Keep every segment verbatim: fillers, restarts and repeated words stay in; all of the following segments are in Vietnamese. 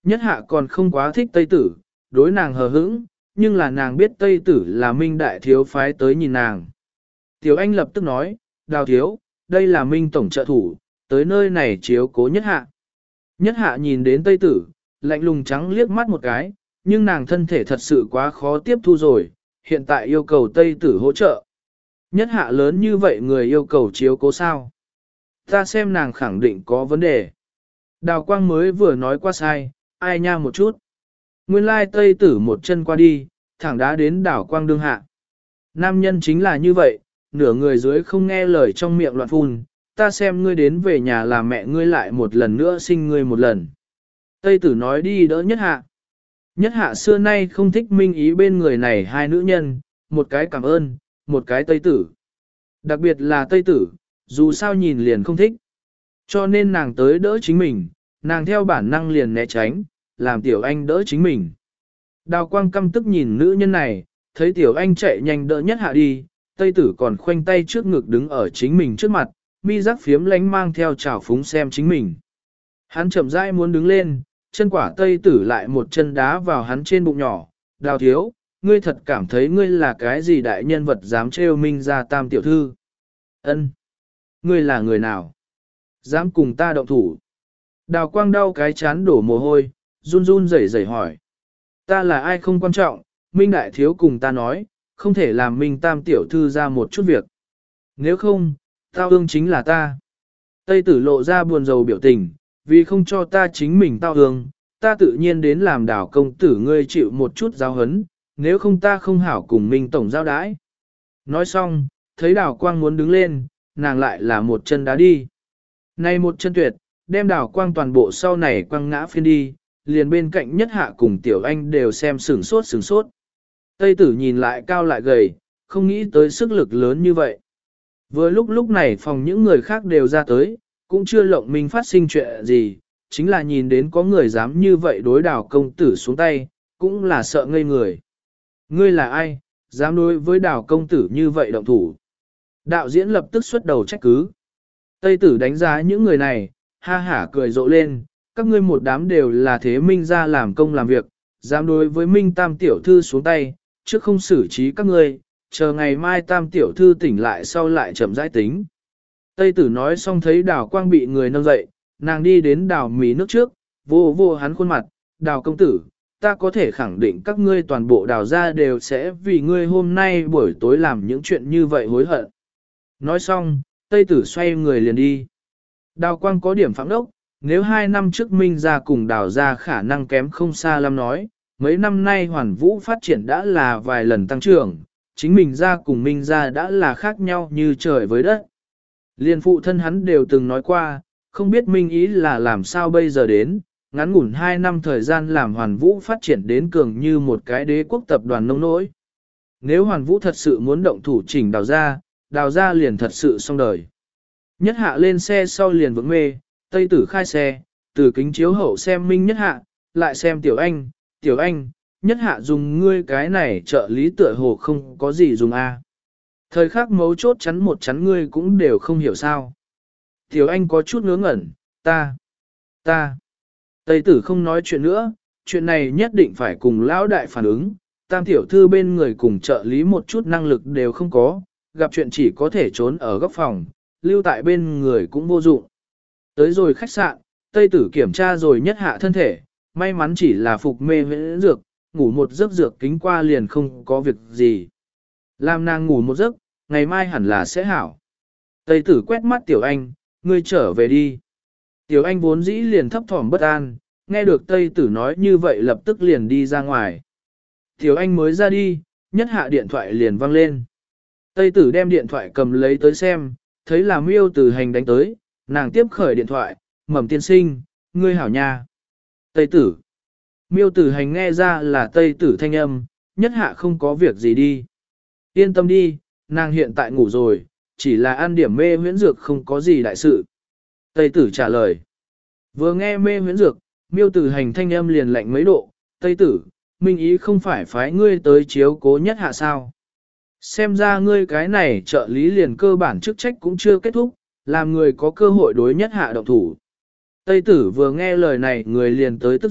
Nhất hạ còn không quá thích Tây Tử, đối nàng hờ hững, nhưng là nàng biết Tây Tử là Minh đại thiếu phái tới nhìn nàng. Tiểu Anh lập tức nói, Đào thiếu, đây là Minh tổng trợ thủ, tới nơi này chiếu cố nhất hạ. Nhất hạ nhìn đến Tây Tử, lạnh lùng trắng liếc mắt một cái, nhưng nàng thân thể thật sự quá khó tiếp thu rồi, hiện tại yêu cầu Tây Tử hỗ trợ. Nhất hạ lớn như vậy người yêu cầu chiếu cố sao? Ta xem nàng khẳng định có vấn đề. Đào Quang mới vừa nói qua sai, ai nha một chút. Nguyên lai Tây Tử một chân qua đi, thẳng đá đến Đào Quang đương hạ. Nam nhân chính là như vậy, nửa người dưới không nghe lời trong miệng loạn phun, ta xem ngươi đến về nhà làm mẹ ngươi lại một lần nữa sinh ngươi một lần. Tây Tử nói đi đỡ nhất hạ. Nhất hạ xưa nay không thích Minh Ý bên người này hai nữ nhân, một cái cảm ơn, một cái Tây Tử. Đặc biệt là Tây Tử, dù sao nhìn liền không thích. Cho nên nàng tới đỡ chính mình, nàng theo bản năng liền né tránh, làm Tiểu Anh đỡ chính mình. Đào Quang căm tức nhìn nữ nhân này, thấy Tiểu Anh chạy nhanh đỡ nhất hạ đi, Tây Tử còn khoanh tay trước ngực đứng ở chính mình trước mặt, mi rắc phiếm lánh mang theo chảo phúng xem chính mình. Hắn chậm rãi muốn đứng lên, chân quả Tây Tử lại một chân đá vào hắn trên bụng nhỏ, Đào thiếu, ngươi thật cảm thấy ngươi là cái gì đại nhân vật dám trêu Minh ra tam tiểu thư. Ân, ngươi là người nào? Dám cùng ta động thủ. Đào Quang đau cái chán đổ mồ hôi, run run rẩy rẩy hỏi. Ta là ai không quan trọng, Minh đại thiếu cùng ta nói, không thể làm Minh tam tiểu thư ra một chút việc. Nếu không, tao ương chính là ta. Tây Tử lộ ra buồn rầu biểu tình, vì không cho ta chính mình tao ương, ta tự nhiên đến làm Đào công tử ngươi chịu một chút giáo hấn, nếu không ta không hảo cùng Minh tổng giao đãi. Nói xong, thấy Đào Quang muốn đứng lên, nàng lại là một chân đá đi. Này một chân tuyệt, đem Đào Quang toàn bộ sau này quăng ngã phiên đi, liền bên cạnh nhất hạ cùng Tiểu Anh đều xem sửng sốt sửng sốt. Tây Tử nhìn lại cao lại gầy, không nghĩ tới sức lực lớn như vậy. Vừa lúc lúc này phòng những người khác đều ra tới, cũng chưa lộng minh phát sinh chuyện gì, chính là nhìn đến có người dám như vậy đối Đào công tử xuống tay, cũng là sợ ngây người. Ngươi là ai, dám đối với Đào công tử như vậy động thủ? Đạo diễn lập tức xuất đầu trách cứ. Tây Tử đánh giá những người này, ha hả cười rộ lên, các ngươi một đám đều là thế Minh ra làm công làm việc, dám đối với Minh tam tiểu thư xuống tay, trước không xử trí các ngươi, chờ ngày mai tam tiểu thư tỉnh lại sau lại chậm rãi tính. Tây Tử nói xong thấy Đào Quang bị người nâng dậy, nàng đi đến Đào mí nước trước, vô vô hắn khuôn mặt, Đào công tử, ta có thể khẳng định các ngươi toàn bộ Đào gia đều sẽ vì ngươi hôm nay buổi tối làm những chuyện như vậy hối hận. Nói xong, Tây Tử xoay người liền đi. Đào Quang có điểm phạm đốc, nếu hai năm trước Minh gia cùng Đào gia khả năng kém không xa lắm nói, mấy năm nay Hoàn Vũ phát triển đã là vài lần tăng trưởng, chính mình gia cùng Minh gia đã là khác nhau như trời với đất. Liên phụ thân hắn đều từng nói qua, không biết Minh ý là làm sao bây giờ đến, ngắn ngủn hai năm thời gian làm Hoàn Vũ phát triển đến cường như một cái đế quốc tập đoàn nông nỗi. Nếu Hoàn Vũ thật sự muốn động thủ chỉnh Đào gia, Đào gia liền thật sự xong đời. Nhất hạ lên xe sau liền vững mê, Tây Tử khai xe, từ kính chiếu hậu xem Minh nhất hạ, lại xem Tiểu Anh, Tiểu Anh, nhất hạ dùng ngươi cái này trợ lý tựa hồ không có gì dùng a. Thời khắc mấu chốt chắn một chắn ngươi cũng đều không hiểu sao. Tiểu Anh có chút ngớ ngẩn, ta, ta. Tây Tử không nói chuyện nữa, chuyện này nhất định phải cùng lão đại phản ứng, tam tiểu thư bên người cùng trợ lý một chút năng lực đều không có, gặp chuyện chỉ có thể trốn ở góc phòng, lưu tại bên người cũng vô dụng. Tới rồi khách sạn, Tây Tử kiểm tra rồi nhất hạ thân thể, may mắn chỉ là phục mê huyễn dược, ngủ một giấc dược kính qua liền không có việc gì. Làm nàng ngủ một giấc, ngày mai hẳn là sẽ hảo. Tây Tử quét mắt Tiểu Anh, ngươi trở về đi. Tiểu Anh vốn dĩ liền thấp thỏm bất an, nghe được Tây Tử nói như vậy lập tức liền đi ra ngoài. Tiểu Anh mới ra đi, nhất hạ điện thoại liền vang lên. Tây Tử đem điện thoại cầm lấy tới xem, thấy là Miêu Tử Hành đánh tới, nàng tiếp khởi điện thoại, Mầm tiên sinh, ngươi hảo nha. Tây Tử. Miêu Tử Hành nghe ra là Tây Tử thanh âm, nhất hạ không có việc gì đi. Yên tâm đi, nàng hiện tại ngủ rồi, chỉ là ăn điểm mê huyễn dược không có gì đại sự. Tây Tử trả lời. Vừa nghe mê huyễn dược, Miêu Tử Hành thanh âm liền lạnh mấy độ. Tây Tử, Minh ý không phải phái ngươi tới chiếu cố nhất hạ sao. Xem ra ngươi cái này trợ lý liền cơ bản chức trách cũng chưa kết thúc, làm người có cơ hội đối nhất hạ động thủ. Tây Tử vừa nghe lời này người liền tới tức giận,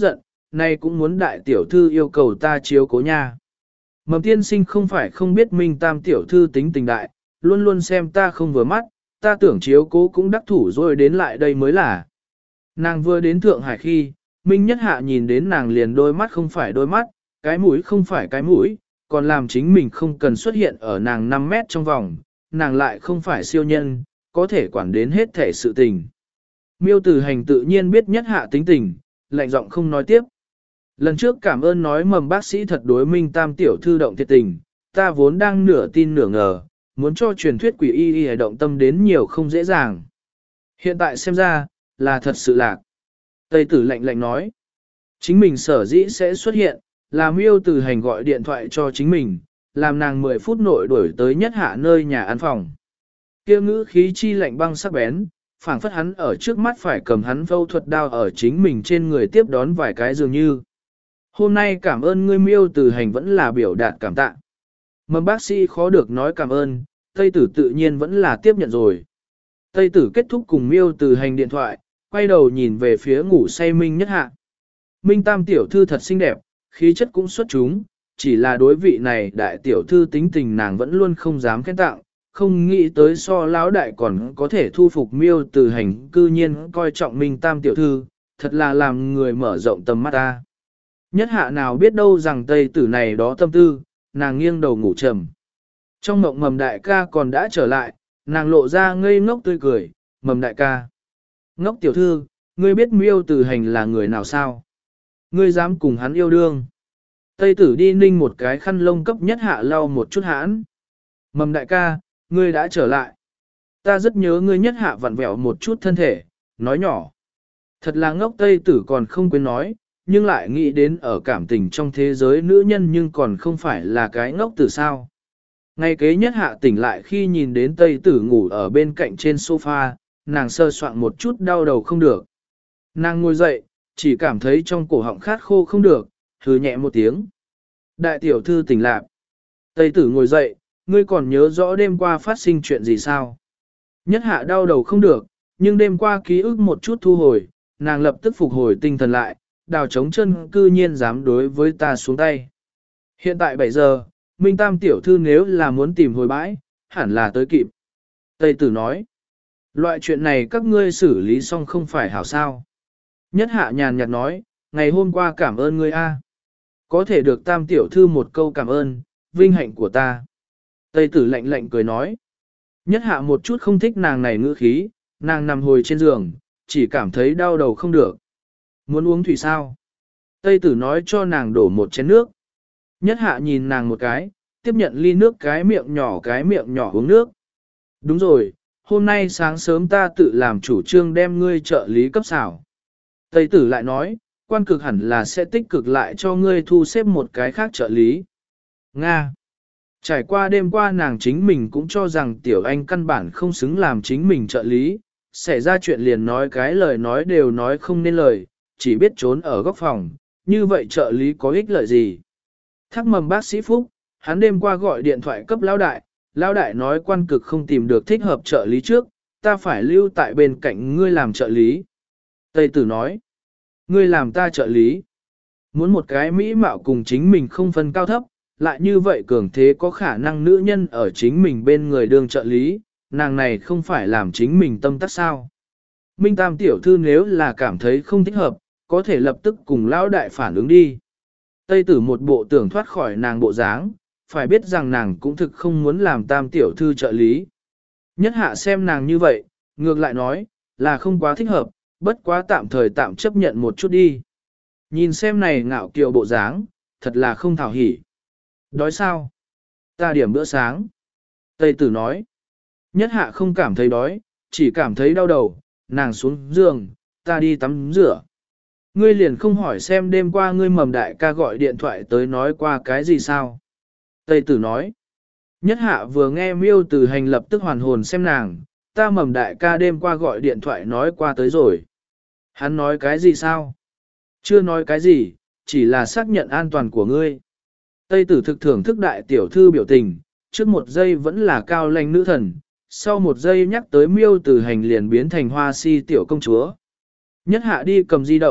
nay cũng muốn đại tiểu thư yêu cầu ta chiếu cố nha. Mầm tiên sinh không phải không biết Minh Tam tiểu thư tính tình đại, luôn luôn xem ta không vừa mắt, ta tưởng chiếu cố cũng đắc thủ rồi đến lại đây mới là. Nàng vừa đến Thượng Hải khi, Minh Nhất Hạ nhìn đến nàng liền đôi mắt không phải đôi mắt, cái mũi không phải cái mũi, còn làm chính mình không cần xuất hiện ở nàng năm mét trong vòng, nàng lại không phải siêu nhân, có thể quản đến hết thể sự tình. Miêu Tử Hành tự nhiên biết Nhất Hạ tính tình, lạnh giọng không nói tiếp. Lần trước cảm ơn nói mầm bác sĩ thật đối Minh Tam tiểu thư động thiệt tình, ta vốn đang nửa tin nửa ngờ, muốn cho truyền thuyết quỷ y y động tâm đến nhiều không dễ dàng. Hiện tại xem ra, là thật sự lạc. Tây Tử lạnh lạnh nói, chính mình sở dĩ sẽ xuất hiện, là Miêu Tử Hành gọi điện thoại cho chính mình, làm nàng mười phút nội đuổi tới Nhất Hạ nơi nhà ăn phòng. Kia ngữ khí chi lạnh băng sắc bén, phảng phất hắn ở trước mắt phải cầm hắn phẫu thuật đao ở chính mình trên người tiếp đón vài cái dường như. Hôm nay cảm ơn ngươi Miêu Tử Hành vẫn là biểu đạt cảm tạ. Mầm bác sĩ khó được nói cảm ơn, Tây Tử tự nhiên vẫn là tiếp nhận rồi. Tây Tử kết thúc cùng Miêu Tử Hành điện thoại, quay đầu nhìn về phía ngủ say Minh Nhất Hạ. Minh Tam tiểu thư thật xinh đẹp, khí chất cũng xuất chúng, chỉ là đối vị này đại tiểu thư tính tình nàng vẫn luôn không dám khen tặng, không nghĩ tới so lão đại còn có thể thu phục Miêu Tử Hành, cư nhiên coi trọng Minh Tam tiểu thư, thật là làm người mở rộng tầm mắt ta. Nhất Hạ nào biết đâu rằng Tây Tử này đó tâm tư, nàng nghiêng đầu ngủ trầm. Trong mộng Mầm đại ca còn đã trở lại, nàng lộ ra ngây ngốc tươi cười, Mầm đại ca. Ngốc tiểu thư, ngươi biết Miêu Tử Hành là người nào sao? Ngươi dám cùng hắn yêu đương. Tây Tử đi ninh một cái khăn lông cấp Nhất Hạ lau một chút hãn. Mầm đại ca, ngươi đã trở lại. Ta rất nhớ ngươi. Nhất Hạ vặn vẹo một chút thân thể, nói nhỏ. Thật là ngốc. Tây Tử còn không quên nói, nhưng lại nghĩ đến ở cảm tình trong thế giới nữ nhân nhưng còn không phải là cái ngốc tử sao. Ngay kế Nhất Hạ tỉnh lại khi nhìn đến Tây Tử ngủ ở bên cạnh trên sofa, nàng sơ soạn một chút đau đầu không được. Nàng ngồi dậy, chỉ cảm thấy trong cổ họng khát khô không được, hừ nhẹ một tiếng. Đại tiểu thư tỉnh lạc. Tây Tử ngồi dậy, ngươi còn nhớ rõ đêm qua phát sinh chuyện gì sao? Nhất Hạ đau đầu không được, nhưng đêm qua ký ức một chút thu hồi, nàng lập tức phục hồi tinh thần lại, đào chống chân cư nhiên dám đối với ta xuống tay. Hiện tại bảy giờ, Minh Tam tiểu thư nếu là muốn tìm hồi bãi, hẳn là tới kịp. Tây Tử nói, loại chuyện này các ngươi xử lý xong không phải hảo sao. Nhất Hạ nhàn nhạt nói, ngày hôm qua cảm ơn ngươi a, có thể được Tam tiểu thư một câu cảm ơn, vinh hạnh của ta. Tây Tử lạnh lạnh cười nói, Nhất Hạ một chút không thích nàng này ngữ khí, nàng nằm hồi trên giường, chỉ cảm thấy đau đầu không được. Muốn uống thủy sao? Tây Tử nói cho nàng đổ một chén nước. Nhất Hạ nhìn nàng một cái, tiếp nhận ly nước cái miệng nhỏ cái miệng nhỏ uống nước. Đúng rồi, hôm nay sáng sớm ta tự làm chủ trương đem ngươi trợ lý cấp xảo. Tây Tử lại nói, quan cực hẳn là sẽ tích cực lại cho ngươi thu xếp một cái khác trợ lý. Nga. Trải qua đêm qua nàng chính mình cũng cho rằng Tiểu Anh căn bản không xứng làm chính mình trợ lý, xảy ra chuyện liền nói cái lời nói đều nói không nên lời, chỉ biết trốn ở góc phòng, như vậy trợ lý có ích lợi gì. Thắc mầm bác sĩ Phúc, hắn đêm qua gọi điện thoại cấp lão đại, lão đại nói quan cực không tìm được thích hợp trợ lý trước, ta phải lưu tại bên cạnh ngươi làm trợ lý. Tây Tử nói, ngươi làm ta trợ lý. Muốn một cái mỹ mạo cùng chính mình không phân cao thấp, lại như vậy cường thế có khả năng nữ nhân ở chính mình bên người đương trợ lý, nàng này không phải làm chính mình tâm tắc sao. Minh Tam tiểu thư nếu là cảm thấy không thích hợp, có thể lập tức cùng lão đại phản ứng đi. Tây Tử một bộ tưởng thoát khỏi nàng bộ dáng, phải biết rằng nàng cũng thực không muốn làm Tam tiểu thư trợ lý. Nhất Hạ xem nàng như vậy, ngược lại nói, là không quá thích hợp, bất quá tạm thời tạm chấp nhận một chút đi. Nhìn xem này ngạo kiều bộ dáng, thật là không thảo hỉ. Đói sao? Ta điểm bữa sáng. Tây Tử nói. Nhất Hạ không cảm thấy đói, chỉ cảm thấy đau đầu, nàng xuống giường, ta đi tắm rửa. Ngươi liền không hỏi xem đêm qua ngươi Mầm đại ca gọi điện thoại tới nói qua cái gì sao? Tây Tử nói. Nhất Hạ vừa nghe Miêu Tử Hành lập tức hoàn hồn xem nàng, ta Mầm đại ca đêm qua gọi điện thoại nói qua tới rồi. Hắn nói cái gì sao? Chưa nói cái gì, chỉ là xác nhận an toàn của ngươi. Tây Tử thực thưởng thức đại tiểu thư biểu tình, trước một giây vẫn là cao lãnh nữ thần, sau một giây nhắc tới Miêu Tử Hành liền biến thành hoa si tiểu công chúa. Nhất Hạ đi cầm di động,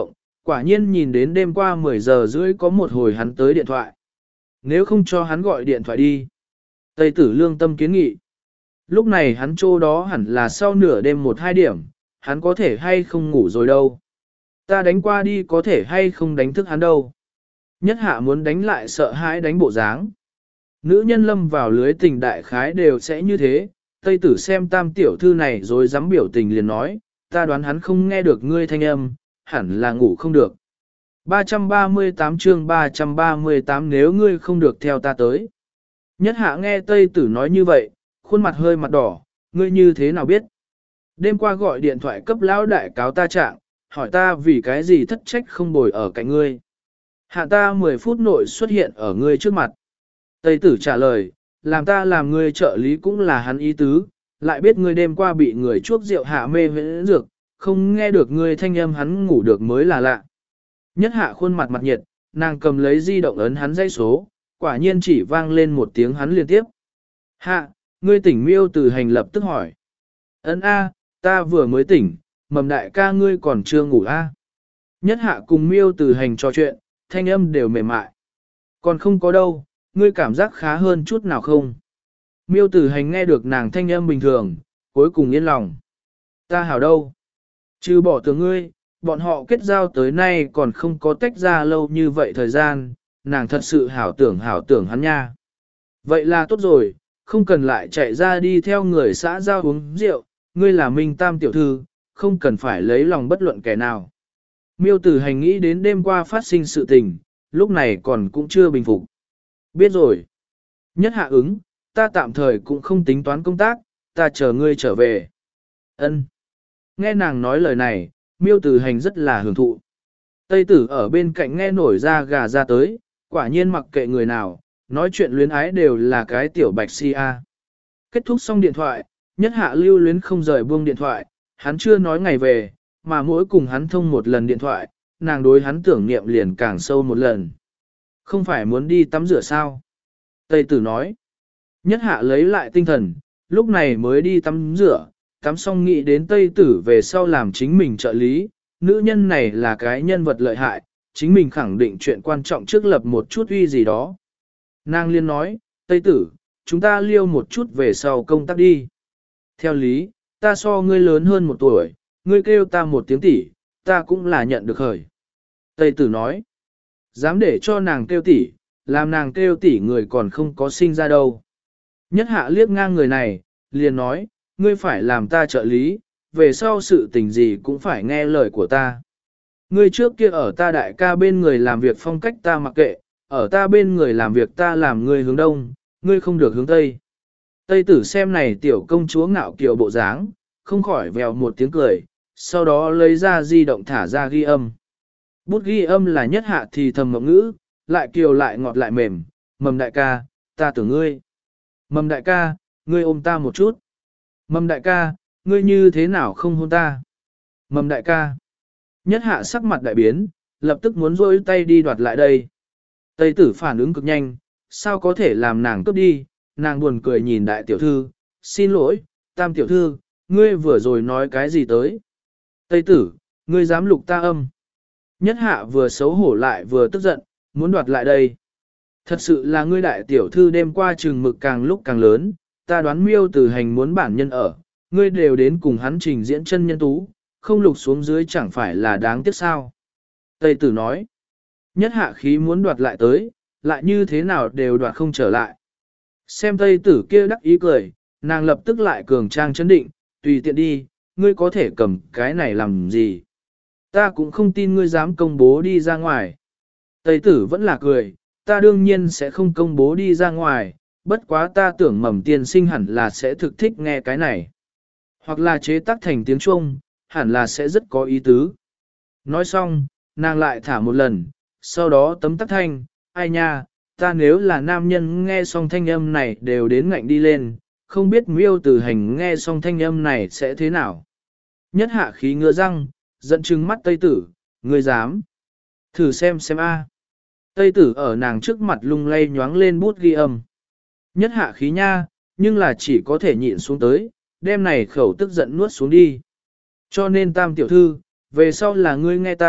Quả nhiên nhìn đến đêm qua mười giờ rưỡi có một hồi hắn tới điện thoại. Nếu không cho hắn gọi điện thoại đi. Tây tử lương tâm kiến nghị. Lúc này hắn trô đó hẳn là sau nửa đêm một hai điểm, hắn có thể hay không ngủ rồi đâu. Ta đánh qua đi có thể hay không đánh thức hắn đâu. Nhất hạ muốn đánh lại sợ hãi đánh bộ dáng. Nữ nhân lâm vào lưới tình đại khái đều sẽ như thế. Tây tử xem tam tiểu thư này rồi dám biểu tình liền nói, ta đoán hắn không nghe được ngươi thanh âm, hẳn là ngủ không được. ba trăm ba mươi tám chương ba trăm ba mươi tám nếu ngươi không được theo ta tới. Nhất hạ nghe Tây tử nói như vậy, khuôn mặt hơi mặt đỏ, ngươi như thế nào biết? Đêm qua gọi điện thoại cấp lão đại cáo ta trạng, hỏi ta vì cái gì thất trách không bồi ở cạnh ngươi. Hạ ta mười phút nội xuất hiện ở ngươi trước mặt. Tây tử trả lời, làm ta làm ngươi trợ lý cũng là hắn ý tứ, lại biết ngươi đêm qua bị người chuốc rượu hạ mê huyễn dược, không nghe được ngươi thanh âm hắn ngủ được mới là lạ. Nhất hạ khuôn mặt mặt nhiệt, nàng cầm lấy di động ấn hắn dây số, quả nhiên chỉ vang lên một tiếng hắn liên tiếp. Hạ, ngươi tỉnh miêu từ hành lập tức hỏi. Ấn A, ta vừa mới tỉnh, mầm đại ca ngươi còn chưa ngủ A. Nhất hạ cùng miêu từ hành trò chuyện, thanh âm đều mềm mại. Còn không có đâu, ngươi cảm giác khá hơn chút nào không? Miêu tử hành nghe được nàng thanh âm bình thường, cuối cùng yên lòng. Ta hảo đâu? Trừ bỏ tưởng ngươi, bọn họ kết giao tới nay còn không có tách ra lâu như vậy thời gian, nàng thật sự hảo tưởng hảo tưởng hắn nha. Vậy là tốt rồi, không cần lại chạy ra đi theo người xã giao uống rượu, ngươi là Minh Tam tiểu thư, không cần phải lấy lòng bất luận kẻ nào. Miêu tử hành nghĩ đến đêm qua phát sinh sự tình, lúc này còn cũng chưa bình phục. Biết rồi. Nhất hạ ứng, ta tạm thời cũng không tính toán công tác, ta chờ ngươi trở về. Ân. Nghe nàng nói lời này, miêu tử hành rất là hưởng thụ. Tây tử ở bên cạnh nghe nổi ra gà ra tới, quả nhiên mặc kệ người nào, nói chuyện luyến ái đều là cái tiểu bạch si a. Kết thúc xong điện thoại, nhất hạ lưu luyến không rời buông điện thoại, hắn chưa nói ngày về, mà mỗi cùng hắn thông một lần điện thoại, nàng đối hắn tưởng niệm liền càng sâu một lần. Không phải muốn đi tắm rửa sao? Tây tử nói. Nhất hạ lấy lại tinh thần, lúc này mới đi tắm rửa, tắm xong nghĩ đến Tây tử về sau làm chính mình trợ lý, nữ nhân này là cái nhân vật lợi hại, chính mình khẳng định chuyện quan trọng trước lập một chút uy gì đó. Nàng liên nói, Tây tử, chúng ta liêu một chút về sau công tác đi. Theo lý, ta so ngươi lớn hơn một tuổi, ngươi kêu ta một tiếng tỷ, ta cũng là nhận được khởi. Tây tử nói, dám để cho nàng kêu tỷ, làm nàng kêu tỷ người còn không có sinh ra đâu. Nhất hạ liếc ngang người này, liền nói, ngươi phải làm ta trợ lý, về sau sự tình gì cũng phải nghe lời của ta. Ngươi trước kia ở ta đại ca bên người làm việc phong cách ta mặc kệ, ở ta bên người làm việc ta làm ngươi hướng đông, ngươi không được hướng tây. Tây tử xem này tiểu công chúa ngạo kiều bộ dáng, không khỏi vèo một tiếng cười, sau đó lấy ra di động thả ra ghi âm. Bút ghi âm là nhất hạ thì thầm mộng ngữ, lại kiều lại ngọt lại mềm, mầm đại ca, ta tưởng ngươi. Mầm đại ca, ngươi ôm ta một chút. Mầm đại ca, ngươi như thế nào không hôn ta? Mầm đại ca. Nhất hạ sắc mặt đại biến, lập tức muốn rôi tay đi đoạt lại đây. Tây tử phản ứng cực nhanh, sao có thể làm nàng cướp đi, nàng buồn cười nhìn đại tiểu thư, xin lỗi, tam tiểu thư, ngươi vừa rồi nói cái gì tới? Tây tử, ngươi dám lục ta âm. Nhất hạ vừa xấu hổ lại vừa tức giận, muốn đoạt lại đây. Thật sự là ngươi đại tiểu thư đêm qua chừng mực càng lúc càng lớn, ta đoán miêu từ hành muốn bản nhân ở, ngươi đều đến cùng hắn trình diễn chân nhân tú, không lục xuống dưới chẳng phải là đáng tiếc sao. Tây tử nói, nhất hạ khí muốn đoạt lại tới, lại như thế nào đều đoạt không trở lại. Xem tây tử kia đắc ý cười, nàng lập tức lại cường trang chấn định, tùy tiện đi, ngươi có thể cầm cái này làm gì. Ta cũng không tin ngươi dám công bố đi ra ngoài. Tây tử vẫn là cười, ta đương nhiên sẽ không công bố đi ra ngoài, bất quá ta tưởng mầm tiên sinh hẳn là sẽ thực thích nghe cái này. Hoặc là chế tác thành tiếng Trung, hẳn là sẽ rất có ý tứ. Nói xong, nàng lại thả một lần, sau đó tấm tắc thanh, ai nha, ta nếu là nam nhân nghe xong thanh âm này đều đến ngạnh đi lên, không biết miêu tử hành nghe xong thanh âm này sẽ thế nào. Nhất hạ khí ngựa răng, giận trừng mắt Tây tử, ngươi dám. Thử xem xem a. Tây tử ở nàng trước mặt lung lay nhoáng lên bút ghi âm. Nhất hạ khí nha, nhưng là chỉ có thể nhịn xuống tới, đem này khẩu tức giận nuốt xuống đi. Cho nên tam tiểu thư, về sau là ngươi nghe ta,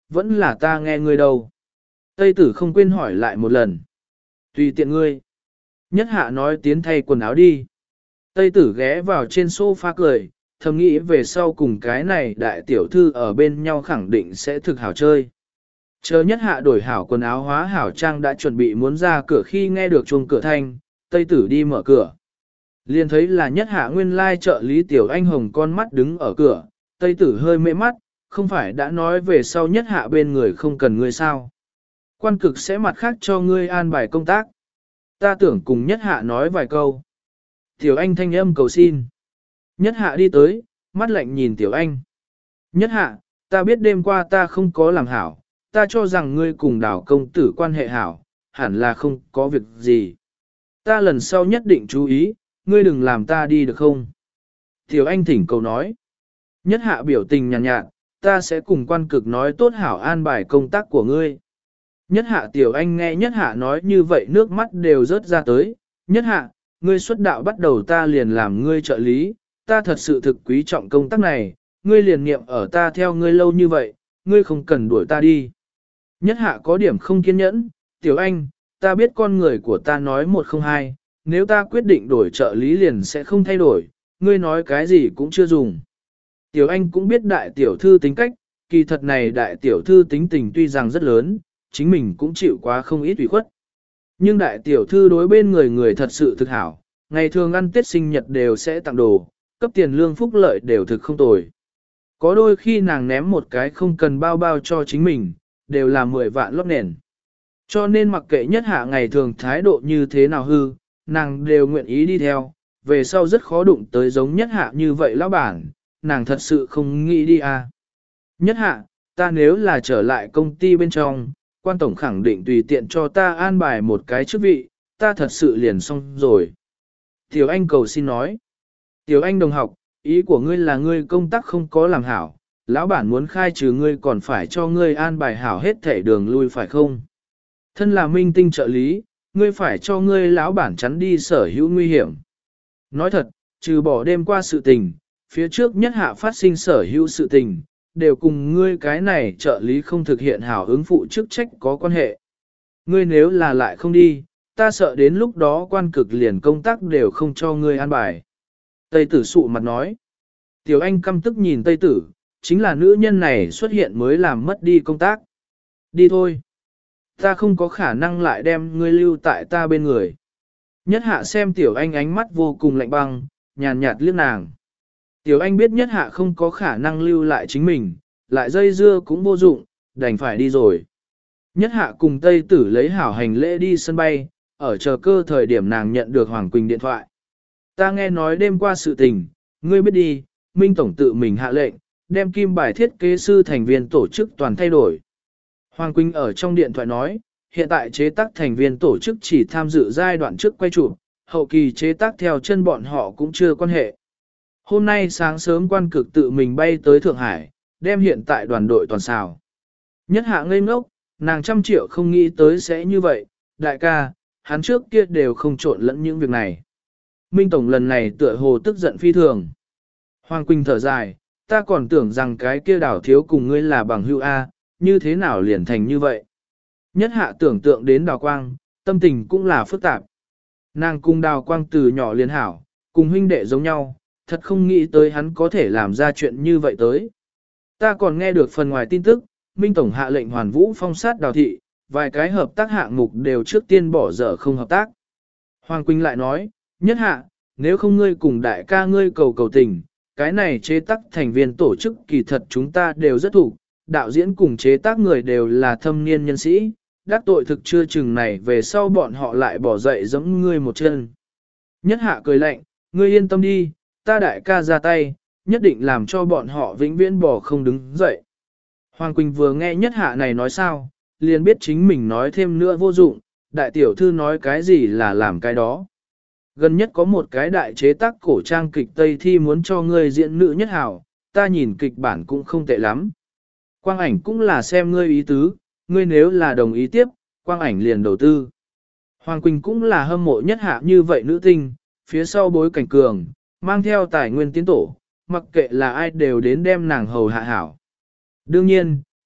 vẫn là ta nghe ngươi đâu. Tây tử không quên hỏi lại một lần. Tùy tiện ngươi. Nhất hạ nói tiến thay quần áo đi. Tây tử ghé vào trên sofa cười, thầm nghĩ về sau cùng cái này đại tiểu thư ở bên nhau khẳng định sẽ thực hảo chơi. Chờ nhất hạ đổi hảo quần áo hóa hảo trang đã chuẩn bị muốn ra cửa khi nghe được chuông cửa thanh, Tây tử đi mở cửa. Liền thấy là nhất hạ nguyên lai trợ lý tiểu anh hồng con mắt đứng ở cửa, Tây tử hơi mê mắt, không phải đã nói về sau nhất hạ bên người không cần ngươi sao. Quan cực sẽ mặt khác cho ngươi an bài công tác. Ta tưởng cùng nhất hạ nói vài câu. Tiểu anh thanh âm cầu xin. Nhất hạ đi tới, mắt lạnh nhìn tiểu anh. Nhất hạ, ta biết đêm qua ta không có làm hảo, ta cho rằng ngươi cùng đảo công tử quan hệ hảo, hẳn là không có việc gì. Ta lần sau nhất định chú ý, ngươi đừng làm ta đi được không? Tiểu anh thỉnh cầu nói. Nhất hạ biểu tình nhàn nhạt, nhạt, ta sẽ cùng quan cực nói tốt hảo an bài công tác của ngươi. Nhất hạ tiểu anh nghe nhất hạ nói như vậy nước mắt đều rớt ra tới. Nhất hạ, ngươi xuất đạo bắt đầu ta liền làm ngươi trợ lý, ta thật sự thực quý trọng công tác này, ngươi liền niệm ở ta theo ngươi lâu như vậy, ngươi không cần đuổi ta đi. Nhất hạ có điểm không kiên nhẫn, tiểu anh, ta biết con người của ta nói một không hai, nếu ta quyết định đổi trợ lý liền sẽ không thay đổi, ngươi nói cái gì cũng chưa dùng. Tiểu anh cũng biết đại tiểu thư tính cách, kỳ thật này đại tiểu thư tính tình tuy rằng rất lớn, chính mình cũng chịu quá không ít ủy khuất. Nhưng đại tiểu thư đối bên người người thật sự thực hảo, ngày thường ăn Tết sinh nhật đều sẽ tặng đồ, cấp tiền lương phúc lợi đều thực không tồi. Có đôi khi nàng ném một cái không cần bao bao cho chính mình, đều là mười vạn lót nền. Cho nên mặc kệ nhất hạ ngày thường thái độ như thế nào hư, nàng đều nguyện ý đi theo, về sau rất khó đụng tới giống nhất hạ như vậy lão bản, nàng thật sự không nghĩ đi à. Nhất hạ, ta nếu là trở lại công ty bên trong, quan tổng khẳng định tùy tiện cho ta an bài một cái chức vị, ta thật sự liền xong rồi. Tiểu Anh cầu xin nói. Tiểu Anh đồng học, ý của ngươi là ngươi công tác không có làm hảo, lão bản muốn khai trừ ngươi còn phải cho ngươi an bài hảo hết thể đường lui phải không? Thân là minh tinh trợ lý, ngươi phải cho ngươi lão bản chắn đi sở hữu nguy hiểm. Nói thật, trừ bỏ đêm qua sự tình, phía trước nhất hạ phát sinh sở hữu sự tình, đều cùng ngươi cái này trợ lý không thực hiện hảo ứng phụ chức trách có quan hệ. Ngươi nếu là lại không đi, ta sợ đến lúc đó quan cực liền công tác đều không cho ngươi an bài. Tây tử sụ mặt nói. Tiểu Anh căm tức nhìn Tây tử, chính là nữ nhân này xuất hiện mới làm mất đi công tác. Đi thôi. Ta không có khả năng lại đem ngươi lưu tại ta bên người. Nhất hạ xem Tiểu Anh ánh mắt vô cùng lạnh băng, nhàn nhạt liếc nàng. Tiểu Anh biết nhất hạ không có khả năng lưu lại chính mình, lại dây dưa cũng vô dụng, đành phải đi rồi. Nhất hạ cùng Tây tử lấy hảo hành lễ đi sân bay, ở chờ cơ thời điểm nàng nhận được Hoàng Quỳnh điện thoại. Ta nghe nói đêm qua sự tình, ngươi biết đi, Minh Tổng tự mình hạ lệnh, đem kim bài thiết kế sư thành viên tổ chức toàn thay đổi. Hoàng Quỳnh ở trong điện thoại nói, hiện tại chế tác thành viên tổ chức chỉ tham dự giai đoạn trước quay chụp, hậu kỳ chế tác theo chân bọn họ cũng chưa quan hệ. Hôm nay sáng sớm quan cực tự mình bay tới Thượng Hải, đem hiện tại đoàn đội toàn xào. Nhất hạ ngây ngốc, nàng trăm triệu không nghĩ tới sẽ như vậy, đại ca, hắn trước kia đều không trộn lẫn những việc này. Minh Tổng lần này tựa hồ tức giận phi thường. Hoàng Quỳnh thở dài, ta còn tưởng rằng cái kia đảo thiếu cùng ngươi là bằng hữu A, như thế nào liền thành như vậy. Nhất hạ tưởng tượng đến đào quang, tâm tình cũng là phức tạp. Nàng cùng đào quang từ nhỏ liền hảo, cùng huynh đệ giống nhau, thật không nghĩ tới hắn có thể làm ra chuyện như vậy tới. Ta còn nghe được phần ngoài tin tức, Minh Tổng hạ lệnh hoàn vũ phong sát đào thị, vài cái hợp tác hạng mục đều trước tiên bỏ dở không hợp tác. Hoàng Quỳnh lại nói, nhất hạ, nếu không ngươi cùng đại ca ngươi cầu cầu tình, cái này chế tác thành viên tổ chức kỳ thật chúng ta đều rất thủ, đạo diễn cùng chế tác người đều là thâm niên nhân sĩ, đắc tội thực chưa chừng này về sau bọn họ lại bỏ dậy giống ngươi một chân. Nhất hạ cười lạnh, ngươi yên tâm đi, ta đại ca ra tay, nhất định làm cho bọn họ vĩnh viễn bỏ không đứng dậy. Hoàng Quỳnh vừa nghe nhất hạ này nói sao, liền biết chính mình nói thêm nữa vô dụng, đại tiểu thư nói cái gì là làm cái đó. Gần nhất có một cái đại chế tác cổ trang kịch Tây Thi muốn cho ngươi diễn nữ nhất hảo, ta nhìn kịch bản cũng không tệ lắm. Quang ảnh cũng là xem ngươi ý tứ, ngươi nếu là đồng ý tiếp, quang ảnh liền đầu tư. Hoàng Quỳnh cũng là hâm mộ nhất hạ như vậy nữ tinh, phía sau bối cảnh cường, mang theo tài nguyên tiến tổ, mặc kệ là ai đều đến đem nàng hầu hạ hảo. Đương nhiên,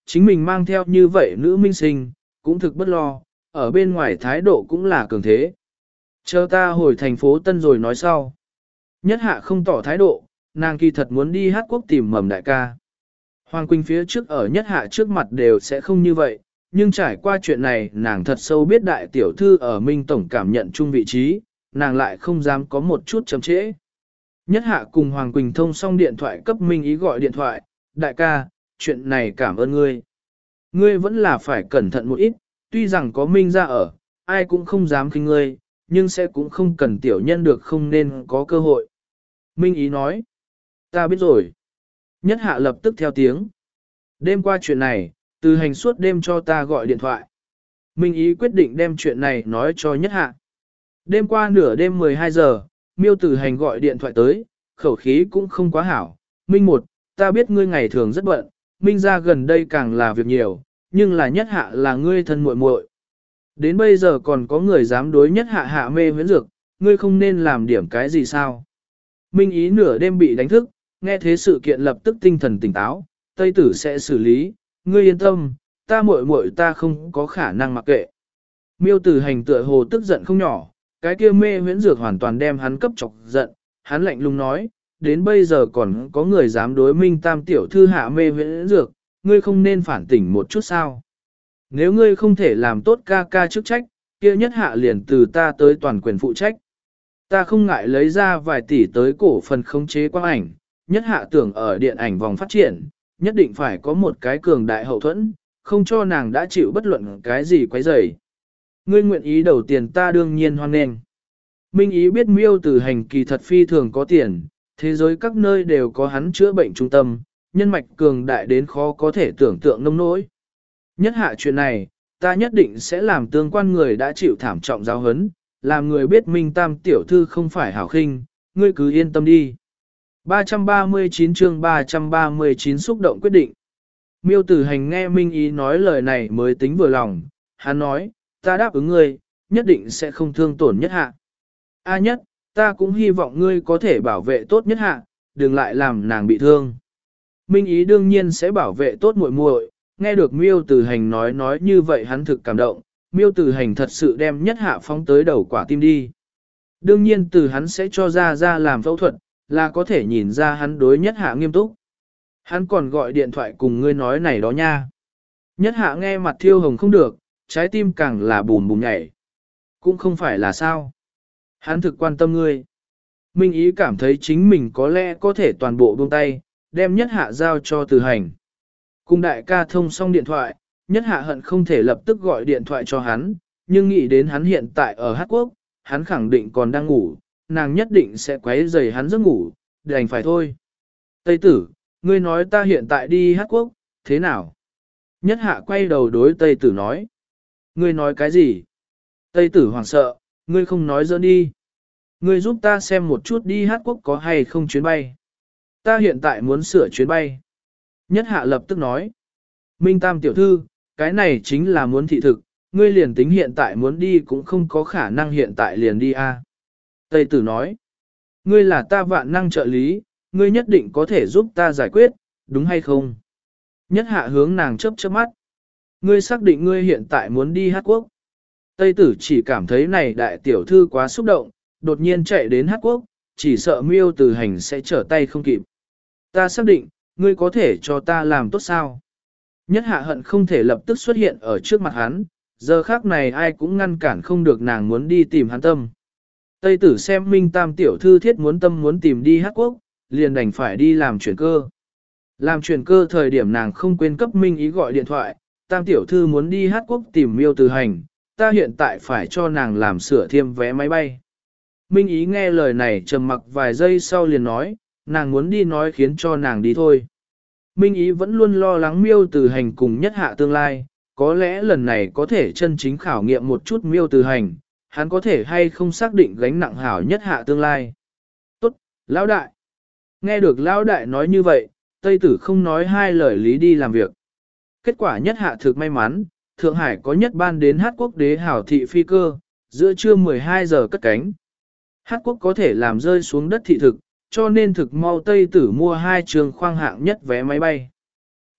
chính mình mang theo như vậy nữ minh sinh, cũng thực bất lo, ở bên ngoài thái độ cũng là cường thế. Chờ ta hồi thành phố Tân rồi nói sau. Nhất hạ không tỏ thái độ, nàng kỳ thật muốn đi hát quốc tìm mầm đại ca. Hoàng Quỳnh phía trước ở nhất hạ trước mặt đều sẽ không như vậy, nhưng trải qua chuyện này nàng thật sâu biết đại tiểu thư ở Minh Tổng cảm nhận chung vị trí, nàng lại không dám có một chút chậm trễ. Nhất hạ cùng Hoàng Quỳnh thông xong điện thoại cấp Minh Ý gọi điện thoại, đại ca, chuyện này cảm ơn ngươi. Ngươi vẫn là phải cẩn thận một ít, tuy rằng có Minh ra ở, ai cũng không dám khinh ngươi, nhưng sẽ cũng không cần tiểu nhân được không nên có cơ hội. Minh Ý nói, ta biết rồi. Nhất hạ lập tức theo tiếng. Đêm qua chuyện này, từ hành suốt đêm cho ta gọi điện thoại. Minh Ý quyết định đem chuyện này nói cho nhất hạ. Đêm qua nửa đêm mười hai giờ, Miêu Tử Hành gọi điện thoại tới, khẩu khí cũng không quá hảo. Minh một, ta biết ngươi ngày thường rất bận, Minh ra gần đây càng là việc nhiều, nhưng là nhất hạ là ngươi thân muội muội. Đến bây giờ còn có người dám đối nhất hạ hạ mê huyễn dược, ngươi không nên làm điểm cái gì sao. Minh Ý nửa đêm bị đánh thức, nghe thế sự kiện lập tức tinh thần tỉnh táo, Tây Tử sẽ xử lý, ngươi yên tâm, ta muội muội ta không có khả năng mặc kệ. Miêu Tử Hành tựa hồ tức giận không nhỏ, cái kia mê huyễn dược hoàn toàn đem hắn cấp chọc giận, hắn lạnh lùng nói, đến bây giờ còn có người dám đối Minh Tam tiểu thư hạ mê huyễn dược, ngươi không nên phản tỉnh một chút sao. Nếu ngươi không thể làm tốt ca ca chức trách, kia nhất hạ liền từ ta tới toàn quyền phụ trách. Ta không ngại lấy ra vài tỷ tới cổ phần khống chế quang ảnh, nhất hạ tưởng ở điện ảnh vòng phát triển, nhất định phải có một cái cường đại hậu thuẫn, không cho nàng đã chịu bất luận cái gì quấy rầy. Ngươi nguyện ý đầu tiền ta đương nhiên hoan nghênh. Minh Ý biết Miêu Tử Hành kỳ thật phi thường có tiền, thế giới các nơi đều có hắn chữa bệnh trung tâm, nhân mạch cường đại đến khó có thể tưởng tượng nông nỗi. Nhất hạ chuyện này, ta nhất định sẽ làm tương quan người đã chịu thảm trọng giáo huấn, làm người biết Minh Tam tiểu thư không phải hảo khinh, ngươi cứ yên tâm đi. ba trăm ba mươi chín chương ba trăm ba mươi chín xúc động quyết định. Miêu Tử Hành nghe Minh Ý nói lời này mới tính vừa lòng, hắn nói, ta đáp ứng ngươi, nhất định sẽ không thương tổn nhất hạ. A nhất, ta cũng hy vọng ngươi có thể bảo vệ tốt nhất hạ, đừng lại làm nàng bị thương. Minh Ý đương nhiên sẽ bảo vệ tốt muội muội. Nghe được Miêu Tử Hành nói nói như vậy hắn thực cảm động, Miêu Tử Hành thật sự đem nhất hạ phóng tới đầu quả tim đi. Đương nhiên từ hắn sẽ cho ra ra làm phẫu thuật, là có thể nhìn ra hắn đối nhất hạ nghiêm túc. Hắn còn gọi điện thoại cùng ngươi nói này đó nha. Nhất hạ nghe mặt thiêu hồng không được, trái tim càng là bùm bùm nhảy. Cũng không phải là sao. Hắn thực quan tâm ngươi. Minh Ý cảm thấy chính mình có lẽ có thể toàn bộ buông tay, đem nhất hạ giao cho Tử Hành. Cùng đại ca thông xong điện thoại, nhất hạ hận không thể lập tức gọi điện thoại cho hắn, nhưng nghĩ đến hắn hiện tại ở Hát Quốc, hắn khẳng định còn đang ngủ, nàng nhất định sẽ quấy rầy hắn giấc ngủ, đành phải thôi. Tây tử, ngươi nói ta hiện tại đi Hát Quốc, thế nào? Nhất hạ quay đầu đối Tây tử nói. Ngươi nói cái gì? Tây tử hoảng sợ, ngươi không nói giỡn đi. Ngươi giúp ta xem một chút đi Hát Quốc có hay không chuyến bay. Ta hiện tại muốn sửa chuyến bay. Nhất hạ lập tức nói. Minh Tam tiểu thư, cái này chính là muốn thị thực, ngươi liền tính hiện tại muốn đi cũng không có khả năng hiện tại liền đi a. À. Tây tử nói. Ngươi là ta vạn năng trợ lý, ngươi nhất định có thể giúp ta giải quyết, đúng hay không? Nhất hạ hướng nàng chớp chớp mắt. Ngươi xác định ngươi hiện tại muốn đi Hát Quốc. Tây tử chỉ cảm thấy này đại tiểu thư quá xúc động, đột nhiên chạy đến Hát Quốc, chỉ sợ Miêu Tử Hành sẽ trở tay không kịp. Ta xác định, ngươi có thể cho ta làm tốt sao? Nhất hạ hận không thể lập tức xuất hiện ở trước mặt hắn, giờ khác này ai cũng ngăn cản không được nàng muốn đi tìm hắn tâm. Tây tử xem Minh Tam tiểu thư thiết muốn tâm muốn tìm đi Hát Quốc, liền đành phải đi làm chuyển cơ. Làm chuyển cơ thời điểm nàng không quên cấp Minh Ý gọi điện thoại, Tam tiểu thư muốn đi Hát Quốc tìm Miêu Tử Hành, ta hiện tại phải cho nàng làm sửa thêm vé máy bay. Minh Ý nghe lời này trầm mặc vài giây sau liền nói, nàng muốn đi nói khiến cho nàng đi thôi. Minh Ý vẫn luôn lo lắng Miêu Tử Hành cùng nhất hạ tương lai, có lẽ lần này có thể chân chính khảo nghiệm một chút Miêu Tử Hành, hắn có thể hay không xác định gánh nặng hảo nhất hạ tương lai. Tốt, lão đại. Nghe được lão đại nói như vậy, Tây tử không nói hai lời lý đi làm việc. Kết quả nhất hạ thực may mắn, Thượng Hải có nhất ban đến Hát Quốc đế hảo thị phi cơ, giữa trưa mười hai giờ cất cánh. Hát Quốc có thể làm rơi xuống đất thị thực, cho nên thực mau Tây tử mua hai trường khoang hạng nhất vé máy bay.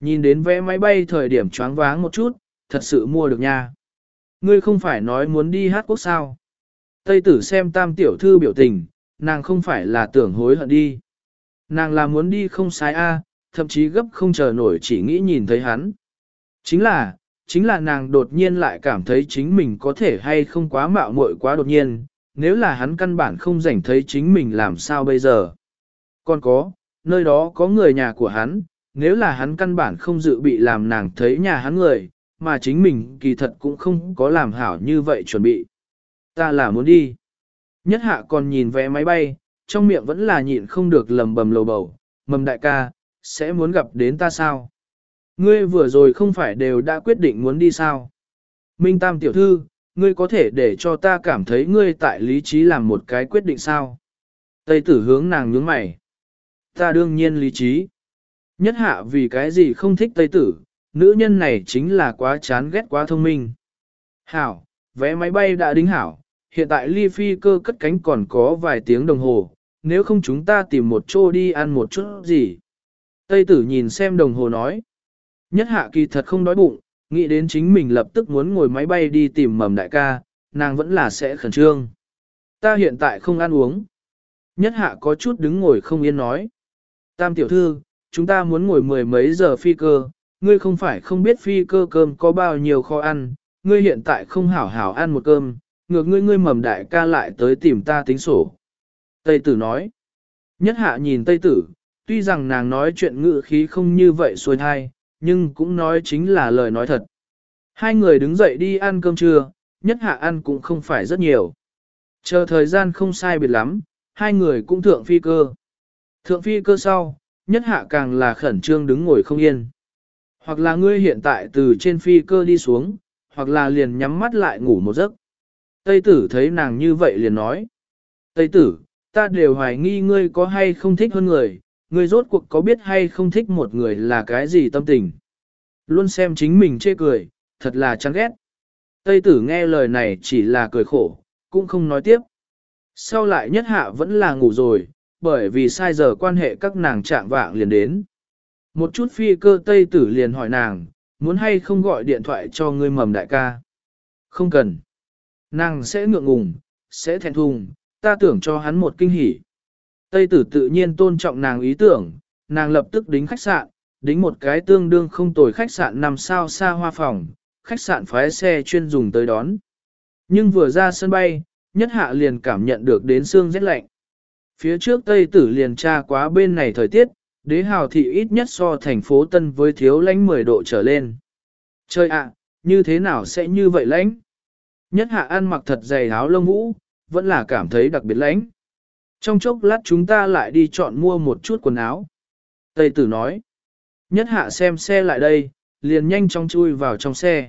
Nhìn đến vé máy bay thời điểm choáng váng một chút, thật sự mua được nha. Ngươi không phải nói muốn đi hát quốc sao? Tây tử xem tam tiểu thư biểu tình, nàng không phải là tưởng hối hận đi. Nàng là muốn đi không sai a, thậm chí gấp không chờ nổi chỉ nghĩ nhìn thấy hắn. Chính là, chính là nàng đột nhiên lại cảm thấy chính mình có thể hay không quá mạo muội quá đột nhiên, nếu là hắn căn bản không rảnh thấy chính mình làm sao bây giờ. Còn có, nơi đó có người nhà của hắn, nếu là hắn căn bản không dự bị làm nàng thấy nhà hắn người, mà chính mình kỳ thật cũng không có làm hảo như vậy chuẩn bị. Ta là muốn đi. Nhất hạ còn nhìn vé máy bay, trong miệng vẫn là nhịn không được lầm bầm lầu bầu, mầm đại ca, sẽ muốn gặp đến ta sao? Ngươi vừa rồi không phải đều đã quyết định muốn đi sao? Minh Tam tiểu thư, ngươi có thể để cho ta cảm thấy ngươi tại lý trí làm một cái quyết định sao? Tây tử hướng nàng nhướng mày. Ta đương nhiên lý trí. Nhất hạ vì cái gì không thích Tây tử, nữ nhân này chính là quá chán ghét quá thông minh. Hảo, vé máy bay đã đính hảo, hiện tại ly phi cơ cất cánh còn có vài tiếng đồng hồ, nếu không chúng ta tìm một chỗ đi ăn một chút gì. Tây tử nhìn xem đồng hồ nói. Nhất hạ kỳ thật không đói bụng, nghĩ đến chính mình lập tức muốn ngồi máy bay đi tìm mầm đại ca, nàng vẫn là sẽ khẩn trương. Ta hiện tại không ăn uống. Nhất hạ có chút đứng ngồi không yên nói. Tam tiểu thư, chúng ta muốn ngồi mười mấy giờ phi cơ, ngươi không phải không biết phi cơ cơm có bao nhiêu kho ăn, ngươi hiện tại không hảo hảo ăn một cơm, ngược ngươi ngươi mầm đại ca lại tới tìm ta tính sổ. Tây tử nói. Nhất hạ nhìn Tây tử, tuy rằng nàng nói chuyện ngữ khí không như vậy xuôi thai, nhưng cũng nói chính là lời nói thật. Hai người đứng dậy đi ăn cơm trưa, nhất hạ ăn cũng không phải rất nhiều. Chờ thời gian không sai biệt lắm, hai người cũng thượng phi cơ. Thượng phi cơ sau, nhất hạ càng là khẩn trương đứng ngồi không yên. Hoặc là ngươi hiện tại từ trên phi cơ đi xuống, hoặc là liền nhắm mắt lại ngủ một giấc. Tây tử thấy nàng như vậy liền nói. Tây tử, ta đều hoài nghi ngươi có hay không thích hơn người, ngươi rốt cuộc có biết hay không thích một người là cái gì tâm tình. Luôn xem chính mình chê cười, thật là chán ghét. Tây tử nghe lời này chỉ là cười khổ, cũng không nói tiếp. Sau lại nhất hạ vẫn là ngủ rồi, bởi vì sai giờ quan hệ các nàng trạng vạng liền đến. Một chút phi cơ Tây tử liền hỏi nàng, muốn hay không gọi điện thoại cho ngươi mầm đại ca. Không cần. Nàng sẽ ngượng ngùng, sẽ thẹn thùng, ta tưởng cho hắn một kinh hỉ. Tây tử tự nhiên tôn trọng nàng ý tưởng, nàng lập tức đính khách sạn, đính một cái tương đương không tồi khách sạn năm sao xa hoa phòng, khách sạn phái xe chuyên dùng tới đón. Nhưng vừa ra sân bay, nhất hạ liền cảm nhận được đến xương rét lạnh. Phía trước Tây tử liền tra quá bên này thời tiết, đế hào thị ít nhất so thành phố Tân với thiếu lãnh mười độ trở lên. Trời ạ, như thế nào sẽ như vậy lãnh? Nhất hạ ăn mặc thật dày áo lông vũ, vẫn là cảm thấy đặc biệt lãnh. Trong chốc lát chúng ta lại đi chọn mua một chút quần áo. Tây tử nói. Nhất hạ xem xe lại đây, liền nhanh chóng chui vào trong xe.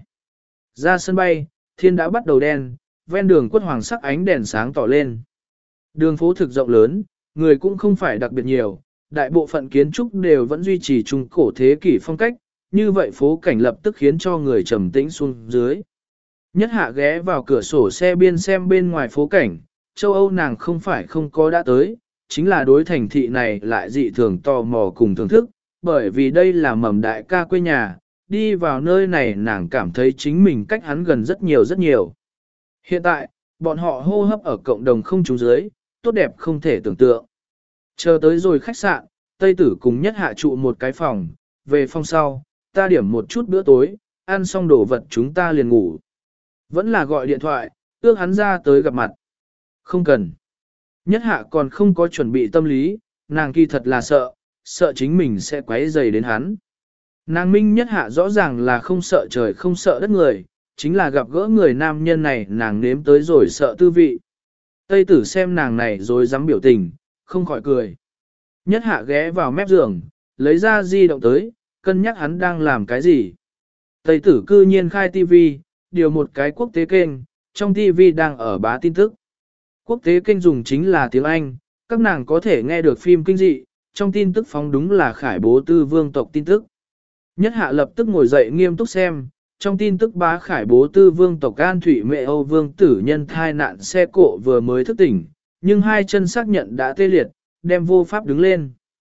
Ra sân bay, thiên đã bắt đầu đen, ven đường quất hoàng sắc ánh đèn sáng tỏ lên. Đường phố thực rộng lớn, người cũng không phải đặc biệt nhiều, đại bộ phận kiến trúc đều vẫn duy trì trung cổ thế kỷ phong cách, như vậy phố cảnh lập tức khiến cho người trầm tĩnh xuống dưới. Nhất hạ ghé vào cửa sổ xe biên xem bên ngoài phố cảnh, châu Âu nàng không phải không có đã tới, chính là đối thành thị này lại dị thường tò mò cùng thưởng thức, bởi vì đây là mầm đại ca quê nhà, đi vào nơi này nàng cảm thấy chính mình cách hắn gần rất nhiều rất nhiều. Hiện tại, bọn họ hô hấp ở cộng đồng không trúng dưới, tốt đẹp không thể tưởng tượng. Chờ tới rồi khách sạn, Tây tử cùng nhất hạ trụ một cái phòng, về phòng sau, ta điểm một chút bữa tối, ăn xong đồ vật chúng ta liền ngủ. Vẫn là gọi điện thoại, ước hắn ra tới gặp mặt. Không cần. Nhất hạ còn không có chuẩn bị tâm lý, nàng kỳ thật là sợ, sợ chính mình sẽ quấy rầy đến hắn. Nàng minh nhất hạ rõ ràng là không sợ trời không sợ đất người, chính là gặp gỡ người nam nhân này nàng nếm tới rồi sợ tư vị. Tây tử xem nàng này rồi dám biểu tình, không khỏi cười. Nhất hạ ghé vào mép giường, lấy ra di động tới, cân nhắc hắn đang làm cái gì. Tây tử cư nhiên khai tivi, điều một cái quốc tế kênh, trong tivi đang ở bá tin tức. Quốc tế kênh dùng chính là tiếng Anh, các nàng có thể nghe được phim kinh dị, trong tin tức phóng đúng là khải bố tư vương tộc tin tức. Nhất hạ lập tức ngồi dậy nghiêm túc xem, trong tin tức bá khải bố tư vương tộc An Thủy Mẹ Âu Vương tử nhân thai nạn xe cộ vừa mới thức tỉnh, nhưng hai chân xác nhận đã tê liệt, đem vô pháp đứng lên.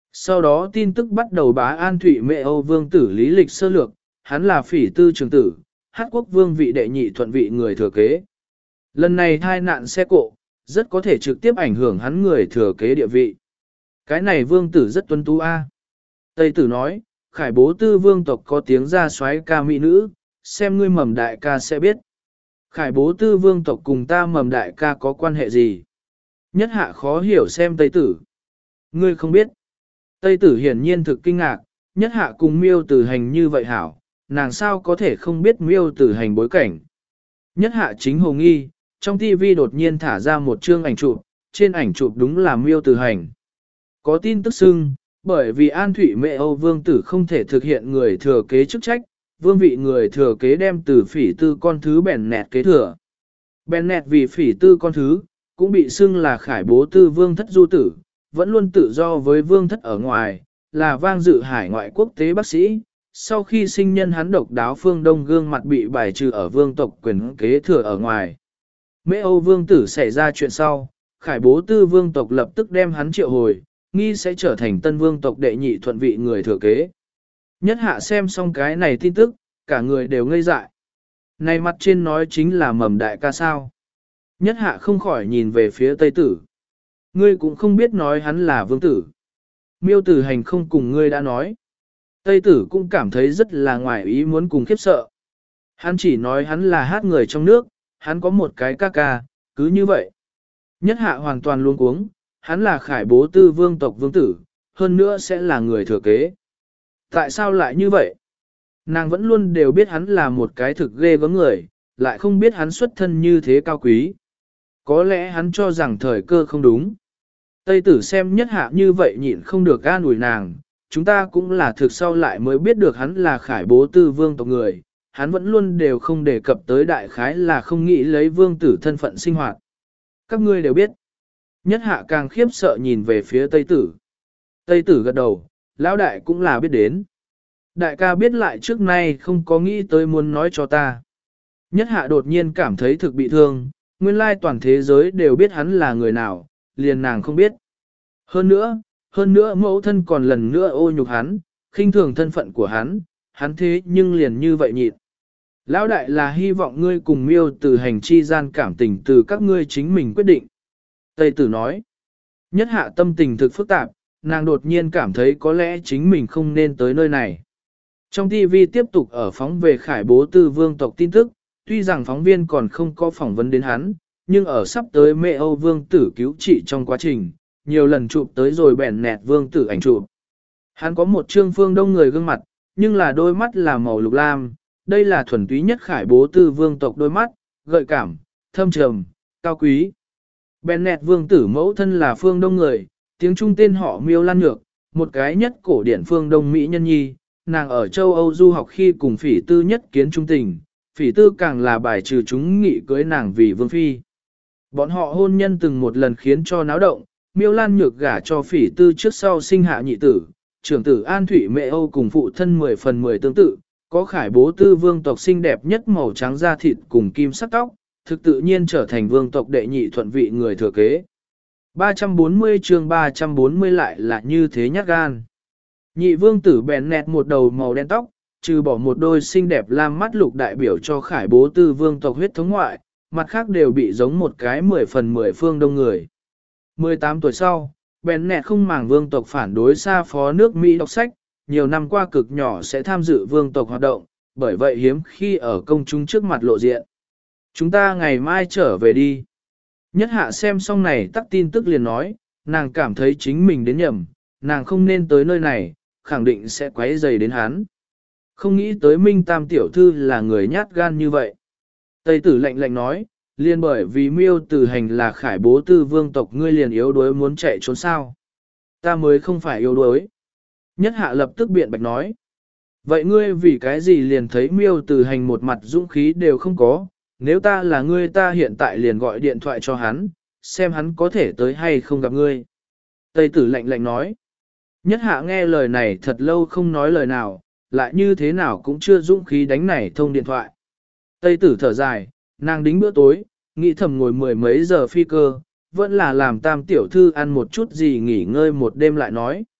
Sau đó tin tức bắt đầu bá An Thụy Mệ Âu Vương tử lý lịch sơ lược, hắn là phỉ tư trường tử, Hát quốc vương vị đệ nhị thuận vị người thừa kế. Lần này thai nạn xe cộ, rất có thể trực tiếp ảnh hưởng hắn người thừa kế địa vị. Cái này vương tử rất tuấn tú a. Tây tử nói, khải bố tư vương tộc có tiếng ra xoáy ca mỹ nữ, xem ngươi mầm đại ca sẽ biết. Khải bố tư vương tộc cùng ta mầm đại ca có quan hệ gì? Nhất hạ khó hiểu xem Tây tử. Ngươi không biết. Tây tử hiển nhiên thực kinh ngạc, nhất hạ cùng miêu tử hành như vậy hảo, nàng sao có thể không biết miêu tử hành bối cảnh. Nhất hạ chính hồ nghi, trong tivi đột nhiên thả ra một chương ảnh chụp, trên ảnh chụp đúng là miêu tử hành. Có tin tức xưng, bởi vì An Thụy Mệ Âu Vương tử không thể thực hiện người thừa kế chức trách, vương vị người thừa kế đem từ phỉ tư con thứ bèn nẹt kế thừa. Bèn nẹt vì phỉ tư con thứ, cũng bị xưng là khải bố tư vương thất du tử, vẫn luôn tự do với vương thất ở ngoài, là vang dự hải ngoại quốc tế bác sĩ. Sau khi sinh nhân hắn độc đáo phương đông gương mặt bị bài trừ ở vương tộc quyền kế thừa ở ngoài. Mễ Âu vương tử xảy ra chuyện sau, khải bố tư vương tộc lập tức đem hắn triệu hồi, nghi sẽ trở thành tân vương tộc đệ nhị thuận vị người thừa kế. Nhất hạ xem xong cái này tin tức, cả người đều ngây dại. Này mặt trên nói chính là mầm đại ca sao. Nhất hạ không khỏi nhìn về phía Tây tử. Ngươi cũng không biết nói hắn là vương tử. Miêu tử hành không cùng ngươi đã nói. Tây tử cũng cảm thấy rất là ngoài ý muốn cùng khiếp sợ. Hắn chỉ nói hắn là hát người trong nước, hắn có một cái ca ca, cứ như vậy. Nhất hạ hoàn toàn luống cuống, hắn là khải bố tư vương tộc vương tử, hơn nữa sẽ là người thừa kế. Tại sao lại như vậy? Nàng vẫn luôn đều biết hắn là một cái thực ghê gớm người, lại không biết hắn xuất thân như thế cao quý. Có lẽ hắn cho rằng thời cơ không đúng. Tây tử xem nhất hạ như vậy nhịn không được an ủi nàng, chúng ta cũng là thực sau lại mới biết được hắn là khải bố tư vương tộc người, hắn vẫn luôn đều không đề cập tới đại khái là không nghĩ lấy vương tử thân phận sinh hoạt. Các ngươi đều biết. Nhất hạ càng khiếp sợ nhìn về phía Tây tử. Tây tử gật đầu, lão đại cũng là biết đến. Đại ca biết lại trước nay không có nghĩ tới muốn nói cho ta. Nhất hạ đột nhiên cảm thấy thực bị thương, nguyên lai toàn thế giới đều biết hắn là người nào, liền nàng không biết. Hơn nữa, hơn nữa mẫu thân còn lần nữa ô nhục hắn, khinh thường thân phận của hắn, hắn thế nhưng liền như vậy nhịn. Lão đại là hy vọng ngươi cùng miêu từ hành chi gian cảm tình từ các ngươi chính mình quyết định. Tây tử nói, nhất hạ tâm tình thực phức tạp, nàng đột nhiên cảm thấy có lẽ chính mình không nên tới nơi này. Trong ti vi tiếp tục ở phóng về khải bố tư vương tộc tin tức, tuy rằng phóng viên còn không có phỏng vấn đến hắn, nhưng ở sắp tới Mễ Âu vương tử cứu trị trong quá trình, nhiều lần chụp tới rồi bèn nẹt vương tử ảnh chụp. Hắn có một trương phương đông người gương mặt, nhưng là đôi mắt là màu lục lam, đây là thuần túy nhất khải bố tư vương tộc đôi mắt, gợi cảm, thâm trầm, cao quý. Bèn nẹt vương tử mẫu thân là phương đông người, tiếng Trung tên họ Miêu Lan Nhược, một cái nhất cổ điển phương đông Mỹ nhân nhi, nàng ở châu Âu du học khi cùng phỉ tư nhất kiến trung tình, phỉ tư càng là bài trừ chúng nghị cưới nàng vì vương phi. Bọn họ hôn nhân từng một lần khiến cho náo động, Miêu Lan Nhược gả cho phỉ tư trước sau sinh hạ nhị tử, trưởng tử An Thụy Mệ Âu cùng phụ thân mười phần mười tương tự, có khải bố tư vương tộc xinh đẹp nhất màu trắng da thịt cùng kim sắc tóc, thực tự nhiên trở thành vương tộc đệ nhị thuận vị người thừa kế. ba trăm bốn mươi chương ba trăm bốn mươi lại là như thế nhát gan. Nhị vương tử bèn nẹt một đầu màu đen tóc, trừ bỏ một đôi xinh đẹp lam mắt lục đại biểu cho khải bố tư vương tộc huyết thống ngoại, mặt khác đều bị giống một cái mười phần mười phương đông người. mười tám tuổi sau, bèn nẹt không màng vương tộc phản đối xa phó nước Mỹ đọc sách, nhiều năm qua cực nhỏ sẽ tham dự vương tộc hoạt động, bởi vậy hiếm khi ở công chúng trước mặt lộ diện. Chúng ta ngày mai trở về đi. Nhất hạ xem xong này tắt tin tức liền nói, nàng cảm thấy chính mình đến nhầm, nàng không nên tới nơi này, khẳng định sẽ quấy rầy đến hắn. Không nghĩ tới Minh Tam tiểu thư là người nhát gan như vậy. Tây tử lạnh lạnh nói, liền bởi vì miêu tử hành là khải bố tư vương tộc ngươi liền yếu đuối muốn chạy trốn sao. Ta mới không phải yếu đuối. Nhất hạ lập tức biện bạch nói. Vậy ngươi vì cái gì liền thấy miêu tử hành một mặt dũng khí đều không có, nếu ta là ngươi ta hiện tại liền gọi điện thoại cho hắn, xem hắn có thể tới hay không gặp ngươi. Tây tử lạnh lạnh nói. Nhất hạ nghe lời này thật lâu không nói lời nào, lại như thế nào cũng chưa dũng khí đánh này thông điện thoại. Tây tử thở dài, nàng đính bữa tối, nghĩ thầm ngồi mười mấy giờ phi cơ, vẫn là làm tam tiểu thư ăn một chút gì nghỉ ngơi một đêm lại nói.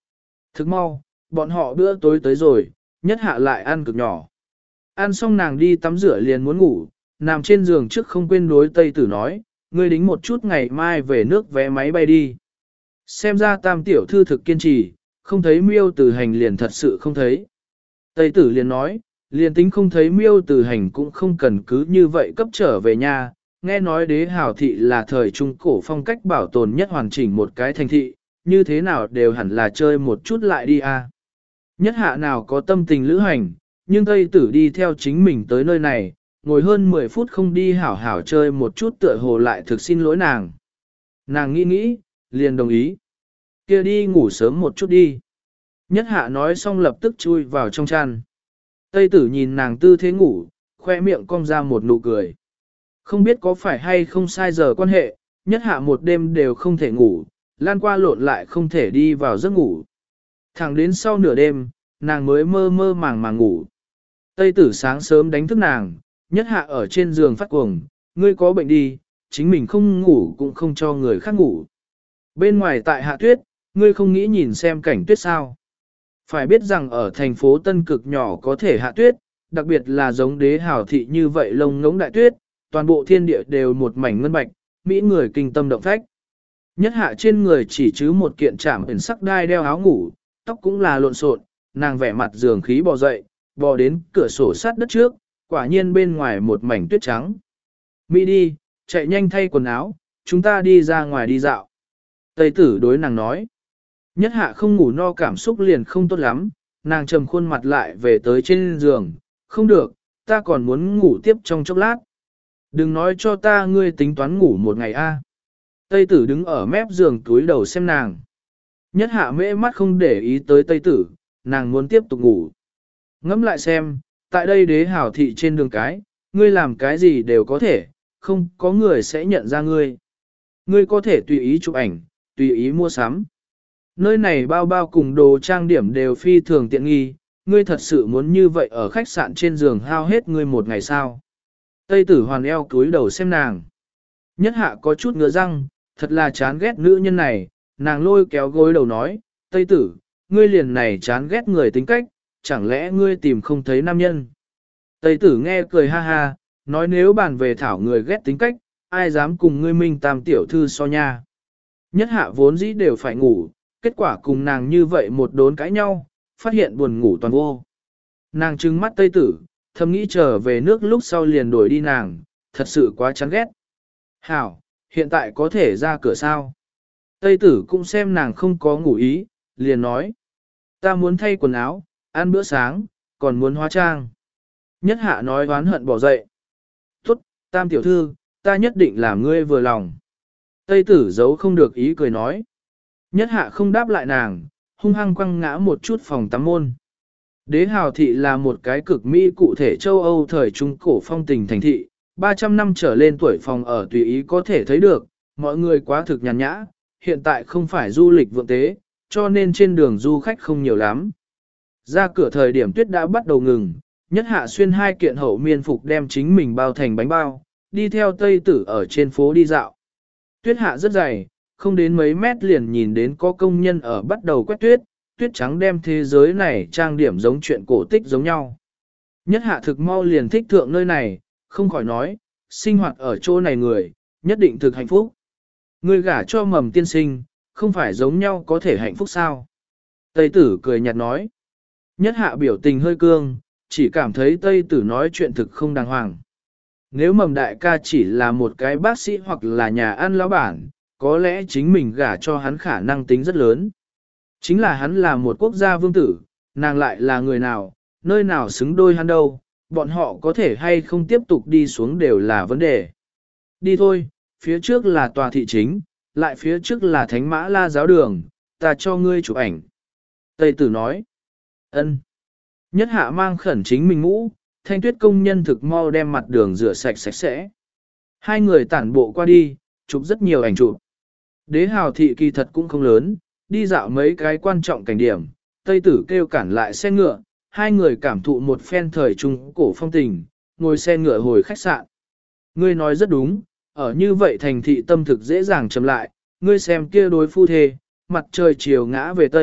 Thức mau, bọn họ bữa tối tới rồi, nhất hạ lại ăn cực nhỏ. Ăn xong nàng đi tắm rửa liền muốn ngủ, nằm trên giường trước không quên đối Tây Tử nói, ngươi đính một chút ngày mai về nước vé máy bay đi. Xem ra tam tiểu thư thực kiên trì, không thấy miêu từ hành liền thật sự không thấy. Tây Tử liền nói, liền tính không thấy miêu từ hành cũng không cần cứ như vậy cấp trở về nhà, nghe nói đế hào thị là thời trung cổ phong cách bảo tồn nhất hoàn chỉnh một cái thành thị, như thế nào đều hẳn là chơi một chút lại đi à. Nhất hạ nào có tâm tình lữ hành, nhưng Tây Tử đi theo chính mình tới nơi này, ngồi hơn mười phút không đi hảo hảo chơi một chút tựa hồ lại thực xin lỗi nàng. Nàng nghĩ nghĩ, liền đồng ý. Kia đi ngủ sớm một chút đi. Nhất hạ nói xong lập tức chui vào trong chăn. Tây Tử nhìn nàng tư thế ngủ, khoe miệng cong ra một nụ cười. Không biết có phải hay không sai giờ quan hệ, nhất hạ một đêm đều không thể ngủ, lan qua lộn lại không thể đi vào giấc ngủ. Thẳng đến sau nửa đêm, nàng mới mơ mơ màng màng ngủ. Tây Tử sáng sớm đánh thức nàng, nhất hạ ở trên giường phát cuồng, ngươi có bệnh đi, chính mình không ngủ cũng không cho người khác ngủ. Bên ngoài tại hạ tuyết, ngươi không nghĩ nhìn xem cảnh tuyết sao. Phải biết rằng ở thành phố Tân cực nhỏ có thể hạ tuyết, đặc biệt là giống đế hào thị như vậy lông ngỗng đại tuyết, toàn bộ thiên địa đều một mảnh ngân bạch, mỹ người kinh tâm động phách. Nhất hạ trên người chỉ chứ một kiện trảm ẩn sắc đai đeo áo ngủ, tóc cũng là lộn xộn, nàng vẻ mặt giường khí bò dậy, bò đến cửa sổ sát đất trước, quả nhiên bên ngoài một mảnh tuyết trắng. Mỹ đi, chạy nhanh thay quần áo, chúng ta đi ra ngoài đi dạo. Tây Tử đối nàng nói. Nhất hạ không ngủ no cảm xúc liền không tốt lắm, nàng trầm khuôn mặt lại về tới trên giường, không được, ta còn muốn ngủ tiếp trong chốc lát. Đừng nói cho ta ngươi tính toán ngủ một ngày a. Tây Tử đứng ở mép giường túi đầu xem nàng. Nhất hạ mễ mắt không để ý tới Tây Tử, nàng muốn tiếp tục ngủ. Ngẫm lại xem, tại đây đế hảo thị trên đường cái, ngươi làm cái gì đều có thể, không có người sẽ nhận ra ngươi. Ngươi có thể tùy ý chụp ảnh, tùy ý mua sắm. Nơi này bao bao cùng đồ trang điểm đều phi thường tiện nghi, ngươi thật sự muốn như vậy ở khách sạn trên giường hao hết ngươi một ngày sao. Tây Tử hoàn eo cúi đầu xem nàng. Nhất hạ có chút ngứa răng, thật là chán ghét nữ nhân này, nàng lôi kéo gối đầu nói, Tây Tử, ngươi liền này chán ghét người tính cách, chẳng lẽ ngươi tìm không thấy nam nhân. Tây Tử nghe cười ha ha, nói nếu bàn về thảo người ghét tính cách, ai dám cùng ngươi minh tam tiểu thư so nha. Nhất hạ vốn dĩ đều phải ngủ, kết quả cùng nàng như vậy một đốn cãi nhau, phát hiện buồn ngủ toàn vô. Nàng trừng mắt Tây Tử, thầm nghĩ trở về nước lúc sau liền đuổi đi nàng, thật sự quá chán ghét. Hảo, hiện tại có thể ra cửa sao? Tây Tử cũng xem nàng không có ngủ ý, liền nói. Ta muốn thay quần áo, ăn bữa sáng, còn muốn hóa trang. Nhất hạ nói oán hận bỏ dậy. Tốt, tam tiểu thư, ta nhất định làm ngươi vừa lòng. Tây Tử giấu không được ý cười nói. Nhất hạ không đáp lại nàng, hung hăng quăng ngã một chút phòng tắm môn. Đế hào thị là một cái cực mỹ cụ thể châu Âu thời trung cổ phong tình thành thị, ba trăm năm trở lên tuổi phòng ở tùy ý có thể thấy được, mọi người quá thực nhàn nhã, hiện tại không phải du lịch vượng tế, cho nên trên đường du khách không nhiều lắm. Ra cửa thời điểm tuyết đã bắt đầu ngừng, nhất hạ xuyên hai kiện hậu miên phục đem chính mình bao thành bánh bao, đi theo Tây Tử ở trên phố đi dạo. Tuyết hạ rất dày, không đến mấy mét liền nhìn đến có công nhân ở bắt đầu quét tuyết, tuyết trắng đem thế giới này trang điểm giống chuyện cổ tích giống nhau. Nhất hạ thực mau liền thích thượng nơi này, không khỏi nói, sinh hoạt ở chỗ này người, nhất định thực hạnh phúc. Người gả cho mầm tiên sinh, không phải giống nhau có thể hạnh phúc sao? Tây Tử cười nhạt nói. Nhất hạ biểu tình hơi cương, chỉ cảm thấy Tây Tử nói chuyện thực không đàng hoàng. Nếu mầm đại ca chỉ là một cái bác sĩ hoặc là nhà ăn lão bản, có lẽ chính mình gả cho hắn khả năng tính rất lớn. Chính là hắn là một quốc gia vương tử, nàng lại là người nào, nơi nào xứng đôi hắn đâu, bọn họ có thể hay không tiếp tục đi xuống đều là vấn đề. Đi thôi, phía trước là tòa thị chính, lại phía trước là thánh mã la giáo đường, ta cho ngươi chụp ảnh. Tây Tử nói, ân. Nhất hạ mang khẩn chính mình mũ, thanh tuyết công nhân thực mau đem mặt đường rửa sạch sạch sẽ. Hai người tản bộ qua đi, chụp rất nhiều ảnh chụp. Đế hào thị kỳ thật cũng không lớn, đi dạo mấy cái quan trọng cảnh điểm, Tây Tử kêu cản lại xe ngựa, hai người cảm thụ một phen thời trung cổ phong tình, ngồi xe ngựa hồi khách sạn. Ngươi nói rất đúng, ở như vậy thành thị tâm thực dễ dàng chậm lại, ngươi xem kia đối phu thê, mặt trời chiều ngã về Tây,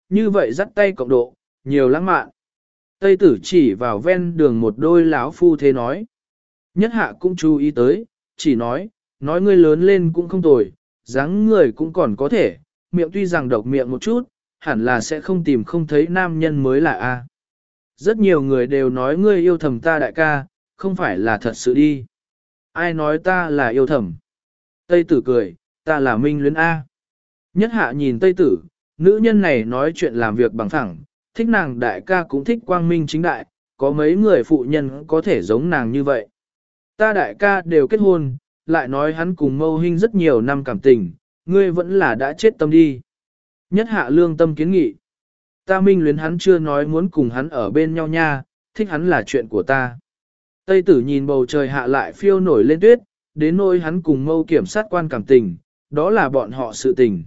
như vậy dắt tay cộng độ, nhiều lãng mạn. Tây tử chỉ vào ven đường một đôi lão phu thế nói. Nhất hạ cũng chú ý tới, chỉ nói, nói ngươi lớn lên cũng không tồi, dáng người cũng còn có thể, miệng tuy rằng độc miệng một chút, hẳn là sẽ không tìm không thấy nam nhân mới là A. Rất nhiều người đều nói ngươi yêu thầm ta đại ca, không phải là thật sự đi. Ai nói ta là yêu thầm? Tây tử cười, ta là minh luyến A. Nhất hạ nhìn Tây tử, nữ nhân này nói chuyện làm việc bằng thẳng, thích nàng đại ca cũng thích quang minh chính đại, có mấy người phụ nhân có thể giống nàng như vậy. Ta đại ca đều kết hôn, lại nói hắn cùng mâu hình rất nhiều năm cảm tình, ngươi vẫn là đã chết tâm đi. Nhất hạ lương tâm kiến nghị. Ta minh luyến hắn chưa nói muốn cùng hắn ở bên nhau nha, thích hắn là chuyện của ta. Tây tử nhìn bầu trời hạ lại phiêu nổi lên tuyết, đến nỗi hắn cùng mâu kiểm sát quan cảm tình, đó là bọn họ sự tình.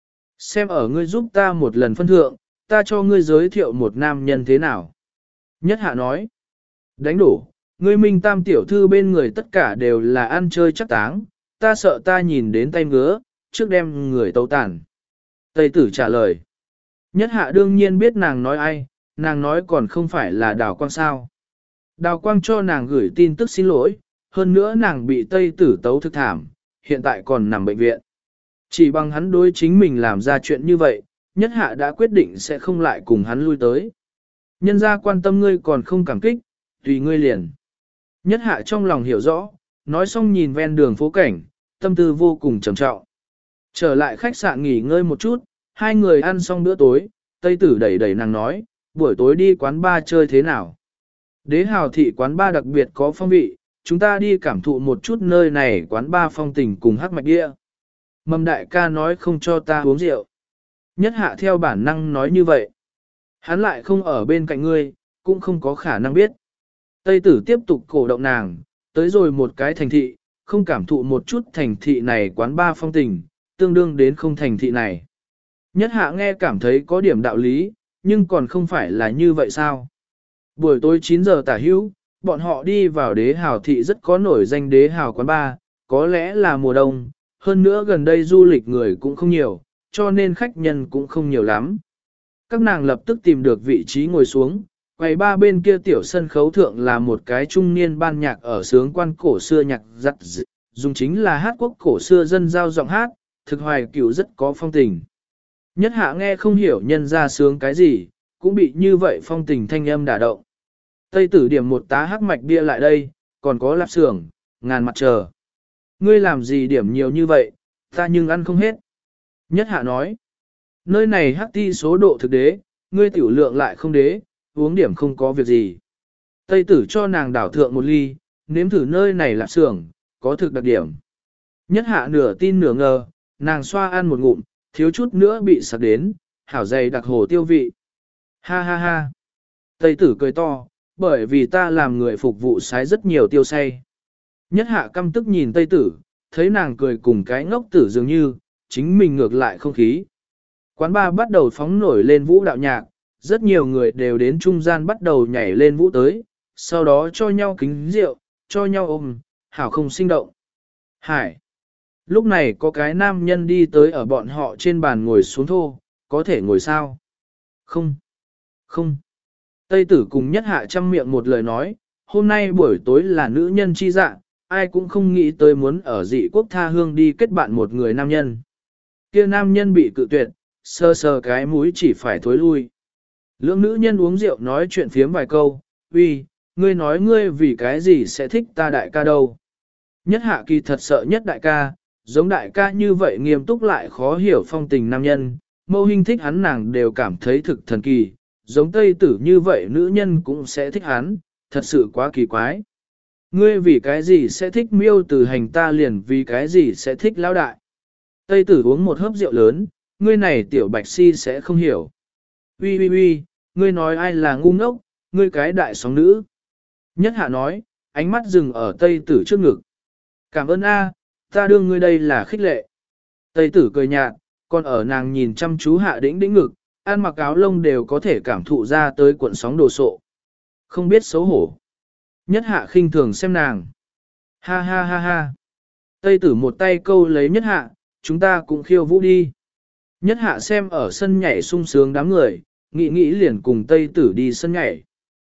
Xem ở ngươi giúp ta một lần phân thượng, ta cho ngươi giới thiệu một nam nhân thế nào. Nhất hạ nói, đánh đổ, ngươi minh tam tiểu thư bên người tất cả đều là ăn chơi chắc táng, ta sợ ta nhìn đến tay ngứa, trước đem người tấu tàn. Tây tử trả lời, nhất hạ đương nhiên biết nàng nói ai, nàng nói còn không phải là đào quang sao. Đào quang cho nàng gửi tin tức xin lỗi, hơn nữa nàng bị Tây tử tấu thực thảm, hiện tại còn nằm bệnh viện. Chỉ bằng hắn đối chính mình làm ra chuyện như vậy, nhất hạ đã quyết định sẽ không lại cùng hắn lui tới. Nhân ra quan tâm ngươi còn không cảm kích, tùy ngươi liền. Nhất hạ trong lòng hiểu rõ, nói xong nhìn ven đường phố cảnh, tâm tư vô cùng trầm trọng. Trở lại khách sạn nghỉ ngơi một chút, hai người ăn xong bữa tối, Tây tử đẩy đẩy nàng nói, buổi tối đi quán bar chơi thế nào. Đế hào thị quán bar đặc biệt có phong vị, chúng ta đi cảm thụ một chút nơi này quán bar phong tình cùng hắc mạch địa. Mầm đại ca nói không cho ta uống rượu. Nhất hạ theo bản năng nói như vậy. Hắn lại không ở bên cạnh ngươi, cũng không có khả năng biết. Tây tử tiếp tục cổ động nàng, tới rồi một cái thành thị, không cảm thụ một chút thành thị này quán ba phong tình, tương đương đến không thành thị này. Nhất hạ nghe cảm thấy có điểm đạo lý, nhưng còn không phải là như vậy sao? Buổi tối chín giờ tả hữu, bọn họ đi vào đế hào thị rất có nổi danh đế hào quán ba, có lẽ là mùa đông, hơn nữa gần đây du lịch người cũng không nhiều, cho nên khách nhân cũng không nhiều lắm. Các nàng lập tức tìm được vị trí ngồi xuống, quầy ba bên kia tiểu sân khấu thượng là một cái trung niên ban nhạc ở sướng quan cổ xưa nhạc giặt dị, dùng chính là hát quốc cổ xưa dân giao giọng hát, thực hoài cửu rất có phong tình. Nhất hạ nghe không hiểu nhân ra sướng cái gì, cũng bị như vậy phong tình thanh âm đả động. Tây tử điểm một tá hắc mạch bia lại đây, còn có lạp xưởng, ngàn mặt chờ. Ngươi làm gì điểm nhiều như vậy, ta nhưng ăn không hết. Nhất hạ nói, nơi này hắc ti số độ thực đế, ngươi tiểu lượng lại không đế, uống điểm không có việc gì. Tây tử cho nàng đảo thượng một ly, nếm thử nơi này lạp xưởng, có thực đặc điểm. Nhất hạ nửa tin nửa ngờ, nàng xoa ăn một ngụm, thiếu chút nữa bị sặc đến, hảo dày đặc hồ tiêu vị. Ha ha ha. Tây tử cười to, bởi vì ta làm người phục vụ sái rất nhiều tiêu say. Nhất hạ căm tức nhìn Tây tử, thấy nàng cười cùng cái ngốc tử dường như, chính mình ngược lại không khí. Quán bar bắt đầu phóng nổi lên vũ đạo nhạc, rất nhiều người đều đến trung gian bắt đầu nhảy lên vũ tới, sau đó cho nhau kính rượu, cho nhau ôm, hảo không sinh động. Hải! Lúc này có cái nam nhân đi tới ở bọn họ trên bàn ngồi xuống thô, có thể ngồi sao? Không! Không! Tây tử cùng nhất hạ chăm miệng một lời nói, hôm nay buổi tối là nữ nhân chi dạng, ai cũng không nghĩ tới muốn ở dị quốc tha hương đi kết bạn một người nam nhân. Kia nam nhân bị cự tuyệt, sơ sơ cái mũi chỉ phải thối lui. Lưỡng nữ nhân uống rượu nói chuyện phiếm vài câu, uy, ngươi nói ngươi vì cái gì sẽ thích ta đại ca đâu. Nhất hạ kỳ thật sợ nhất đại ca, giống đại ca như vậy nghiêm túc lại khó hiểu phong tình nam nhân, mâu hình thích hắn nàng đều cảm thấy thực thần kỳ, giống tây tử như vậy nữ nhân cũng sẽ thích hắn, thật sự quá kỳ quái. Ngươi vì cái gì sẽ thích miêu từ hành ta liền vì cái gì sẽ thích lão đại. Tây tử uống một hớp rượu lớn, ngươi này tiểu bạch si sẽ không hiểu. Ui ui ui, ngươi nói ai là ngu ngốc, ngươi cái đại sóng nữ. Nhất hạ nói, ánh mắt dừng ở tây tử trước ngực. Cảm ơn a, ta đương ngươi đây là khích lệ. Tây tử cười nhạt, còn ở nàng nhìn chăm chú hạ đĩnh đĩnh ngực, ăn mặc áo lông đều có thể cảm thụ ra tới cuộn sóng đồ sộ. Không biết xấu hổ. Nhất hạ khinh thường xem nàng. Ha ha ha ha. Tây tử một tay câu lấy nhất hạ, chúng ta cũng khiêu vũ đi. Nhất hạ xem ở sân nhảy sung sướng đám người, nghĩ nghĩ liền cùng Tây Tử đi sân nhảy.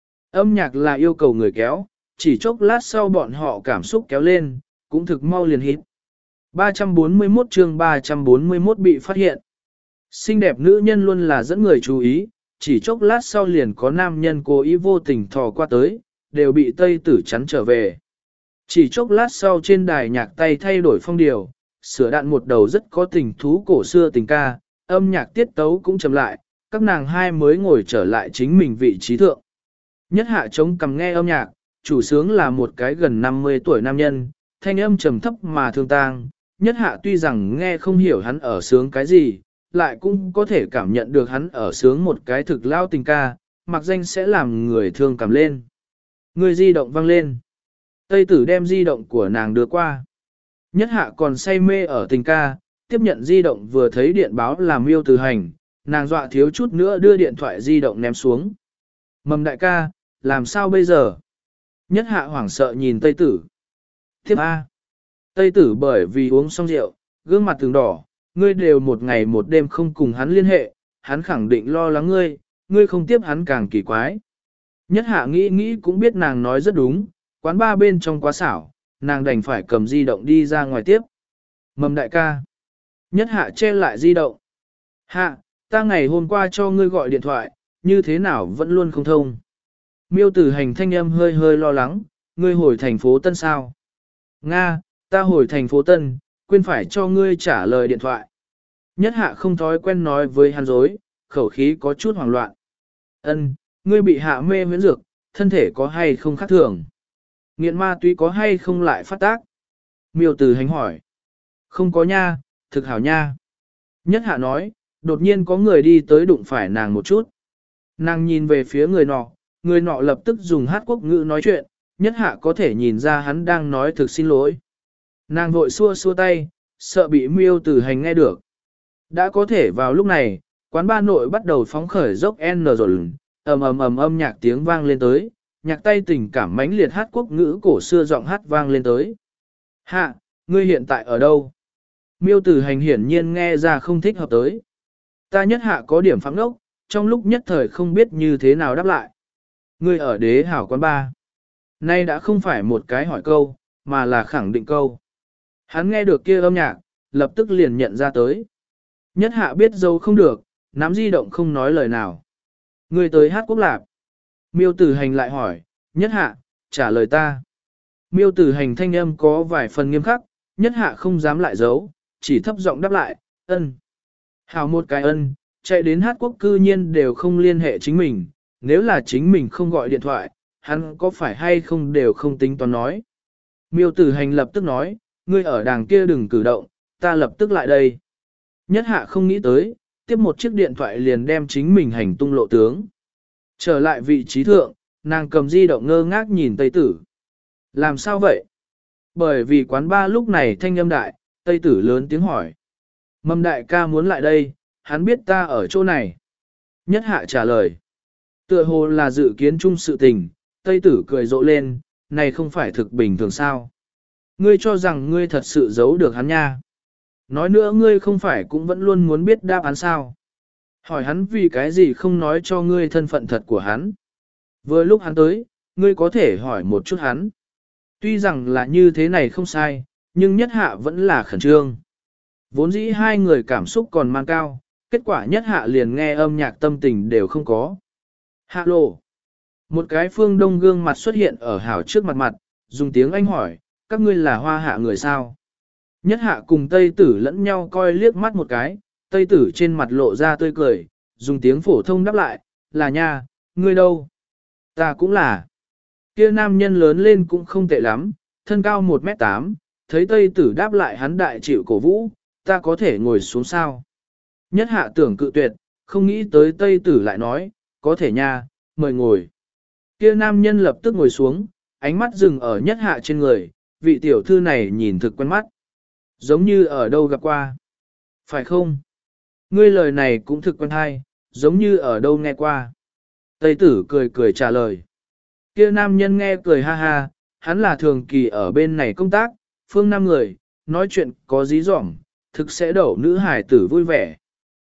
Âm nhạc là yêu cầu người kéo, chỉ chốc lát sau bọn họ cảm xúc kéo lên, cũng thực mau liền hít. ba trăm bốn mươi mốt chương ba trăm bốn mươi mốt bị phát hiện. Xinh đẹp nữ nhân luôn là dẫn người chú ý, chỉ chốc lát sau liền có nam nhân cố ý vô tình thò qua tới, đều bị Tây Tử chắn trở về. Chỉ chốc lát sau trên đài nhạc tay thay đổi phong điều, sửa đạn một đầu rất có tình thú cổ xưa tình ca, âm nhạc tiết tấu cũng chậm lại, các nàng hai mới ngồi trở lại chính mình vị trí thượng. Nhất hạ chống cầm nghe âm nhạc, chủ sướng là một cái gần năm mươi tuổi nam nhân, thanh âm trầm thấp mà thương tang. Nhất hạ tuy rằng nghe không hiểu hắn ở sướng cái gì, lại cũng có thể cảm nhận được hắn ở sướng một cái thực lao tình ca, mặc danh sẽ làm người thương cảm lên. Người di động vang lên. Tây Tử đem di động của nàng đưa qua. Nhất hạ còn say mê ở tình ca, tiếp nhận di động vừa thấy điện báo là Miêu Từ Hành, nàng dọa thiếu chút nữa đưa điện thoại di động ném xuống. Mầm đại ca, làm sao bây giờ? Nhất hạ hoảng sợ nhìn Tây Tử. Tiếp A. Tây Tử bởi vì uống xong rượu, gương mặt từng đỏ, ngươi đều một ngày một đêm không cùng hắn liên hệ, hắn khẳng định lo lắng ngươi, ngươi không tiếp hắn càng kỳ quái. Nhất hạ nghĩ nghĩ cũng biết nàng nói rất đúng, quán ba bên trong quá xảo, nàng đành phải cầm di động đi ra ngoài tiếp. Mầm đại ca. Nhất hạ che lại di động. Hạ, ta ngày hôm qua cho ngươi gọi điện thoại, như thế nào vẫn luôn không thông. Miêu Tử Hành thanh âm hơi hơi lo lắng, ngươi hồi thành phố Tân sao? Nga, ta hồi thành phố Tân, quên phải cho ngươi trả lời điện thoại. Nhất hạ không thói quen nói với hắn dối, khẩu khí có chút hoảng loạn. Ân, ngươi bị hạ mê miễn dược, thân thể có hay không khác thường? Nghiện ma túy có hay không lại phát tác? Miêu Tử Hành hỏi. Không có nha, thực hảo nha. Nhất hạ nói, đột nhiên có người đi tới đụng phải nàng một chút. Nàng nhìn về phía người nọ, người nọ lập tức dùng hát quốc ngữ nói chuyện, nhất hạ có thể nhìn ra hắn đang nói thực xin lỗi. Nàng vội xua xua tay, sợ bị Miêu Tử Hành nghe được. Đã có thể vào lúc này, quán ba nội bắt đầu phóng khởi dốc N rồi, ầm ầm ầm âm nhạc tiếng vang lên tới, nhạc tay tình cảm mãnh liệt hát quốc ngữ cổ xưa giọng hát vang lên tới. Hạ, ngươi hiện tại ở đâu? Miêu Tử Hành hiển nhiên nghe ra không thích hợp tới. Ta nhất hạ có điểm phẳng ốc, trong lúc nhất thời không biết như thế nào đáp lại. Ngươi ở đế hảo quán ba. Nay đã không phải một cái hỏi câu, mà là khẳng định câu. Hắn nghe được kia âm nhạc, lập tức liền nhận ra tới. Nhất hạ biết dâu không được, nắm di động không nói lời nào. Ngươi tới hát quốc lạp. Miêu Tử Hành lại hỏi, nhất hạ, trả lời ta. Miêu Tử Hành thanh âm có vài phần nghiêm khắc, nhất hạ không dám lại giấu, chỉ thấp giọng đáp lại, ân. Hào một cái ân, chạy đến hát quốc cư nhiên đều không liên hệ chính mình, nếu là chính mình không gọi điện thoại, hắn có phải hay không đều không tính toán nói. Miêu Tử Hành lập tức nói, ngươi ở đàng kia đừng cử động, ta lập tức lại đây. Nhất hạ không nghĩ tới, tiếp một chiếc điện thoại liền đem chính mình hành tung lộ tướng. Trở lại vị trí thượng, nàng cầm di động ngơ ngác nhìn Tây Tử. Làm sao vậy? Bởi vì quán ba lúc này thanh âm đại, Tây Tử lớn tiếng hỏi. Mầm đại ca muốn lại đây, hắn biết ta ở chỗ này. Nhất hạ trả lời. Tựa hồ là dự kiến chung sự tình, Tây Tử cười rộ lên, này không phải thực bình thường sao. Ngươi cho rằng ngươi thật sự giấu được hắn nha. Nói nữa ngươi không phải cũng vẫn luôn muốn biết đáp án sao. Hỏi hắn vì cái gì không nói cho ngươi thân phận thật của hắn. Vừa lúc hắn tới, ngươi có thể hỏi một chút hắn. Tuy rằng là như thế này không sai, nhưng nhất hạ vẫn là khẩn trương. Vốn dĩ hai người cảm xúc còn mang cao, kết quả nhất hạ liền nghe âm nhạc tâm tình đều không có. Hạ lộ. Một cái phương đông gương mặt xuất hiện ở hảo trước mặt mặt, dùng tiếng Anh hỏi, các ngươi là hoa hạ người sao? Nhất hạ cùng Tây Tử lẫn nhau coi liếc mắt một cái, Tây Tử trên mặt lộ ra tươi cười, dùng tiếng phổ thông đáp lại, là nha, ngươi đâu? Ta cũng là. Kia nam nhân lớn lên cũng không tệ lắm, thân cao một mét tám, thấy Tây Tử đáp lại hắn đại chịu cổ vũ, ta có thể ngồi xuống sao? Nhất hạ tưởng cự tuyệt, không nghĩ tới Tây Tử lại nói, có thể nha, mời ngồi. Kia nam nhân lập tức ngồi xuống, ánh mắt dừng ở nhất hạ trên người, vị tiểu thư này nhìn thực quen mắt. Giống như ở đâu gặp qua. Phải không? Ngươi lời này cũng thực quen hay, giống như ở đâu nghe qua. Tây Tử cười cười trả lời. Kia nam nhân nghe cười ha ha, hắn là thường kỳ ở bên này công tác, phương nam người, nói chuyện có dí dỏm, thực sẽ đổ nữ hải tử vui vẻ.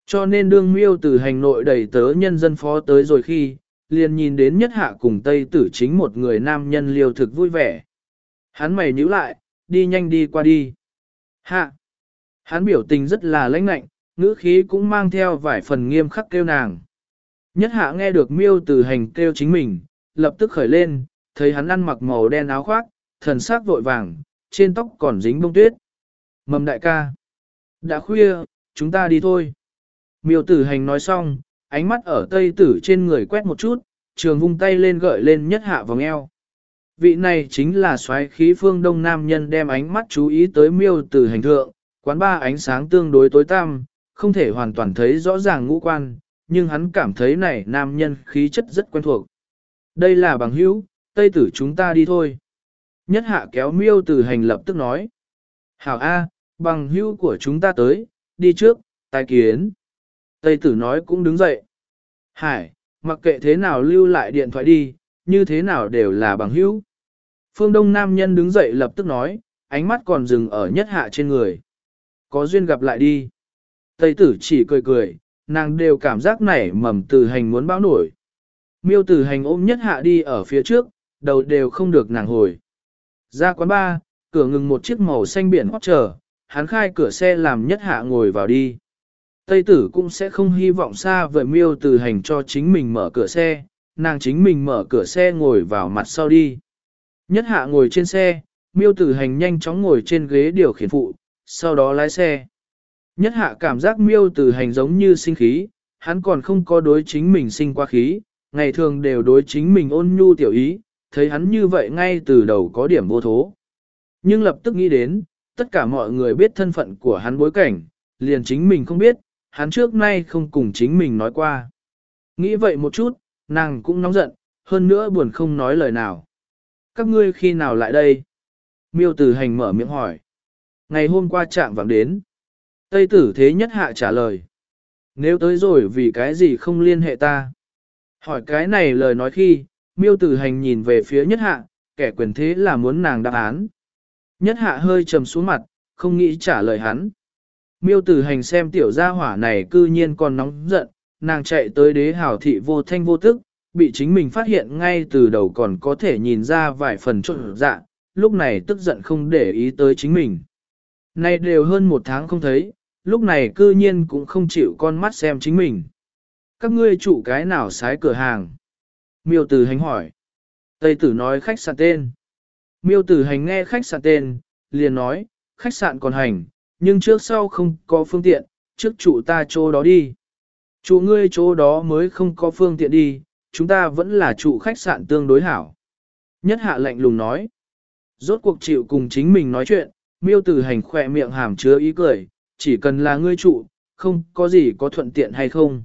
Cho nên đương miêu từ hành nội đẩy tớ nhân dân phó tới rồi khi, liền nhìn đến nhất hạ cùng Tây Tử chính một người nam nhân liều thực vui vẻ. Hắn mày nhíu lại, đi nhanh đi qua đi. Hạ! Hắn biểu tình rất là lãnh lạnh, ngữ khí cũng mang theo vài phần nghiêm khắc kêu nàng. Nhất hạ nghe được miêu từ hành kêu chính mình, lập tức khởi lên, thấy hắn ăn mặc màu đen áo khoác, thần sắc vội vàng, trên tóc còn dính bông tuyết. Mầm đại ca! Đã khuya, chúng ta đi thôi. Miêu tử hành nói xong, ánh mắt ở Tây Tử trên người quét một chút, trường vung tay lên gợi lên nhất hạ vòng eo. Vị này chính là soái khí phương đông nam nhân đem ánh mắt chú ý tới miêu tử hành thượng, quán ba ánh sáng tương đối tối tăm, không thể hoàn toàn thấy rõ ràng ngũ quan, nhưng hắn cảm thấy này nam nhân khí chất rất quen thuộc. Đây là bằng hữu, Tây Tử chúng ta đi thôi. Nhất hạ kéo miêu tử hành lập tức nói. Hảo A, bằng hữu của chúng ta tới, đi trước, tài kiến. Tây Tử nói cũng đứng dậy. Hải, mặc kệ thế nào lưu lại điện thoại đi, như thế nào đều là bằng hữu. Phương Đông nam nhân đứng dậy lập tức nói, ánh mắt còn dừng ở nhất hạ trên người. Có duyên gặp lại đi. Tây Tử chỉ cười cười, nàng đều cảm giác nảy mầm Tử hành muốn báo nổi. Miêu Tử hành ôm nhất hạ đi ở phía trước, đầu đều không được nàng hồi. Ra quán bar, cửa ngừng một chiếc màu xanh biển hót chờ, hắn khai cửa xe làm nhất hạ ngồi vào đi. Tây Tử cũng sẽ không hy vọng xa vời miêu Tử hành cho chính mình mở cửa xe, nàng chính mình mở cửa xe ngồi vào mặt sau đi. Nhất hạ ngồi trên xe, miêu Tử hành nhanh chóng ngồi trên ghế điều khiển phụ, sau đó lái xe. Nhất hạ cảm giác miêu Tử hành giống như sinh khí, hắn còn không có đối chính mình sinh qua khí, ngày thường đều đối chính mình ôn nhu tiểu ý, thấy hắn như vậy ngay từ đầu có điểm vô thố. Nhưng lập tức nghĩ đến, tất cả mọi người biết thân phận của hắn bối cảnh, liền chính mình không biết, hắn trước nay không cùng chính mình nói qua. Nghĩ vậy một chút, nàng cũng nóng giận, hơn nữa buồn không nói lời nào. Các ngươi khi nào lại đây? Miêu Tử hành mở miệng hỏi. Ngày hôm qua chạm vạng đến. Tây Tử thế nhất hạ trả lời. Nếu tới rồi vì cái gì không liên hệ ta? Hỏi cái này lời nói khi, miêu Tử hành nhìn về phía nhất hạ, kẻ quyền thế là muốn nàng đáp án. Nhất hạ hơi trầm xuống mặt, không nghĩ trả lời hắn. Miêu Tử hành xem tiểu gia hỏa này cư nhiên còn nóng giận, nàng chạy tới đế hảo thị vô thanh vô tức, bị chính mình phát hiện ngay từ đầu còn có thể nhìn ra vài phần trộn dạ, lúc này tức giận không để ý tới chính mình. Nay đều hơn một tháng không thấy, lúc này cư nhiên cũng không chịu con mắt xem chính mình. Các ngươi chủ cái nào sái cửa hàng? Miêu Tử hành hỏi. Tây Tử nói khách sạn tên. Miêu Tử hành nghe khách sạn tên, liền nói, khách sạn còn hành, nhưng trước sau không có phương tiện, trước trụ ta chỗ đó đi. Trụ ngươi chỗ đó mới không có phương tiện đi, chúng ta vẫn là trụ khách sạn tương đối hảo. Nhất hạ lạnh lùng nói. Rốt cuộc chịu cùng chính mình nói chuyện, miêu Tử hành khỏe miệng hàm chứa ý cười, chỉ cần là ngươi trụ, không có gì có thuận tiện hay không.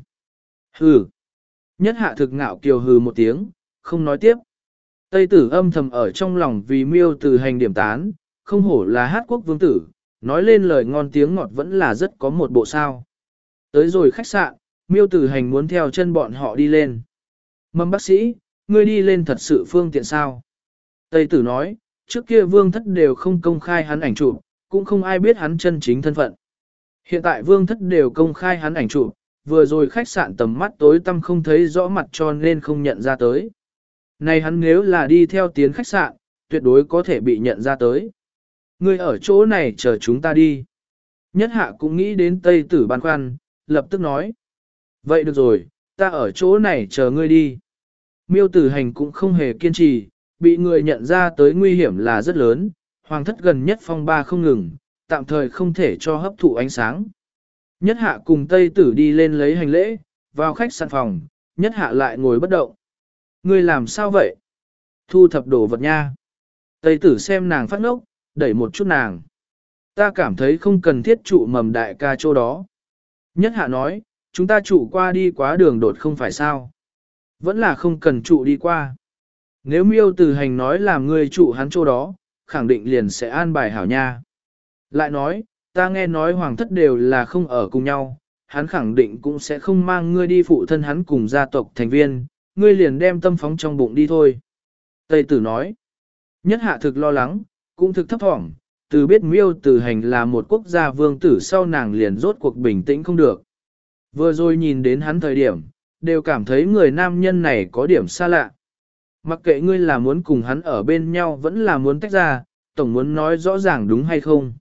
Hừ. Nhất hạ thực ngạo kiều hừ một tiếng, không nói tiếp. Tây Tử âm thầm ở trong lòng vì miêu Tử hành điểm tán, không hổ là hát quốc vương tử, nói lên lời ngon tiếng ngọt vẫn là rất có một bộ sao. Tới rồi khách sạn, miêu Tử hành muốn theo chân bọn họ đi lên. Mâm bác sĩ, ngươi đi lên thật sự phương tiện sao? Tây Tử nói, trước kia vương thất đều không công khai hắn ảnh chụp, cũng không ai biết hắn chân chính thân phận. Hiện tại vương thất đều công khai hắn ảnh chụp, vừa rồi khách sạn tầm mắt tối tăm không thấy rõ mặt cho nên không nhận ra tới. Này hắn nếu là đi theo tiến khách sạn, tuyệt đối có thể bị nhận ra tới. Ngươi ở chỗ này chờ chúng ta đi. Nhất hạ cũng nghĩ đến Tây Tử băn khoăn, lập tức nói. Vậy được rồi, ta ở chỗ này chờ ngươi đi. Miêu Tử hành cũng không hề kiên trì, bị người nhận ra tới nguy hiểm là rất lớn, hoàng thất gần nhất phong ba không ngừng, tạm thời không thể cho hấp thụ ánh sáng. Nhất hạ cùng Tây Tử đi lên lấy hành lễ, vào khách sạn phòng, nhất hạ lại ngồi bất động. Ngươi làm sao vậy? Thu thập đồ vật nha. Tây Tử xem nàng phát ngốc, đẩy một chút nàng. Ta cảm thấy không cần thiết trụ mầm đại ca chỗ đó. Nhất hạ nói, chúng ta trụ qua đi quá đường đột không phải sao. Vẫn là không cần trụ đi qua. Nếu miêu Tử hành nói làm ngươi trụ hắn chỗ đó, khẳng định liền sẽ an bài hảo nha. Lại nói, ta nghe nói hoàng thất đều là không ở cùng nhau, hắn khẳng định cũng sẽ không mang ngươi đi phụ thân hắn cùng gia tộc thành viên, ngươi liền đem tâm phóng trong bụng đi thôi. Tây Tử nói, nhất hạ thực lo lắng, cũng thực thấp thỏm, từ biết miêu Tử hành là một quốc gia vương tử sau nàng liền rốt cuộc bình tĩnh không được. Vừa rồi nhìn đến hắn thời điểm, đều cảm thấy người nam nhân này có điểm xa lạ. Mặc kệ ngươi là muốn cùng hắn ở bên nhau vẫn là muốn tách ra, tổng muốn nói rõ ràng đúng hay không.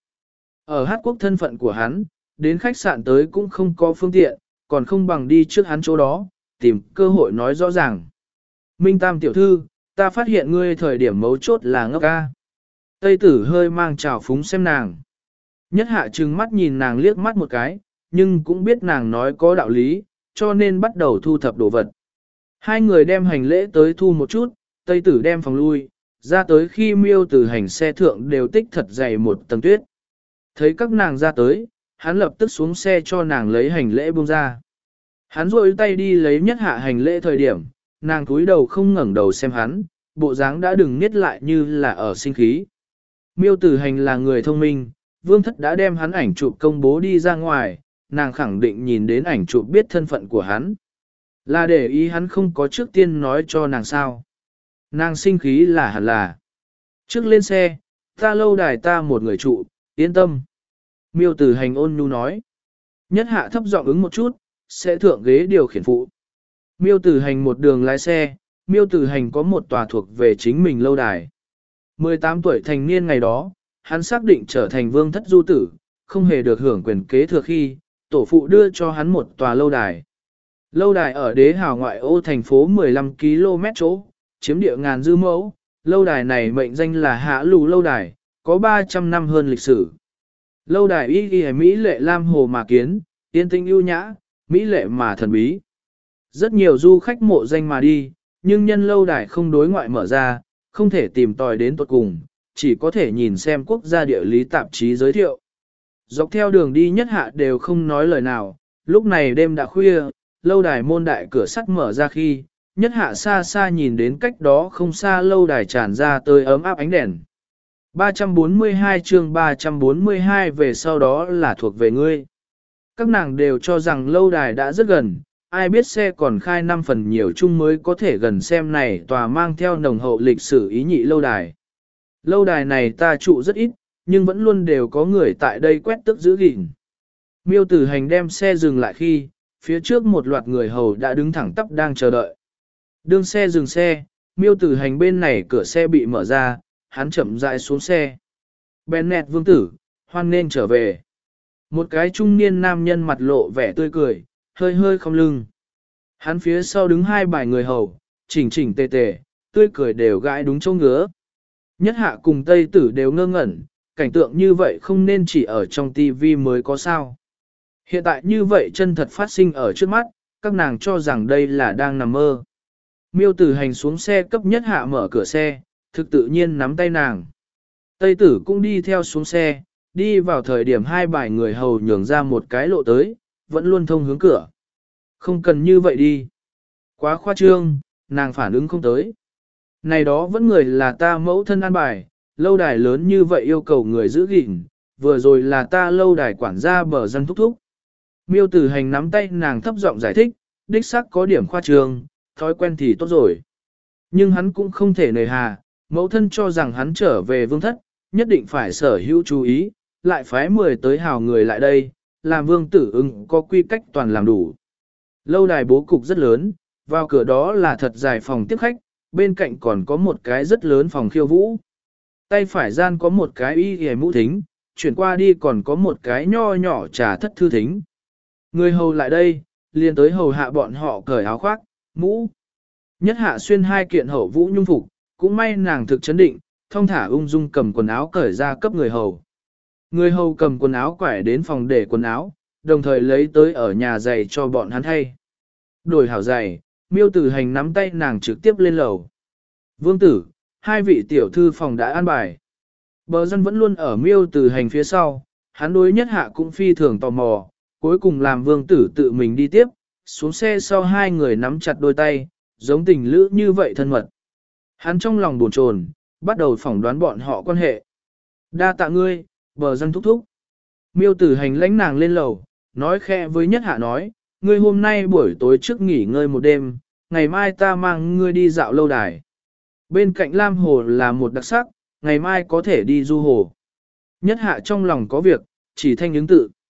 Ở Hát Quốc thân phận của hắn, đến khách sạn tới cũng không có phương tiện, còn không bằng đi trước hắn chỗ đó, tìm cơ hội nói rõ ràng. Minh Tam tiểu thư, ta phát hiện ngươi thời điểm mấu chốt là ngốc ca. Tây tử hơi mang trào phúng xem nàng. Nhất hạ trừng mắt nhìn nàng liếc mắt một cái, nhưng cũng biết nàng nói có đạo lý, cho nên bắt đầu thu thập đồ vật. Hai người đem hành lễ tới thu một chút, Tây tử đem phòng lui, ra tới khi miêu từ hành xe thượng đều tích thật dày một tầng tuyết. Thấy các nàng ra tới, hắn lập tức xuống xe cho nàng lấy hành lễ buông ra. Hắn rôi tay đi lấy nhất hạ hành lễ thời điểm, nàng cúi đầu không ngẩng đầu xem hắn, bộ dáng đã đừng niết lại như là ở sinh khí. Miêu tử hành là người thông minh, vương thất đã đem hắn ảnh chụp công bố đi ra ngoài, nàng khẳng định nhìn đến ảnh chụp biết thân phận của hắn. Là để ý hắn không có trước tiên nói cho nàng sao. Nàng sinh khí là hẳn là. Trước lên xe, ta lâu đài ta một người trụ, yên tâm. Miêu tử hành ôn nhu nói. Nhất hạ thấp giọng ứng một chút, sẽ thượng ghế điều khiển phụ. Miêu tử hành một đường lái xe, miêu tử hành có một tòa thuộc về chính mình lâu đài. mười tám tuổi thành niên ngày đó, hắn xác định trở thành vương thất du tử, không hề được hưởng quyền kế thừa khi, tổ phụ đưa cho hắn một tòa lâu đài. Lâu đài ở đế hào ngoại ô thành phố mười lăm ki lô mét chỗ, chiếm địa ngàn dư mẫu, lâu đài này mệnh danh là Hạ Lù lâu đài, có ba trăm năm hơn lịch sử. Lâu đài y y Mỹ lệ lam hồ mà kiến, tiên tinh ưu nhã, Mỹ lệ mà thần bí. Rất nhiều du khách mộ danh mà đi, nhưng nhân lâu đài không đối ngoại mở ra, không thể tìm tòi đến tuột cùng, chỉ có thể nhìn xem quốc gia địa lý tạp chí giới thiệu. Dọc theo đường đi nhất hạ đều không nói lời nào, lúc này đêm đã khuya, lâu đài môn đại cửa sắt mở ra khi, nhất hạ xa xa nhìn đến cách đó không xa lâu đài tràn ra tới ấm áp ánh đèn. ba trăm bốn mươi hai chương ba trăm bốn mươi hai về sau đó là thuộc về ngươi. Các nàng đều cho rằng lâu đài đã rất gần, ai biết xe còn khai năm phần nhiều chung mới có thể gần xem này tòa mang theo nồng hậu lịch sử ý nhị lâu đài. Lâu đài này ta trụ rất ít, nhưng vẫn luôn đều có người tại đây quét tước giữ gìn. Miêu tử hành đem xe dừng lại khi, phía trước một loạt người hầu đã đứng thẳng tắp đang chờ đợi. Đương xe dừng xe, miêu tử hành bên này cửa xe bị mở ra, hắn chậm rãi xuống xe. Bennett vương tử, hoan nên trở về. Một cái trung niên nam nhân mặt lộ vẻ tươi cười, hơi hơi không lưng. Hắn phía sau đứng hai bài người hầu, chỉnh chỉnh tề tề, tươi cười đều gãi đúng chỗ ngứa. Nhất hạ cùng Tây tử đều ngơ ngẩn, cảnh tượng như vậy không nên chỉ ở trong tivi mới có sao. Hiện tại như vậy chân thật phát sinh ở trước mắt, các nàng cho rằng đây là đang nằm mơ. Miêu tử hành xuống xe cấp nhất hạ mở cửa xe, thực tự nhiên nắm tay nàng. Tây tử cũng đi theo xuống xe, đi vào thời điểm hai bài người hầu nhường ra một cái lộ tới, vẫn luôn thông hướng cửa. Không cần như vậy đi. Quá khoa trương, nàng phản ứng không tới. Này đó vẫn người là ta mẫu thân an bài, lâu đài lớn như vậy yêu cầu người giữ gìn, vừa rồi là ta lâu đài quản gia bờ dân thúc thúc. Miêu tử hành nắm tay nàng thấp giọng giải thích, đích xác có điểm khoa trương, thói quen thì tốt rồi. Nhưng hắn cũng không thể nề hà, mẫu thân cho rằng hắn trở về vương thất, nhất định phải sở hữu chú ý, lại phái mười tới hào người lại đây, làm vương tử ứng có quy cách toàn làm đủ. Lâu đài bố cục rất lớn, vào cửa đó là thật dài phòng tiếp khách, bên cạnh còn có một cái rất lớn phòng khiêu vũ. Tay phải gian có một cái y ghề mũ thính, chuyển qua đi còn có một cái nho nhỏ trà thất thư thính. Người hầu lại đây, liền tới hầu hạ bọn họ cởi áo khoác, mũ. Nhất hạ xuyên hai kiện hậu vũ nhung phục, cũng may nàng thực chấn định, thong thả ung dung cầm quần áo cởi ra cấp người hầu. Người hầu cầm quần áo quải đến phòng để quần áo, đồng thời lấy tới ở nhà giày cho bọn hắn thay. Đổi hảo giày, miêu tử hành nắm tay nàng trực tiếp lên lầu. Vương tử, hai vị tiểu thư phòng đã an bài. Bờ dân vẫn luôn ở miêu tử hành phía sau, hắn đối nhất hạ cũng phi thường tò mò, cuối cùng làm vương tử tự mình đi tiếp, xuống xe sau hai người nắm chặt đôi tay, giống tình lữ như vậy thân mật. Hắn trong lòng buồn chồn, bắt đầu phỏng đoán bọn họ quan hệ. Đa tạ ngươi, bờ dân thúc thúc. Miêu tử hành lãnh nàng lên lầu, nói khẽ với nhất hạ nói, ngươi hôm nay buổi tối trước nghỉ ngơi một đêm, ngày mai ta mang ngươi đi dạo lâu đài. Bên cạnh Lam Hồ là một đặc sắc, ngày mai có thể đi du hồ. Nhất hạ trong lòng có việc, chỉ thanh ứng tự.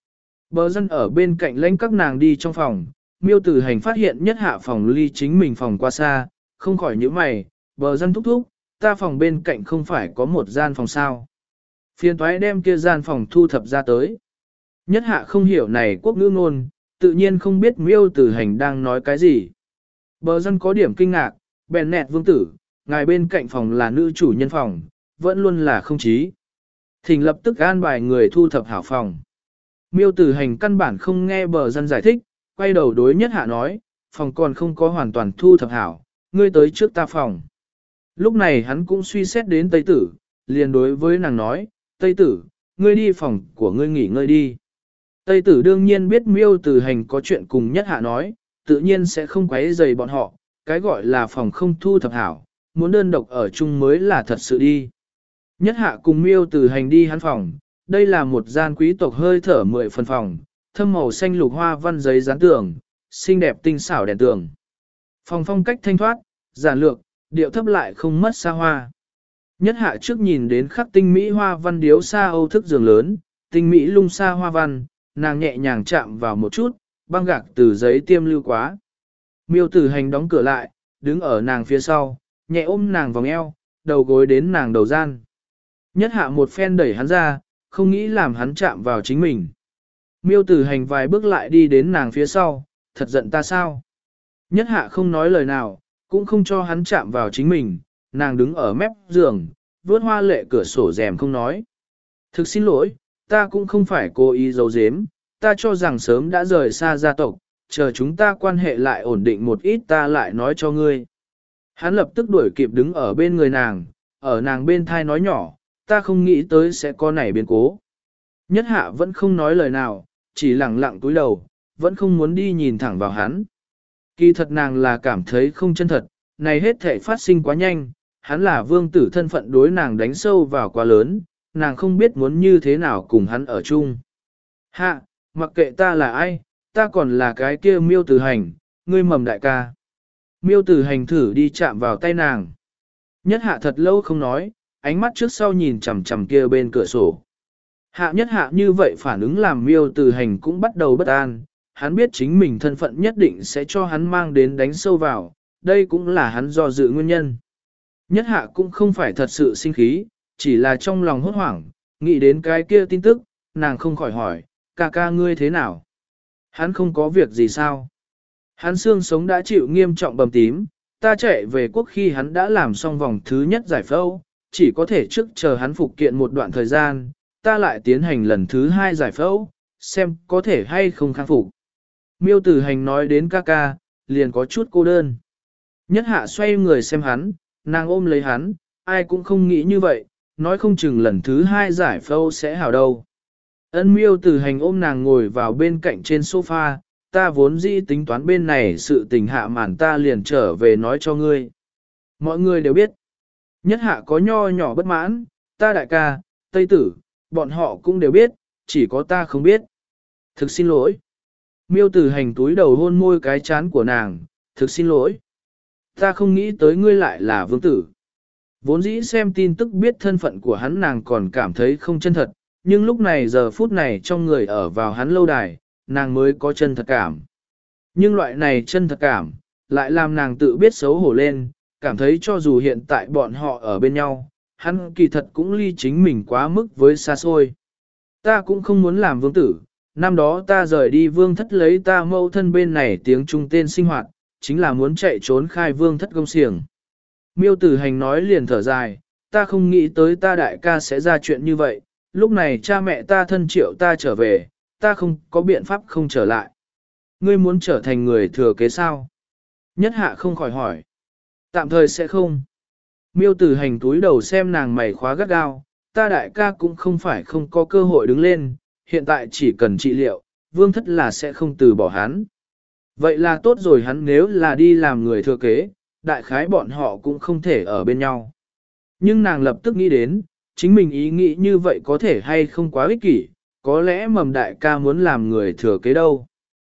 Bờ dân ở bên cạnh lãnh các nàng đi trong phòng, miêu tử hành phát hiện nhất hạ phòng ly chính mình phòng qua xa, không khỏi nhíu mày, bờ dân thúc thúc, ta phòng bên cạnh không phải có một gian phòng sao. Phiên thoái đem kia gian phòng thu thập ra tới. Nhất hạ không hiểu này quốc ngữ ngôn, tự nhiên không biết miêu tử hành đang nói cái gì. Bờ dân có điểm kinh ngạc, bèn nẹt vương tử, ngài bên cạnh phòng là nữ chủ nhân phòng, vẫn luôn là không chí. Thỉnh lập tức an bài người thu thập hảo phòng. Miêu tử hành căn bản không nghe bờ dân giải thích, quay đầu đối nhất hạ nói, phòng còn không có hoàn toàn thu thập hảo, ngươi tới trước ta phòng. Lúc này hắn cũng suy xét đến Tây Tử, liền đối với nàng nói, Tây Tử, ngươi đi phòng của ngươi nghỉ ngơi đi. Tây Tử đương nhiên biết miêu tử hành có chuyện cùng nhất hạ nói, tự nhiên sẽ không quấy rầy bọn họ, cái gọi là phòng không thu thập hảo, muốn đơn độc ở chung mới là thật sự đi. Nhất hạ cùng miêu tử hành đi hắn phòng, đây là một gian quý tộc hơi thở mười phần phòng, thâm màu xanh lục hoa văn giấy dán tường, xinh đẹp tinh xảo đèn tường. Phòng phong cách thanh thoát, giản lược, điệu thấp lại không mất xa hoa. Nhất hạ trước nhìn đến khắc tinh mỹ hoa văn điếu xa âu thức giường lớn, tinh mỹ lung xa hoa văn, nàng nhẹ nhàng chạm vào một chút, băng gạc từ giấy tiêm lưu quá. Miêu tử hành đóng cửa lại, đứng ở nàng phía sau, nhẹ ôm nàng vòng eo, đầu gối đến nàng đầu gian. Nhất hạ một phen đẩy hắn ra, không nghĩ làm hắn chạm vào chính mình. Miêu tử hành vài bước lại đi đến nàng phía sau, thật giận ta sao? Nhất hạ không nói lời nào, cũng không cho hắn chạm vào chính mình, nàng đứng ở mép giường, vớt hoa lệ cửa sổ rèm không nói. Thực xin lỗi, ta cũng không phải cố ý giấu giếm, ta cho rằng sớm đã rời xa gia tộc, chờ chúng ta quan hệ lại ổn định một ít ta lại nói cho ngươi. Hắn lập tức đuổi kịp đứng ở bên người nàng, ở nàng bên thai nói nhỏ, ta không nghĩ tới sẽ có nảy biến cố. Nhất hạ vẫn không nói lời nào, chỉ lặng lặng túi đầu, vẫn không muốn đi nhìn thẳng vào hắn. Kỳ thật nàng là cảm thấy không chân thật, này hết thể phát sinh quá nhanh, hắn là vương tử thân phận đối nàng đánh sâu vào quá lớn, nàng không biết muốn như thế nào cùng hắn ở chung. Hạ, mặc kệ ta là ai, ta còn là cái kia miêu tử hành, ngươi mầm đại ca. Miêu tử hành thử đi chạm vào tay nàng. Nhất hạ thật lâu không nói, ánh mắt trước sau nhìn chằm chằm kia bên cửa sổ. Hạ nhất hạ như vậy phản ứng làm miêu tử hành cũng bắt đầu bất an, hắn biết chính mình thân phận nhất định sẽ cho hắn mang đến đánh sâu vào, đây cũng là hắn do dự nguyên nhân. Nhất hạ cũng không phải thật sự sinh khí, chỉ là trong lòng hốt hoảng, nghĩ đến cái kia tin tức, nàng không khỏi hỏi, ca ca ngươi thế nào? Hắn không có việc gì sao? Hắn xương sống đã chịu nghiêm trọng bầm tím, ta chạy về quốc khi hắn đã làm xong vòng thứ nhất giải phẫu, chỉ có thể trước chờ hắn phục kiện một đoạn thời gian, ta lại tiến hành lần thứ hai giải phẫu, xem có thể hay không khắc phục. Miêu tử hành nói đến ca ca, liền có chút cô đơn. Nhất hạ xoay người xem hắn, nàng ôm lấy hắn, ai cũng không nghĩ như vậy, nói không chừng lần thứ hai giải phẫu sẽ hảo đâu. Ân miêu tử hành ôm nàng ngồi vào bên cạnh trên sofa, ta vốn dĩ tính toán bên này sự tình hạ màn ta liền trở về nói cho ngươi. Mọi người đều biết, nhất hạ có nho nhỏ bất mãn, ta đại ca, tây tử, bọn họ cũng đều biết, chỉ có ta không biết. Thực xin lỗi. Miêu tử hành túi đầu hôn môi cái chán của nàng, thực xin lỗi. Ta không nghĩ tới ngươi lại là vương tử. Vốn dĩ xem tin tức biết thân phận của hắn nàng còn cảm thấy không chân thật, nhưng lúc này giờ phút này trong người ở vào hắn lâu đài, nàng mới có chân thật cảm. Nhưng loại này chân thật cảm, lại làm nàng tự biết xấu hổ lên, cảm thấy cho dù hiện tại bọn họ ở bên nhau, hắn kỳ thật cũng ly chính mình quá mức với xa xôi. Ta cũng không muốn làm vương tử, năm đó ta rời đi vương thất lấy ta mâu thân bên này tiếng trung tên sinh hoạt, chính là muốn chạy trốn khai vương thất công xiềng. Miêu tử hành nói liền thở dài, ta không nghĩ tới ta đại ca sẽ ra chuyện như vậy, lúc này cha mẹ ta thân triệu ta trở về, ta không có biện pháp không trở lại. Ngươi muốn trở thành người thừa kế sao? Nhất hạ không khỏi hỏi. Tạm thời sẽ không. Miêu tử hành túi đầu xem nàng mày khóa gắt gao, ta đại ca cũng không phải không có cơ hội đứng lên, hiện tại chỉ cần trị liệu, vương thất là sẽ không từ bỏ hắn. Vậy là tốt rồi, hắn nếu là đi làm người thừa kế, đại khái bọn họ cũng không thể ở bên nhau. Nhưng nàng lập tức nghĩ đến, chính mình ý nghĩ như vậy có thể hay không quá ích kỷ, có lẽ mầm đại ca muốn làm người thừa kế đâu.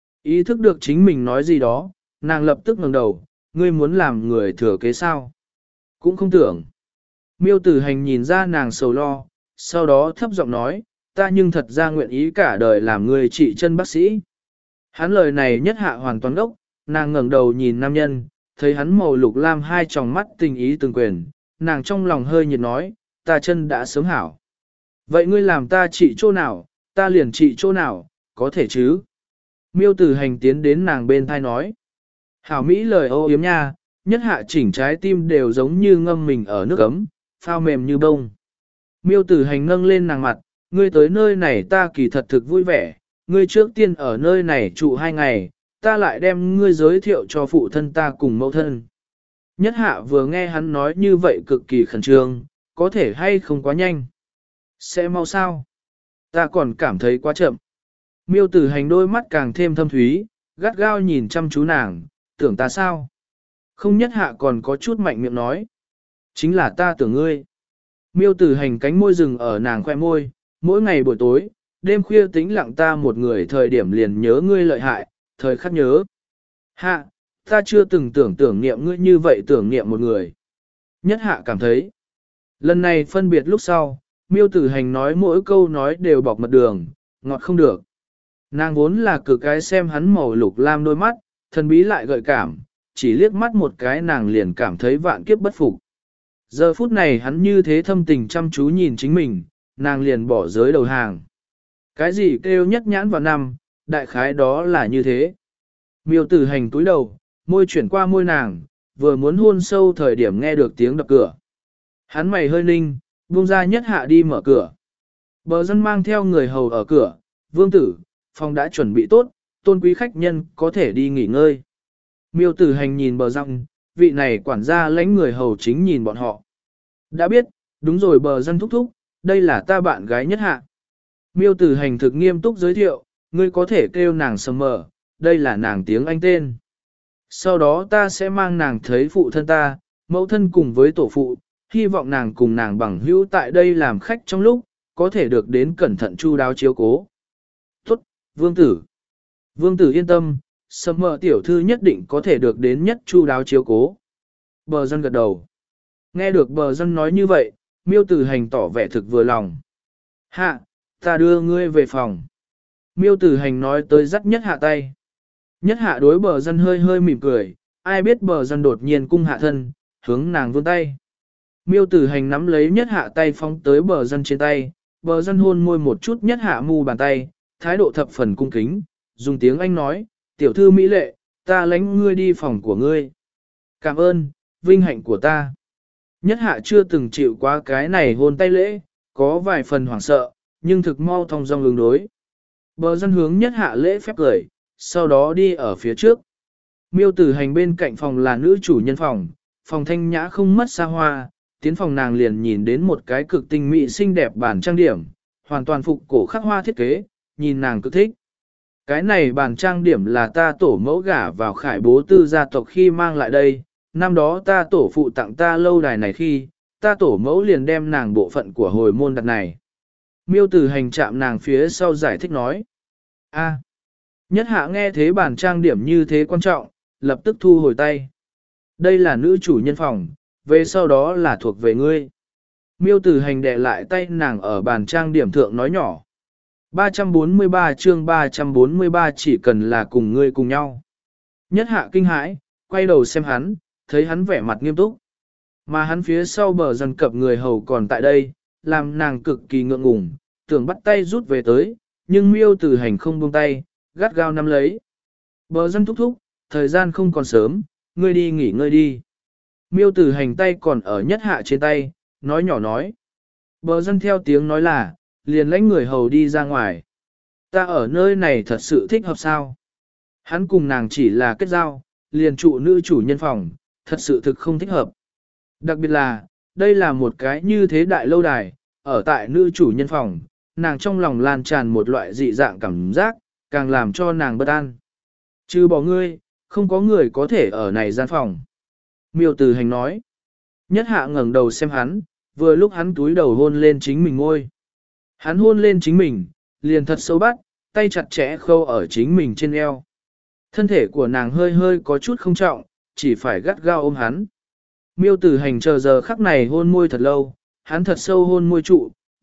Ý thức được chính mình nói gì đó, nàng lập tức ngẩng đầu, ngươi muốn làm người thừa kế sao? Cũng không tưởng. Miêu tử hành nhìn ra nàng sầu lo, sau đó thấp giọng nói, ta nhưng thật ra nguyện ý cả đời làm người trị chân bác sĩ. Hắn lời này nhất hạ hoàn toàn đốc, nàng ngẩng đầu nhìn nam nhân, thấy hắn màu lục lam hai tròng mắt tình ý từng quyền, nàng trong lòng hơi nhiệt nói, ta chân đã sớm hảo. Vậy ngươi làm ta trị chỗ nào, ta liền trị chỗ nào, có thể chứ? Miêu Tử Hành tiến đến nàng bên thai nói. Hảo Mỹ lời ô yếm nha, nhất hạ chỉnh trái tim đều giống như ngâm mình ở nước ấm, phao mềm như bông. Miêu Tử Hành nâng lên nàng mặt, ngươi tới nơi này ta kỳ thật thực vui vẻ, ngươi trước tiên ở nơi này trụ hai ngày, ta lại đem ngươi giới thiệu cho phụ thân ta cùng mẫu thân. Nhất hạ vừa nghe hắn nói như vậy cực kỳ khẩn trương, có thể hay không quá nhanh. Sẽ mau sao? Ta còn cảm thấy quá chậm. Miêu Tử Hành đôi mắt càng thêm thâm thúy, gắt gao nhìn chăm chú nàng, tưởng ta sao? Không nhất hạ còn có chút mạnh miệng nói. Chính là ta tưởng ngươi. Miêu Tử Hành cánh môi rừng ở nàng khoe môi, mỗi ngày buổi tối, đêm khuya tĩnh lặng ta một người thời điểm liền nhớ ngươi lợi hại, thời khắc nhớ. Hạ, ta chưa từng tưởng tưởng niệm ngươi như vậy tưởng niệm một người. Nhất hạ cảm thấy. Lần này phân biệt lúc sau, Miêu Tử Hành nói mỗi câu nói đều bọc mật đường, ngọt không được. Nàng vốn là cực cái xem hắn màu lục lam đôi mắt, thần bí lại gợi cảm, chỉ liếc mắt một cái nàng liền cảm thấy vạn kiếp bất phục. Giờ phút này hắn như thế thâm tình chăm chú nhìn chính mình, nàng liền bỏ giới đầu hàng. Cái gì kêu nhất nhãn vào năm, đại khái đó là như thế. Miêu Tử Hành túi đầu, môi chuyển qua môi nàng, vừa muốn hôn sâu thời điểm nghe được tiếng đập cửa. Hắn mày hơi ninh, buông ra nhất hạ đi mở cửa. Bờ dân mang theo người hầu ở cửa, vương tử, phòng đã chuẩn bị tốt, tôn quý khách nhân có thể đi nghỉ ngơi. Miêu Tử Hành nhìn bờ dân, vị này quản gia lãnh người hầu chính nhìn bọn họ. Đã biết, đúng rồi bờ dân thúc thúc, đây là ta bạn gái nhất hạ. Miêu Tử Hành thực nghiêm túc giới thiệu, ngươi có thể kêu nàng sầm mờ, đây là nàng tiếng Anh tên. Sau đó ta sẽ mang nàng thấy phụ thân ta, mẫu thân cùng với tổ phụ, hy vọng nàng cùng nàng bằng hữu tại đây làm khách trong lúc, có thể được đến cẩn thận chu đáo chiếu cố. Tốt, vương tử. Vương tử yên tâm, sầm mờ tiểu thư nhất định có thể được đến nhất chu đáo chiếu cố. Bờ dân gật đầu. Nghe được bờ dân nói như vậy, Miêu Tử Hành tỏ vẻ thực vừa lòng. Hạ, ta đưa ngươi về phòng. Miêu Tử Hành nói tới dắt nhất hạ tay. Nhất hạ đối bờ dân hơi hơi mỉm cười, ai biết bờ dân đột nhiên cung hạ thân, hướng nàng vươn tay. Miêu Tử Hành nắm lấy nhất hạ tay phóng tới bờ dân trên tay, bờ dân hôn môi một chút nhất hạ mu bàn tay, thái độ thập phần cung kính, dùng tiếng Anh nói, tiểu thư mỹ lệ, ta lãnh ngươi đi phòng của ngươi. Cảm ơn, vinh hạnh của ta. Nhất hạ chưa từng chịu qua cái này hôn tay lễ, có vài phần hoảng sợ, nhưng thực mau thong dong ứng đối. Bờ dân hướng nhất hạ lễ phép cười, sau đó đi ở phía trước. Miêu Tử Hành bên cạnh phòng là nữ chủ nhân phòng, phòng thanh nhã không mất xa hoa, tiến phòng nàng liền nhìn đến một cái cực tinh mỹ xinh đẹp bản trang điểm, hoàn toàn phục cổ khắc hoa thiết kế, nhìn nàng cực thích. Cái này bản trang điểm là ta tổ mẫu gả vào Khải Bố Tư gia tộc khi mang lại đây, năm đó ta tổ phụ tặng ta lâu đài này khi, ta tổ mẫu liền đem nàng bộ phận của hồi môn đặt này. Miêu Tử Hành chạm nàng phía sau giải thích nói. A. Nhất hạ nghe thế bản trang điểm như thế quan trọng, lập tức thu hồi tay. Đây là nữ chủ nhân phòng, về sau đó là thuộc về ngươi. Miêu Tử Hành đè lại tay nàng ở bàn trang điểm thượng nói nhỏ. ba trăm bốn mươi ba chương ba trăm bốn mươi ba chỉ cần là cùng ngươi cùng nhau. Nhất hạ kinh hãi, quay đầu xem hắn, thấy hắn vẻ mặt nghiêm túc. Mà hắn phía sau bờ dần cập người hầu còn tại đây, làm nàng cực kỳ ngượng ngùng, tưởng bắt tay rút về tới, nhưng Miêu Tử Hành không buông tay, gắt gao nắm lấy. Bờ dân thúc thúc, thời gian không còn sớm, ngươi đi nghỉ ngơi đi. Miêu Tử Hành tay còn ở nhất hạ trên tay, nói nhỏ nói. Bờ dân theo tiếng nói là, liền lãnh người hầu đi ra ngoài. Ta ở nơi này thật sự thích hợp sao? Hắn cùng nàng chỉ là kết giao, liền trụ nữ chủ nhân phòng, thật sự thực không thích hợp. Đặc biệt là, đây là một cái như thế đại lâu đài, ở tại nữ chủ nhân phòng, nàng trong lòng lan tràn một loại dị dạng cảm giác, càng làm cho nàng bất an. Trừ bỏ ngươi, không có người có thể ở này gian phòng. Miêu Tử Hành nói. Nhất hạ ngẩng đầu xem hắn, vừa lúc hắn túi đầu hôn lên chính mình ngôi. Hắn hôn lên chính mình, liền thật sâu bắt, tay chặt chẽ khâu ở chính mình trên eo. Thân thể của nàng hơi hơi có chút không trọng, chỉ phải gắt gao ôm hắn. Miêu Tử Hành chờ giờ khắc này hôn môi thật lâu, hắn thật sâu hôn môi trụ,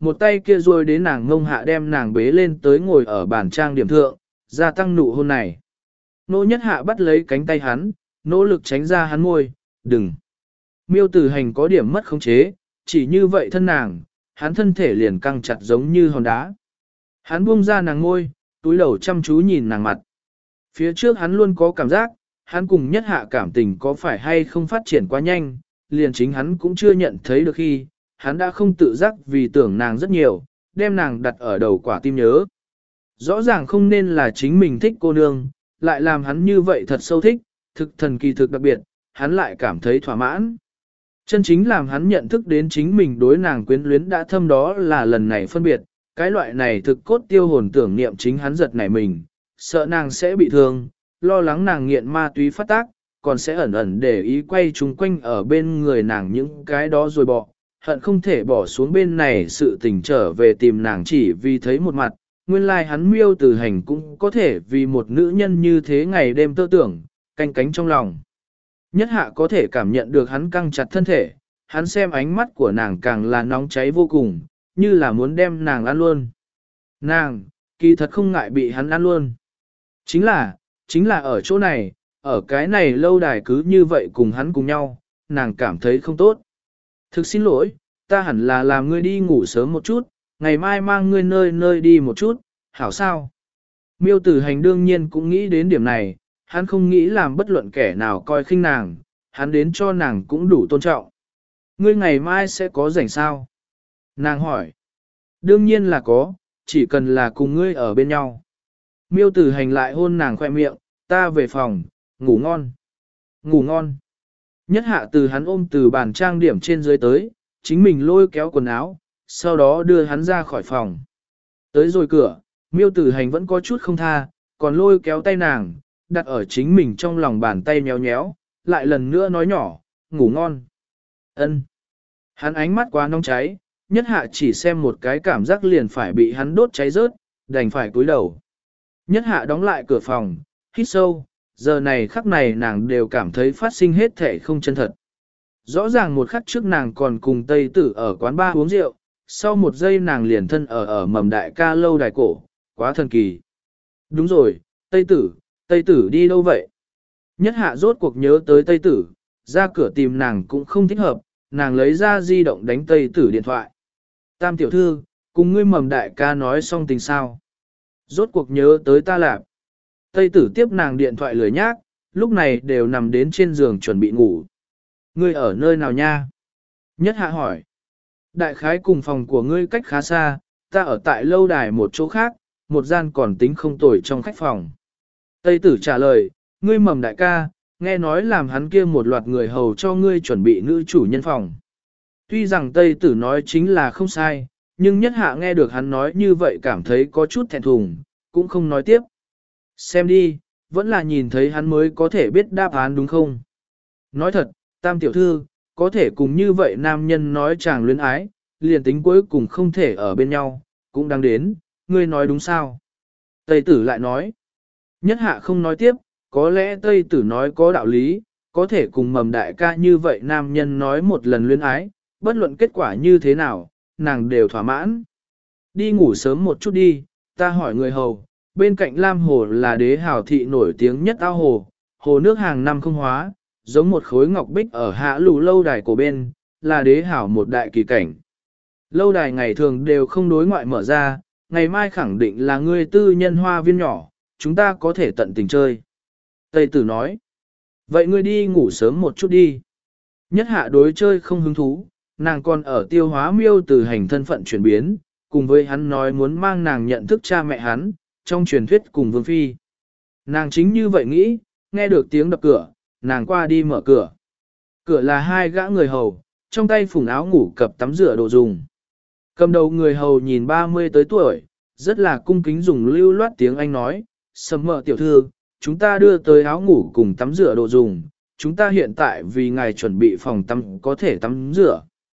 một tay kia ruôi đến nàng ngông hạ đem nàng bế lên tới ngồi ở bàn trang điểm thượng, gia tăng nụ hôn này. Nô nhất hạ bắt lấy cánh tay hắn, nỗ lực tránh ra hắn môi, đừng. Miêu tử hành có điểm mất khống chế, chỉ như vậy thân nàng, hắn thân thể liền căng chặt giống như hòn đá. Hắn buông ra nàng ngôi, túi đầu chăm chú nhìn nàng mặt. Phía trước hắn luôn có cảm giác, hắn cùng nhất hạ cảm tình có phải hay không phát triển quá nhanh, liền chính hắn cũng chưa nhận thấy được khi, hắn đã không tự giác vì tưởng nàng rất nhiều, đem nàng đặt ở đầu quả tim nhớ. Rõ ràng không nên là chính mình thích cô nương, lại làm hắn như vậy thật sâu thích, thực thần kỳ thực đặc biệt, hắn lại cảm thấy thỏa mãn. Chân chính làm hắn nhận thức đến chính mình đối nàng quyến luyến đã thâm đó là lần này phân biệt, cái loại này thực cốt tiêu hồn tưởng niệm chính hắn giật nảy mình, sợ nàng sẽ bị thương, lo lắng nàng nghiện ma túy phát tác, còn sẽ ẩn ẩn để ý quay chung quanh ở bên người nàng những cái đó rồi bỏ, hận không thể bỏ xuống bên này sự tình trở về tìm nàng chỉ vì thấy một mặt, nguyên lai like hắn miêu từ hành cũng có thể vì một nữ nhân như thế ngày đêm tơ tưởng, canh cánh trong lòng. Nhất hạ có thể cảm nhận được hắn căng chặt thân thể, hắn xem ánh mắt của nàng càng là nóng cháy vô cùng, như là muốn đem nàng ăn luôn. Nàng, kỳ thật không ngại bị hắn ăn luôn. Chính là, chính là ở chỗ này, ở cái này lâu đài cứ như vậy cùng hắn cùng nhau, nàng cảm thấy không tốt. Thực xin lỗi, ta hẳn là làm ngươi đi ngủ sớm một chút, ngày mai mang ngươi nơi nơi đi một chút, hảo sao? Miêu tử hành đương nhiên cũng nghĩ đến điểm này, hắn không nghĩ làm bất luận kẻ nào coi khinh nàng, hắn đến cho nàng cũng đủ tôn trọng. Ngươi ngày mai sẽ có rảnh sao? Nàng hỏi. Đương nhiên là có, chỉ cần là cùng ngươi ở bên nhau. Miêu tử hành lại hôn nàng khoe miệng, ta về phòng, ngủ ngon. Ngủ ngon. Nhất hạ từ hắn ôm từ bàn trang điểm trên dưới tới, chính mình lôi kéo quần áo, sau đó đưa hắn ra khỏi phòng. Tới rồi cửa, miêu tử hành vẫn có chút không tha, còn lôi kéo tay nàng, đặt ở chính mình trong lòng bàn tay nhéo nhéo, lại lần nữa nói nhỏ, ngủ ngon. Ân. Hắn ánh mắt quá nóng cháy, nhất hạ chỉ xem một cái cảm giác liền phải bị hắn đốt cháy rớt, đành phải cúi đầu. Nhất hạ đóng lại cửa phòng, hít sâu, giờ này khắc này nàng đều cảm thấy phát sinh hết thể không chân thật. Rõ ràng một khắc trước nàng còn cùng Tây Tử ở quán bar uống rượu, sau một giây nàng liền thân ở ở mầm đại ca lâu đài cổ, quá thần kỳ. Đúng rồi, Tây Tử, Tây Tử đi đâu vậy? Nhất hạ rốt cuộc nhớ tới Tây Tử, ra cửa tìm nàng cũng không thích hợp, nàng lấy ra di động đánh Tây Tử điện thoại. Tam tiểu thư, cùng ngươi mầm đại ca nói xong tình sao? Rốt cuộc nhớ tới ta lạp. Tây Tử tiếp nàng điện thoại lười nhác, lúc này đều nằm đến trên giường chuẩn bị ngủ. Ngươi ở nơi nào nha? Nhất hạ hỏi. Đại khái cùng phòng của ngươi cách khá xa, ta ở tại lâu đài một chỗ khác, một gian còn tính không tồi trong khách phòng. Tây Tử trả lời, ngươi mầm đại ca, nghe nói làm hắn kia một loạt người hầu cho ngươi chuẩn bị nữ chủ nhân phòng. Tuy rằng Tây Tử nói chính là không sai, nhưng nhất hạ nghe được hắn nói như vậy cảm thấy có chút thẹn thùng, cũng không nói tiếp. Xem đi, vẫn là nhìn thấy hắn mới có thể biết đáp án đúng không? Nói thật, tam tiểu thư, có thể cùng như vậy nam nhân nói chàng luyến ái, liền tính cuối cùng không thể ở bên nhau, cũng đang đến, ngươi nói đúng sao? Tây Tử lại nói, nhất hạ không nói tiếp, có lẽ Tây Tử nói có đạo lý, có thể cùng mầm đại ca như vậy nam nhân nói một lần luyến ái, bất luận kết quả như thế nào, nàng đều thỏa mãn. Đi ngủ sớm một chút đi, ta hỏi người hầu, bên cạnh Lam Hồ là đế hào thị nổi tiếng nhất ao hồ, hồ nước hàng năm không hóa, giống một khối ngọc bích ở hạ lù lâu đài cổ bên, là đế hảo một đại kỳ cảnh. Lâu đài ngày thường đều không đối ngoại mở ra, ngày mai khẳng định là ngươi tư nhân hoa viên nhỏ, chúng ta có thể tận tình chơi. Tây Tử nói, vậy ngươi đi ngủ sớm một chút đi. Nhất hạ đối chơi không hứng thú, nàng còn ở tiêu hóa miêu từ hành thân phận chuyển biến, cùng với hắn nói muốn mang nàng nhận thức cha mẹ hắn, trong truyền thuyết cùng Vương Phi. Nàng chính như vậy nghĩ, nghe được tiếng đập cửa, nàng qua đi mở cửa. Cửa là hai gã người hầu, trong tay phủng áo ngủ cập tắm rửa đồ dùng. Cầm đầu người hầu nhìn ba mươi tới tuổi, rất là cung kính dùng lưu loát tiếng Anh nói, Sầm mợ tiểu thư, chúng ta đưa tới áo ngủ cùng tắm rửa đồ dùng, chúng ta hiện tại vì ngài chuẩn bị phòng tắm có thể tắm rửa.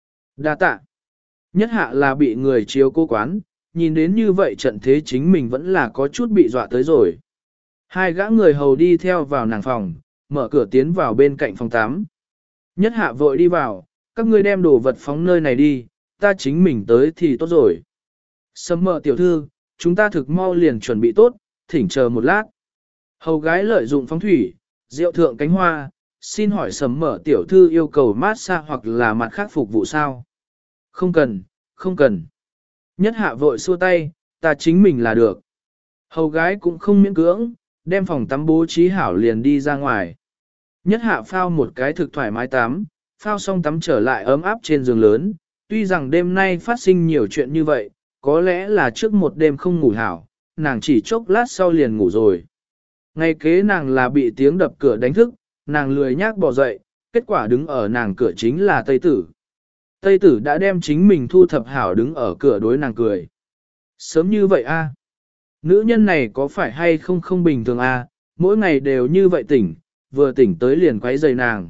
Đa tạ. Nhất hạ là bị người chiếu cố quán, nhìn đến như vậy trận thế chính mình vẫn là có chút bị dọa tới rồi. Hai gã người hầu đi theo vào nàng phòng, mở cửa tiến vào bên cạnh phòng tắm. Nhất hạ vội đi vào, các ngươi đem đồ vật phóng nơi này đi, ta chính mình tới thì tốt rồi. Sầm mờ tiểu thư, chúng ta thực mau liền chuẩn bị tốt, thỉnh chờ một lát. Hầu gái lợi dụng phóng thủy, rượu thượng cánh hoa, xin hỏi sầm mờ tiểu thư yêu cầu massage hoặc là mặt khác phục vụ sao? Không cần, không cần. Nhất hạ vội xua tay, ta chính mình là được. Hầu gái cũng không miễn cưỡng, đem phòng tắm bố trí hảo liền đi ra ngoài. Nhất hạ phao một cái thực thoải mái tắm, phao xong tắm trở lại ấm áp trên giường lớn. Tuy rằng đêm nay phát sinh nhiều chuyện như vậy, có lẽ là trước một đêm không ngủ hảo, nàng chỉ chốc lát sau liền ngủ rồi. Ngay kế nàng là bị tiếng đập cửa đánh thức, nàng lười nhác bỏ dậy, kết quả đứng ở nàng cửa chính là Tây Tử. Tây Tử đã đem chính mình thu thập hảo đứng ở cửa đối nàng cười. Sớm như vậy a? Nữ nhân này có phải hay không không bình thường a? Mỗi ngày đều như vậy tỉnh, vừa tỉnh tới liền quấy rầy nàng.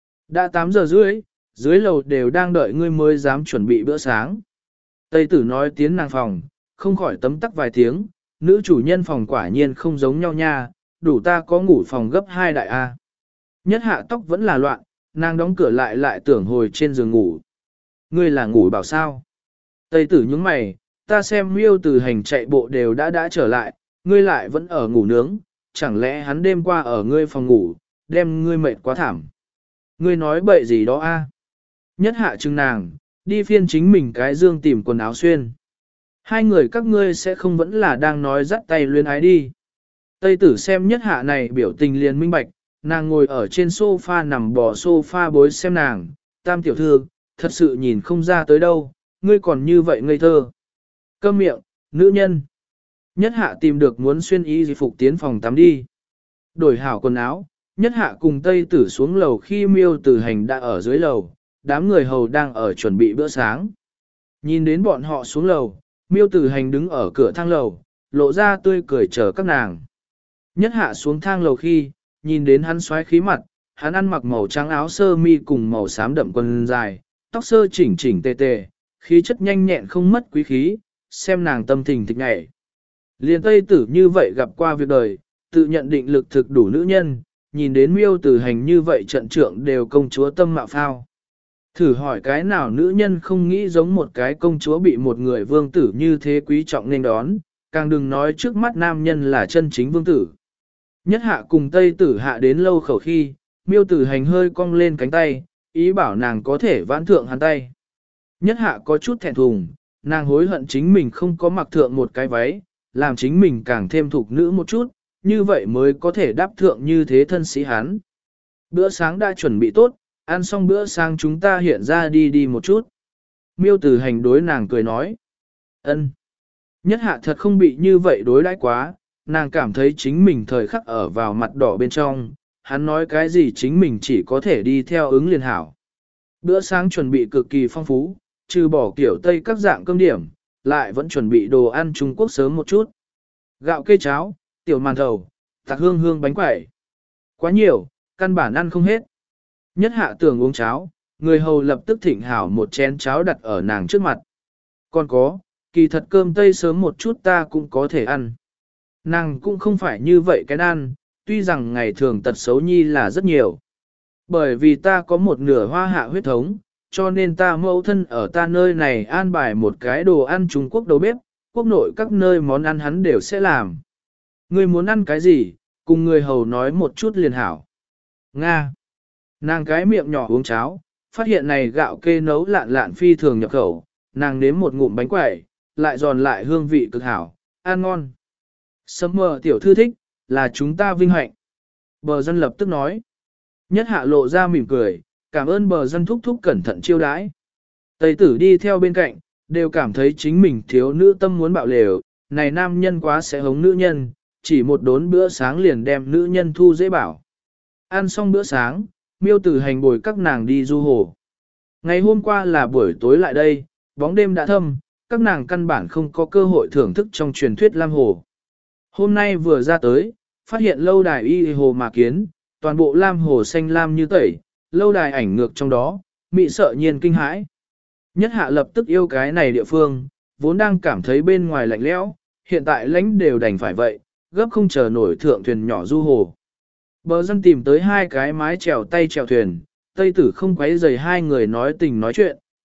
Đã tám giờ rưỡi, dưới lầu đều đang đợi ngươi mới dám chuẩn bị bữa sáng. Tây Tử nói tiến nàng phòng, không khỏi tấm tắc vài tiếng, nữ chủ nhân phòng quả nhiên không giống nhau nha, đủ ta có ngủ phòng gấp hai đại A. Nhất hạ tóc vẫn là loạn, nàng đóng cửa lại lại tưởng hồi trên giường ngủ. Ngươi là ngủ bảo sao? Tây Tử nhướng mày, ta xem miêu từ hành chạy bộ đều đã đã trở lại, ngươi lại vẫn ở ngủ nướng, chẳng lẽ hắn đêm qua ở ngươi phòng ngủ, đem ngươi mệt quá thảm. Ngươi nói bậy gì đó a? Nhất hạ chừng nàng, đi phiên chính mình cái dương tìm quần áo xuyên. Hai người các ngươi sẽ không vẫn là đang nói dắt tay luyến ái đi. Tây Tử xem nhất hạ này biểu tình liền minh bạch, nàng ngồi ở trên sofa nằm bò sofa bối xem nàng, tam tiểu thư, thật sự nhìn không ra tới đâu, ngươi còn như vậy ngây thơ. Câm miệng, nữ nhân. Nhất hạ tìm được muốn xuyên y gì phục tiến phòng tắm đi. Đổi hảo quần áo, nhất hạ cùng Tây Tử xuống lầu khi miêu tử hành đã ở dưới lầu, đám người hầu đang ở chuẩn bị bữa sáng. Nhìn đến bọn họ xuống lầu, miêu tử hành đứng ở cửa thang lầu, lộ ra tươi cười chờ các nàng. Nhất hạ xuống thang lầu khi, nhìn đến hắn xoáy khí mặt, hắn ăn mặc màu trắng áo sơ mi cùng màu xám đậm quần dài, tóc sơ chỉnh chỉnh tề tề, khí chất nhanh nhẹn không mất quý khí, xem nàng tâm tình thịch nhảy. Liền Tây Tử như vậy gặp qua việc đời, tự nhận định lực thực đủ nữ nhân, nhìn đến miêu tử hành như vậy trận trượng đều công chúa tâm mạo phao. Thử hỏi cái nào nữ nhân không nghĩ giống một cái công chúa bị một người vương tử như thế quý trọng nên đón, càng đừng nói trước mắt nam nhân là chân chính vương tử. Nhất hạ cùng Tây Tử hạ đến lâu khẩu khi, miêu tử hành hơi cong lên cánh tay, ý bảo nàng có thể vãn thượng hắn tay. Nhất hạ có chút thẹn thùng, nàng hối hận chính mình không có mặc thượng một cái váy, làm chính mình càng thêm thục nữ một chút, như vậy mới có thể đáp thượng như thế thân sĩ hắn. Bữa sáng đã chuẩn bị tốt, ăn xong bữa sáng chúng ta hiện ra đi đi một chút. Miêu tử hành đối nàng cười nói. Ân. Nhất hạ thật không bị như vậy đối đãi quá, nàng cảm thấy chính mình thời khắc ở vào mặt đỏ bên trong, hắn nói cái gì chính mình chỉ có thể đi theo ứng liền hảo. Bữa sáng chuẩn bị cực kỳ phong phú, trừ bỏ kiểu Tây các dạng cơm điểm, lại vẫn chuẩn bị đồ ăn Trung Quốc sớm một chút. Gạo kê cháo, tiểu màn thầu, tạc hương hương bánh quẩy. Quá nhiều, căn bản ăn không hết. Nhất hạ tưởng uống cháo, người hầu lập tức thỉnh hảo một chén cháo đặt ở nàng trước mặt. Còn có, kỳ thật cơm Tây sớm một chút ta cũng có thể ăn. Nàng cũng không phải như vậy cái ăn, tuy rằng ngày thường tật xấu nhi là rất nhiều. Bởi vì ta có một nửa hoa hạ huyết thống, cho nên ta mẫu thân ở ta nơi này an bài một cái đồ ăn Trung Quốc đầu bếp, quốc nội các nơi món ăn hắn đều sẽ làm. Người muốn ăn cái gì, cùng người hầu nói một chút liền hảo. Nga. Nàng cái miệng nhỏ uống cháo, phát hiện này gạo kê nấu lạn lạn phi thường nhập khẩu, nàng nếm một ngụm bánh quẩy, lại giòn lại hương vị cực hảo, ăn ngon. Sâm mờ tiểu thư thích, là chúng ta vinh hạnh. Bờ dân lập tức nói. Nhất hạ lộ ra mỉm cười, cảm ơn bờ dân thúc thúc cẩn thận chiêu đãi. Tây Tử đi theo bên cạnh, đều cảm thấy chính mình thiếu nữ tâm muốn bạo lều, này nam nhân quá sẽ hống nữ nhân, chỉ một đốn bữa sáng liền đem nữ nhân thu dễ bảo. Ăn xong bữa sáng, miêu tử hành bồi các nàng đi du hồ. Ngày hôm qua là buổi tối lại đây, bóng đêm đã thâm, các nàng căn bản không có cơ hội thưởng thức trong truyền thuyết Lam Hồ. Hôm nay vừa ra tới, phát hiện lâu đài y hồ mà kiến, toàn bộ Lam Hồ xanh lam như tẩy, lâu đài ảnh ngược trong đó, mị sợ nhiên kinh hãi. Nhất hạ lập tức yêu cái này địa phương, vốn đang cảm thấy bên ngoài lạnh lẽo, hiện tại lãnh đều đành phải vậy, gấp không chờ nổi thượng thuyền nhỏ du hồ. Bờ dân tìm tới hai cái mái chèo tay chèo thuyền, Tây Tử không quấy rầy hai người nói tình nói chuyện,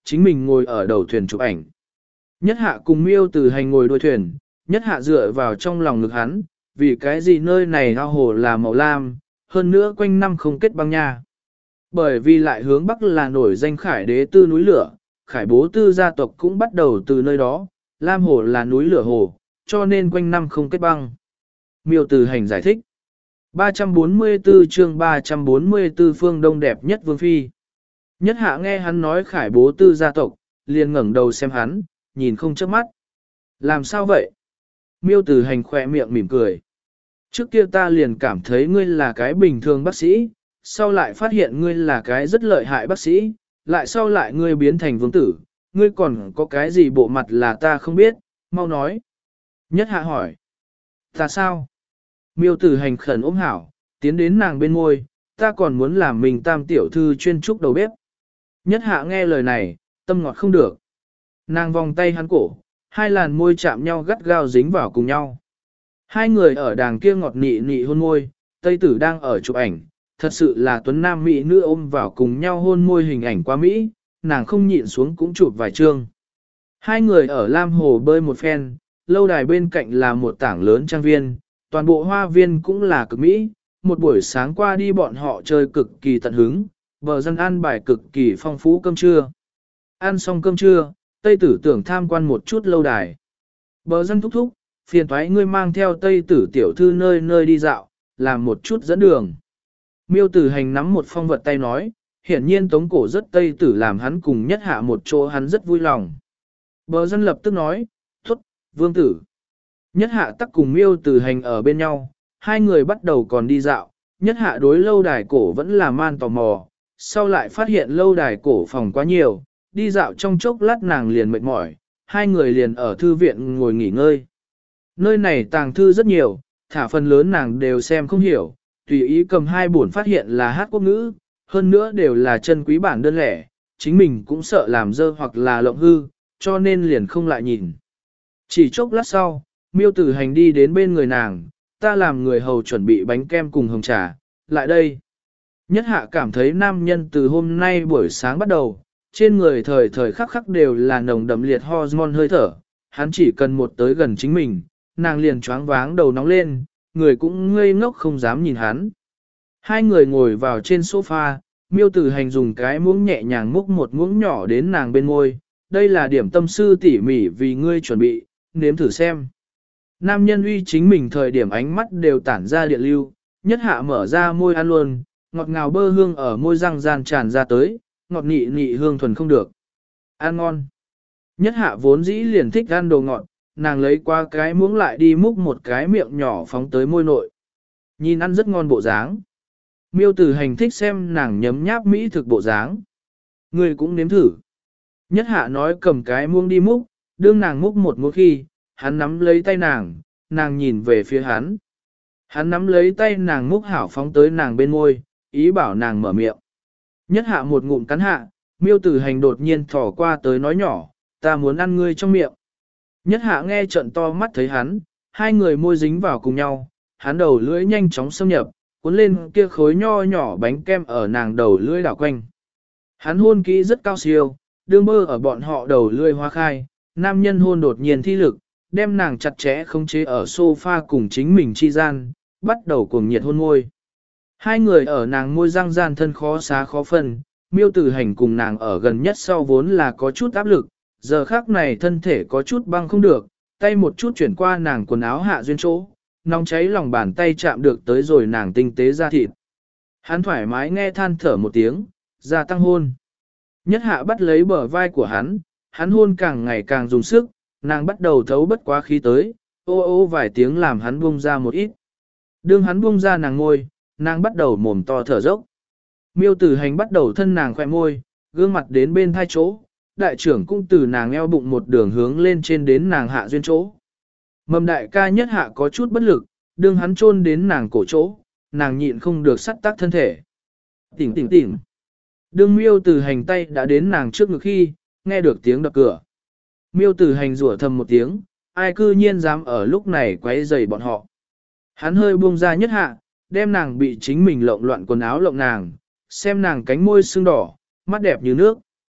chính mình ngồi ở đầu thuyền chụp ảnh. Nhất hạ cùng miêu từ hành ngồi đuôi thuyền, nhất hạ dựa vào trong lòng ngực hắn, vì cái gì nơi này ao hồ là màu lam, hơn nữa quanh năm không kết băng nha. Bởi vì lại hướng bắc là nổi danh khải đế tư núi lửa, khải bố tư gia tộc cũng bắt đầu từ nơi đó, lam hồ là núi lửa hồ, cho nên quanh năm không kết băng. Miêu từ hành giải thích. ba trăm bốn mươi tư chương ba trăm bốn mươi tư phương đông đẹp nhất vương phi. Nhất hạ nghe hắn nói khải bố tư gia tộc, liền ngẩng đầu xem hắn, nhìn không chớp mắt. Làm sao vậy? Miêu từ hành khỏe miệng mỉm cười. Trước kia ta liền cảm thấy ngươi là cái bình thường bác sĩ, sau lại phát hiện ngươi là cái rất lợi hại bác sĩ, lại sau lại ngươi biến thành vương tử, ngươi còn có cái gì bộ mặt là ta không biết, mau nói. Nhất hạ hỏi. Ta sao? Miêu tử hành khẩn ôm hảo, tiến đến nàng bên môi, ta còn muốn làm mình tam tiểu thư chuyên trúc đầu bếp. Nhất hạ nghe lời này, tâm ngọt không được. Nàng vòng tay hắn cổ, hai làn môi chạm nhau gắt gao dính vào cùng nhau. Hai người ở đàng kia ngọt nị nị hôn môi, Tây tử đang ở chụp ảnh, thật sự là tuấn nam mỹ nữ ôm vào cùng nhau hôn môi hình ảnh quá mỹ, nàng không nhịn xuống cũng chụp vài chương. Hai người ở Lam Hồ bơi một phen, lâu đài bên cạnh là một tảng lớn trang viên, toàn bộ hoa viên cũng là cực mỹ, một buổi sáng qua đi bọn họ chơi cực kỳ tận hứng, bờ dân ăn bài cực kỳ phong phú cơm trưa. Ăn xong cơm trưa, Tây tử tưởng tham quan một chút lâu đài. Bờ dân thúc thúc, phiền thoái ngươi mang theo Tây tử tiểu thư nơi nơi đi dạo, làm một chút dẫn đường. Miêu tử hành nắm một phong vật tay nói, hiển nhiên tống cổ rất Tây tử làm hắn cùng nhất hạ một chỗ hắn rất vui lòng. Bờ dân lập tức nói, thốt, vương tử. Nhất hạ tắc cùng miêu tử hành ở bên nhau, hai người bắt đầu còn đi dạo, nhất hạ đối lâu đài cổ vẫn là man tò mò, sau lại phát hiện lâu đài cổ phòng quá nhiều, đi dạo trong chốc lát nàng liền mệt mỏi, hai người liền ở thư viện ngồi nghỉ ngơi. Nơi này tàng thư rất nhiều, thả phần lớn nàng đều xem không hiểu, tùy ý cầm hai bổn phát hiện là hát quốc ngữ, hơn nữa đều là chân quý bản đơn lẻ, chính mình cũng sợ làm dơ hoặc là lộng hư, cho nên liền không lại nhìn. Chỉ chốc lát sau, miêu tử hành đi đến bên người nàng, ta làm người hầu chuẩn bị bánh kem cùng hồng trà, lại đây. Nhất hạ cảm thấy nam nhân từ hôm nay buổi sáng bắt đầu, trên người thời thời khắc khắc đều là nồng đậm liệt hormone hơi thở, hắn chỉ cần một tới gần chính mình, nàng liền choáng váng đầu nóng lên, người cũng ngây ngốc không dám nhìn hắn. Hai người ngồi vào trên sofa, miêu tử hành dùng cái muỗng nhẹ nhàng múc một muỗng nhỏ đến nàng bên môi, đây là điểm tâm sư tỉ mỉ vì ngươi chuẩn bị, nếm thử xem. Nam nhân uy chính mình thời điểm ánh mắt đều tản ra điện lưu, nhất hạ mở ra môi ăn luôn, ngọt ngào bơ hương ở môi răng gian tràn ra tới, ngọt nị nị hương thuần không được. Ăn ngon. Nhất hạ vốn dĩ liền thích ăn đồ ngọt, nàng lấy qua cái muỗng lại đi múc một cái miệng nhỏ phóng tới môi nội. Nhìn ăn rất ngon bộ dáng. Miêu tử hành thích xem nàng nhấm nháp mỹ thực bộ dáng. Người cũng nếm thử. Nhất hạ nói cầm cái muỗng đi múc, đương nàng múc một muỗng khi, hắn nắm lấy tay nàng, nàng nhìn về phía hắn. Hắn nắm lấy tay nàng múc hảo phóng tới nàng bên môi, ý bảo nàng mở miệng. Nhất hạ một ngụm cắn hạ, miêu tử hành đột nhiên thỏ qua tới nói nhỏ, ta muốn ăn ngươi trong miệng. Nhất hạ nghe trận to mắt thấy hắn, hai người môi dính vào cùng nhau, hắn đầu lưỡi nhanh chóng xâm nhập, cuốn lên kia khối nho nhỏ bánh kem ở nàng đầu lưỡi đảo quanh. Hắn hôn kỹ rất cao siêu, đương mơ ở bọn họ đầu lưỡi hoa khai, nam nhân hôn đột nhiên thi lực, đem nàng chặt chẽ không chế ở sofa cùng chính mình chi gian, bắt đầu cuồng nhiệt hôn môi. Hai người ở nàng môi răng gian thân khó xá khó phân, miêu tử hành cùng nàng ở gần nhất sau vốn là có chút áp lực, giờ khác này thân thể có chút băng không được, tay một chút chuyển qua nàng quần áo hạ duyên chỗ, nóng cháy lòng bàn tay chạm được tới rồi nàng tinh tế ra thịt. Hắn thoải mái nghe than thở một tiếng, gia tăng hôn. Nhất hạ bắt lấy bờ vai của hắn, hắn hôn càng ngày càng dùng sức, nàng bắt đầu thấu bất quá khí tới, ô ô vài tiếng làm hắn buông ra một ít. Đương hắn buông ra nàng ngôi, nàng bắt đầu mồm to thở dốc. Miêu tử hành bắt đầu thân nàng khoe môi, gương mặt đến bên thai chỗ, đại trưởng cũng từ nàng eo bụng một đường hướng lên trên đến nàng hạ duyên chỗ. Mầm đại ca nhất hạ có chút bất lực, đương hắn chôn đến nàng cổ chỗ, nàng nhịn không được sắt tác thân thể. Tỉnh tỉnh tỉnh. Đương miêu tử hành tay đã đến nàng trước ngực khi, nghe được tiếng đập cửa. Miêu tử hành rủa thầm một tiếng, ai cư nhiên dám ở lúc này quấy rầy bọn họ. Hắn hơi buông ra nhất hạ, đem nàng bị chính mình lộn loạn quần áo lộng nàng, xem nàng cánh môi sưng đỏ, mắt đẹp như nước.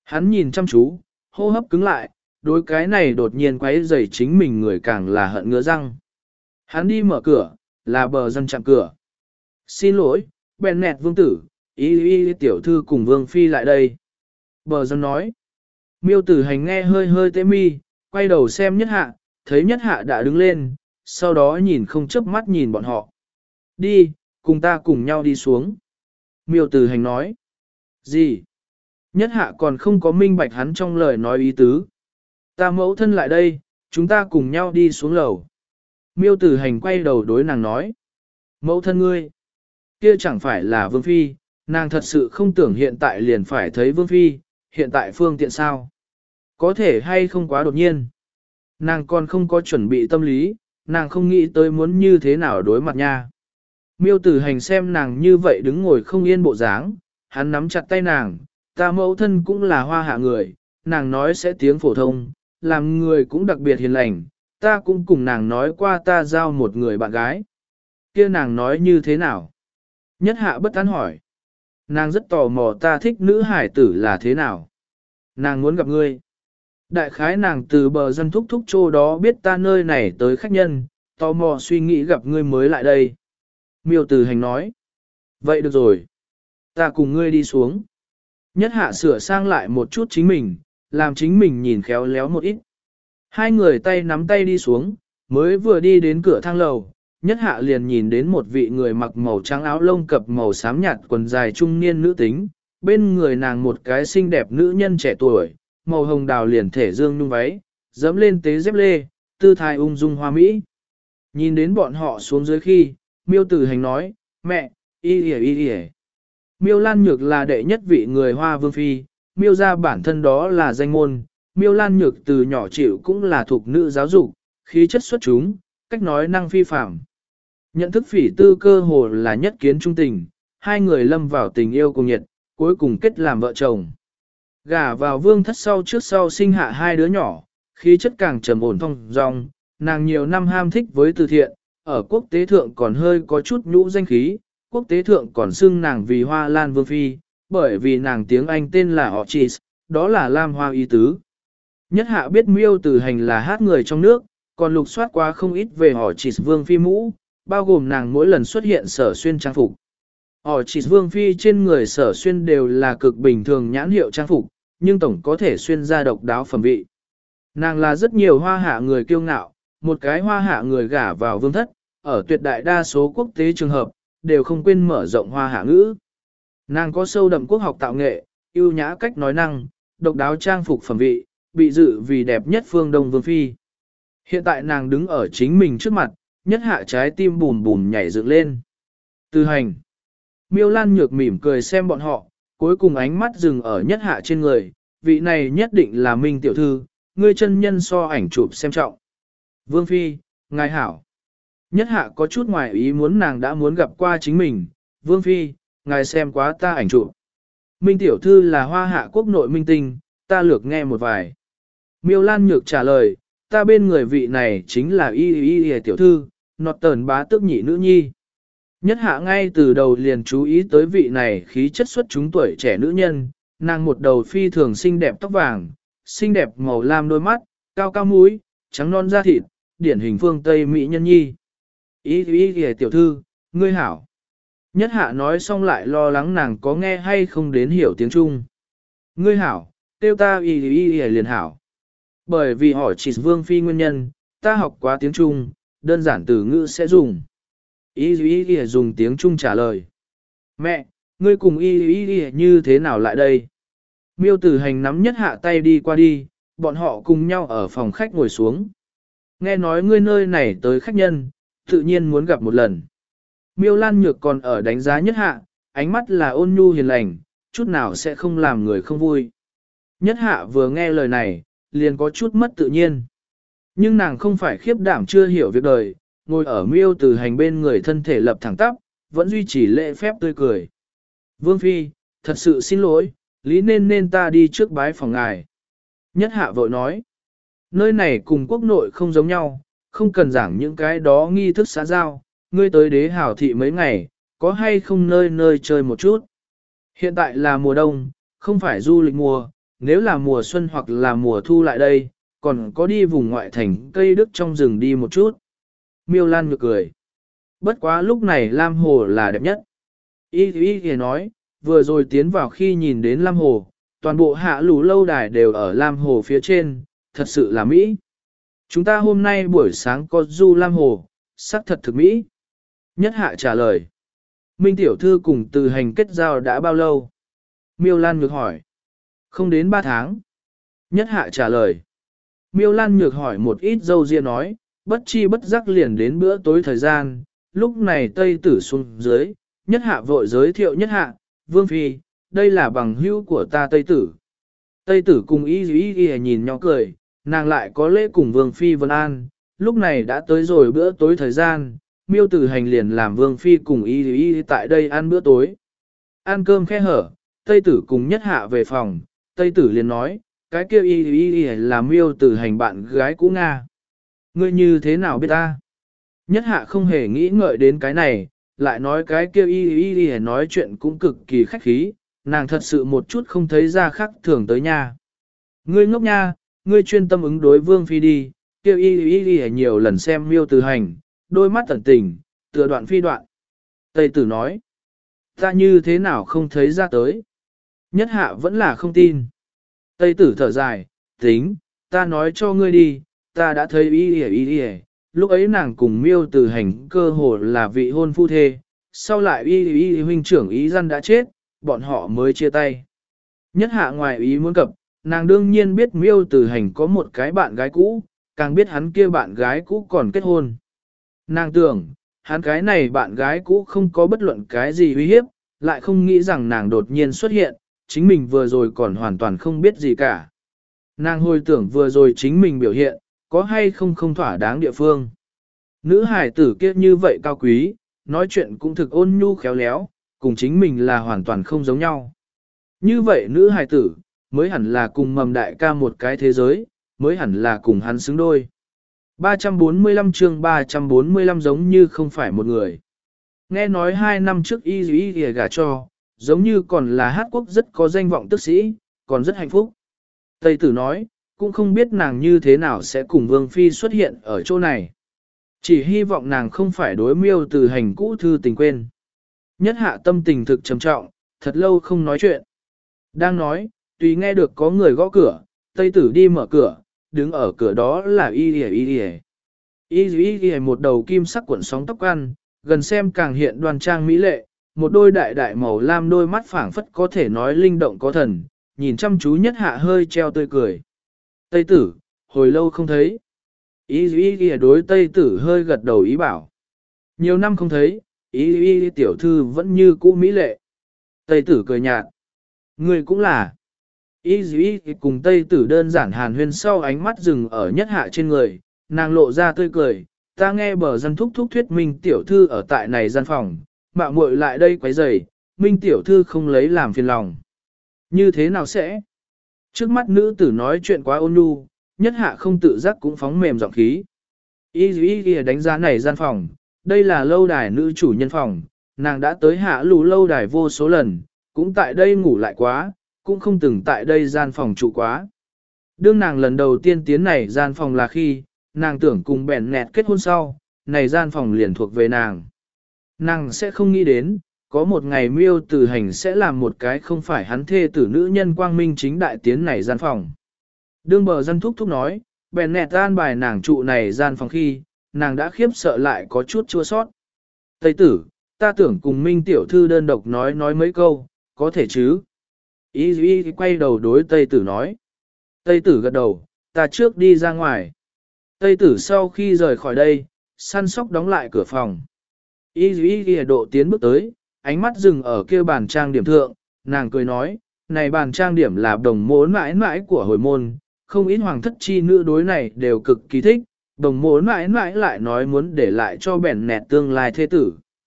Hắn nhìn chăm chú, hô hấp cứng lại, đối cái này đột nhiên quấy rầy chính mình người càng là hận ngứa răng. Hắn đi mở cửa, là bờ dân chạm cửa. Xin lỗi, bèn nẹt vương tử, ý ý tiểu thư cùng vương phi lại đây. Bờ dân nói. Miêu tử hành nghe hơi hơi tê mi, quay đầu xem nhất hạ, thấy nhất hạ đã đứng lên, sau đó nhìn không chớp mắt nhìn bọn họ. Đi, cùng ta cùng nhau đi xuống. Miêu tử hành nói. Gì? Nhất hạ còn không có minh bạch hắn trong lời nói ý tứ. Ta mẫu thân lại đây, chúng ta cùng nhau đi xuống lầu. Miêu tử hành quay đầu đối nàng nói. Mẫu thân ngươi, kia chẳng phải là vương phi, nàng thật sự không tưởng hiện tại liền phải thấy vương phi, hiện tại phương tiện sao? Có thể hay không quá đột nhiên. Nàng còn không có chuẩn bị tâm lý, nàng không nghĩ tới muốn như thế nào đối mặt nha. Miêu tử hành xem nàng như vậy đứng ngồi không yên bộ dáng, hắn nắm chặt tay nàng, ta mẫu thân cũng là hoa hạ người, nàng nói sẽ tiếng phổ thông, làm người cũng đặc biệt hiền lành, ta cũng cùng nàng nói qua ta giao một người bạn gái. Kia nàng nói như thế nào? Nhất hạ bất tán hỏi. Nàng rất tò mò ta thích nữ hải tử là thế nào? Nàng muốn gặp ngươi. Đại khái nàng từ bờ dân thúc thúc chỗ đó biết ta nơi này tới khách nhân, tò mò suy nghĩ gặp ngươi mới lại đây. Miêu tử hành nói. Vậy được rồi. Ta cùng ngươi đi xuống. Nhất hạ sửa sang lại một chút chính mình, làm chính mình nhìn khéo léo một ít. Hai người tay nắm tay đi xuống, mới vừa đi đến cửa thang lầu, nhất hạ liền nhìn đến một vị người mặc màu trắng áo lông cập màu xám nhạt quần dài trung niên nữ tính, bên người nàng một cái xinh đẹp nữ nhân trẻ tuổi, màu hồng đào liền thể dương nhung váy, dẫm lên tế dép lê, tư thái ung dung hoa mỹ. Nhìn đến bọn họ xuống dưới khi, Miêu tử hành nói, mẹ, y y y y. Miêu Lan Nhược là đệ nhất vị người Hoa Vương Phi, Miêu ra bản thân đó là danh môn, Miêu Lan Nhược từ nhỏ chịu cũng là thuộc nữ giáo dục, khí chất xuất chúng, cách nói năng phi phạm. Nhận thức phỉ tư cơ hồ là nhất kiến trung tình, hai người lâm vào tình yêu cùng nhiệt, cuối cùng kết làm vợ chồng. Gả vào vương thất sau trước sau sinh hạ hai đứa nhỏ, khí chất càng trầm ổn thông dong, nàng nhiều năm ham thích với từ thiện, ở quốc tế thượng còn hơi có chút nhũ danh khí, quốc tế thượng còn xưng nàng vì Hoa Lan Vương Phi, bởi vì nàng tiếng Anh tên là Orchis, đó là Lam Hoa ý tứ. Nhất hạ biết Miêu tử hành là hát người trong nước, còn lục soát quá không ít về Orchis Vương Phi mũ, bao gồm nàng mỗi lần xuất hiện sở xuyên trang phục. Orchis Vương Phi trên người sở xuyên đều là cực bình thường nhãn hiệu trang phục, nhưng tổng có thể xuyên ra độc đáo phẩm vị. Nàng là rất nhiều hoa hạ người kiêu ngạo, một cái hoa hạ người gả vào vương thất, ở tuyệt đại đa số quốc tế trường hợp, đều không quên mở rộng hoa hạ ngữ. Nàng có sâu đậm quốc học tạo nghệ, ưu nhã cách nói năng, độc đáo trang phục phẩm vị, bị dự vì đẹp nhất phương Đông Vương Phi. Hiện tại nàng đứng ở chính mình trước mặt, nhất hạ trái tim bùn bùn nhảy dựng lên. Từ hành. Miêu Lan Nhược mỉm cười xem bọn họ, cuối cùng ánh mắt dừng ở nhất hạ trên người, vị này nhất định là Minh tiểu thư, ngươi chân nhân so ảnh chụp xem trọng. Vương Phi, ngài hảo. Nhất hạ có chút ngoài ý muốn nàng đã muốn gặp qua chính mình, Vương Phi, ngài xem quá ta ảnh chụp. Minh tiểu thư là hoa hạ quốc nội minh tinh, ta lược nghe một vài. Miêu Lan Nhược trả lời, ta bên người vị này chính là y y y tiểu thư, nọt tờn bá tước nhị nữ nhi. Nhất hạ ngay từ đầu liền chú ý tới vị này khí chất xuất chúng tuổi trẻ nữ nhân, nàng một đầu phi thường xinh đẹp tóc vàng, xinh đẹp màu lam đôi mắt, cao cao mũi, trắng non da thịt, điển hình phương Tây Mỹ nhân nhi. Ý ý ý tiểu thư, ngươi hảo. Nhất hạ nói xong lại lo lắng nàng có nghe hay không đến hiểu tiếng Trung. Ngươi hảo, tiêu ta ý ý ý liền hảo. Bởi vì hỏi chỉ Vương Phi nguyên nhân, ta học quá tiếng Trung, đơn giản từ ngữ sẽ dùng. Ý ý ý dùng tiếng Trung trả lời. Mẹ, ngươi cùng ý ý ý như thế nào lại đây? Miêu tử hành nắm nhất hạ tay đi qua đi, bọn họ cùng nhau ở phòng khách ngồi xuống. Nghe nói ngươi nơi này tới khách nhân, tự nhiên muốn gặp một lần. Miêu Lan Nhược còn ở đánh giá nhất hạ, ánh mắt là ôn nhu hiền lành, chút nào sẽ không làm người không vui. Nhất hạ vừa nghe lời này, liền có chút mất tự nhiên. Nhưng nàng không phải khiếp đảm chưa hiểu việc đời, ngồi ở miêu tử hành bên người thân thể lập thẳng tắp, vẫn duy trì lễ phép tươi cười. Vương Phi, thật sự xin lỗi, lý nên nên ta đi trước bái phòng ngài. Nhất hạ vội nói, nơi này cùng quốc nội không giống nhau, không cần giảng những cái đó nghi thức xã giao, ngươi tới đế hảo thị mấy ngày, có hay không nơi nơi chơi một chút. Hiện tại là mùa đông, không phải du lịch mùa, nếu là mùa xuân hoặc là mùa thu lại đây, còn có đi vùng ngoại thành cây đức trong rừng đi một chút. Miêu Lan nhược cười. Bất quá lúc này Lam Hồ là đẹp nhất. Y Y Y nói, vừa rồi tiến vào khi nhìn đến Lam Hồ, toàn bộ hạ lũ lâu đài đều ở Lam Hồ phía trên, thật sự là Mỹ. Chúng ta hôm nay buổi sáng có du Lam Hồ, sắc thật thực Mỹ. Nhất Hạ trả lời. Minh tiểu thư cùng từ hành kết giao đã bao lâu? Miêu Lan Nhược hỏi. Không đến ba tháng. Nhất Hạ trả lời. Miêu Lan Nhược hỏi một ít dâu ria nói, bất chi bất giác liền đến bữa tối thời gian, lúc này Tây Tử xuống dưới, Nhất Hạ vội giới thiệu Nhất Hạ, Vương Phi, đây là bằng hữu của ta Tây Tử. Tây Tử cùng y y y nhìn nhỏ cười, nàng lại có lễ cùng Vương Phi Vân An, lúc này đã tới rồi bữa tối thời gian, Miêu Tử Hành liền làm Vương Phi cùng y y tại đây ăn bữa tối. Ăn cơm khe hở, Tây Tử cùng Nhất Hạ về phòng, Tây Tử liền nói, cái kia y y y là Miêu Tử Hành bạn gái cũ Nga. Ngươi như thế nào biết ta? Nhất Hạ không hề nghĩ ngợi đến cái này, lại nói cái kia y y y nói chuyện cũng cực kỳ khách khí, nàng thật sự một chút không thấy ra khác thường tới nha. Ngươi ngốc nha, ngươi chuyên tâm ứng đối Vương Phi đi, kia y y y nhiều lần xem Miêu Tử Hành, đôi mắt tẩn tình, tựa đoạn phi đoạn. Tây Tử nói, ta như thế nào không thấy ra tới. Nhất Hạ vẫn là không tin. Tây Tử thở dài, tính, ta nói cho ngươi đi, ta đã thấy y y y y, lúc ấy nàng cùng Miêu Tử Hành cơ hồ là vị hôn phu thê, sau lại y y y huynh trưởng ý dân đã chết, bọn họ mới chia tay. Nhất Hạ ngoài ý muốn cập, nàng đương nhiên biết Miêu Tử Hành có một cái bạn gái cũ, càng biết hắn kia bạn gái cũ còn kết hôn. Nàng tưởng, hắn cái này bạn gái cũ không có bất luận cái gì uy hiếp, lại không nghĩ rằng nàng đột nhiên xuất hiện, chính mình vừa rồi còn hoàn toàn không biết gì cả. Nàng hồi tưởng vừa rồi chính mình biểu hiện, có hay không không thỏa đáng địa phương. Nữ hải tử kia như vậy cao quý, nói chuyện cũng thực ôn nhu khéo léo, cùng chính mình là hoàn toàn không giống nhau. Như vậy nữ hải tử, mới hẳn là cùng mầm đại ca một cái thế giới, mới hẳn là cùng hắn xứng đôi. ba trăm bốn mươi lăm chương ba trăm bốn mươi lăm giống như không phải một người. Nghe nói hai năm trước y y y gả cho, giống như còn là hát quốc rất có danh vọng tức sĩ, còn rất hạnh phúc. Tây Tử nói, cũng không biết nàng như thế nào sẽ cùng Vương Phi xuất hiện ở chỗ này. Chỉ hy vọng nàng không phải đối Miêu Tử Hành cũ thư tình quên. Nhất Hạ tâm tình thực trầm trọng, thật lâu không nói chuyện. Đang nói, tùy nghe được có người gõ cửa, Tây Tử đi mở cửa, đứng ở cửa đó là y y y y. Y y y một đầu kim sắc cuộn sóng tóc ăn, gần xem càng hiện đoan trang mỹ lệ, một đôi đại đại màu lam đôi mắt phảng phất có thể nói linh động có thần, nhìn chăm chú Nhất Hạ hơi treo tươi cười. Tây Tử, hồi lâu không thấy. Y y y đối Tây Tử hơi gật đầu ý bảo. Nhiều năm không thấy, y y tiểu thư vẫn như cũ mỹ lệ. Tây Tử cười nhạt. Người cũng là. Y y cùng Tây Tử đơn giản hàn huyên sau ánh mắt dừng ở Nhất Hạ trên người, nàng lộ ra tươi cười. Ta nghe bờ dân thúc thúc thuyết Minh tiểu thư ở tại này gian phòng, mạo muội lại đây quấy rầy, Minh tiểu thư không lấy làm phiền lòng. Như thế nào sẽ? Trước mắt nữ tử nói chuyện quá ôn nhu, Nhất Hạ không tự giác cũng phóng mềm giọng khí. Y y y đánh giá này gian phòng, đây là lâu đài nữ chủ nhân phòng, nàng đã tới hạ lù lâu đài vô số lần, cũng tại đây ngủ lại quá, cũng không từng tại đây gian phòng trụ quá. Đương nàng lần đầu tiên tiến này gian phòng là khi, nàng tưởng cùng bèn nẹt kết hôn sau, này gian phòng liền thuộc về nàng. Nàng sẽ không nghĩ đến, có một ngày Miêu Tử Hành sẽ làm một cái không phải hắn thê tử nữ nhân quang minh chính đại tiến này gian phòng. Đương bờ dân thúc thúc nói, bèn nẹt an bài nàng trụ này gian phòng khi, nàng đã khiếp sợ lại có chút chua sót. Tây Tử, ta tưởng cùng Minh tiểu thư đơn độc nói nói mấy câu, có thể chứ? Y y quay đầu đối Tây Tử nói. Tây Tử gật đầu, ta trước đi ra ngoài. Tây Tử sau khi rời khỏi đây, săn sóc đóng lại cửa phòng. Y y y độ tiến bước tới, ánh mắt dừng ở kia bàn trang điểm thượng, nàng cười nói, này bàn trang điểm là đồng môn mãi mãi của hồi môn, không ít hoàng thất chi nữ đối này đều cực kỳ thích, đồng môn mãi mãi lại nói muốn để lại cho bèn nẹt tương lai thế tử.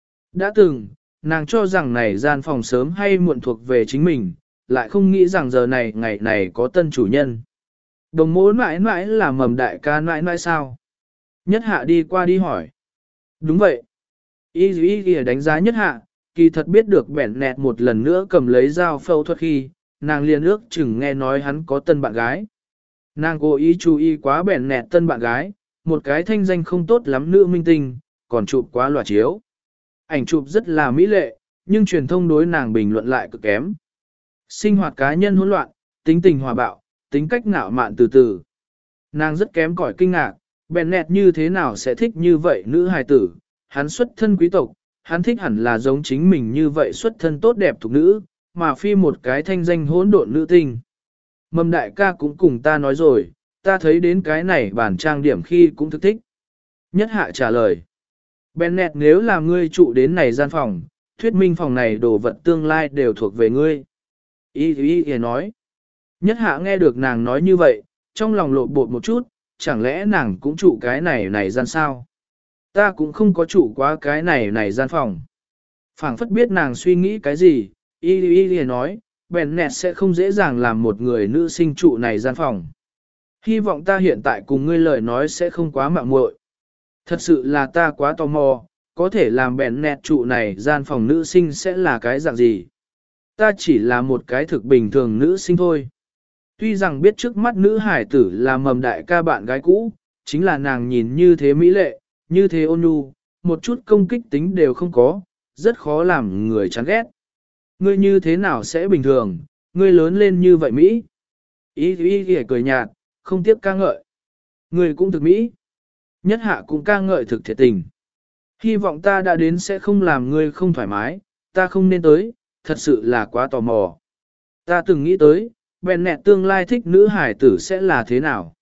Đã từng, nàng cho rằng này gian phòng sớm hay muộn thuộc về chính mình, lại không nghĩ rằng giờ này ngày này có tân chủ nhân. Đồng môn mãi mãi là mầm đại ca mãi mãi sao? Nhất Hạ đi qua đi hỏi. Đúng vậy. Y y y đánh giá Nhất Hạ, kỳ thật biết được bẻn nẹt một lần nữa cầm lấy dao phẫu thuật khi, nàng liền ước chừng nghe nói hắn có tân bạn gái. Nàng cố ý chú ý quá bèn nẹt tân bạn gái, một cái thanh danh không tốt lắm nữ minh tinh, còn chụp quá loạt chiếu. Ảnh chụp rất là mỹ lệ, nhưng truyền thông đối nàng bình luận lại cực kém. Sinh hoạt cá nhân hỗn loạn, tính tình hòa bạo, tính cách ngạo mạn từ từ. Nàng rất kém cỏi kinh ngạc, Bennett như thế nào sẽ thích như vậy nữ hài tử, hắn xuất thân quý tộc, hắn thích hẳn là giống chính mình như vậy xuất thân tốt đẹp thuộc nữ, mà phi một cái thanh danh hỗn độn nữ tinh. Mầm đại ca cũng cùng ta nói rồi, ta thấy đến cái này bản trang điểm khi cũng thức thích. Nhất hạ trả lời. Bennett nếu là ngươi trụ đến này gian phòng, thuyết minh phòng này đồ vật tương lai đều thuộc về ngươi. Ý ý ý nói. Nhất hạ nghe được nàng nói như vậy, trong lòng lộn bột một chút, chẳng lẽ nàng cũng trụ cái này này gian sao? Ta cũng không có trụ quá cái này này gian phòng. Phảng phất biết nàng suy nghĩ cái gì, ý ý ý nói, Bennett sẽ không dễ dàng làm một người nữ sinh trụ này gian phòng. Hy vọng ta hiện tại cùng ngươi lời nói sẽ không quá mạo muội. Thật sự là ta quá tò mò, có thể làm Bennett trụ này gian phòng nữ sinh sẽ là cái dạng gì? Ta chỉ là một cái thực bình thường nữ sinh thôi. Tuy rằng biết trước mắt nữ hải tử là mầm đại ca bạn gái cũ, chính là nàng nhìn như thế mỹ lệ, như thế ôn nhu, một chút công kích tính đều không có, rất khó làm người chán ghét. Ngươi như thế nào sẽ bình thường, ngươi lớn lên như vậy Mỹ. Ý ý ý cười nhạt, không tiếc ca ngợi. Ngươi cũng thực Mỹ. Nhất hạ cũng ca ngợi thực thiệt tình. Hy vọng ta đã đến sẽ không làm ngươi không thoải mái, ta không nên tới, thật sự là quá tò mò. Ta từng nghĩ tới, Bennett tương lai thích nữ hải tử sẽ là thế nào.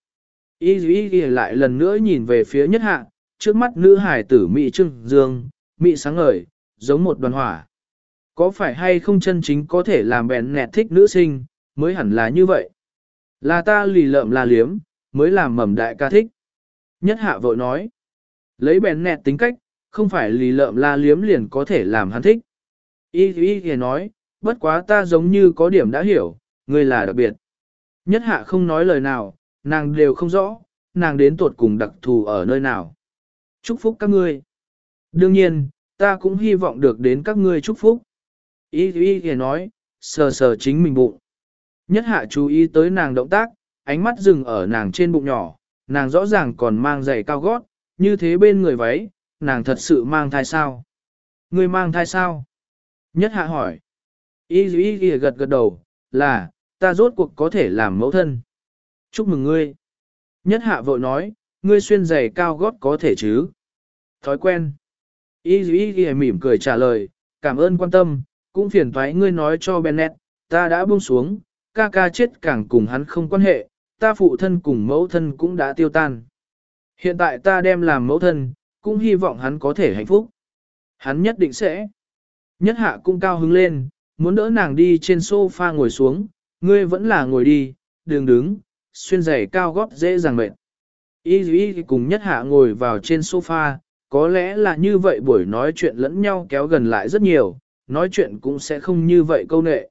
Ý ý ý lại lần nữa nhìn về phía nhất hạ, trước mắt nữ hải tử Mỹ trưng dương, Mỹ sáng ngời, giống một đoàn hỏa. Có phải hay không chân chính có thể làm Bennett thích nữ sinh, mới hẳn là như vậy. Là ta lì lợm la liếm, mới làm mầm đại ca thích. Nhất hạ vội nói, lấy Bennett tính cách, không phải lì lợm la liếm liền có thể làm hắn thích. Ý ý ý nói, bất quá ta giống như có điểm đã hiểu, ngươi là đặc biệt. Nhất hạ không nói lời nào, nàng đều không rõ, nàng đến tuột cùng đặc thù ở nơi nào. Chúc phúc các ngươi. Đương nhiên, ta cũng hy vọng được đến các ngươi chúc phúc. Ý ý ý nói, sờ sờ chính mình bụng. Nhất hạ chú ý tới nàng động tác, ánh mắt dừng ở nàng trên bụng nhỏ, nàng rõ ràng còn mang giày cao gót, như thế bên người váy, nàng thật sự mang thai sao? Ngươi mang thai sao? Nhất hạ hỏi. Ý ý ý gật gật đầu, là, ta rốt cuộc có thể làm mẫu thân. Chúc mừng ngươi. Nhất hạ vội nói, ngươi xuyên giày cao gót có thể chứ? Thói quen. Ý ý ý mỉm cười trả lời, cảm ơn quan tâm, cũng phiền toái ngươi nói cho Bennett, ta đã buông xuống, ca ca chết càng cùng hắn không quan hệ, ta phụ thân cùng mẫu thân cũng đã tiêu tan. Hiện tại ta đem làm mẫu thân, cũng hy vọng hắn có thể hạnh phúc. Hắn nhất định sẽ. Nhất hạ cũng cao hứng lên, muốn đỡ nàng đi trên sofa ngồi xuống, ngươi vẫn là ngồi đi, đừng đứng, xuyên giày cao gót dễ dàng mệt. Y Y cùng nhất hạ ngồi vào trên sofa, có lẽ là như vậy buổi nói chuyện lẫn nhau kéo gần lại rất nhiều, nói chuyện cũng sẽ không như vậy câu nệ.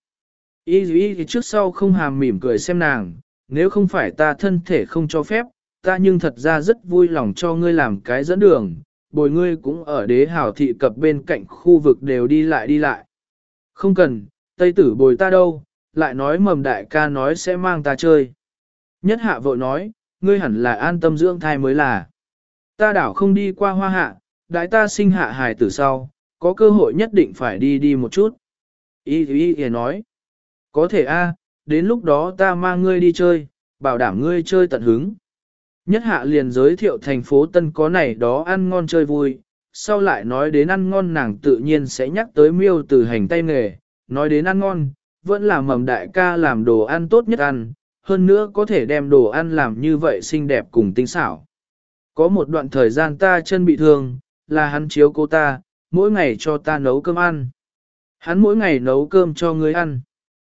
Y Y trước sau không hàm mỉm cười xem nàng, nếu không phải ta thân thể không cho phép, ta nhưng thật ra rất vui lòng cho ngươi làm cái dẫn đường, bồi ngươi cũng ở đế hào thị cập bên cạnh khu vực đều đi lại đi lại. Không cần, Tây tử bồi ta đâu, lại nói mầm đại ca nói sẽ mang ta chơi. Nhất hạ vội nói, ngươi hẳn là an tâm dưỡng thai mới là. Ta đảo không đi qua hoa hạ, đại ta sinh hạ hài tử sau, có cơ hội nhất định phải đi đi một chút. Y Y Y nói, có thể a, đến lúc đó ta mang ngươi đi chơi, bảo đảm ngươi chơi tận hứng. Nhất hạ liền giới thiệu thành phố Tân có này đó ăn ngon chơi vui, sau lại nói đến ăn ngon nàng tự nhiên sẽ nhắc tới miêu từ hành tay nghề, nói đến ăn ngon, vẫn là mầm đại ca làm đồ ăn tốt nhất ăn, hơn nữa có thể đem đồ ăn làm như vậy xinh đẹp cùng tinh xảo. Có một đoạn thời gian ta chân bị thương, là hắn chiếu cô ta, mỗi ngày cho ta nấu cơm ăn. Hắn mỗi ngày nấu cơm cho ngươi ăn.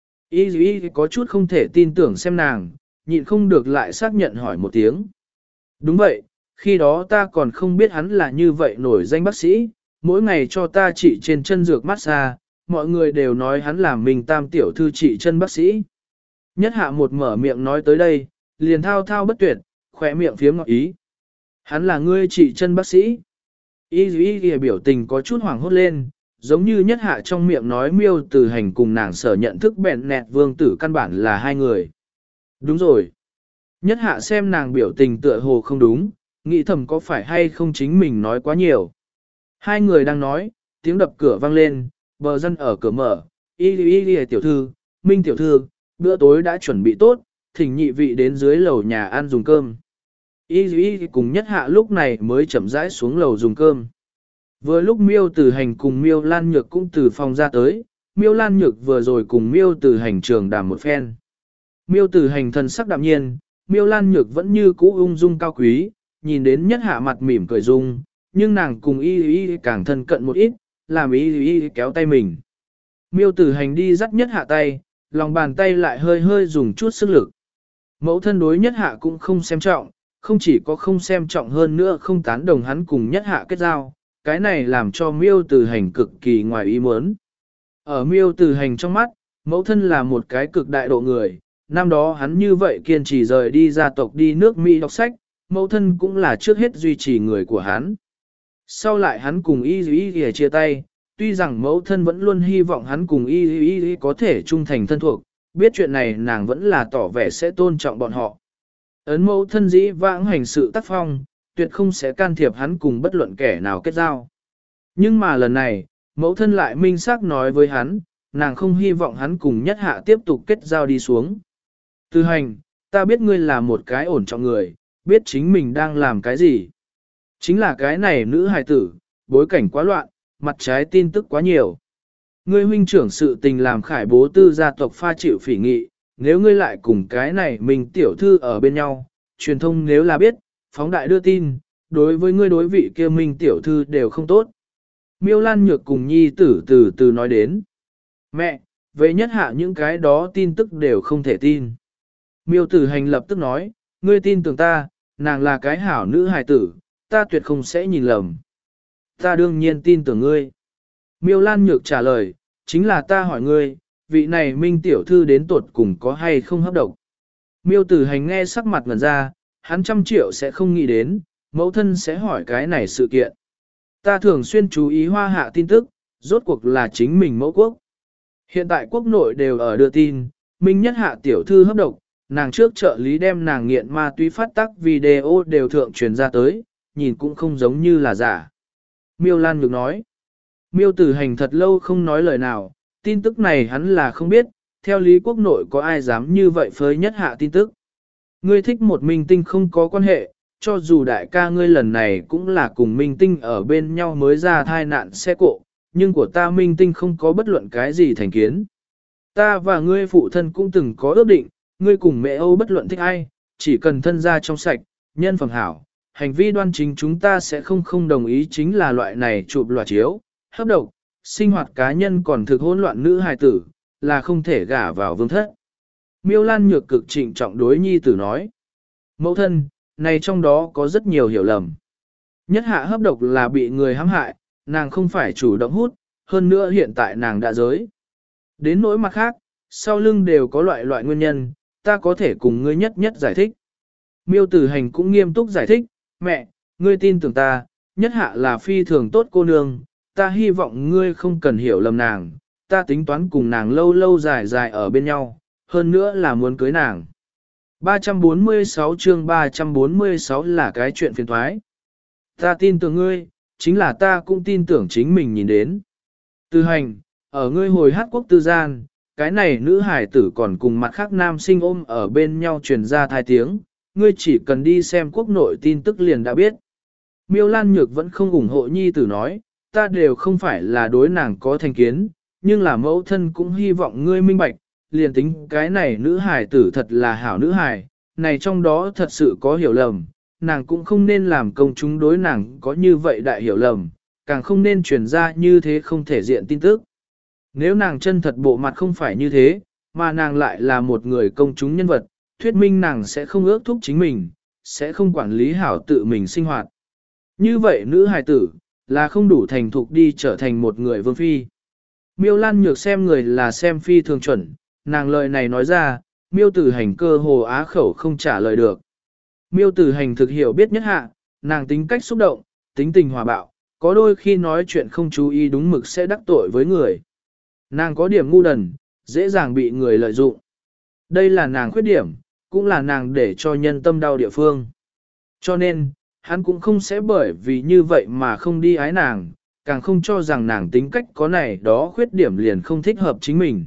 Y Y có chút không thể tin tưởng xem nàng, nhịn không được lại xác nhận hỏi một tiếng. Đúng vậy, khi đó ta còn không biết hắn là như vậy nổi danh bác sĩ, mỗi ngày cho ta trị trên chân dược massage, mọi người đều nói hắn là mình tam tiểu thư trị chân bác sĩ. Nhất hạ một mở miệng nói tới đây, liền thao thao bất tuyệt, khỏe miệng phiếm ngọt ý. Hắn là ngươi trị chân bác sĩ. Y Y Y biểu tình có chút hoảng hốt lên, giống như nhất hạ trong miệng nói miêu tử hành cùng nàng sở nhận thức bẹn nẹt vương tử căn bản là hai người. Đúng rồi. Nhất hạ xem nàng biểu tình tựa hồ không đúng, nghĩ thầm có phải hay không chính mình nói quá nhiều. Hai người đang nói, tiếng đập cửa vang lên, bờ dân ở cửa mở, y y y tiểu thư, Minh tiểu thư, bữa tối đã chuẩn bị tốt, thỉnh nhị vị đến dưới lầu nhà ăn dùng cơm. Y y cùng nhất hạ lúc này mới chậm rãi xuống lầu dùng cơm. Vừa lúc Miêu Tử Hành cùng Miêu Lan Nhược cũng từ phòng ra tới, Miêu Lan Nhược vừa rồi cùng Miêu Tử Hành trường đàm một phen. Miêu Tử Hành thần sắc đạm nhiên, Miêu Lan Nhược vẫn như cũ ung dung cao quý, nhìn đến nhất hạ mặt mỉm cười dung, nhưng nàng cùng y y càng thân cận một ít, làm y y kéo tay mình. Miêu Tử Hành đi dắt nhất hạ tay, lòng bàn tay lại hơi hơi dùng chút sức lực. Mẫu thân đối nhất hạ cũng không xem trọng, không chỉ có không xem trọng hơn nữa không tán đồng hắn cùng nhất hạ kết giao, cái này làm cho Miêu Tử Hành cực kỳ ngoài ý muốn. Ở Miêu Tử Hành trong mắt, mẫu thân là một cái cực đại độ người, năm đó hắn như vậy kiên trì rời đi gia tộc đi nước Mỹ đọc sách, mẫu thân cũng là trước hết duy trì người của hắn. Sau lại hắn cùng y y y chia tay, tuy rằng mẫu thân vẫn luôn hy vọng hắn cùng y y y có thể trung thành thân thuộc, biết chuyện này nàng vẫn là tỏ vẻ sẽ tôn trọng bọn họ. Ấn mẫu thân dĩ vãng hành sự tác phong, tuyệt không sẽ can thiệp hắn cùng bất luận kẻ nào kết giao. Nhưng mà lần này, mẫu thân lại minh xác nói với hắn, nàng không hy vọng hắn cùng nhất hạ tiếp tục kết giao đi xuống. Từ Hành, ta biết ngươi là một cái ổn trọng người, biết chính mình đang làm cái gì. Chính là cái này nữ hài tử, bối cảnh quá loạn, mặt trái tin tức quá nhiều. Ngươi huynh trưởng sự tình làm khải bố tư gia tộc pha chịu phỉ nghị, nếu ngươi lại cùng cái này mình tiểu thư ở bên nhau, truyền thông nếu là biết, phóng đại đưa tin, đối với ngươi đối vị kia minh tiểu thư đều không tốt. Miêu Lan Nhược cùng nhi tử từ từ nói đến. Mẹ, về nhất hạ những cái đó tin tức đều không thể tin. Miêu Tử Hành lập tức nói, ngươi tin tưởng ta, nàng là cái hảo nữ hài tử, ta tuyệt không sẽ nhìn lầm. Ta đương nhiên tin tưởng ngươi. Miêu Lan Nhược trả lời, chính là ta hỏi ngươi, vị này minh tiểu thư đến tuột cùng có hay không hấp độc. Miêu Tử Hành nghe sắc mặt ngần ra, hắn trăm triệu sẽ không nghĩ đến, mẫu thân sẽ hỏi cái này sự kiện. Ta thường xuyên chú ý hoa hạ tin tức, rốt cuộc là chính mình mẫu quốc. Hiện tại quốc nội đều ở đưa tin, minh nhất hạ tiểu thư hấp độc, nàng trước trợ lý đem nàng nghiện ma túy phát tác video đều thượng truyền ra tới, nhìn cũng không giống như là giả. Miêu Lan Nhược nói. Miêu Tử Hành thật lâu không nói lời nào, tin tức này hắn là không biết, theo lý quốc nội có ai dám như vậy phơi nhất hạ tin tức. Ngươi thích một minh tinh không có quan hệ, cho dù đại ca ngươi lần này cũng là cùng minh tinh ở bên nhau mới ra thai nạn xe cộ, nhưng của ta minh tinh không có bất luận cái gì thành kiến. Ta và ngươi phụ thân cũng từng có ước định, ngươi cùng mẹ Âu bất luận thích ai, chỉ cần thân gia trong sạch, nhân phẩm hảo, hành vi đoan chính chúng ta sẽ không không đồng ý chính là loại này chụp loạt chiếu, hấp độc, sinh hoạt cá nhân còn thực hỗn loạn nữ hài tử, là không thể gả vào vương thất. Miêu Lan Nhược cực trịnh trọng đối nhi tử nói. Mẫu thân, này trong đó có rất nhiều hiểu lầm. Nhất hạ hấp độc là bị người hãm hại, nàng không phải chủ động hút, hơn nữa hiện tại nàng đã giới. Đến nỗi mặt khác, sau lưng đều có loại loại nguyên nhân, ta có thể cùng ngươi nhất nhất giải thích. Miêu Tử Hành cũng nghiêm túc giải thích, mẹ, ngươi tin tưởng ta, nhất hạ là phi thường tốt cô nương, ta hy vọng ngươi không cần hiểu lầm nàng, ta tính toán cùng nàng lâu lâu dài dài ở bên nhau, hơn nữa là muốn cưới nàng. ba trăm bốn mươi sáu chương ba trăm bốn mươi sáu là cái chuyện phiền thoái. Ta tin tưởng ngươi, chính là ta cũng tin tưởng chính mình nhìn đến. Từ Hành, ở ngươi hồi hát quốc tư gian, cái này nữ hải tử còn cùng mặt khác nam sinh ôm ở bên nhau truyền ra thai tiếng, ngươi chỉ cần đi xem quốc nội tin tức liền đã biết. Miêu Lan Nhược vẫn không ủng hộ nhi tử nói, ta đều không phải là đối nàng có thành kiến, nhưng là mẫu thân cũng hy vọng ngươi minh bạch, liền tính cái này nữ hài tử thật là hảo nữ hài, này trong đó thật sự có hiểu lầm, nàng cũng không nên làm công chúng đối nàng có như vậy đại hiểu lầm, càng không nên truyền ra như thế không thể diện tin tức. Nếu nàng chân thật bộ mặt không phải như thế, mà nàng lại là một người công chúng nhân vật, thuyết minh nàng sẽ không ước thúc chính mình, sẽ không quản lý hảo tự mình sinh hoạt. Như vậy nữ hài tử, là không đủ thành thục đi trở thành một người vương phi. Miêu Lan Nhược xem người là xem phi thường chuẩn, nàng lời này nói ra, Miêu Tử Hành cơ hồ á khẩu không trả lời được. Miêu Tử Hành thực hiểu biết nhất hạ, nàng tính cách xúc động, tính tình hòa bạo, có đôi khi nói chuyện không chú ý đúng mực sẽ đắc tội với người. Nàng có điểm ngu đần, dễ dàng bị người lợi dụng. Đây là nàng khuyết điểm, cũng là nàng để cho nhân tâm đau địa phương. Cho nên, hắn cũng không sẽ bởi vì như vậy mà không đi ái nàng, càng không cho rằng nàng tính cách có này đó khuyết điểm liền không thích hợp chính mình.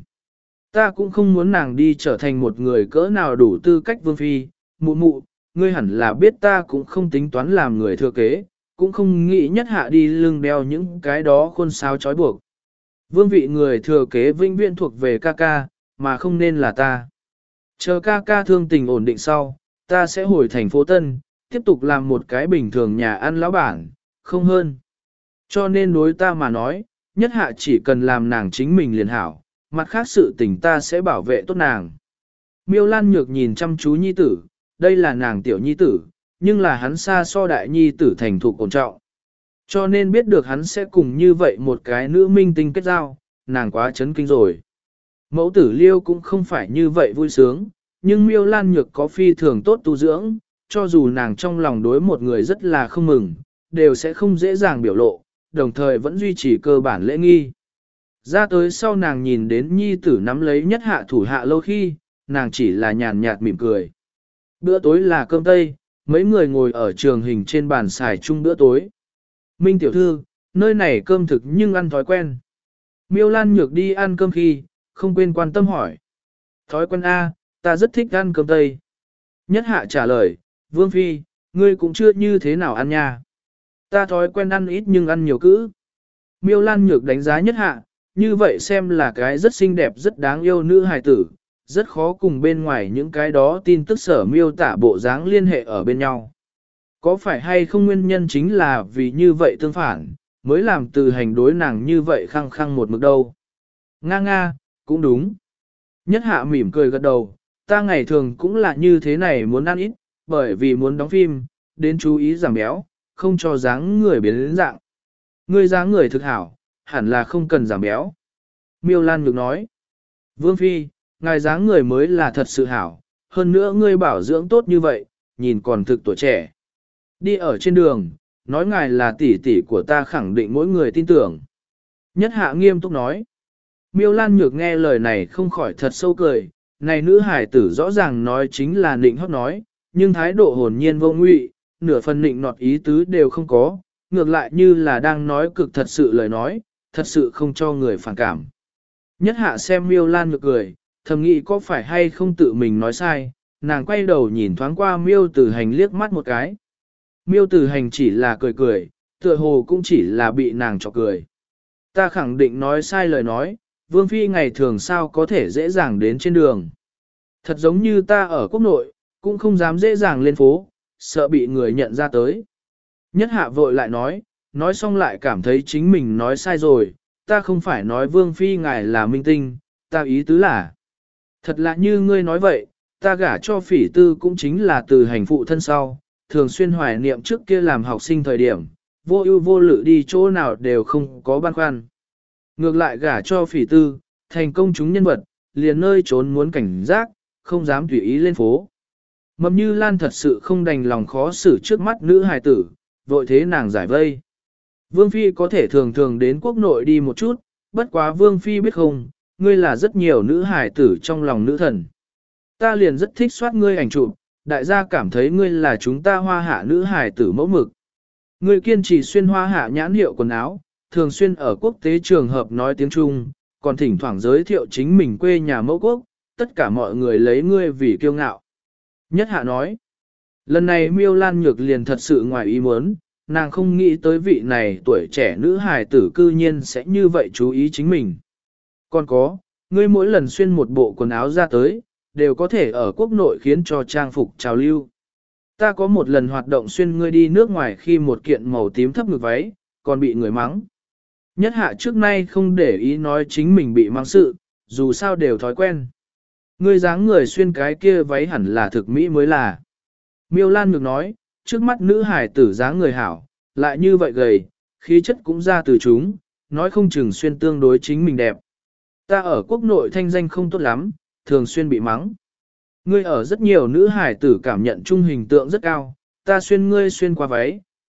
Ta cũng không muốn nàng đi trở thành một người cỡ nào đủ tư cách vương phi, mụ mụ, ngươi hẳn là biết ta cũng không tính toán làm người thừa kế, cũng không nghĩ nhất hạ đi lưng đeo những cái đó khuôn sao trói buộc. Vương vị người thừa kế vinh viễn thuộc về ca ca, mà không nên là ta. Chờ ca ca thương tình ổn định sau, ta sẽ hồi thành phố Tân, tiếp tục làm một cái bình thường nhà ăn lão bản, không hơn. Cho nên đối ta mà nói, nhất hạ chỉ cần làm nàng chính mình liền hảo, mặt khác sự tình ta sẽ bảo vệ tốt nàng. Miêu Lan Nhược nhìn chăm chú nhi tử, đây là nàng tiểu nhi tử, nhưng là hắn xa so đại nhi tử thành thục ổn trọng. Cho nên biết được hắn sẽ cùng như vậy một cái nữ minh tinh kết giao, nàng quá chấn kinh rồi. Mẫu tử Liêu cũng không phải như vậy vui sướng, nhưng Miêu Lan Nhược có phi thường tốt tu dưỡng, cho dù nàng trong lòng đối một người rất là không mừng, đều sẽ không dễ dàng biểu lộ, đồng thời vẫn duy trì cơ bản lễ nghi. Ra tới sau nàng nhìn đến nhi tử nắm lấy nhất hạ thủ hạ lâu khi, nàng chỉ là nhàn nhạt mỉm cười. Bữa tối là cơm tây, mấy người ngồi ở trường hình trên bàn xài chung bữa tối. Minh tiểu thư, nơi này cơm thực nhưng ăn thói quen. Miêu Lan Nhược đi ăn cơm khi, không quên quan tâm hỏi. Thói quen A, ta rất thích ăn cơm tây. Nhất hạ trả lời, Vương Phi, ngươi cũng chưa như thế nào ăn nha. Ta thói quen ăn ít nhưng ăn nhiều cữ. Miêu Lan Nhược đánh giá nhất hạ, như vậy xem là cái rất xinh đẹp rất đáng yêu nữ hài tử, rất khó cùng bên ngoài những cái đó tin tức sở miêu tả bộ dáng liên hệ ở bên nhau. Có phải hay không nguyên nhân chính là vì như vậy tương phản, mới làm từ hành đối nàng như vậy khăng khăng một mực đâu. Nga nga, cũng đúng. Nhất hạ mỉm cười gật đầu, ta ngày thường cũng là như thế này muốn ăn ít, bởi vì muốn đóng phim, đến chú ý giảm béo, không cho dáng người biến đến dạng. Ngươi dáng người thực hảo, hẳn là không cần giảm béo. Miêu Lan Nhược nói, Vương Phi, ngài dáng người mới là thật sự hảo, hơn nữa ngươi bảo dưỡng tốt như vậy, nhìn còn thực tuổi trẻ. Đi ở trên đường, nói ngài là tỷ tỷ của ta khẳng định mỗi người tin tưởng. Nhất hạ nghiêm túc nói. Miêu Lan Nhược nghe lời này không khỏi thật sâu cười, này nữ hải tử rõ ràng nói chính là nịnh hót nói, nhưng thái độ hồn nhiên vô ngụy, nửa phần nịnh nọt ý tứ đều không có, ngược lại như là đang nói cực thật sự lời nói, thật sự không cho người phản cảm. Nhất hạ xem Miêu Lan Nhược cười, thầm nghĩ có phải hay không tự mình nói sai, nàng quay đầu nhìn thoáng qua Miêu Tử Hành liếc mắt một cái. Miêu Tử Hành chỉ là cười cười, tựa hồ cũng chỉ là bị nàng chọc cười. Ta khẳng định nói sai lời nói, Vương Phi ngày thường sao có thể dễ dàng đến trên đường. Thật giống như ta ở quốc nội, cũng không dám dễ dàng lên phố, sợ bị người nhận ra tới. Nhất hạ vội lại nói, nói xong lại cảm thấy chính mình nói sai rồi, ta không phải nói Vương Phi ngài là minh tinh, ta ý tứ là. Thật lạ như ngươi nói vậy, ta gả cho Phỉ Tư cũng chính là từ hành phụ thân sau, thường xuyên hoài niệm trước kia làm học sinh thời điểm, vô ưu vô lự đi chỗ nào đều không có băn khoăn. Ngược lại gả cho Phỉ Tư, thành công chúng nhân vật, liền nơi trốn muốn cảnh giác, không dám tùy ý lên phố. Mầm Như Lan thật sự không đành lòng khó xử trước mắt nữ hài tử, vội thế nàng giải vây. Vương Phi có thể thường thường đến quốc nội đi một chút, bất quá Vương Phi biết không, ngươi là rất nhiều nữ hài tử trong lòng nữ thần. Ta liền rất thích soát ngươi ảnh chụp, đại gia cảm thấy ngươi là chúng ta hoa hạ nữ hài tử mẫu mực. Ngươi kiên trì xuyên hoa hạ nhãn hiệu quần áo, thường xuyên ở quốc tế trường hợp nói tiếng Trung, còn thỉnh thoảng giới thiệu chính mình quê nhà mẫu quốc, tất cả mọi người lấy ngươi vì kiêu ngạo. Nhất hạ nói, lần này Miêu Lan Nhược liền thật sự ngoài ý muốn, nàng không nghĩ tới vị này tuổi trẻ nữ hài tử cư nhiên sẽ như vậy chú ý chính mình. Còn có, ngươi mỗi lần xuyên một bộ quần áo ra tới, đều có thể ở quốc nội khiến cho trang phục trào lưu. Ta có một lần hoạt động xuyên ngươi đi nước ngoài khi một kiện màu tím thấp ngực váy, còn bị người mắng. Nhất hạ trước nay không để ý nói chính mình bị mắng sự, dù sao đều thói quen. Ngươi dáng người xuyên cái kia váy hẳn là thực mỹ mới là. Miêu Lan Nhược nói, trước mắt nữ hải tử dáng người hảo, lại như vậy gầy, khí chất cũng ra từ chúng, nói không chừng xuyên tương đối chính mình đẹp. Ta ở quốc nội thanh danh không tốt lắm, thường xuyên bị mắng. Ngươi ở rất nhiều nữ hải tử cảm nhận chung hình tượng rất cao, ta xuyên ngươi xuyên qua váy,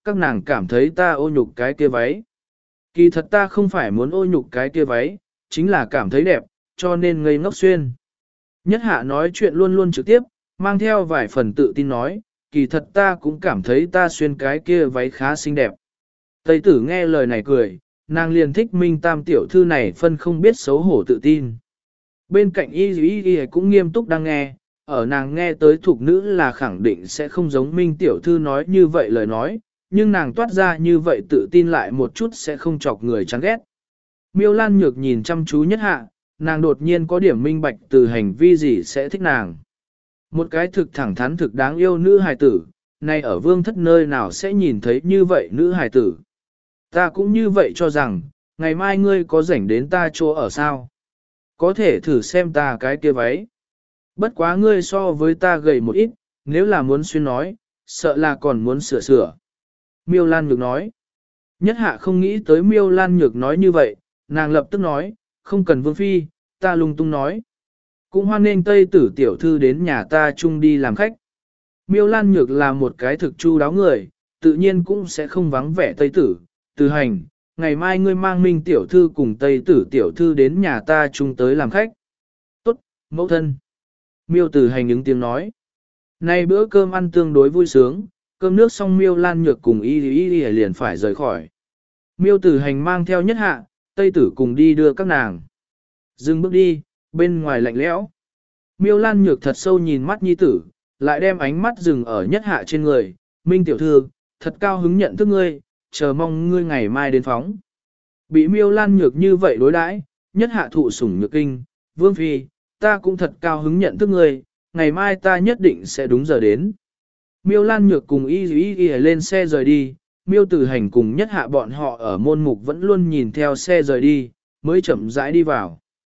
các nàng cảm thấy ta ô nhục cái kia váy. Kỳ thật ta không phải muốn ô nhục cái kia váy, chính là cảm thấy đẹp, cho nên ngây ngốc xuyên. Nhất hạ nói chuyện luôn luôn trực tiếp, mang theo vài phần tự tin nói, kỳ thật ta cũng cảm thấy ta xuyên cái kia váy khá xinh đẹp. Tây tử nghe lời này cười, nàng liền thích Minh Tam tiểu thư này phân không biết xấu hổ tự tin. Bên cạnh y y y cũng nghiêm túc đang nghe, ở nàng nghe tới thuộc nữ là khẳng định sẽ không giống Minh tiểu thư nói như vậy lời nói, nhưng nàng toát ra như vậy tự tin lại một chút sẽ không chọc người chán ghét. Miêu Lan Nhược nhìn chăm chú nhất hạ, nàng đột nhiên có điểm minh bạch từ hành vi gì sẽ thích nàng. Một cái thực thẳng thắn thực đáng yêu nữ hài tử, nay ở vương thất nơi nào sẽ nhìn thấy như vậy nữ hài tử. Ta cũng như vậy cho rằng, ngày mai ngươi có rảnh đến ta chỗ ở sao? Có thể thử xem ta cái kia váy. Bất quá ngươi so với ta gầy một ít, nếu là muốn xuyên nói, sợ là còn muốn sửa sửa. Miêu Lan Nhược nói. Nhất hạ không nghĩ tới Miêu Lan Nhược nói như vậy, nàng lập tức nói, không cần vương phi, ta lung tung nói. Cũng hoan nên Tây tử tiểu thư đến nhà ta chung đi làm khách. Miêu Lan Nhược là một cái thực chu đáo người, tự nhiên cũng sẽ không vắng vẻ Tây tử, từ hành, ngày mai ngươi mang Minh tiểu thư cùng Tây tử tiểu thư đến nhà ta chung tới làm khách. Tốt, mẫu thân. Miêu Tử Hành ứng tiếng nói. Nay bữa cơm ăn tương đối vui sướng, cơm nước xong Miêu Lan Nhược cùng y y y liền phải rời khỏi. Miêu Tử Hành mang theo nhất hạ, Tây tử cùng đi đưa các nàng. Dừng bước đi, bên ngoài lạnh lẽo. Miêu Lan Nhược thật sâu nhìn mắt nhi tử, lại đem ánh mắt dừng ở nhất hạ trên người. Minh tiểu thư, thật cao hứng nhận thức ngươi, chờ mong ngươi ngày mai đến phóng. Bị Miêu Lan Nhược như vậy đối đãi, nhất hạ thụ sủng nhược kinh, vương phi, ta cũng thật cao hứng nhận thức ngươi, ngày mai ta nhất định sẽ đúng giờ đến. Miêu Lan Nhược cùng y y y lên xe rời đi, Miêu Tử Hành cùng nhất hạ bọn họ ở môn mục vẫn luôn nhìn theo xe rời đi, mới chậm rãi đi vào.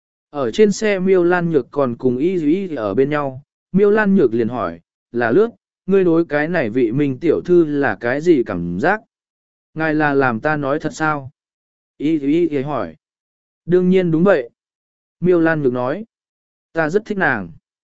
Ở trên xe Miêu Lan Nhược còn cùng y y ở bên nhau, Miêu Lan Nhược liền hỏi, là lướt, ngươi đối cái này vị Minh tiểu thư là cái gì cảm giác? Ngài là làm ta nói thật sao? Y y y hỏi. Đương nhiên đúng vậy. Miêu Lan Nhược nói. Ta rất thích nàng.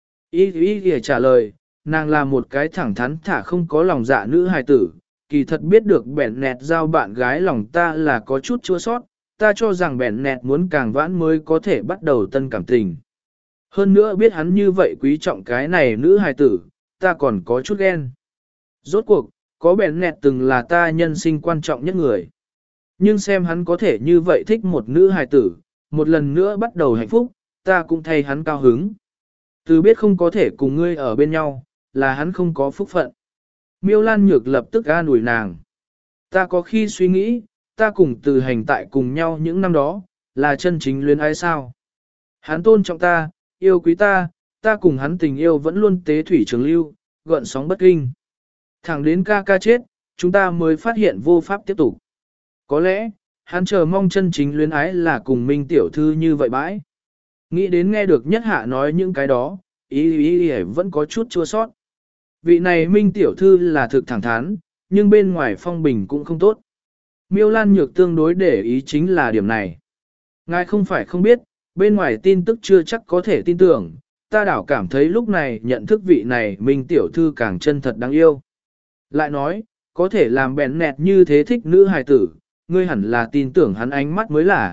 Y y y trả lời, nàng là một cái thẳng thắn thả không có lòng dạ nữ hài tử, kỳ thật biết được bẻn nẹt giao bạn gái lòng ta là có chút chua sót, ta cho rằng bẻn nẹt muốn càng vãn mới có thể bắt đầu tân cảm tình. Hơn nữa biết hắn như vậy quý trọng cái này nữ hài tử, ta còn có chút ghen. Rốt cuộc, có bẻn nẹt từng là ta nhân sinh quan trọng nhất người. Nhưng xem hắn có thể như vậy thích một nữ hài tử, một lần nữa bắt đầu hạnh phúc, ta cũng thay hắn cao hứng. Từ biết không có thể cùng ngươi ở bên nhau, là hắn không có phúc phận. Miêu Lan Nhược lập tức an ủi nàng. Ta có khi suy nghĩ, ta cùng từ hành tại cùng nhau những năm đó, là chân chính luyến ái sao. Hắn tôn trọng ta, yêu quý ta, ta cùng hắn tình yêu vẫn luôn tế thủy trường lưu, gợn sóng bất kinh. Thẳng đến ca ca chết, chúng ta mới phát hiện vô pháp tiếp tục. Có lẽ, hắn chờ mong chân chính luyến ái là cùng Minh tiểu thư như vậy bãi. Nghĩ đến nghe được nhất hạ nói những cái đó, ý ý ý vẫn có chút chua sót. Vị này Minh tiểu thư là thực thẳng thắn, nhưng bên ngoài phong bình cũng không tốt. Miêu Lan Nhược tương đối để ý chính là điểm này. Ngài không phải không biết, bên ngoài tin tức chưa chắc có thể tin tưởng, ta đảo cảm thấy lúc này nhận thức vị này Minh tiểu thư càng chân thật đáng yêu. Lại nói, có thể làm bèn nẹt như thế thích nữ hài tử, ngươi hẳn là tin tưởng hắn ánh mắt mới là.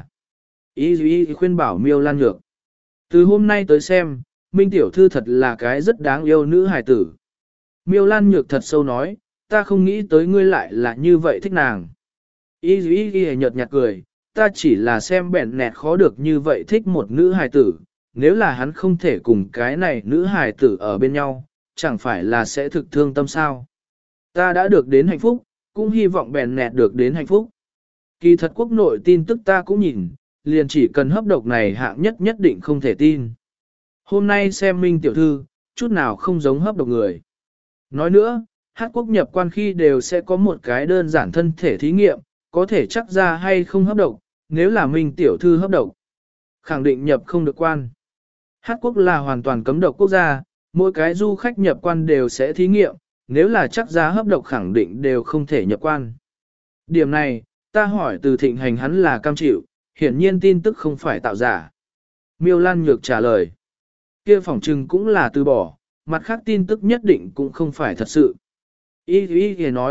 Ý ý khuyên bảo Miêu Lan Nhược. Từ hôm nay tới xem, Minh tiểu thư thật là cái rất đáng yêu nữ hài tử. Miêu Lan Nhược thật sâu nói, ta không nghĩ tới ngươi lại là như vậy thích nàng. Y y y nhợt nhạt cười, ta chỉ là xem bẹn nẹt khó được như vậy thích một nữ hài tử, nếu là hắn không thể cùng cái này nữ hài tử ở bên nhau, chẳng phải là sẽ thực thương tâm sao. Ta đã được đến hạnh phúc, cũng hy vọng bẹn nẹt được đến hạnh phúc. Kỳ thật quốc nội tin tức ta cũng nhìn, liền chỉ cần hấp độc này hạng nhất nhất định không thể tin. Hôm nay xem Minh tiểu thư, chút nào không giống hấp độc người. Nói nữa, hát quốc nhập quan khi đều sẽ có một cái đơn giản thân thể thí nghiệm, có thể chắc ra hay không hấp độc, nếu là Minh tiểu thư hấp độc. Khẳng định nhập không được quan. Hát quốc là hoàn toàn cấm độc quốc gia, mỗi cái du khách nhập quan đều sẽ thí nghiệm, nếu là chắc ra hấp độc khẳng định đều không thể nhập quan. Điểm này, ta hỏi từ thịnh hành hắn là cam chịu, hiển nhiên tin tức không phải tạo giả. Miêu Lan Nhược trả lời. Kia phỏng trừng cũng là từ bỏ, mặt khác tin tức nhất định cũng không phải thật sự. Y Y Y nói,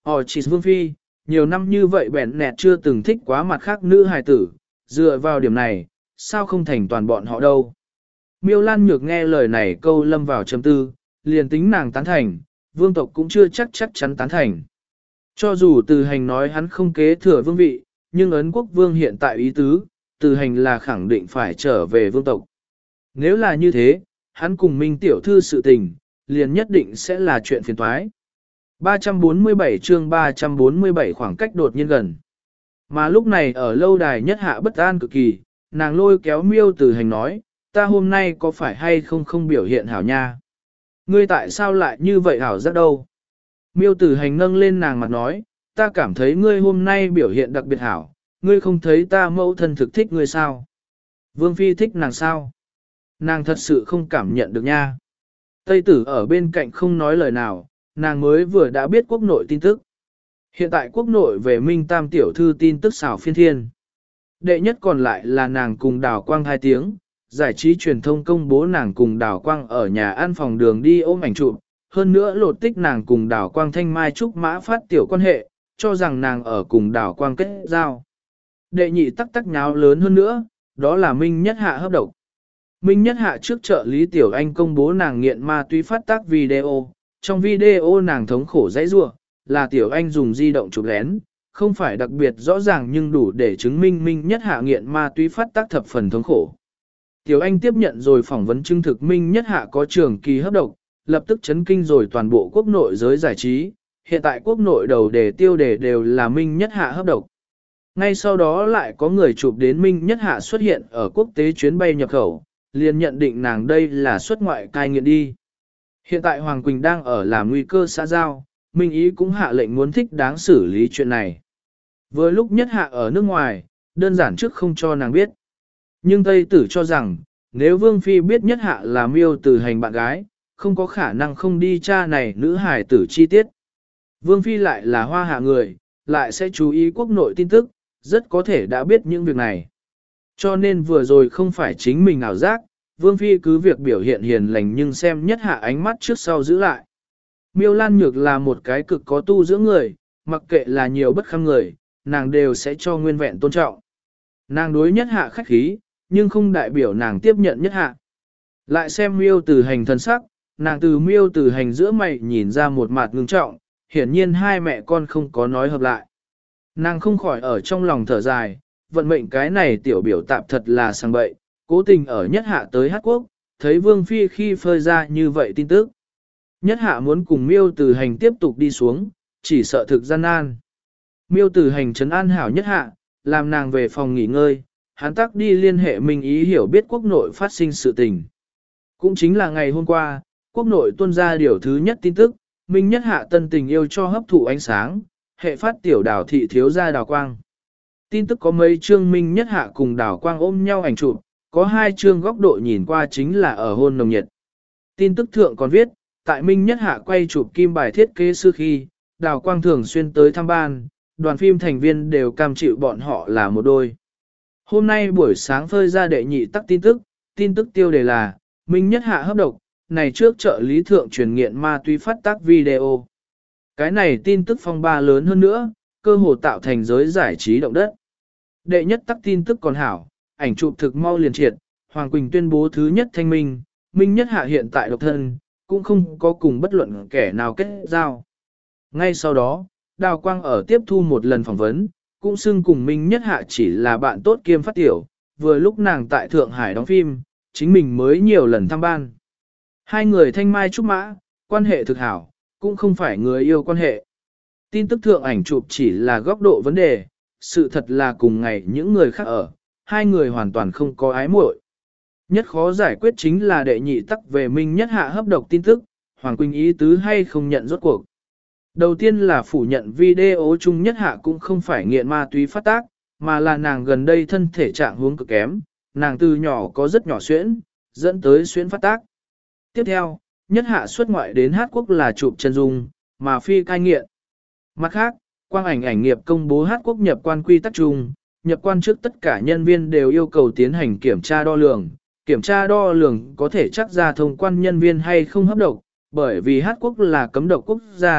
Họ chỉ Vương Phi, nhiều năm như vậy bèn nẹt chưa từng thích quá mặt khác nữ hài tử, dựa vào điểm này, sao không thành toàn bọn họ đâu. Miêu Lan Nhược nghe lời này câu lâm vào trầm tư, liền tính nàng tán thành, vương tộc cũng chưa chắc chắc chắn tán thành. Cho dù từ hành nói hắn không kế thừa vương vị, nhưng ấn quốc vương hiện tại ý tứ, từ hành là khẳng định phải trở về vương tộc. Nếu là như thế, hắn cùng Minh tiểu thư sự tình, liền nhất định sẽ là chuyện phiền toái. ba trăm bốn mươi bảy chương ba trăm bốn mươi bảy khoảng cách đột nhiên gần. Mà lúc này ở lâu đài nhất hạ bất an cực kỳ, nàng lôi kéo Miêu Từ Hành nói, ta hôm nay có phải hay không không biểu hiện hảo nha? Ngươi tại sao lại như vậy hảo rất đâu? Miêu Từ Hành nâng lên nàng mặt nói, ta cảm thấy ngươi hôm nay biểu hiện đặc biệt hảo, ngươi không thấy ta mẫu thân thực thích ngươi sao? Vương Phi thích nàng sao? Nàng thật sự không cảm nhận được nha. Tây tử ở bên cạnh không nói lời nào, nàng mới vừa đã biết quốc nội tin tức. Hiện tại quốc nội về Minh Tam tiểu thư tin tức xảo phiên thiên. Đệ nhất còn lại là nàng cùng Đào Quang hai tiếng, giải trí truyền thông công bố nàng cùng Đào Quang ở nhà ăn phòng đường đi ôm ảnh chụp, hơn nữa lột tích nàng cùng Đào Quang thanh mai trúc mã phát tiểu quan hệ, cho rằng nàng ở cùng Đào Quang kết giao. Đệ nhị tắc tắc nháo lớn hơn nữa, đó là Minh Nhất Hạ hấp độc. Minh Nhất Hạ trước trợ lý Tiểu Anh công bố nàng nghiện ma túy phát tác video, trong video nàng thống khổ dãy rủa, là Tiểu Anh dùng di động chụp lén, không phải đặc biệt rõ ràng nhưng đủ để chứng minh Minh Nhất Hạ nghiện ma túy phát tác thập phần thống khổ. Tiểu Anh tiếp nhận rồi phỏng vấn chứng thực Minh Nhất Hạ có trường kỳ hấp độc, lập tức chấn kinh rồi toàn bộ quốc nội giới giải trí, hiện tại quốc nội đầu đề tiêu đề đều là Minh Nhất Hạ hấp độc. Ngay sau đó lại có người chụp đến Minh Nhất Hạ xuất hiện ở quốc tế chuyến bay nhập khẩu, liền nhận định nàng đây là xuất ngoại cai nghiện đi. Hiện tại Hoàng Quỳnh đang ở làm nguy cơ xã giao, Minh Ý cũng hạ lệnh muốn thích đáng xử lý chuyện này. Vừa lúc Nhất Hạ ở nước ngoài, đơn giản trước không cho nàng biết. Nhưng Tây Tử cho rằng, nếu Vương Phi biết Nhất Hạ là Miêu Từ Hành bạn gái, không có khả năng không đi tra này nữ hài tử chi tiết. Vương Phi lại là hoa hạ người, lại sẽ chú ý quốc nội tin tức, rất có thể đã biết những việc này. Cho nên vừa rồi không phải chính mình ảo giác, Vương Phi cứ việc biểu hiện hiền lành nhưng xem Nhất Hạ ánh mắt trước sau giữ lại. Miêu Lan Nhược là một cái cực có tu dưỡng người, mặc kệ là nhiều bất kham người, nàng đều sẽ cho nguyên vẹn tôn trọng. Nàng đối Nhất Hạ khách khí, nhưng không đại biểu nàng tiếp nhận Nhất Hạ. Lại xem Miêu Từ Hành thân sắc, nàng từ Miêu Từ Hành giữa mày nhìn ra một mặt ngưng trọng, hiển nhiên hai mẹ con không có nói hợp lại. Nàng không khỏi ở trong lòng thở dài, vận mệnh cái này tiểu biểu tạp thật là sang bậy, cố tình ở Nhất Hạ tới Hát Quốc, thấy Vương Phi khi phơi ra như vậy tin tức. Nhất Hạ muốn cùng Miêu Từ Hành tiếp tục đi xuống, chỉ sợ thực gian nan. Miêu Từ Hành trấn an hảo Nhất Hạ, làm nàng về phòng nghỉ ngơi, hắn tắc đi liên hệ Minh Ý hiểu biết quốc nội phát sinh sự tình. Cũng chính là ngày hôm qua, quốc nội tuôn ra điều thứ nhất tin tức, Minh Nhất Hạ tân tình yêu cho hấp thụ ánh sáng, hệ phát tiểu Đào thị thiếu gia Đào Quang. Tin tức có mấy chương Minh Nhất Hạ cùng Đào Quang ôm nhau ảnh chụp, có hai chương góc độ nhìn qua chính là ở hôn nồng nhiệt. Tin tức thượng còn viết, tại Minh Nhất Hạ quay chụp kim bài thiết kế sư khi, Đào Quang thường xuyên tới thăm ban, đoàn phim thành viên đều cam chịu bọn họ là một đôi. Hôm nay buổi sáng phơi ra đệ nhị tắc tin tức, tin tức tiêu đề là, Minh Nhất Hạ hấp độc, này trước trợ lý thượng truyền nghiện ma túy phát tác video. Cái này tin tức phong ba lớn hơn nữa, cơ hồ tạo thành giới giải trí động đất. Đệ nhất tắc tin tức còn hảo, ảnh chụp thực mau liền triệt, Hoàng Quỳnh tuyên bố thứ nhất thanh minh, Minh Nhất Hạ hiện tại độc thân, cũng không có cùng bất luận kẻ nào kết giao. Ngay sau đó, Đào Quang ở tiếp thu một lần phỏng vấn, cũng xưng cùng Minh Nhất Hạ chỉ là bạn tốt kiêm phát tiểu, vừa lúc nàng tại Thượng Hải đóng phim, chính mình mới nhiều lần thăm ban. Hai người thanh mai trúc mã, quan hệ thực hảo, cũng không phải người yêu quan hệ. Tin tức thượng ảnh chụp chỉ là góc độ vấn đề, sự thật là cùng ngày những người khác ở, hai người hoàn toàn không có ái muội. Nhất khó giải quyết chính là đệ nhị tắc về Minh Nhất Hạ hấp độc tin tức, Hoàng Quỳnh ý tứ hay không nhận rốt cuộc. Đầu tiên là phủ nhận video chung Nhất Hạ cũng không phải nghiện ma túy phát tác, mà là nàng gần đây thân thể trạng huống cực kém, nàng từ nhỏ có rất nhỏ xuyễn, dẫn tới xuyễn phát tác. Tiếp theo, Nhất Hạ xuất ngoại đến Hát Quốc là chụp chân dung, mà phi cai nghiện. Mặt khác, quang ảnh ảnh nghiệp công bố Hát Quốc nhập quan quy tắc chung, nhập quan trước tất cả nhân viên đều yêu cầu tiến hành kiểm tra đo lường. Kiểm tra đo lường có thể chắc ra thông quan nhân viên hay không hấp độc, bởi vì Hát Quốc là cấm độc quốc gia,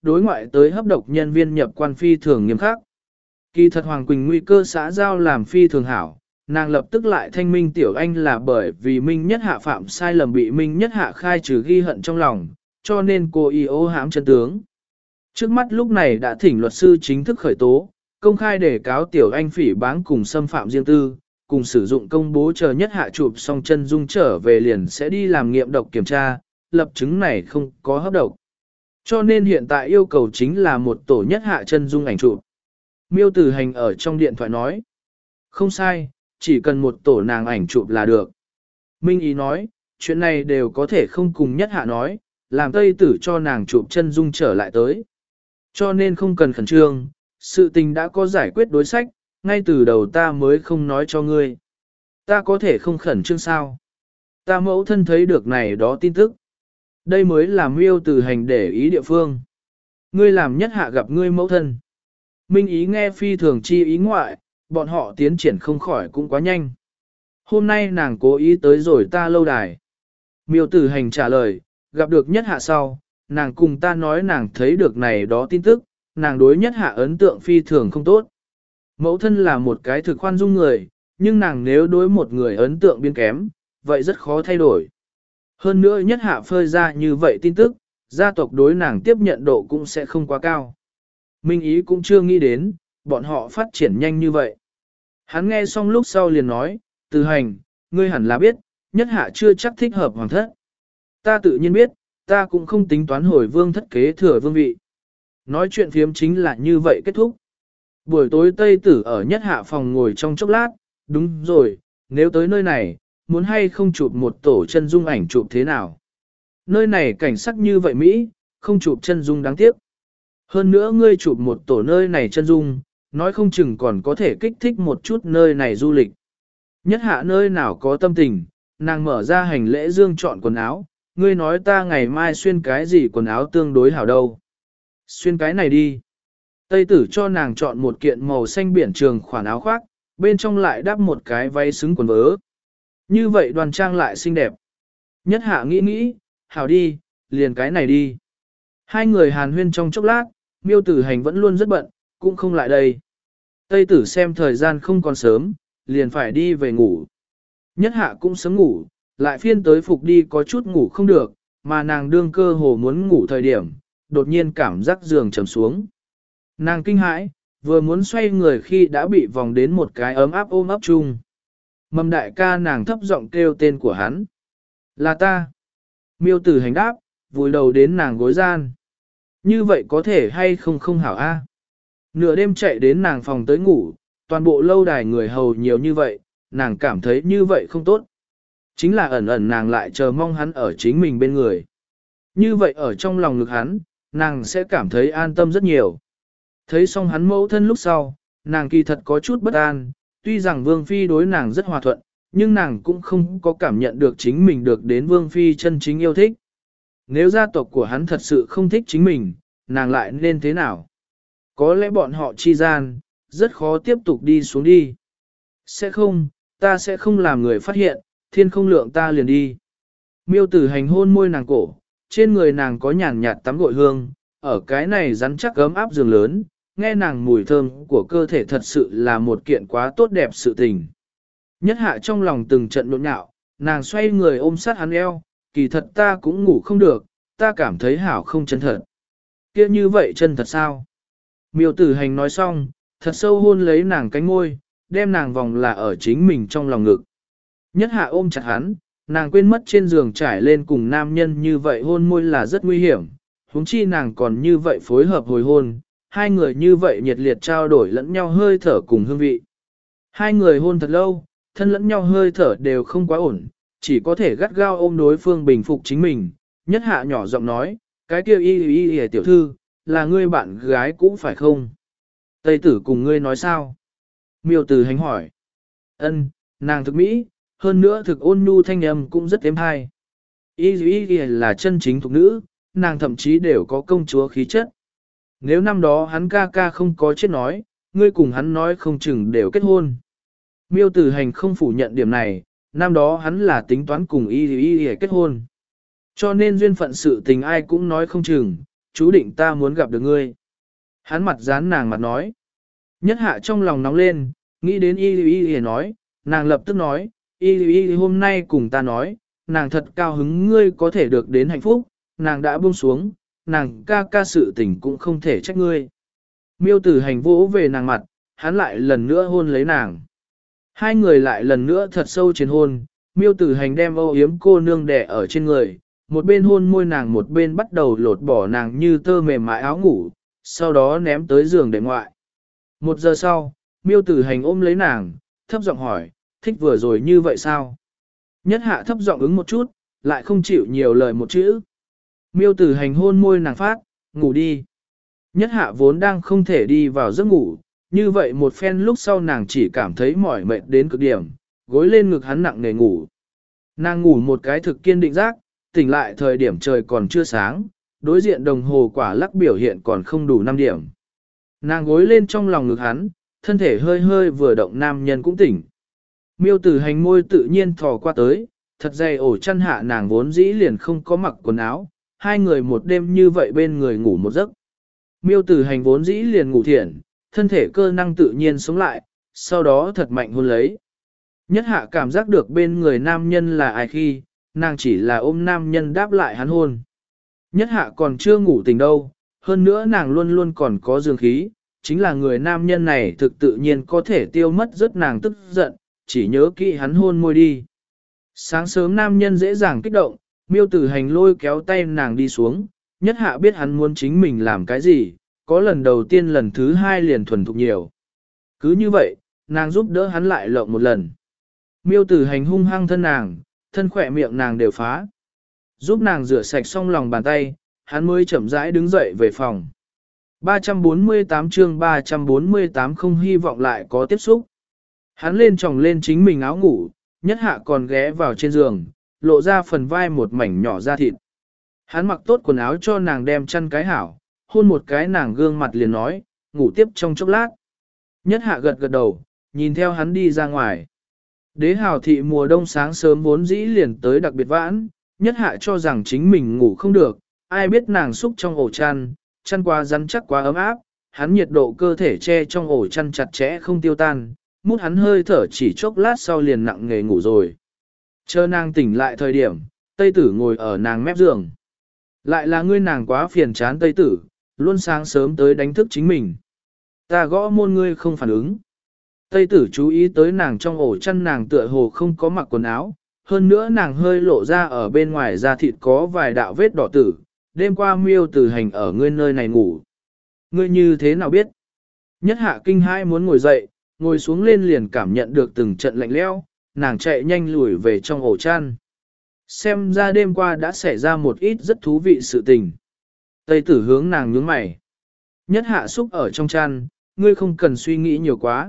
đối ngoại tới hấp độc nhân viên nhập quan phi thường nghiêm khắc. Kỳ thật Hoàng Quỳnh nguy cơ xã giao làm phi thường hảo, nàng lập tức lại thanh minh Tiểu Anh là bởi vì Minh Nhất Hạ phạm sai lầm bị Minh Nhất Hạ khai trừ ghi hận trong lòng, cho nên cô y ô hãm chân tướng. Trước mắt lúc này đã thỉnh luật sư chính thức khởi tố, công khai đề cáo Tiểu Anh phỉ báng cùng xâm phạm riêng tư, cùng sử dụng công bố chờ Nhất Hạ chụp xong chân dung trở về liền sẽ đi làm nghiệm độc kiểm tra, lập chứng này không có hấp độc. Cho nên hiện tại yêu cầu chính là một tổ Nhất Hạ chân dung ảnh chụp. Miêu Tử Hành ở trong điện thoại nói, không sai, chỉ cần một tổ nàng ảnh chụp là được. Minh Ý nói, chuyện này đều có thể không cùng Nhất Hạ nói, làm Tây Tử cho nàng chụp chân dung trở lại tới. Cho nên không cần khẩn trương, sự tình đã có giải quyết đối sách, ngay từ đầu ta mới không nói cho ngươi. Ta có thể không khẩn trương sao? Ta mẫu thân thấy được này đó tin tức. Đây mới là Miêu Tử Hành để ý địa phương. Ngươi làm Nhất Hạ gặp ngươi mẫu thân. Minh Ý nghe phi thường chi ý ngoại, bọn họ tiến triển không khỏi cũng quá nhanh. Hôm nay nàng cố ý tới rồi ta lâu đài. Miêu Tử Hành trả lời, gặp được Nhất Hạ sau, nàng cùng ta nói nàng thấy được này đó tin tức, nàng đối Nhất Hạ ấn tượng phi thường không tốt. Mẫu thân là một cái thực khoan dung người, nhưng nàng nếu đối một người ấn tượng biến kém, vậy rất khó thay đổi. Hơn nữa Nhất Hạ phơi ra như vậy tin tức, gia tộc đối nàng tiếp nhận độ cũng sẽ không quá cao. Minh Ý cũng chưa nghĩ đến, bọn họ phát triển nhanh như vậy. Hắn nghe xong lúc sau liền nói, Từ Hành, ngươi hẳn là biết, Nhất Hạ chưa chắc thích hợp hoàng thất. Ta tự nhiên biết, ta cũng không tính toán hồi vương thất kế thừa vương vị. Nói chuyện phiếm chính là như vậy kết thúc. Buổi tối Tây Tử ở Nhất Hạ phòng ngồi trong chốc lát, đúng rồi, nếu tới nơi này, muốn hay không chụp một tổ chân dung ảnh chụp thế nào? Nơi này cảnh sắc như vậy Mỹ, không chụp chân dung đáng tiếc. Hơn nữa ngươi chụp một tổ nơi này chân dung, nói không chừng còn có thể kích thích một chút nơi này du lịch. Nhất Hạ nơi nào có tâm tình, nàng mở ra hành lễ dương chọn quần áo, ngươi nói ta ngày mai xuyên cái gì quần áo tương đối hảo đâu. Xuyên cái này đi. Tây Tử cho nàng chọn một kiện màu xanh biển trường khoản áo khoác, bên trong lại đắp một cái váy xứng quần vớ. Như vậy đoàn trang lại xinh đẹp. Nhất Hạ nghĩ nghĩ, hảo đi, liền cái này đi. Hai người hàn huyên trong chốc lát, Miêu Tử Hành vẫn luôn rất bận, cũng không lại đây. Tây Tử xem thời gian không còn sớm, liền phải đi về ngủ. Nhất Hạ cũng sớm ngủ, lại phiên tới phục đi có chút ngủ không được, mà nàng đương cơ hồ muốn ngủ thời điểm, đột nhiên cảm giác giường trầm xuống. Nàng kinh hãi, vừa muốn xoay người khi đã bị vòng đến một cái ấm áp ôm ấp chung. Mầm đại ca nàng thấp giọng kêu tên của hắn. Là ta. Miêu Tử Hành đáp, vùi đầu đến nàng gối gian. Như vậy có thể hay không không hảo a? Nửa đêm chạy đến nàng phòng tới ngủ, toàn bộ lâu đài người hầu nhiều như vậy, nàng cảm thấy như vậy không tốt. Chính là ẩn ẩn nàng lại chờ mong hắn ở chính mình bên người. Như vậy ở trong lòng ngực hắn, nàng sẽ cảm thấy an tâm rất nhiều. Thấy xong hắn mẫu thân lúc sau, nàng kỳ thật có chút bất an, tuy rằng Vương Phi đối nàng rất hòa thuận, nhưng nàng cũng không có cảm nhận được chính mình được đến Vương Phi chân chính yêu thích. Nếu gia tộc của hắn thật sự không thích chính mình, nàng lại nên thế nào? Có lẽ bọn họ chi gian, rất khó tiếp tục đi xuống đi. Sẽ không, ta sẽ không làm người phát hiện, thiên không lượng ta liền đi. Miêu Tử Hành hôn môi nàng cổ, trên người nàng có nhàn nhạt tắm gội hương, ở cái này rắn chắc ấm áp giường lớn, nghe nàng mùi thơm của cơ thể thật sự là một kiện quá tốt đẹp sự tình. Nhất Hạ trong lòng từng trận nhộn nhạo, nàng xoay người ôm sát hắn eo, kỳ thật ta cũng ngủ không được, ta cảm thấy hảo không chân thật. Kia như vậy chân thật sao? Miêu Tử Hành nói xong, thật sâu hôn lấy nàng cánh môi, đem nàng vòng là ở chính mình trong lòng ngực. Nhất Hạ ôm chặt hắn, nàng quên mất trên giường trải lên cùng nam nhân như vậy hôn môi là rất nguy hiểm, huống chi nàng còn như vậy phối hợp hồi hôn, hai người như vậy nhiệt liệt trao đổi lẫn nhau hơi thở cùng hương vị. Hai người hôn thật lâu, thân lẫn nhau hơi thở đều không quá ổn, chỉ có thể gắt gao ôm đối phương bình phục chính mình. Nhất Hạ nhỏ giọng nói, cái kia y y y tiểu thư, là ngươi bạn gái cũng phải không? Tây Tử cùng ngươi nói sao? Miêu Tử Hành hỏi. Ân, nàng thực mỹ, hơn nữa thực ôn nhu thanh âm cũng rất êm hay. Y y y là chân chính thuộc nữ, nàng thậm chí đều có công chúa khí chất. Nếu năm đó hắn ca ca không có chết nói, ngươi cùng hắn nói không chừng đều kết hôn. Miêu Tử Hành không phủ nhận điểm này, năm đó hắn là tính toán cùng y y y kết hôn. Cho nên duyên phận sự tình ai cũng nói không chừng, chú định ta muốn gặp được ngươi. Hắn mặt dán nàng mặt nói. Nhất hạ trong lòng nóng lên, nghĩ đến y y y nói, nàng lập tức nói, y y hôm nay cùng ta nói, nàng thật cao hứng ngươi có thể được đến hạnh phúc, nàng đã buông xuống, nàng ca ca sự tình cũng không thể trách ngươi. Miêu tử hành vỗ về nàng mặt, hắn lại lần nữa hôn lấy nàng. Hai người lại lần nữa thật sâu trên hôn, miêu tử hành đem âu yếm cô nương đẻ ở trên người, một bên hôn môi nàng một bên bắt đầu lột bỏ nàng như tơ mềm mại áo ngủ, sau đó ném tới giường để ngoại. Một giờ sau, miêu tử hành ôm lấy nàng, thấp giọng hỏi, thích vừa rồi như vậy sao? Nhất hạ thấp giọng ứng một chút, lại không chịu nhiều lời một chữ. Miêu tử hành hôn môi nàng phát, ngủ đi. Nhất hạ vốn đang không thể đi vào giấc ngủ, như vậy một phen lúc sau nàng chỉ cảm thấy mỏi mệt đến cực điểm, gối lên ngực hắn nặng nề ngủ. Nàng ngủ một cái thực kiên định giác, tỉnh lại thời điểm trời còn chưa sáng, đối diện đồng hồ quả lắc biểu hiện còn không đủ năm điểm. Nàng gối lên trong lòng ngực hắn, thân thể hơi hơi vừa động nam nhân cũng tỉnh. Miêu tử hành môi tự nhiên thò qua tới, thật dày ổ chăn hạ nàng vốn dĩ liền không có mặc quần áo, hai người một đêm như vậy bên người ngủ một giấc. Miêu tử hành vốn dĩ liền ngủ thiện, thân thể cơ năng tự nhiên sống lại, sau đó thật mạnh hôn lấy. Nhất hạ cảm giác được bên người nam nhân là ai khi, nàng chỉ là ôm nam nhân đáp lại hắn hôn. Nhất hạ còn chưa ngủ tỉnh đâu, hơn nữa nàng luôn luôn còn có dương khí, chính là người nam nhân này thực tự nhiên có thể tiêu mất rất nàng tức giận, chỉ nhớ kỹ hắn hôn môi đi. Sáng sớm nam nhân dễ dàng kích động, miêu tử hành lôi kéo tay nàng đi xuống, nhất hạ biết hắn muốn chính mình làm cái gì, có lần đầu tiên lần thứ hai liền thuần thục nhiều. Cứ như vậy, nàng giúp đỡ hắn lại lộng một lần. Miêu tử hành hung hăng thân nàng, thân khỏe miệng nàng đều phá. Giúp nàng rửa sạch xong lòng bàn tay, hắn mới chậm rãi đứng dậy về phòng. ba trăm bốn mươi tám chương ba trăm bốn mươi tám không hy vọng lại có tiếp xúc. Hắn lên tròng lên chính mình áo ngủ, nhất hạ còn ghé vào trên giường, lộ ra phần vai một mảnh nhỏ da thịt. Hắn mặc tốt quần áo cho nàng đem chăn cái hảo, hôn một cái nàng gương mặt liền nói, ngủ tiếp trong chốc lát. Nhất hạ gật gật đầu, nhìn theo hắn đi ra ngoài. Đế hào thị mùa đông sáng sớm vốn dĩ liền tới đặc biệt vãn, nhất hạ cho rằng chính mình ngủ không được, ai biết nàng xúc trong ổ chăn, chăn quá rắn chắc quá ấm áp, hắn nhiệt độ cơ thể che trong ổ chăn chặt chẽ không tiêu tan, mút hắn hơi thở chỉ chốc lát sau liền nặng nghề ngủ rồi. Chờ nàng tỉnh lại thời điểm, Tây Tử ngồi ở nàng mép giường. Lại là ngươi nàng quá phiền chán Tây Tử, luôn sáng sớm tới đánh thức chính mình. Ta gõ môn ngươi không phản ứng. Tây Tử chú ý tới nàng trong ổ chăn nàng tựa hồ không có mặc quần áo, hơn nữa nàng hơi lộ ra ở bên ngoài da thịt có vài đạo vết đỏ tử, đêm qua miêu tử hành ở ngươi nơi này ngủ. Ngươi như thế nào biết? Nhất hạ kinh hãi muốn ngồi dậy, ngồi xuống lên liền cảm nhận được từng trận lạnh lẽo, nàng chạy nhanh lùi về trong ổ chăn. Xem ra đêm qua đã xảy ra một ít rất thú vị sự tình. Tây Tử hướng nàng nhướng mày. Nhất hạ xúc ở trong chăn, ngươi không cần suy nghĩ nhiều quá.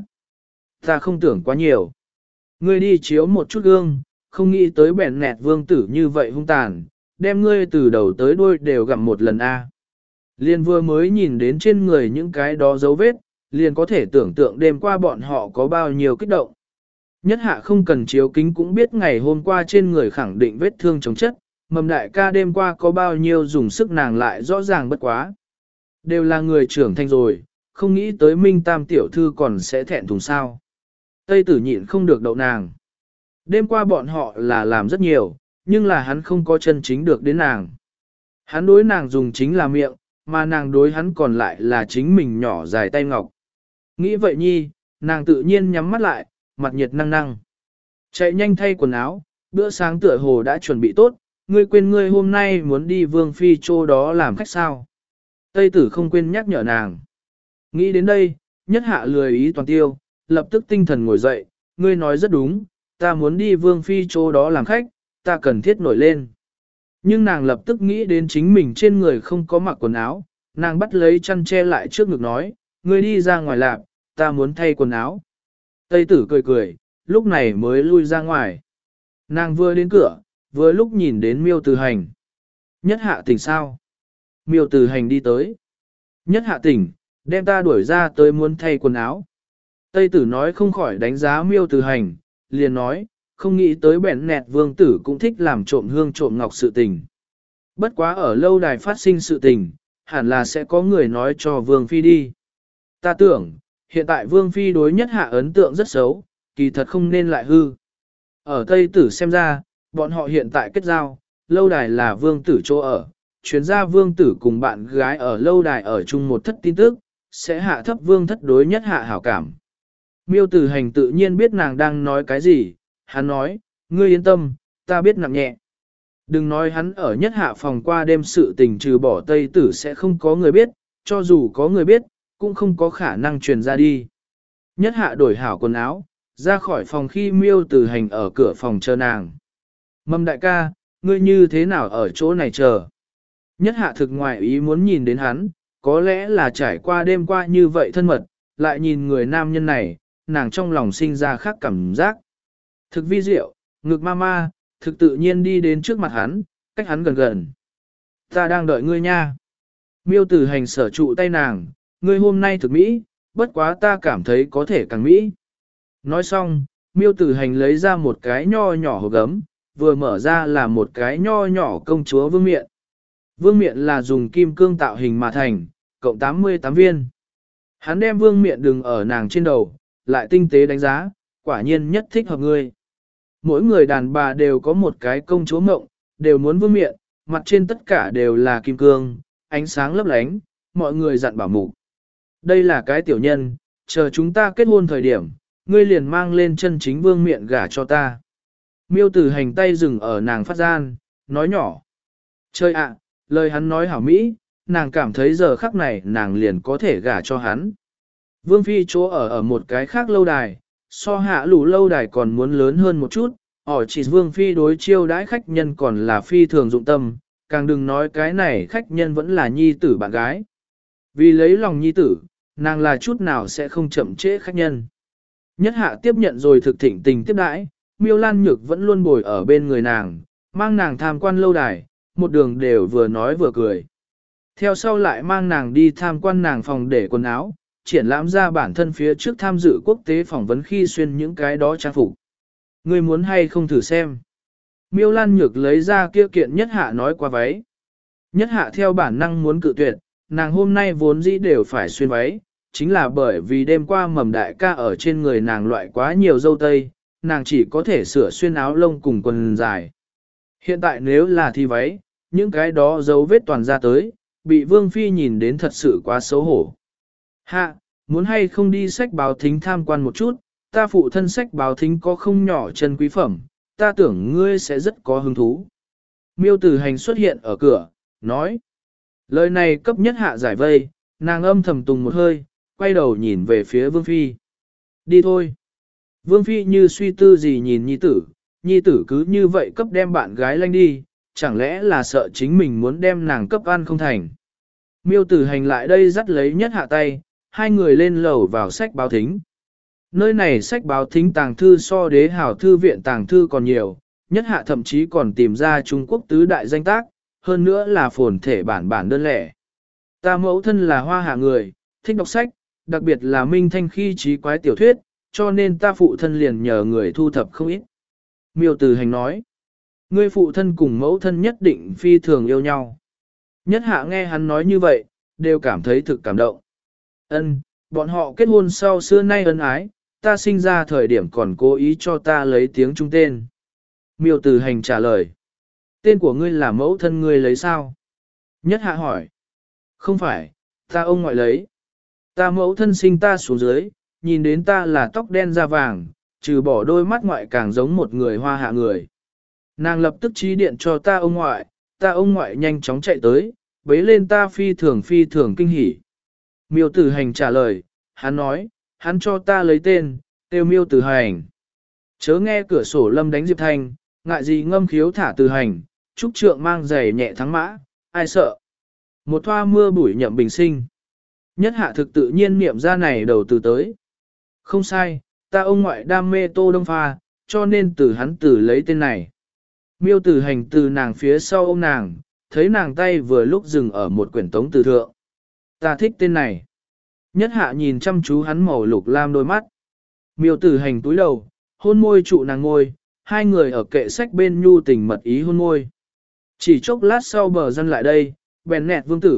Ta không tưởng quá nhiều. Ngươi đi chiếu một chút gương, không nghĩ tới bẻn nẹt vương tử như vậy hung tàn, đem ngươi từ đầu tới đuôi đều gặm một lần a. Liên vừa mới nhìn đến trên người những cái đó dấu vết, liền có thể tưởng tượng đêm qua bọn họ có bao nhiêu kích động. Nhất hạ không cần chiếu kính cũng biết ngày hôm qua trên người khẳng định vết thương chống chất, mầm đại ca đêm qua có bao nhiêu dùng sức nàng lại rõ ràng bất quá. Đều là người trưởng thành rồi, không nghĩ tới Minh Tam tiểu thư còn sẽ thẹn thùng sao. Tây Tử nhịn không được đậu nàng. Đêm qua bọn họ là làm rất nhiều, nhưng là hắn không có chân chính được đến nàng. Hắn đối nàng dùng chính là miệng, mà nàng đối hắn còn lại là chính mình nhỏ dài tay ngọc. Nghĩ vậy nhi, nàng tự nhiên nhắm mắt lại, mặt nhiệt năng năng. Chạy nhanh thay quần áo, bữa sáng tựa hồ đã chuẩn bị tốt, ngươi quên ngươi hôm nay muốn đi Vương Phi chỗ đó làm khách sao. Tây Tử không quên nhắc nhở nàng. Nghĩ đến đây, nhất hạ lười ý toàn tiêu, lập tức tinh thần ngồi dậy, ngươi nói rất đúng, ta muốn đi Vương Phi chỗ đó làm khách, ta cần thiết nổi lên. Nhưng nàng lập tức nghĩ đến chính mình trên người không có mặc quần áo, nàng bắt lấy chăn che lại trước ngực nói, ngươi đi ra ngoài làm, ta muốn thay quần áo. Tây Tử cười cười, lúc này mới lui ra ngoài. Nàng vừa đến cửa, vừa lúc nhìn đến Miêu Từ Hành. Nhất hạ tỉnh sao? Miêu Từ Hành đi tới. Nhất hạ tỉnh, đem ta đuổi ra tới muốn thay quần áo. Tây Tử nói không khỏi đánh giá Miêu Từ Hành, liền nói, không nghĩ tới bẻn nẹt vương tử cũng thích làm trộm hương trộm ngọc sự tình. Bất quá ở lâu đài phát sinh sự tình, hẳn là sẽ có người nói cho Vương Phi đi. Ta tưởng, hiện tại Vương Phi đối nhất hạ ấn tượng rất xấu, kỳ thật không nên lại hư. Ở Tây Tử xem ra, bọn họ hiện tại kết giao, lâu đài là Vương Tử chỗ ở, chuyến ra Vương Tử cùng bạn gái ở lâu đài ở chung một thất tin tức, sẽ hạ thấp Vương thất đối nhất hạ hảo cảm. Miêu Tử Hành tự nhiên biết nàng đang nói cái gì, hắn nói, ngươi yên tâm, ta biết nặng nhẹ. Đừng nói hắn ở nhất hạ phòng qua đêm sự tình trừ bỏ Tây Tử sẽ không có người biết, cho dù có người biết, cũng không có khả năng truyền ra đi. Nhất hạ đổi hảo quần áo, ra khỏi phòng khi Miêu Tử Hành ở cửa phòng chờ nàng. Mâm đại ca, ngươi như thế nào ở chỗ này chờ? Nhất hạ thực ngoại ý muốn nhìn đến hắn, có lẽ là trải qua đêm qua như vậy thân mật, lại nhìn người nam nhân này, nàng trong lòng sinh ra khác cảm giác. Thực vi diệu, ngực ma ma, thực tự nhiên đi đến trước mặt hắn, cách hắn gần gần. Ta đang đợi ngươi nha. Miêu Tử Hành sở trụ tay nàng, ngươi hôm nay thực mỹ, bất quá ta cảm thấy có thể càng mỹ. Nói xong, Miêu Tử Hành lấy ra một cái nho nhỏ hộp gấm, vừa mở ra là một cái nho nhỏ công chúa vương miện. Vương miện là dùng kim cương tạo hình mà thành, cộng tám mươi tám viên. Hắn đem vương miện đừng ở nàng trên đầu, lại tinh tế đánh giá, quả nhiên nhất thích hợp ngươi. Mỗi người đàn bà đều có một cái công chúa mộng, đều muốn vương miện, mặt trên tất cả đều là kim cương, ánh sáng lấp lánh, mọi người dặn bảo mục. Đây là cái tiểu nhân, chờ chúng ta kết hôn thời điểm, ngươi liền mang lên chân chính vương miện gả cho ta. Miêu Tử Hành tay dừng ở nàng phát gian, nói nhỏ. Chơi ạ, lời hắn nói hảo mỹ, nàng cảm thấy giờ khắc này nàng liền có thể gả cho hắn. Vương Phi chỗ ở ở một cái khác lâu đài, so hạ lũ lâu đài còn muốn lớn hơn một chút, ở chỉ Vương Phi đối chiêu đãi khách nhân còn là phi thường dụng tâm, càng đừng nói cái này khách nhân vẫn là nhi tử bạn gái. Vì lấy lòng nhi tử, nàng là chút nào sẽ không chậm trễ khách nhân. Nhất hạ tiếp nhận rồi thực thịnh tình tiếp đãi, Miêu Lan Nhược vẫn luôn bồi ở bên người nàng, mang nàng tham quan lâu đài, một đường đều vừa nói vừa cười. Theo sau lại mang nàng đi tham quan nàng phòng để quần áo, triển lãm ra bản thân phía trước tham dự quốc tế phỏng vấn khi xuyên những cái đó trang phục. Ngươi muốn hay không thử xem. Miêu Lan Nhược lấy ra kia kiện nhất hạ nói qua váy. Nhất hạ theo bản năng muốn cự tuyệt, nàng hôm nay vốn dĩ đều phải xuyên váy, chính là bởi vì đêm qua mầm đại ca ở trên người nàng loại quá nhiều dâu tây, nàng chỉ có thể sửa xuyên áo lông cùng quần dài. Hiện tại nếu là thi váy, những cái đó dấu vết toàn ra tới, bị Vương Phi nhìn đến thật sự quá xấu hổ. Hạ, muốn hay không đi sách báo thính tham quan một chút, ta phụ thân sách báo thính có không nhỏ chân quý phẩm, ta tưởng ngươi sẽ rất có hứng thú. Miêu Tử Hành xuất hiện ở cửa, nói. Lời này cấp nhất hạ giải vây, nàng âm thầm tùng một hơi, quay đầu nhìn về phía Vương Phi. Đi thôi. Vương Phi như suy tư gì nhìn nhi tử, nhi tử cứ như vậy cấp đem bạn gái lanh đi, chẳng lẽ là sợ chính mình muốn đem nàng cấp ăn không thành. Miêu Tử Hành lại đây dắt lấy nhất hạ tay, hai người lên lầu vào sách báo thính. Nơi này sách báo thính tàng thư so đế hảo thư viện tàng thư còn nhiều, nhất hạ thậm chí còn tìm ra Trung Quốc tứ đại danh tác, hơn nữa là phồn thể bản bản đơn lẻ. Ta mẫu thân là hoa hạ người, thích đọc sách, đặc biệt là minh thanh khi trí quái tiểu thuyết, cho nên ta phụ thân liền nhờ người thu thập không ít. Miêu Tử Hành nói, ngươi phụ thân cùng mẫu thân nhất định phi thường yêu nhau. Nhất hạ nghe hắn nói như vậy, đều cảm thấy thực cảm động. Ân, bọn họ kết hôn sau xưa nay ân ái, ta sinh ra thời điểm còn cố ý cho ta lấy tiếng trung tên. Miêu Tử Hành trả lời, tên của ngươi là mẫu thân ngươi lấy sao? Nhất hạ hỏi, không phải, ta ông ngoại lấy. Ta mẫu thân sinh ta xuống dưới, nhìn đến ta là tóc đen da vàng, trừ bỏ đôi mắt ngoại càng giống một người hoa hạ người. Nàng lập tức trí điện cho ta ông ngoại, ta ông ngoại nhanh chóng chạy tới, bế lên ta phi thường phi thường kinh hỉ. Miêu Tử Hành trả lời, hắn nói, hắn cho ta lấy tên, kêu Miêu Tử Hành. Chớ nghe cửa sổ lâm đánh Diệp Thanh, ngại gì ngâm khiếu thả Tử Hành, trúc trượng mang giày nhẹ thắng mã, ai sợ. Một thoa mưa bụi nhậm bình sinh. Nhất hạ thực tự nhiên niệm ra này đầu từ tới. Không sai, ta ông ngoại đam mê Tô Đông Pha, cho nên từ hắn từ lấy tên này. Miêu Tử Hành từ nàng phía sau ôm nàng, thấy nàng tay vừa lúc dừng ở một quyển tống từ thượng. Ta thích tên này. Nhất hạ nhìn chăm chú hắn màu lục lam đôi mắt. Miêu Tử Hành túi đầu, hôn môi trụ nàng ngôi, hai người ở kệ sách bên nhu tình mật ý hôn môi. Chỉ chốc lát sau bờ dân lại đây, bèn nẹt vương tử,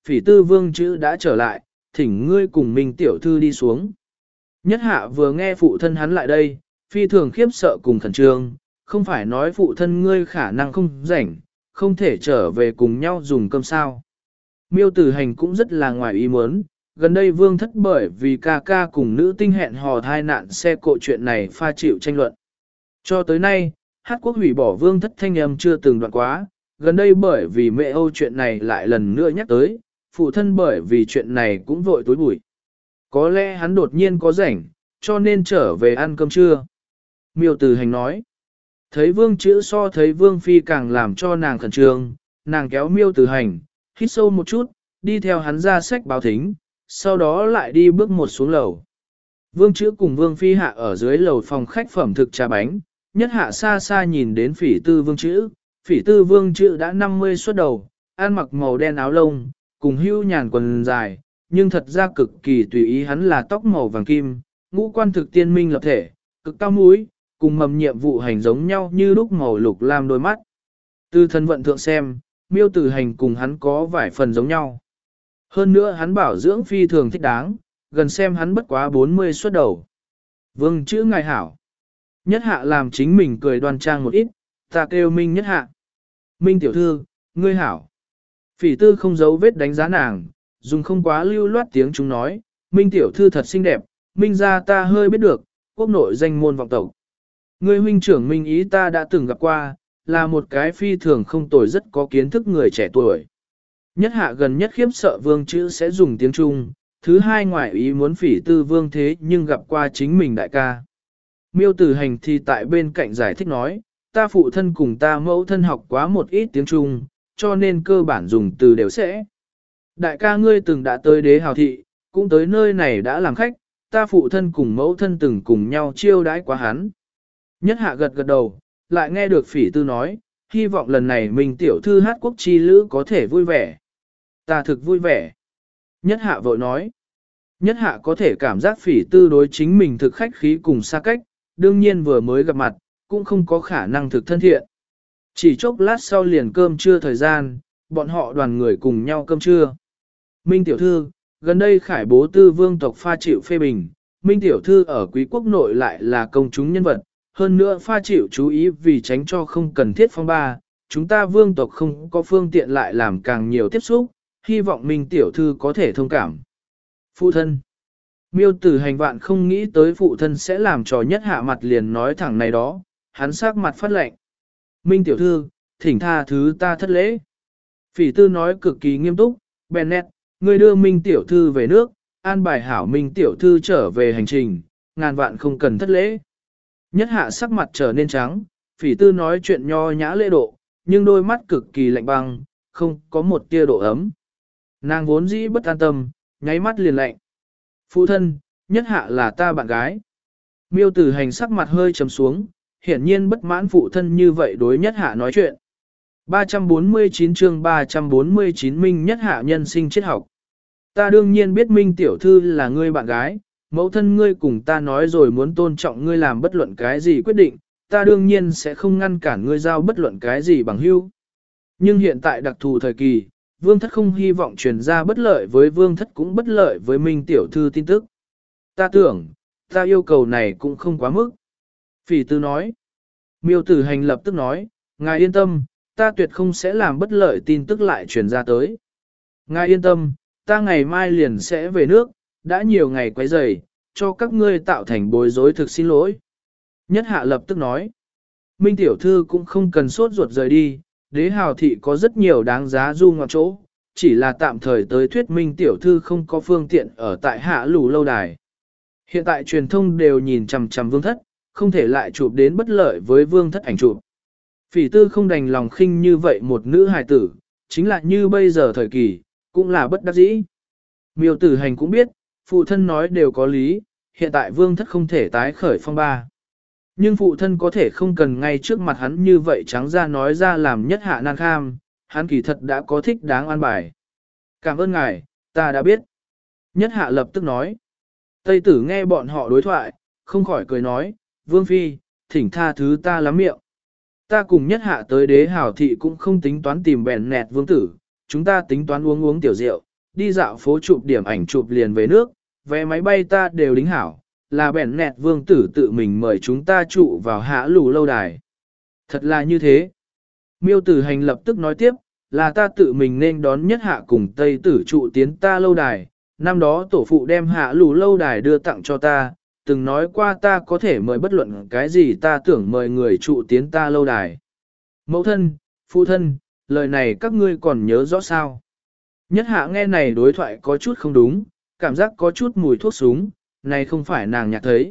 phỉ tư vương chữ đã trở lại, thỉnh ngươi cùng mình tiểu thư đi xuống. Nhất hạ vừa nghe phụ thân hắn lại đây, phi thường khiếp sợ cùng khẩn trương, không phải nói phụ thân ngươi khả năng không rảnh, không thể trở về cùng nhau dùng cơm sao. Miêu tử hành cũng rất là ngoài ý muốn, gần đây vương thất bởi vì ca ca cùng nữ tinh hẹn hò thai nạn xe cộ chuyện này pha chịu tranh luận. Cho tới nay, hát quốc hủy bỏ vương thất thanh âm chưa từng đoạn quá, gần đây bởi vì mẹ Âu chuyện này lại lần nữa nhắc tới, phụ thân bởi vì chuyện này cũng vội tối bụi. Có lẽ hắn đột nhiên có rảnh, cho nên trở về ăn cơm trưa. Miêu tử hành nói, thấy vương chữ so thấy vương phi càng làm cho nàng khẩn trương, nàng kéo miêu tử hành, hít sâu một chút, đi theo hắn ra sách báo thính, sau đó lại đi bước một xuống lầu. Vương chữ cùng vương phi hạ ở dưới lầu phòng khách phẩm thực trà bánh, nhất hạ xa xa nhìn đến phỉ tư vương chữ, phỉ tư vương chữ đã năm mươi xuất đầu, ăn mặc màu đen áo lông, cùng hưu nhàn quần dài, nhưng thật ra cực kỳ tùy ý hắn là tóc màu vàng kim, ngũ quan thực tiên minh lập thể, cực cao mũi, cùng mầm nhiệm vụ hành giống nhau như lúc màu lục lam đôi mắt. Từ thân vận thượng xem, miêu tử hành cùng hắn có vài phần giống nhau. Hơn nữa hắn bảo dưỡng phi thường thích đáng, gần xem hắn bất quá bốn mươi xuất đầu. Vương chữ ngài hảo. Nhất hạ làm chính mình cười đoan trang một ít, ta kêu Minh nhất hạ. Minh tiểu thư, ngươi hảo. Phỉ tư không giấu vết đánh giá nàng, dùng không quá lưu loát tiếng chúng nói, Minh tiểu thư thật xinh đẹp, Minh ra ta hơi biết được, quốc nội danh môn vọng tộc. Ngươi huynh trưởng Minh ý ta đã từng gặp qua, là một cái phi thường không tồi rất có kiến thức người trẻ tuổi. Nhất hạ gần nhất khiếp sợ vương chữ sẽ dùng tiếng Trung, thứ hai ngoại ý muốn phỉ tư vương thế nhưng gặp qua chính mình đại ca. Miêu tử hành thì tại bên cạnh giải thích nói, ta phụ thân cùng ta mẫu thân học quá một ít tiếng Trung, cho nên cơ bản dùng từ đều sẽ. Đại ca ngươi từng đã tới đế hào thị, cũng tới nơi này đã làm khách, ta phụ thân cùng mẫu thân từng cùng nhau chiêu đãi quá hắn. Nhất hạ gật gật đầu, lại nghe được phỉ tư nói, hy vọng lần này mình tiểu thư hát quốc chi lữ có thể vui vẻ. Ta thực vui vẻ. Nhất hạ vội nói. Nhất hạ có thể cảm giác phỉ tư đối chính mình thực khách khí cùng xa cách, đương nhiên vừa mới gặp mặt, cũng không có khả năng thực thân thiện. Chỉ chốc lát sau liền cơm trưa thời gian, bọn họ đoàn người cùng nhau cơm trưa. Minh tiểu thư, gần đây khải bố tư vương tộc pha chịu phê bình, Minh tiểu thư ở quý quốc nội lại là công chúng nhân vật, hơn nữa pha chịu chú ý vì tránh cho không cần thiết phong ba, chúng ta vương tộc không có phương tiện lại làm càng nhiều tiếp xúc, hy vọng Minh tiểu thư có thể thông cảm. Phụ thân. Miêu tử hành vạn không nghĩ tới phụ thân sẽ làm trò nhất hạ mặt liền nói thẳng này đó, hắn sắc mặt phát lệnh. Minh tiểu thư, thỉnh tha thứ ta thất lễ. Phỉ tư nói cực kỳ nghiêm túc, Bennett, ngươi đưa Minh tiểu thư về nước, an bài hảo Minh tiểu thư trở về hành trình, ngàn vạn không cần thất lễ. Nhất hạ sắc mặt trở nên trắng, phỉ tư nói chuyện nho nhã lễ độ, nhưng đôi mắt cực kỳ lạnh băng, không có một tia độ ấm. Nàng vốn dĩ bất an tâm, nháy mắt liền lạnh. Phụ thân, nhất hạ là ta bạn gái. Miêu tử hành sắc mặt hơi trầm xuống, hiển nhiên bất mãn phụ thân như vậy đối nhất hạ nói chuyện. ba trăm bốn mươi chín chương ba trăm bốn mươi chín Minh nhất hạ nhân sinh triết học. Ta đương nhiên biết Minh tiểu thư là ngươi bạn gái, mẫu thân ngươi cùng ta nói rồi muốn tôn trọng ngươi làm bất luận cái gì quyết định, ta đương nhiên sẽ không ngăn cản ngươi giao bất luận cái gì bằng hữu. Nhưng hiện tại đặc thù thời kỳ, vương thất không hy vọng truyền ra bất lợi với vương thất cũng bất lợi với Minh tiểu thư tin tức. Ta tưởng, ta yêu cầu này cũng không quá mức. Phỉ tư nói. Miêu tử hành lập tức nói, ngài yên tâm, ta tuyệt không sẽ làm bất lợi tin tức lại truyền ra tới. Ngài yên tâm, ta ngày mai liền sẽ về nước, đã nhiều ngày quấy rầy, cho các ngươi tạo thành bối rối thực xin lỗi. Nhất hạ lập tức nói, Minh tiểu thư cũng không cần sốt ruột rời đi, đế hào thị có rất nhiều đáng giá du ngoạn chỗ, chỉ là tạm thời tới thuyết Minh tiểu thư không có phương tiện ở tại hạ lù lâu đài. Hiện tại truyền thông đều nhìn chằm chằm vương thất, không thể lại chụp đến bất lợi với vương thất ảnh chụp. Phỉ tư không đành lòng khinh như vậy một nữ hài tử, chính là như bây giờ thời kỳ, cũng là bất đắc dĩ. Miêu tử hành cũng biết, phụ thân nói đều có lý, hiện tại vương thất không thể tái khởi phong ba. Nhưng phụ thân có thể không cần ngay trước mặt hắn như vậy trắng ra nói ra làm nhất hạ nan kham, hắn kỳ thật đã có thích đáng an bài. Cảm ơn ngài, ta đã biết. Nhất hạ lập tức nói. Tây tử nghe bọn họ đối thoại, không khỏi cười nói, vương phi, thỉnh tha thứ ta lắm miệng. Ta cùng nhất hạ tới đế hảo thị cũng không tính toán tìm bèn nẹt vương tử, chúng ta tính toán uống uống tiểu rượu, đi dạo phố chụp điểm ảnh chụp liền về nước, vé máy bay ta đều đính hảo, là bèn nẹt vương tử tự mình mời chúng ta trụ vào hạ lù lâu đài. Thật là như thế. Miêu tử hành lập tức nói tiếp, là ta tự mình nên đón nhất hạ cùng Tây tử trụ tiến ta lâu đài, năm đó tổ phụ đem hạ lù lâu đài đưa tặng cho ta, từng nói qua ta có thể mời bất luận cái gì ta tưởng mời người trụ tiến ta lâu đài. Mẫu thân, phụ thân, lời này các ngươi còn nhớ rõ sao? Nhất hạ nghe này đối thoại có chút không đúng, cảm giác có chút mùi thuốc súng, này không phải nàng nhạc thấy.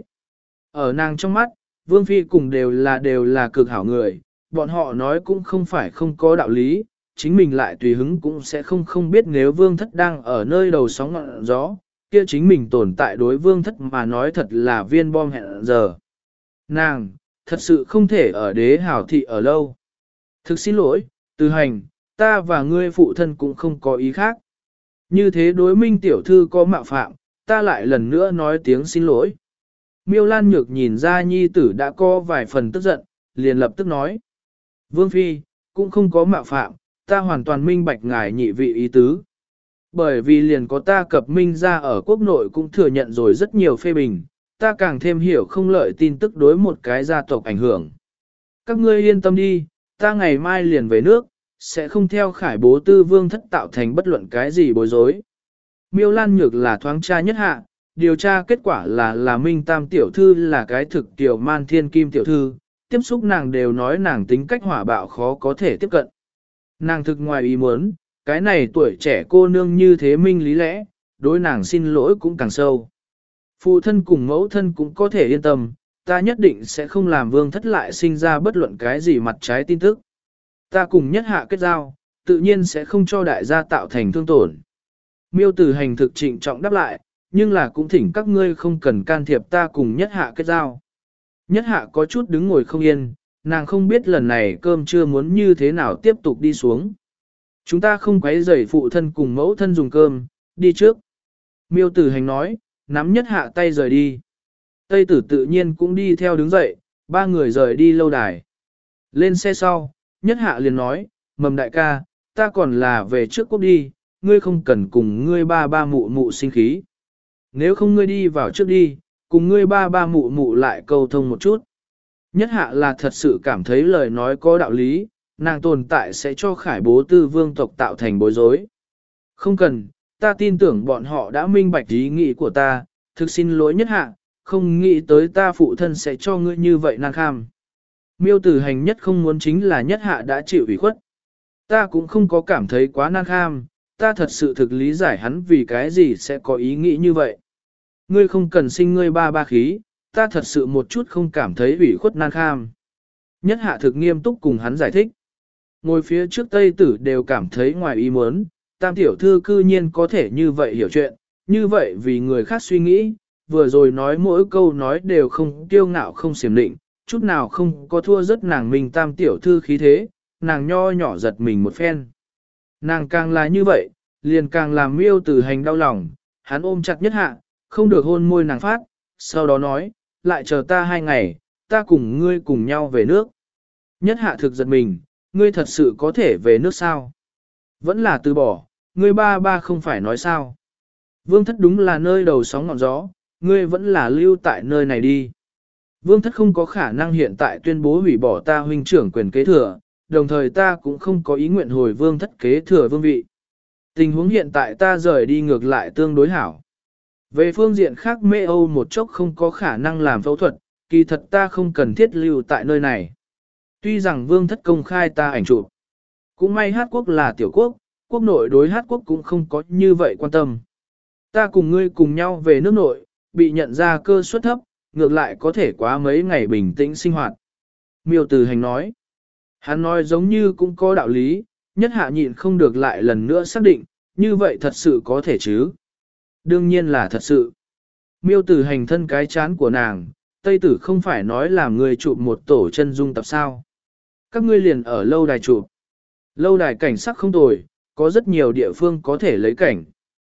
Ở nàng trong mắt, Vương Phi cùng đều là đều là cực hảo người, bọn họ nói cũng không phải không có đạo lý, chính mình lại tùy hứng cũng sẽ không không biết nếu Vương Thất đang ở nơi đầu sóng ngọn gió, kia chính mình tồn tại đối Vương Thất mà nói thật là viên bom hẹn giờ. Nàng, thật sự không thể ở đế hảo thị ở lâu. Thực xin lỗi, Từ Hành, ta và ngươi phụ thân cũng không có ý khác. Như thế đối Minh tiểu thư có mạo phạm, ta lại lần nữa nói tiếng xin lỗi. Miêu Lan Nhược nhìn ra nhi tử đã có vài phần tức giận, liền lập tức nói. Vương Phi, cũng không có mạo phạm, ta hoàn toàn minh bạch ngài nhị vị ý tứ. Bởi vì liền có ta cập minh ra ở quốc nội cũng thừa nhận rồi rất nhiều phê bình, ta càng thêm hiểu không lợi tin tức đối một cái gia tộc ảnh hưởng. Các ngươi yên tâm đi, ta ngày mai liền về nước, sẽ không theo khải bố tư vương thất tạo thành bất luận cái gì bối rối. Miêu Lan Nhược là thoáng tra nhất hạ, điều tra kết quả là là Minh Tam tiểu thư là cái thực tiểu man thiên kim tiểu thư, tiếp xúc nàng đều nói nàng tính cách hỏa bạo khó có thể tiếp cận. Nàng thực ngoài ý muốn, cái này tuổi trẻ cô nương như thế minh lý lẽ, đối nàng xin lỗi cũng càng sâu. Phụ thân cùng mẫu thân cũng có thể yên tâm, ta nhất định sẽ không làm vương thất lại sinh ra bất luận cái gì mặt trái tin tức. Ta cùng nhất hạ kết giao, tự nhiên sẽ không cho đại gia tạo thành thương tổn. Miêu Tử Hành thực trịnh trọng đáp lại, nhưng là cũng thỉnh các ngươi không cần can thiệp ta cùng nhất hạ kết giao. Nhất hạ có chút đứng ngồi không yên, nàng không biết lần này cơm chưa muốn như thế nào tiếp tục đi xuống. Chúng ta không quấy rầy phụ thân cùng mẫu thân dùng cơm, đi trước. Miêu Tử Hành nói, nắm nhất hạ tay rời đi. Tây tử tự nhiên cũng đi theo đứng dậy, ba người rời đi lâu đài. Lên xe sau, nhất hạ liền nói, mầm đại ca, ta còn là về trước quốc đi, ngươi không cần cùng ngươi ba ba mụ mụ sinh khí. Nếu không ngươi đi vào trước đi, cùng ngươi ba ba mụ mụ lại câu thông một chút. Nhất hạ là thật sự cảm thấy lời nói có đạo lý, nàng tồn tại sẽ cho khải bố tư vương tộc tạo thành bối rối. Không cần, ta tin tưởng bọn họ đã minh bạch ý nghĩ của ta, thực xin lỗi nhất hạ, không nghĩ tới ta phụ thân sẽ cho ngươi như vậy nàng kham. Miêu Tử Hành nhất không muốn chính là nhất hạ đã chịu ủy khuất. Ta cũng không có cảm thấy quá nan kham, ta thật sự thực lý giải hắn vì cái gì sẽ có ý nghĩ như vậy. Ngươi không cần sinh ngươi ba ba khí, ta thật sự một chút không cảm thấy ủy khuất nan kham. Nhất hạ thực nghiêm túc cùng hắn giải thích. Ngồi phía trước Tây tử đều cảm thấy ngoài ý muốn, tam tiểu thư cư nhiên có thể như vậy hiểu chuyện, như vậy vì người khác suy nghĩ, vừa rồi nói mỗi câu nói đều không kiêu ngạo không xiểm định, chút nào không có thua rất nàng mình tam tiểu thư khí thế, nàng nho nhỏ giật mình một phen. Nàng càng là như vậy, liền càng làm Miêu Tử Hành đau lòng, hắn ôm chặt nhất hạ, không được hôn môi nàng phát, sau đó nói, lại chờ ta hai ngày, ta cùng ngươi cùng nhau về nước. Nhất hạ thực giật mình, ngươi thật sự có thể về nước sao? Vẫn là từ bỏ, ngươi ba ba không phải nói sao? Vương thất đúng là nơi đầu sóng ngọn gió, ngươi vẫn là lưu tại nơi này đi. Vương thất không có khả năng hiện tại tuyên bố hủy bỏ ta huynh trưởng quyền kế thừa, đồng thời ta cũng không có ý nguyện hồi vương thất kế thừa vương vị. Tình huống hiện tại ta rời đi ngược lại tương đối hảo. Về phương diện khác mê Âu một chốc không có khả năng làm phẫu thuật, kỳ thật ta không cần thiết lưu tại nơi này. Tuy rằng vương thất công khai ta ảnh chụp, cũng may Hát quốc là tiểu quốc, quốc nội đối Hát quốc cũng không có như vậy quan tâm. Ta cùng ngươi cùng nhau về nước nội, bị nhận ra cơ suất thấp, ngược lại có thể quá mấy ngày bình tĩnh sinh hoạt. Miêu Tử Hành nói, hắn nói giống như cũng có đạo lý, nhất hạ nhịn không được lại lần nữa xác định, như vậy thật sự có thể chứ. Đương nhiên là thật sự. Miêu Tử Hành thân cái chán của nàng, Tây tử không phải nói làm người chụp một tổ chân dung tập sao. Các ngươi liền ở lâu đài chụp. Lâu đài cảnh sắc không tồi, có rất nhiều địa phương có thể lấy cảnh.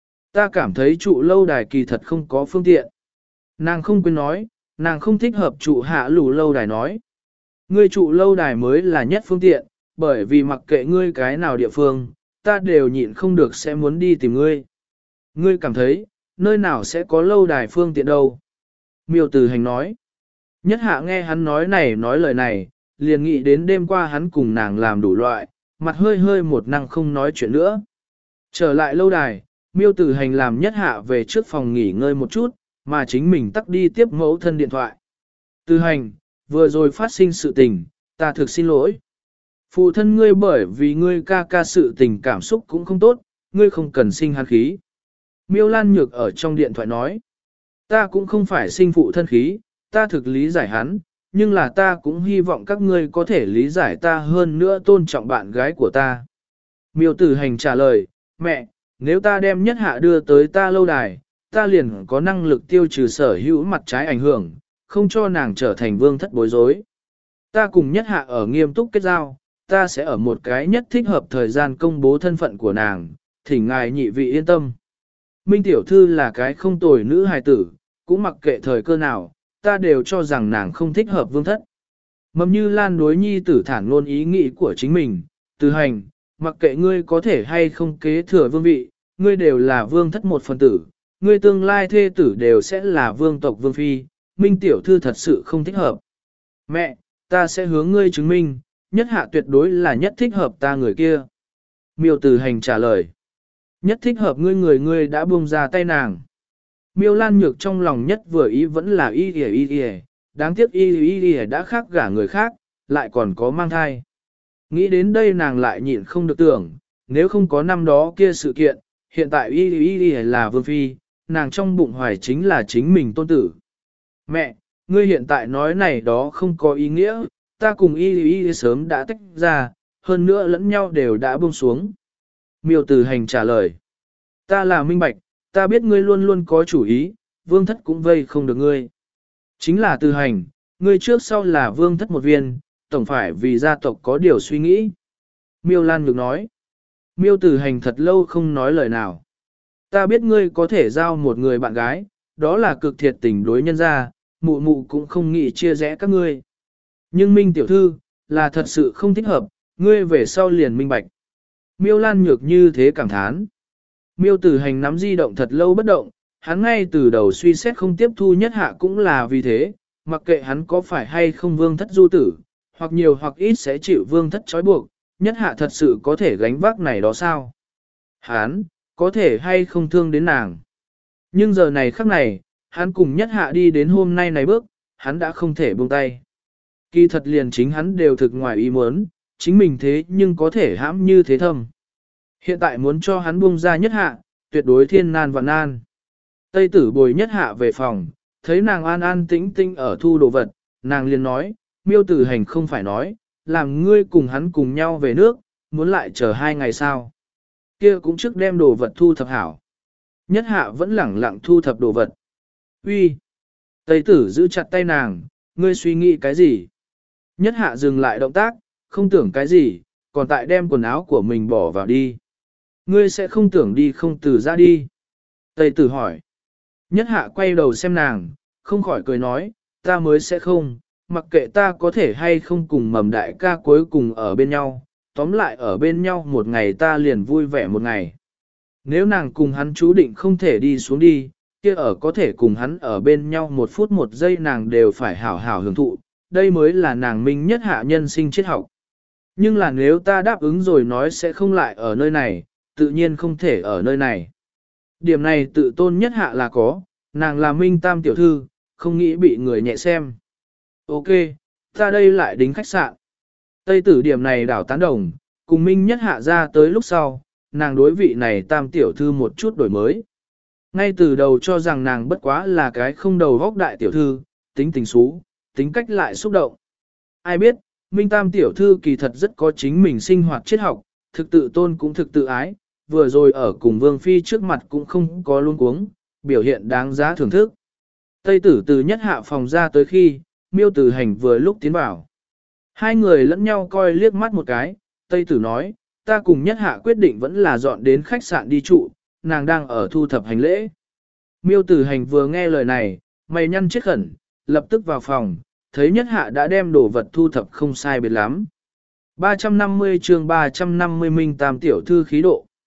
Ta cảm thấy trụ lâu đài kỳ thật không có phương tiện. Nàng không quên nói, nàng không thích hợp trụ hạ lù lâu đài nói. Ngươi trụ lâu đài mới là nhất phương tiện, bởi vì mặc kệ ngươi cái nào địa phương, ta đều nhịn không được sẽ muốn đi tìm ngươi. Ngươi cảm thấy, nơi nào sẽ có lâu đài phương tiện đâu? Miêu Tử Hành nói. Nhất hạ nghe hắn nói này nói lời này, liền nghĩ đến đêm qua hắn cùng nàng làm đủ loại, mặt hơi hơi một năng không nói chuyện nữa. Trở lại lâu đài, Miêu Tử Hành làm nhất hạ về trước phòng nghỉ ngơi một chút, mà chính mình tắt đi tiếp mẫu thân điện thoại. Tử Hành, vừa rồi phát sinh sự tình, ta thực xin lỗi. Phụ thân ngươi bởi vì ngươi ca ca sự tình cảm xúc cũng không tốt, ngươi không cần sinh hắn khí. Miêu Lan Nhược ở trong điện thoại nói, ta cũng không phải sinh phụ thân khí, ta thực lý giải hắn, nhưng là ta cũng hy vọng các ngươi có thể lý giải ta hơn nữa tôn trọng bạn gái của ta. Miêu Tử Hành trả lời, mẹ, nếu ta đem nhất hạ đưa tới ta lâu đài, ta liền có năng lực tiêu trừ sở hữu mặt trái ảnh hưởng, không cho nàng trở thành vương thất bối rối. Ta cùng nhất hạ ở nghiêm túc kết giao, ta sẽ ở một cái nhất thích hợp thời gian công bố thân phận của nàng, thỉnh ngài nhị vị yên tâm. Minh tiểu thư là cái không tồi nữ hài tử, cũng mặc kệ thời cơ nào, ta đều cho rằng nàng không thích hợp vương thất. Mầm Như Lan đối nhi tử thản luôn ý nghĩ của chính mình, Tử Hành, mặc kệ ngươi có thể hay không kế thừa vương vị, ngươi đều là vương thất một phần tử, ngươi tương lai thê tử đều sẽ là vương tộc vương phi, Minh tiểu thư thật sự không thích hợp. Mẹ, ta sẽ hướng ngươi chứng minh, nhất hạ tuyệt đối là nhất thích hợp ta người kia. Miêu Tử Hành trả lời. Nhất thích hợp ngươi người ngươi đã buông ra tay nàng. Miêu Lan Nhược trong lòng nhất vừa ý vẫn là y y y y, đáng tiếc y y y đã khác gả người khác, lại còn có mang thai. Nghĩ đến đây nàng lại nhịn không được tưởng, nếu không có năm đó kia sự kiện, hiện tại y y y là vương phi, nàng trong bụng hoài chính là chính mình tôn tử. Mẹ, ngươi hiện tại nói này đó không có ý nghĩa, ta cùng y y sớm đã tách ra, hơn nữa lẫn nhau đều đã buông xuống. Miêu Tử Hành trả lời, ta là minh bạch, ta biết ngươi luôn luôn có chủ ý, vương thất cũng vây không được ngươi. Chính là Tử Hành, ngươi trước sau là vương thất một viên, tổng phải vì gia tộc có điều suy nghĩ. Miêu Lan Nhược nói, Miêu Tử Hành thật lâu không nói lời nào. Ta biết ngươi có thể giao một người bạn gái, đó là cực thiệt tình đối nhân gia, mụ mụ cũng không nghĩ chia rẽ các ngươi. Nhưng Minh tiểu thư, là thật sự không thích hợp, ngươi về sau liền minh bạch. Miêu Lan Nhược như thế cảm thán. Miêu Tử Hành nắm di động thật lâu bất động, hắn ngay từ đầu suy xét không tiếp thu nhất hạ cũng là vì thế, mặc kệ hắn có phải hay không vương thất du tử, hoặc nhiều hoặc ít sẽ chịu vương thất trói buộc, nhất hạ thật sự có thể gánh vác này đó sao? Hắn, có thể hay không thương đến nàng. Nhưng giờ này khắc này, hắn cùng nhất hạ đi đến hôm nay này bước, hắn đã không thể buông tay. Kỳ thật liền chính hắn đều thực ngoài ý muốn, chính mình thế nhưng có thể hãm như thế thâm. Hiện tại muốn cho hắn buông ra nhất hạ, tuyệt đối thiên nan và nan. Tây tử bồi nhất hạ về phòng, thấy nàng an an tĩnh tĩnh ở thu đồ vật, nàng liền nói, Miêu Tử Hành không phải nói, làm ngươi cùng hắn cùng nhau về nước, muốn lại chờ hai ngày sau. Kia cũng trước đem đồ vật thu thập hảo. Nhất hạ vẫn lẳng lặng thu thập đồ vật. Uy, Tây tử giữ chặt tay nàng, ngươi suy nghĩ cái gì? Nhất hạ dừng lại động tác, không tưởng cái gì, còn tại đem quần áo của mình bỏ vào đi. Ngươi sẽ không tưởng đi không từ ra đi. Tây tử hỏi. Nhất hạ quay đầu xem nàng, không khỏi cười nói, ta mới sẽ không, mặc kệ ta có thể hay không cùng mầm đại ca cuối cùng ở bên nhau, tóm lại ở bên nhau một ngày ta liền vui vẻ một ngày. Nếu nàng cùng hắn chú định không thể đi xuống đi, kia ở có thể cùng hắn ở bên nhau một phút một giây nàng đều phải hảo hảo hưởng thụ, đây mới là nàng minh nhất hạ nhân sinh triết học. Nhưng là nếu ta đáp ứng rồi nói sẽ không lại ở nơi này, tự nhiên không thể ở nơi này. Điểm này tự tôn nhất hạ là có, nàng là minh tam tiểu thư, không nghĩ bị người nhẹ xem. Ok, ta đây lại đính khách sạn. Tây tử điểm này đảo tán đồng, cùng minh nhất hạ ra tới lúc sau, nàng đối vị này tam tiểu thư một chút đổi mới. Ngay từ đầu cho rằng nàng bất quá là cái không đầu góc đại tiểu thư, tính tình xú, tính cách lại xúc động. Ai biết, minh tam tiểu thư kỳ thật rất có chính mình sinh hoạt triết học, thực tự tôn cũng thực tự ái, vừa rồi ở cùng vương phi trước mặt cũng không có luôn cuống, biểu hiện đáng giá thưởng thức. Tây tử từ nhất hạ phòng ra tới khi, Miêu Tử Hành vừa lúc tiến vào. Hai người lẫn nhau coi liếc mắt một cái, Tây tử nói, ta cùng nhất hạ quyết định vẫn là dọn đến khách sạn đi trụ, nàng đang ở thu thập hành lễ. Miêu Tử Hành vừa nghe lời này, mày nhăn chết khẩn, lập tức vào phòng, thấy nhất hạ đã đem đồ vật thu thập không sai biệt lắm. ba trăm năm mươi chương ba trăm năm mươi minh tam tiểu thư khí độ.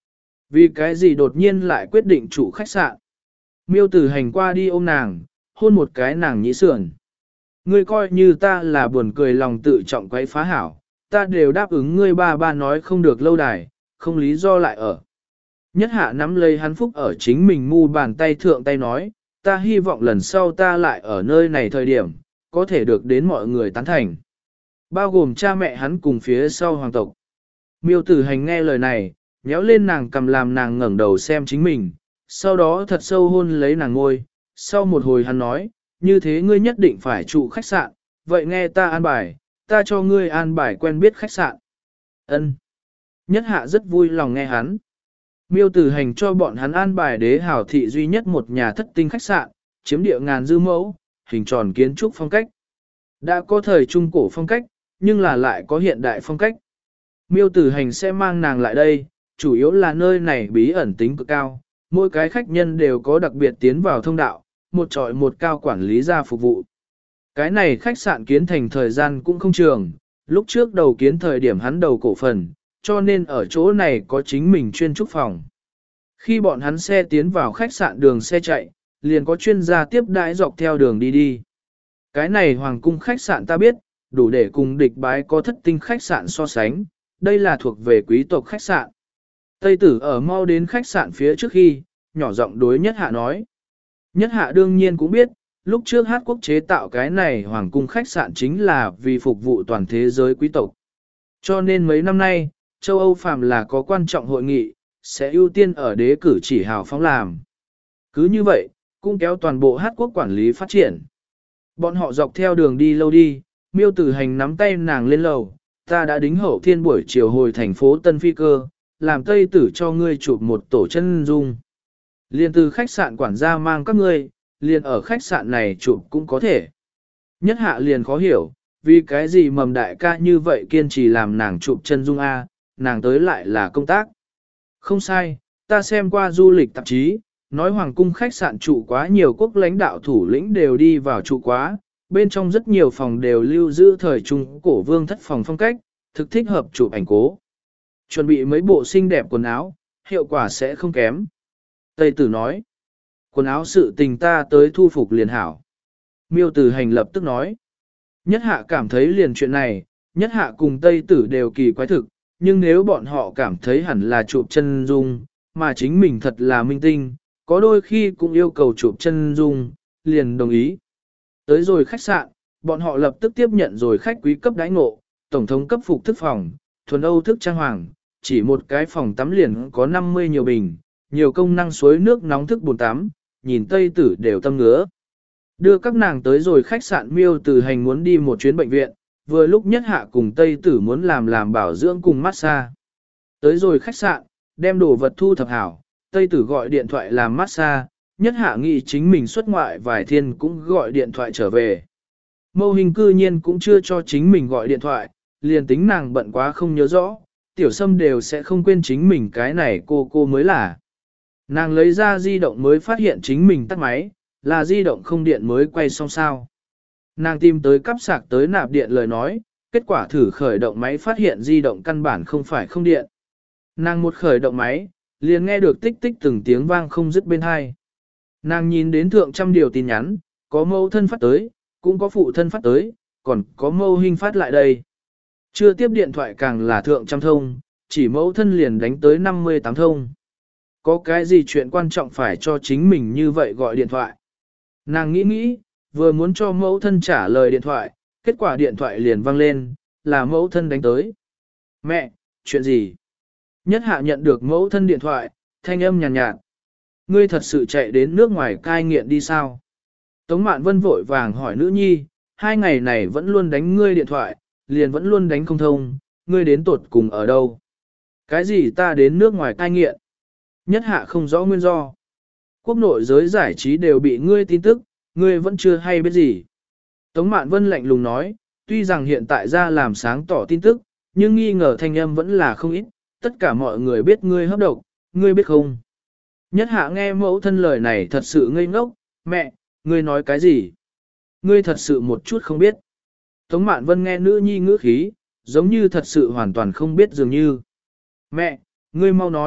Vì cái gì đột nhiên lại quyết định chủ khách sạn? Miêu tử hành qua đi ôm nàng, hôn một cái nàng nhĩ sườn. Ngươi coi như ta là buồn cười lòng tự trọng quấy phá hảo, ta đều đáp ứng ngươi ba ba nói không được lâu đài, không lý do lại ở. Nhất hạ nắm lấy hắn phúc ở chính mình mu bàn tay thượng tay nói, ta hy vọng lần sau ta lại ở nơi này thời điểm, có thể được đến mọi người tán thành. Bao gồm cha mẹ hắn cùng phía sau hoàng tộc. Miêu tử hành nghe lời này, nhéo lên nàng cầm làm nàng ngẩng đầu xem chính mình, sau đó thật sâu hôn lấy nàng ngôi. Sau một hồi hắn nói, như thế ngươi nhất định phải trụ khách sạn, vậy nghe ta an bài, ta cho ngươi an bài quen biết khách sạn. Ân. Nhất hạ rất vui lòng nghe hắn. Miêu tử hành cho bọn hắn an bài đế hảo thị duy nhất một nhà thất tinh khách sạn, chiếm địa ngàn dư mẫu, hình tròn kiến trúc phong cách. Đã có thời trung cổ phong cách, nhưng là lại có hiện đại phong cách. Miêu tử hành sẽ mang nàng lại đây, chủ yếu là nơi này bí ẩn tính cực cao, mỗi cái khách nhân đều có đặc biệt tiến vào thông đạo, một trọi một cao quản lý ra phục vụ. Cái này khách sạn kiến thành thời gian cũng không trường, lúc trước đầu kiến thời điểm hắn đầu cổ phần, cho nên ở chỗ này có chính mình chuyên trúc phòng. Khi bọn hắn xe tiến vào khách sạn đường xe chạy, liền có chuyên gia tiếp đãi dọc theo đường đi đi. Cái này hoàng cung khách sạn ta biết, đủ để cùng địch bái có thất tinh khách sạn so sánh, đây là thuộc về quý tộc khách sạn. Tây tử ở mau đến khách sạn phía trước khi, nhỏ giọng đối nhất hạ nói. Nhất hạ đương nhiên cũng biết, lúc trước Hát quốc chế tạo cái này hoàng cung khách sạn chính là vì phục vụ toàn thế giới quý tộc. Cho nên mấy năm nay, châu Âu phàm là có quan trọng hội nghị, sẽ ưu tiên ở đế cử chỉ hào phóng làm. Cứ như vậy, cũng kéo toàn bộ Hát quốc quản lý phát triển. Bọn họ dọc theo đường đi lâu đi, miêu tử hành nắm tay nàng lên lầu, ta đã đính hậu thiên buổi chiều hồi thành phố Tân Phi Cơ, làm tây tử cho ngươi chụp một tổ chân dung. Liên từ khách sạn quản gia mang các ngươi, liền ở khách sạn này chụp cũng có thể. Nhất hạ liền khó hiểu, vì cái gì mầm đại ca như vậy kiên trì làm nàng chụp chân dung A, nàng tới lại là công tác. Không sai, ta xem qua du lịch tạp chí, nói hoàng cung khách sạn trụ quá nhiều quốc lãnh đạo thủ lĩnh đều đi vào trụ quá, bên trong rất nhiều phòng đều lưu giữ thời trung cổ vương thất phòng phong cách, thực thích hợp chụp ảnh cố. Chuẩn bị mấy bộ xinh đẹp quần áo, hiệu quả sẽ không kém. Tây tử nói, quần áo sự tình ta tới thu phục liền hảo. Miêu tử hành lập tức nói, nhất hạ cảm thấy liền chuyện này, nhất hạ cùng Tây tử đều kỳ quái thực, nhưng nếu bọn họ cảm thấy hẳn là chụp chân dung, mà chính mình thật là minh tinh, có đôi khi cũng yêu cầu chụp chân dung, liền đồng ý. Tới rồi khách sạn, bọn họ lập tức tiếp nhận rồi khách quý cấp đãi ngộ, tổng thống cấp phục thức phòng, thuần Âu thức trang hoàng, chỉ một cái phòng tắm liền có năm mươi nhiều bình, nhiều công năng suối nước nóng thức bồn tắm, nhìn Tây tử đều tâm ngứa. Đưa các nàng tới rồi khách sạn miêu tử hành muốn đi một chuyến bệnh viện, vừa lúc nhất hạ cùng Tây tử muốn làm làm bảo dưỡng cùng massage. Tới rồi khách sạn, đem đồ vật thu thập hảo, Tây tử gọi điện thoại làm massage, nhất hạ nghĩ chính mình xuất ngoại vài thiên cũng gọi điện thoại trở về. Mâu hình cư nhiên cũng chưa cho chính mình gọi điện thoại, liền tính nàng bận quá không nhớ rõ, tiểu sâm đều sẽ không quên chính mình cái này cô cô mới là. Nàng lấy ra di động mới phát hiện chính mình tắt máy, là di động không điện mới quay xong sao. Nàng tìm tới cắp sạc tới nạp điện lời nói, kết quả thử khởi động máy phát hiện di động căn bản không phải không điện. Nàng một khởi động máy, liền nghe được tích tích từng tiếng vang không dứt bên hai. Nàng nhìn đến thượng trăm điều tin nhắn, có mâu thân phát tới, cũng có phụ thân phát tới, còn có mâu hình phát lại đây. Chưa tiếp điện thoại càng là thượng trăm thông, chỉ mẫu thân liền đánh tới năm mươi tám thông. Có cái gì chuyện quan trọng phải cho chính mình như vậy gọi điện thoại. Nàng nghĩ nghĩ, vừa muốn cho mẫu thân trả lời điện thoại, kết quả điện thoại liền vang lên, là mẫu thân đánh tới. Mẹ, chuyện gì? Nhất hạ nhận được mẫu thân điện thoại, thanh âm nhàn nhạt, nhạt. Ngươi thật sự chạy đến nước ngoài cai nghiện đi sao? Tống Mạn Vân vội vàng hỏi nữ nhi, hai ngày này vẫn luôn đánh ngươi điện thoại, liền vẫn luôn đánh không thông, ngươi đến tột cùng ở đâu? Cái gì ta đến nước ngoài cai nghiện? Nhất hạ không rõ nguyên do. Quốc nội giới giải trí đều bị ngươi tin tức, ngươi vẫn chưa hay biết gì. Tống Mạn Vân lạnh lùng nói, tuy rằng hiện tại ra làm sáng tỏ tin tức, nhưng nghi ngờ thanh âm vẫn là không ít, tất cả mọi người biết ngươi hấp độc, ngươi biết không? Nhất hạ nghe mẫu thân lời này thật sự ngây ngốc, mẹ, ngươi nói cái gì? Ngươi thật sự một chút không biết. Tống Mạn Vân nghe nữ nhi ngữ khí, giống như thật sự hoàn toàn không biết dường như. Mẹ, ngươi mau nói,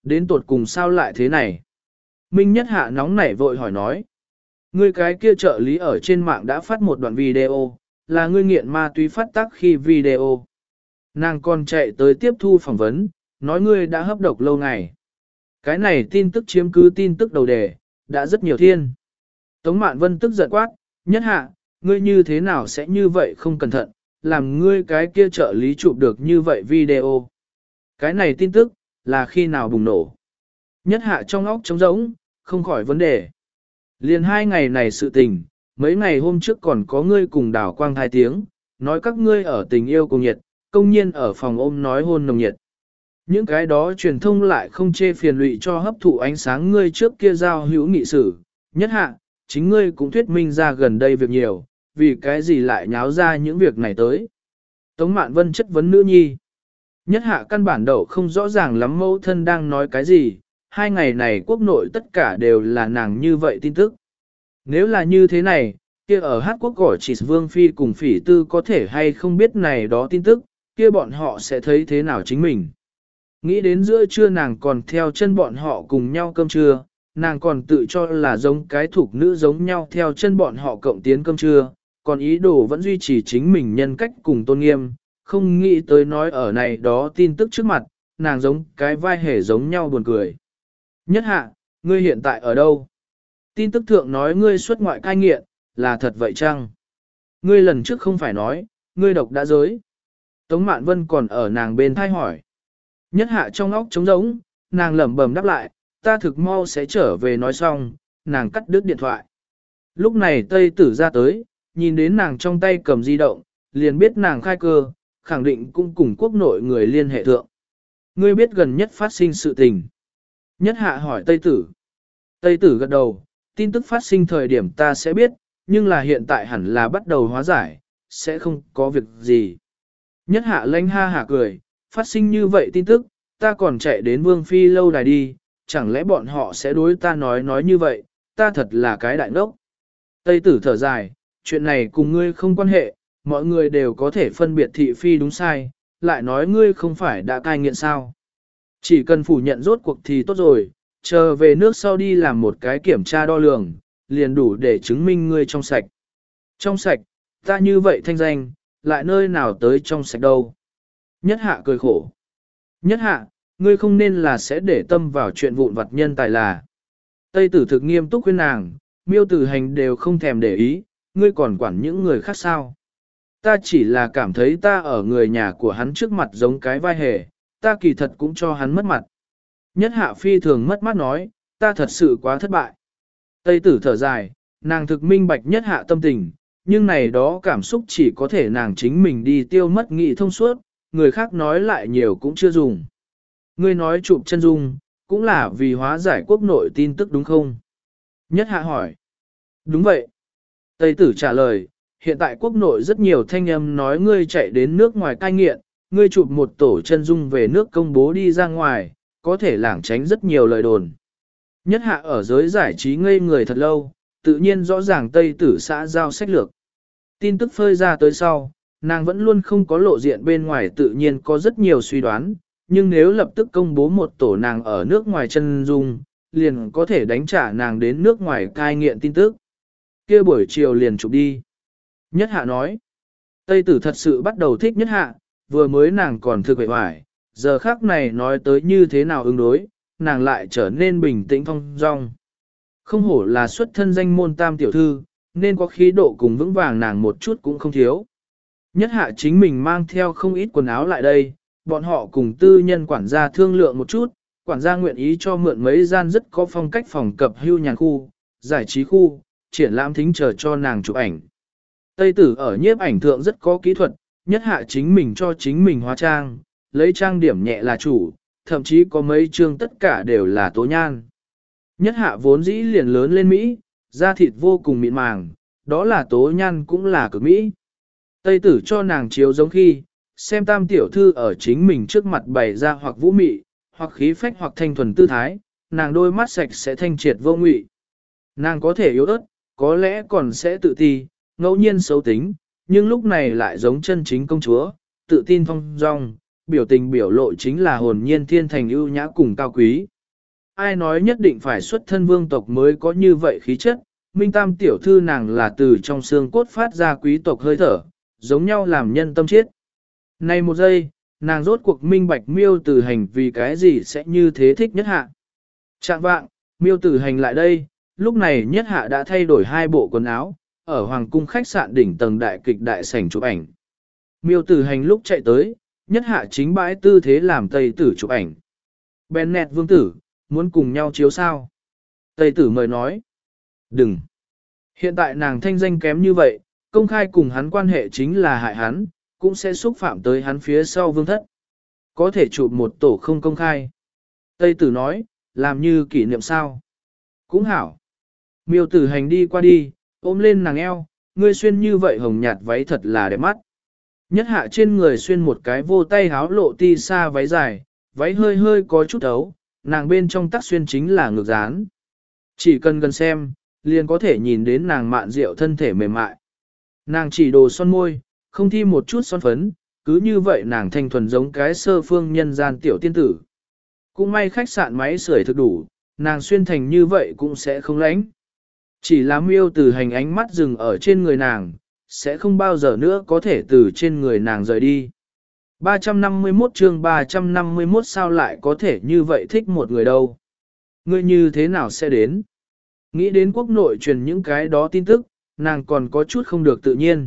Đến tột cùng sao lại thế này? Minh Nhất Hạ nóng nảy vội hỏi nói. Ngươi cái kia trợ lý ở trên mạng đã phát một đoạn video, là ngươi nghiện ma túy phát tác khi video. Nàng còn chạy tới tiếp thu phỏng vấn, nói ngươi đã hấp độc lâu ngày. Cái này tin tức chiếm cứ tin tức đầu đề, đã rất nhiều thiên. Tống Mạn Vân tức giận quát, Nhất Hạ, ngươi như thế nào sẽ như vậy không cẩn thận, làm ngươi cái kia trợ lý chụp được như vậy video. Cái này tin tức, là khi nào bùng nổ. Nhất Hạ trong óc trống rỗng, không khỏi vấn đề. Liền hai ngày này sự tình, mấy ngày hôm trước còn có ngươi cùng đảo quang thai tiếng, nói các ngươi ở tình yêu cùng nhiệt, công nhiên ở phòng ôm nói hôn nồng nhiệt. Những cái đó truyền thông lại không chê phiền lụy cho hấp thụ ánh sáng ngươi trước kia giao hữu nghị sử. Nhất Hạ, chính ngươi cũng thuyết minh ra gần đây việc nhiều, vì cái gì lại nháo ra những việc này tới. Tống Mạn Vân chất vấn nữ nhi. Nhất Hạ căn bản đậu không rõ ràng lắm mẫu thân đang nói cái gì, hai ngày này quốc nội tất cả đều là nàng như vậy tin tức. Nếu là như thế này, kia ở Hát Quốc gọi chỉ Vương Phi cùng Phỉ Tư có thể hay không biết này đó tin tức, kia bọn họ sẽ thấy thế nào chính mình. Nghĩ đến giữa trưa nàng còn theo chân bọn họ cùng nhau cơm trưa, nàng còn tự cho là giống cái thuộc nữ giống nhau theo chân bọn họ cộng tiến cơm trưa, còn ý đồ vẫn duy trì chính mình nhân cách cùng tôn nghiêm, không nghĩ tới nói ở này đó tin tức trước mặt, nàng giống cái vai hề giống nhau buồn cười. Nhất Hạ, ngươi hiện tại ở đâu? Tin tức thượng nói ngươi xuất ngoại cai nghiện, là thật vậy chăng? Ngươi lần trước không phải nói, ngươi độc đã giới. Tống Mạn Vân còn ở nàng bên thai hỏi. Nhất Hạ trong óc trống rỗng, nàng lẩm bẩm đáp lại, ta thực mau sẽ trở về nói xong, nàng cắt đứt điện thoại. Lúc này Tây Tử ra tới, nhìn đến nàng trong tay cầm di động, liền biết nàng khai cơ, khẳng định cũng cùng quốc nội người liên hệ thượng. Ngươi biết gần nhất phát sinh sự tình. Nhất Hạ hỏi Tây Tử. Tây Tử gật đầu, tin tức phát sinh thời điểm ta sẽ biết, nhưng là hiện tại hẳn là bắt đầu hóa giải, sẽ không có việc gì. Nhất Hạ lanh ha hả cười, phát sinh như vậy tin tức, ta còn chạy đến Vương Phi lâu đài đi, chẳng lẽ bọn họ sẽ đối ta nói nói như vậy, ta thật là cái đại ngốc. Tây Tử thở dài, chuyện này cùng ngươi không quan hệ, mọi người đều có thể phân biệt thị phi đúng sai, lại nói ngươi không phải đã cai nghiện sao. Chỉ cần phủ nhận rốt cuộc thì tốt rồi, chờ về nước sau đi làm một cái kiểm tra đo lường, liền đủ để chứng minh ngươi trong sạch. Trong sạch, ta như vậy thanh danh, lại nơi nào tới trong sạch đâu. Nhất Hạ cười khổ. Nhất Hạ, ngươi không nên là sẽ để tâm vào chuyện vụn vặt nhân tài là. Tây Tử thực nghiêm túc khuyên nàng, Miêu Tử Hành đều không thèm để ý, ngươi còn quản những người khác sao. Ta chỉ là cảm thấy ta ở người nhà của hắn trước mặt giống cái vai hề, ta kỳ thật cũng cho hắn mất mặt. Nhất Hạ phi thường mất mát nói, ta thật sự quá thất bại. Tây Tử thở dài, nàng thực minh bạch Nhất Hạ tâm tình, nhưng này đó cảm xúc chỉ có thể nàng chính mình đi tiêu mất nghị thông suốt, người khác nói lại nhiều cũng chưa dùng. Ngươi nói chụp chân dung, cũng là vì hóa giải quốc nội tin tức đúng không? Nhất Hạ hỏi. Đúng vậy. Tây Tử trả lời, hiện tại quốc nội rất nhiều thanh âm nói ngươi chạy đến nước ngoài cai nghiện, ngươi chụp một tổ chân dung về nước công bố đi ra ngoài, có thể lảng tránh rất nhiều lời đồn. Nhất Hạ ở giới giải trí ngây người thật lâu, tự nhiên rõ ràng Tây Tử xã giao sách lược. Tin tức phơi ra tới sau, nàng vẫn luôn không có lộ diện bên ngoài tự nhiên có rất nhiều suy đoán, nhưng nếu lập tức công bố một tổ nàng ở nước ngoài chân dung, liền có thể đánh trả nàng đến nước ngoài cai nghiện tin tức. Kia buổi chiều liền chụp đi. Nhất Hạ nói, Tây Tử thật sự bắt đầu thích Nhất Hạ, vừa mới nàng còn thực vẻ hoài, giờ khác này nói tới như thế nào ứng đối, nàng lại trở nên bình tĩnh thong dong. Không hổ là xuất thân danh môn tam tiểu thư, nên có khí độ cùng vững vàng nàng một chút cũng không thiếu. Nhất Hạ chính mình mang theo không ít quần áo lại đây, bọn họ cùng tư nhân quản gia thương lượng một chút, quản gia nguyện ý cho mượn mấy gian rất có phong cách phòng cập hưu nhàn khu, giải trí khu, triển lãm thính chờ cho nàng chụp ảnh. Tây Tử ở nhiếp ảnh thượng rất có kỹ thuật, Nhất Hạ chính mình cho chính mình hóa trang, lấy trang điểm nhẹ là chủ, thậm chí có mấy chương tất cả đều là tố nhan. Nhất Hạ vốn dĩ liền lớn lên Mỹ, da thịt vô cùng mịn màng, đó là tố nhan cũng là cực Mỹ. Tây Tử cho nàng chiếu giống khi, xem tam tiểu thư ở chính mình trước mặt bày ra hoặc vũ mị, hoặc khí phách hoặc thanh thuần tư thái, nàng đôi mắt sạch sẽ thanh triệt vô ngụy. Nàng có thể yếu ớt, có lẽ còn sẽ tự ti, ngẫu nhiên xấu tính, nhưng lúc này lại giống chân chính công chúa, tự tin thong dong, biểu tình biểu lộ chính là hồn nhiên thiên thành ưu nhã cùng cao quý. ai nói nhất định phải xuất thân vương tộc mới có như vậy khí chất, Minh Tam tiểu thư nàng là từ trong xương cốt phát ra quý tộc hơi thở, giống nhau làm nhân tâm chết. Này một giây, nàng rốt cuộc minh bạch miêu tử hành vì cái gì sẽ như thế thích nhất hạ. Trạng vạng, miêu tử hành lại đây, lúc này nhất hạ đã thay đổi hai bộ quần áo, ở hoàng cung khách sạn đỉnh tầng đại kịch đại sảnh chụp ảnh. Miêu tử hành lúc chạy tới, nhất hạ chính bãi tư thế làm tây tử chụp ảnh. Bennett vương tử, muốn cùng nhau chiếu sao? Tây tử mời nói. Đừng. Hiện tại nàng thanh danh kém như vậy, công khai cùng hắn quan hệ chính là hại hắn, cũng sẽ xúc phạm tới hắn phía sau vương thất. Có thể chụp một tổ không công khai. Tây tử nói, làm như kỷ niệm sao. Cũng hảo. Miêu tử hành đi qua đi, ôm lên nàng eo, ngươi xuyên như vậy hồng nhạt váy thật là đẹp mắt. Nhất hạ trên người xuyên một cái vô tay háo lộ ti sa váy dài, váy hơi hơi có chút ấu, nàng bên trong tắc xuyên chính là ngược dán. Chỉ cần gần xem, liền có thể nhìn đến nàng mạn rượu thân thể mềm mại. Nàng chỉ đồ son môi, không thi một chút son phấn, cứ như vậy nàng thanh thuần giống cái sơ phương nhân gian tiểu tiên tử. Cũng may khách sạn máy sưởi thực đủ, nàng xuyên thành như vậy cũng sẽ không lánh. Chỉ là miêu từ hành ánh mắt dừng ở trên người nàng, sẽ không bao giờ nữa có thể từ trên người nàng rời đi. ba trăm năm mươi mốt chương ba trăm năm mươi mốt sao lại có thể như vậy thích một người đâu. Ngươi như thế nào sẽ đến? Nghĩ đến quốc nội truyền những cái đó tin tức, nàng còn có chút không được tự nhiên.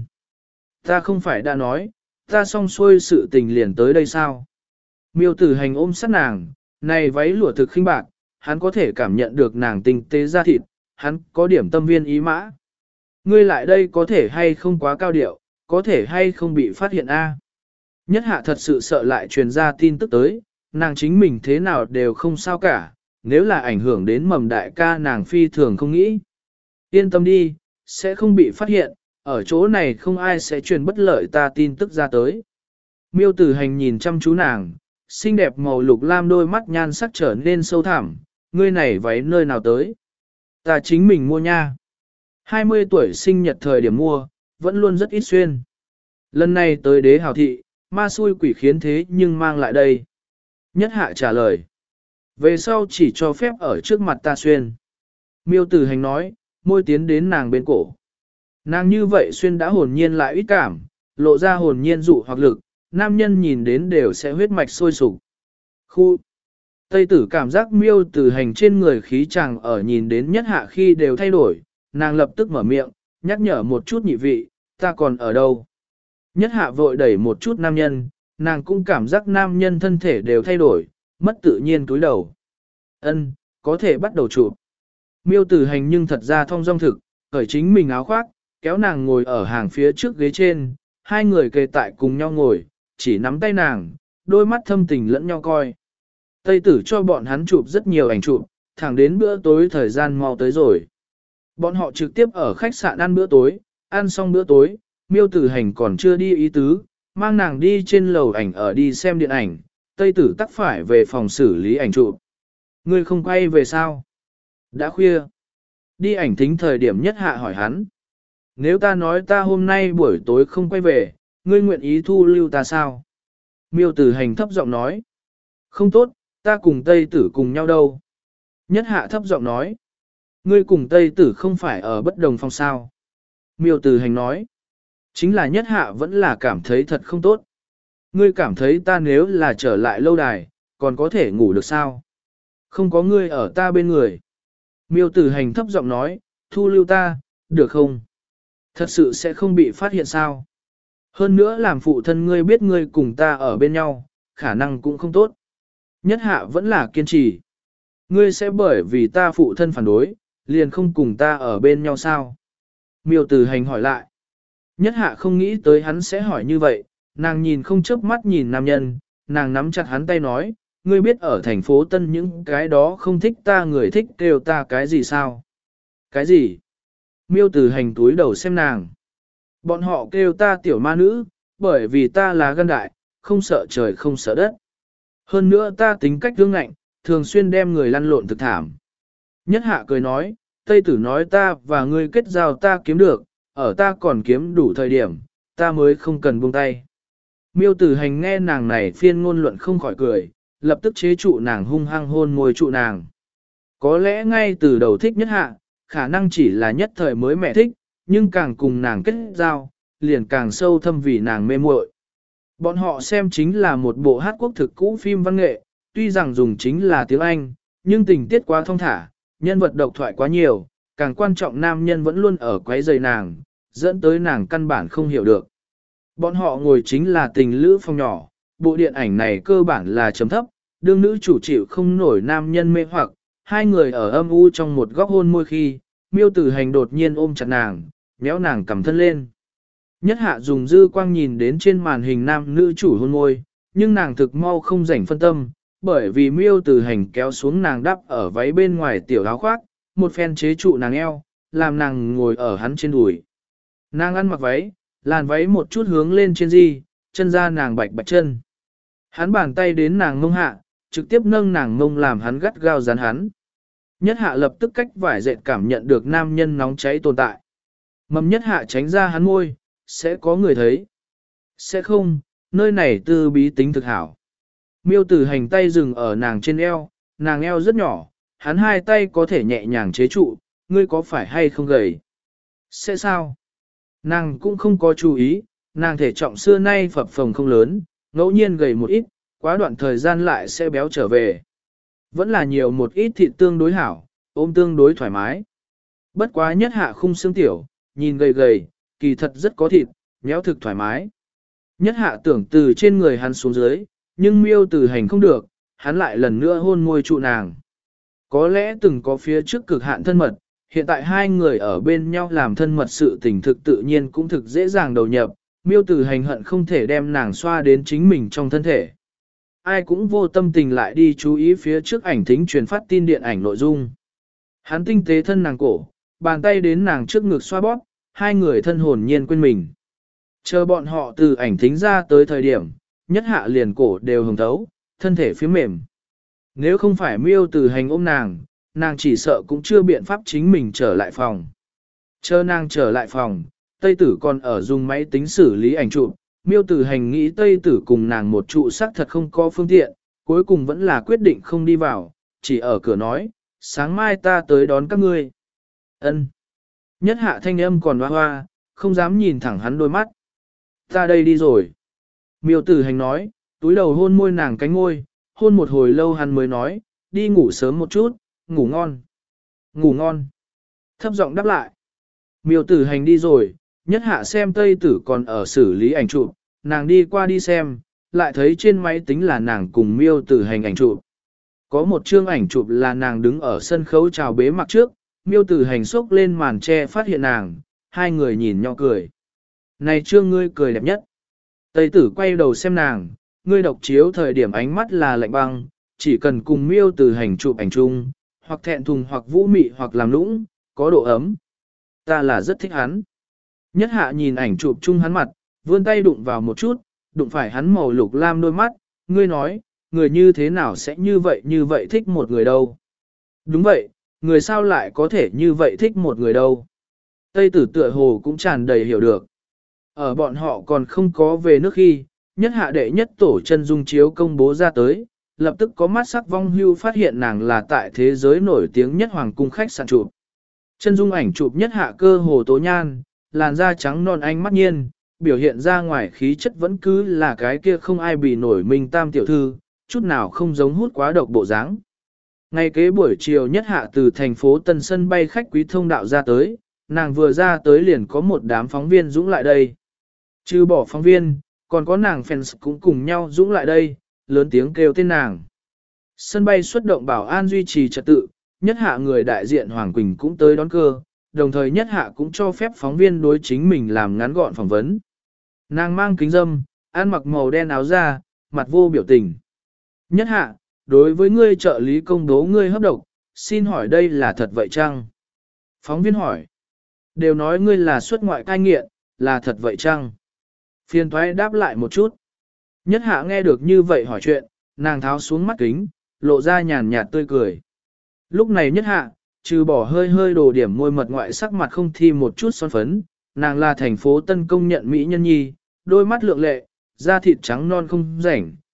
Ta không phải đã nói, ta xong xuôi sự tình liền tới đây sao? Miêu tử hành ôm sát nàng, này váy lụa thực khinh bạc, hắn có thể cảm nhận được nàng tinh tế da thịt, hắn có điểm tâm viên ý mã. Ngươi lại đây có thể hay không quá cao điệu, có thể hay không bị phát hiện a? Nhất hạ thật sự sợ lại truyền ra tin tức tới, nàng chính mình thế nào đều không sao cả, nếu là ảnh hưởng đến mầm đại ca nàng phi thường không nghĩ. Yên tâm đi, sẽ không bị phát hiện, ở chỗ này không ai sẽ truyền bất lợi ta tin tức ra tới. Miêu tử hành nhìn chăm chú nàng, xinh đẹp màu lục lam đôi mắt nhan sắc trở nên sâu thẳm, ngươi này váy nơi nào tới? Ta chính mình mua nha. hai mươi tuổi sinh nhật thời điểm mua, vẫn luôn rất ít xuyên. Lần này tới đế hào thị, ma xui quỷ khiến thế nhưng mang lại đây. Nhất hạ trả lời. Về sau chỉ cho phép ở trước mặt ta xuyên. Miêu tử hành nói, môi tiến đến nàng bên cổ. Nàng như vậy xuyên đã hồn nhiên lại ít cảm, lộ ra hồn nhiên dụ hoặc lực, nam nhân nhìn đến đều sẽ huyết mạch sôi sục. Khu Tây tử cảm giác miêu tử hành trên người khí chàng ở nhìn đến nhất hạ khi đều thay đổi, nàng lập tức mở miệng, nhắc nhở một chút nhị vị, ta còn ở đâu. Nhất hạ vội đẩy một chút nam nhân, nàng cũng cảm giác nam nhân thân thể đều thay đổi, mất tự nhiên túi đầu. Ân, có thể bắt đầu chụp. Miêu tử hành nhưng thật ra thong dong thực, khởi chính mình áo khoác, kéo nàng ngồi ở hàng phía trước ghế trên, hai người kề tại cùng nhau ngồi, chỉ nắm tay nàng, đôi mắt thâm tình lẫn nhau coi. Tây tử cho bọn hắn chụp rất nhiều ảnh chụp, thẳng đến bữa tối thời gian mau tới rồi. Bọn họ trực tiếp ở khách sạn ăn bữa tối, ăn xong bữa tối, miêu tử hành còn chưa đi ý tứ, mang nàng đi trên lầu ảnh ở đi xem điện ảnh, Tây tử tắc phải về phòng xử lý ảnh chụp. Ngươi không quay về sao? Đã khuya. Đi ảnh thính thời điểm nhất hạ hỏi hắn. Nếu ta nói ta hôm nay buổi tối không quay về, ngươi nguyện ý thu lưu ta sao? Miêu tử hành thấp giọng nói. Không tốt, ta cùng Tây tử cùng nhau đâu. Nhất hạ thấp giọng nói. Ngươi cùng Tây tử không phải ở bất đồng phòng sao. Miêu tử hành nói. Chính là nhất hạ vẫn là cảm thấy thật không tốt. Ngươi cảm thấy ta nếu là trở lại lâu đài, còn có thể ngủ được sao? Không có ngươi ở ta bên người. Miêu tử hành thấp giọng nói, thu lưu ta, được không? Thật sự sẽ không bị phát hiện sao? Hơn nữa làm phụ thân ngươi biết ngươi cùng ta ở bên nhau, khả năng cũng không tốt. Nhất hạ vẫn là kiên trì. Ngươi sẽ bởi vì ta phụ thân phản đối, liền không cùng ta ở bên nhau sao? Miêu tử hành hỏi lại. Nhất hạ không nghĩ tới hắn sẽ hỏi như vậy, nàng nhìn không chớp mắt nhìn nam nhân, nàng nắm chặt hắn tay nói, ngươi biết ở thành phố Tân những cái đó không thích ta người thích kêu ta cái gì sao? Cái gì? Miêu tử hành túi đầu xem nàng. Bọn họ kêu ta tiểu ma nữ, bởi vì ta là gan đại, không sợ trời không sợ đất. Hơn nữa ta tính cách gương ngạnh, thường xuyên đem người lăn lộn thực thảm. Nhất hạ cười nói, Tây tử nói ta và ngươi kết giao ta kiếm được, ở ta còn kiếm đủ thời điểm, ta mới không cần buông tay. Miêu tử hành nghe nàng này phiên ngôn luận không khỏi cười, lập tức chế trụ nàng hung hăng hôn môi trụ nàng. Có lẽ ngay từ đầu thích nhất hạ, khả năng chỉ là nhất thời mới mẹ thích, nhưng càng cùng nàng kết giao, liền càng sâu thâm vì nàng mê muội. Bọn họ xem chính là một bộ hát quốc thực cũ phim văn nghệ, tuy rằng dùng chính là tiếng Anh, nhưng tình tiết quá thông thả, nhân vật độc thoại quá nhiều, càng quan trọng nam nhân vẫn luôn ở quấy rầy nàng, dẫn tới nàng căn bản không hiểu được. Bọn họ ngồi chính là tình lữ phòng nhỏ, bộ điện ảnh này cơ bản là chấm thấp, đương nữ chủ chịu không nổi nam nhân mê hoặc, hai người ở âm u trong một góc hôn môi khi, Miêu Tử Hành đột nhiên ôm chặt nàng, méo nàng cầm thân lên. Nhất hạ dùng dư quang nhìn đến trên màn hình nam nữ chủ hôn môi, nhưng nàng thực mau không rảnh phân tâm, bởi vì Miêu Tử Hành kéo xuống nàng đắp ở váy bên ngoài tiểu áo khoác, một phen chế trụ nàng eo, làm nàng ngồi ở hắn trên đùi. Nàng ăn mặc váy, làn váy một chút hướng lên trên di, chân ra nàng bạch bạch chân. Hắn bàn tay đến nàng mông hạ, trực tiếp nâng nàng mông làm hắn gắt gao dán hắn. Nhất hạ lập tức cách vải dệt cảm nhận được nam nhân nóng cháy tồn tại. Mầm nhất hạ tránh ra hắn môi, sẽ có người thấy. Sẽ không, nơi này tư bí tính thực hảo. Miêu Tử Hành tay dừng ở nàng trên eo, nàng eo rất nhỏ, hắn hai tay có thể nhẹ nhàng chế trụ, ngươi có phải hay không gầy? Sẽ sao? Nàng cũng không có chú ý, nàng thể trọng xưa nay phập phồng không lớn, ngẫu nhiên gầy một ít, quá đoạn thời gian lại sẽ béo trở về. Vẫn là nhiều một ít thịt tương đối hảo, ôm tương đối thoải mái. Bất quá nhất hạ khung xương tiểu, nhìn gầy gầy, kỳ thật rất có thịt, méo thực thoải mái. Nhất hạ tưởng từ trên người hắn xuống dưới, nhưng Miêu Tử Hành không được, hắn lại lần nữa hôn môi trụ nàng. Có lẽ từng có phía trước cực hạn thân mật, hiện tại hai người ở bên nhau làm thân mật sự tình thực tự nhiên cũng thực dễ dàng đầu nhập, Miêu Tử Hành hận không thể đem nàng xoa đến chính mình trong thân thể. Ai cũng vô tâm tình lại đi chú ý phía trước ảnh thính truyền phát tin điện ảnh nội dung. Hắn tinh tế thân nàng cổ, bàn tay đến nàng trước ngực xoa bóp, hai người thân hồn nhiên quên mình. Chờ bọn họ từ ảnh thính ra tới thời điểm, nhất hạ liền cổ đều hồng thấu, thân thể phía mềm. Nếu không phải Miêu Tử Hành ôm nàng, nàng chỉ sợ cũng chưa biện pháp chính mình trở lại phòng. Chờ nàng trở lại phòng, Tây Tử còn ở dùng máy tính xử lý ảnh chụp. Miêu Tử Hành nghĩ Tây Tử cùng nàng một trụ xác thật không có phương tiện, cuối cùng vẫn là quyết định không đi vào, chỉ ở cửa nói, sáng mai ta tới đón các ngươi. Ân. Nhất hạ thanh âm còn hoa hoa, không dám nhìn thẳng hắn đôi mắt. Ta đây đi rồi. Miêu Tử Hành nói, túi đầu hôn môi nàng cánh ngôi, hôn một hồi lâu hắn mới nói, đi ngủ sớm một chút, ngủ ngon. Ngủ ngon. Thấp giọng đáp lại. Miêu Tử Hành đi rồi, nhất hạ xem Tây Tử còn ở xử lý ảnh chụp, nàng đi qua đi xem, lại thấy trên máy tính là nàng cùng Miêu Tử Hành ảnh chụp. Có một chương ảnh chụp là nàng đứng ở sân khấu chào bế mạc trước, Miêu Tử Hành xốc lên màn che phát hiện nàng, hai người nhìn nhau cười. Này trương ngươi cười đẹp nhất. Tây Tử quay đầu xem nàng, ngươi độc chiếu thời điểm ánh mắt là lạnh băng, chỉ cần cùng Miêu Tử Hành chụp ảnh chung, hoặc thẹn thùng hoặc vũ mị hoặc làm nũng, có độ ấm. Ta là rất thích hắn. Nhất hạ nhìn ảnh chụp chung hắn mặt, vươn tay đụng vào một chút, đụng phải hắn màu lục lam đôi mắt, ngươi nói, người như thế nào sẽ như vậy như vậy thích một người đâu. Đúng vậy, người sao lại có thể như vậy thích một người đâu. Tây Tử tựa hồ cũng tràn đầy hiểu được. Ở bọn họ còn không có về nước khi, nhất hạ đệ nhất tổ chân dung chiếu công bố ra tới, lập tức có mắt sắc vong hưu phát hiện nàng là tại thế giới nổi tiếng nhất hoàng cung khách sạn chụp. Chân dung ảnh chụp nhất hạ cơ hồ tố nhan, làn da trắng non ánh mắt nhiên, biểu hiện ra ngoài khí chất vẫn cứ là cái kia không ai bị nổi minh tam tiểu thư, chút nào không giống hút quá độc bộ dáng. Ngay kế buổi chiều nhất hạ từ thành phố Tân sân bay khách quý thông đạo ra tới, nàng vừa ra tới liền có một đám phóng viên dũng lại đây. Trừ bỏ phóng viên, còn có nàng fans cũng cùng nhau dũng lại đây, lớn tiếng kêu tên nàng. Sân bay xuất động bảo an duy trì trật tự, nhất hạ người đại diện Hoàng Quỳnh cũng tới đón cơ, đồng thời nhất hạ cũng cho phép phóng viên đối chính mình làm ngắn gọn phỏng vấn. Nàng mang kính dâm, ăn mặc màu đen áo da, mặt vô biểu tình. Nhất hạ, đối với ngươi trợ lý công bố ngươi hấp độc, xin hỏi đây là thật vậy chăng? Phóng viên hỏi. Đều nói ngươi là xuất ngoại cai nghiện, là thật vậy chăng? Phiên thoái đáp lại một chút. Nhất hạ nghe được như vậy hỏi chuyện, nàng tháo xuống mắt kính, lộ ra nhàn nhạt tươi cười. Lúc này nhất hạ, trừ bỏ hơi hơi đồ điểm môi mật ngoại sắc mặt không thi một chút son phấn, nàng là thành phố Tân công nhận Mỹ nhân nhi, đôi mắt lượng lệ, da thịt trắng non không rảnh,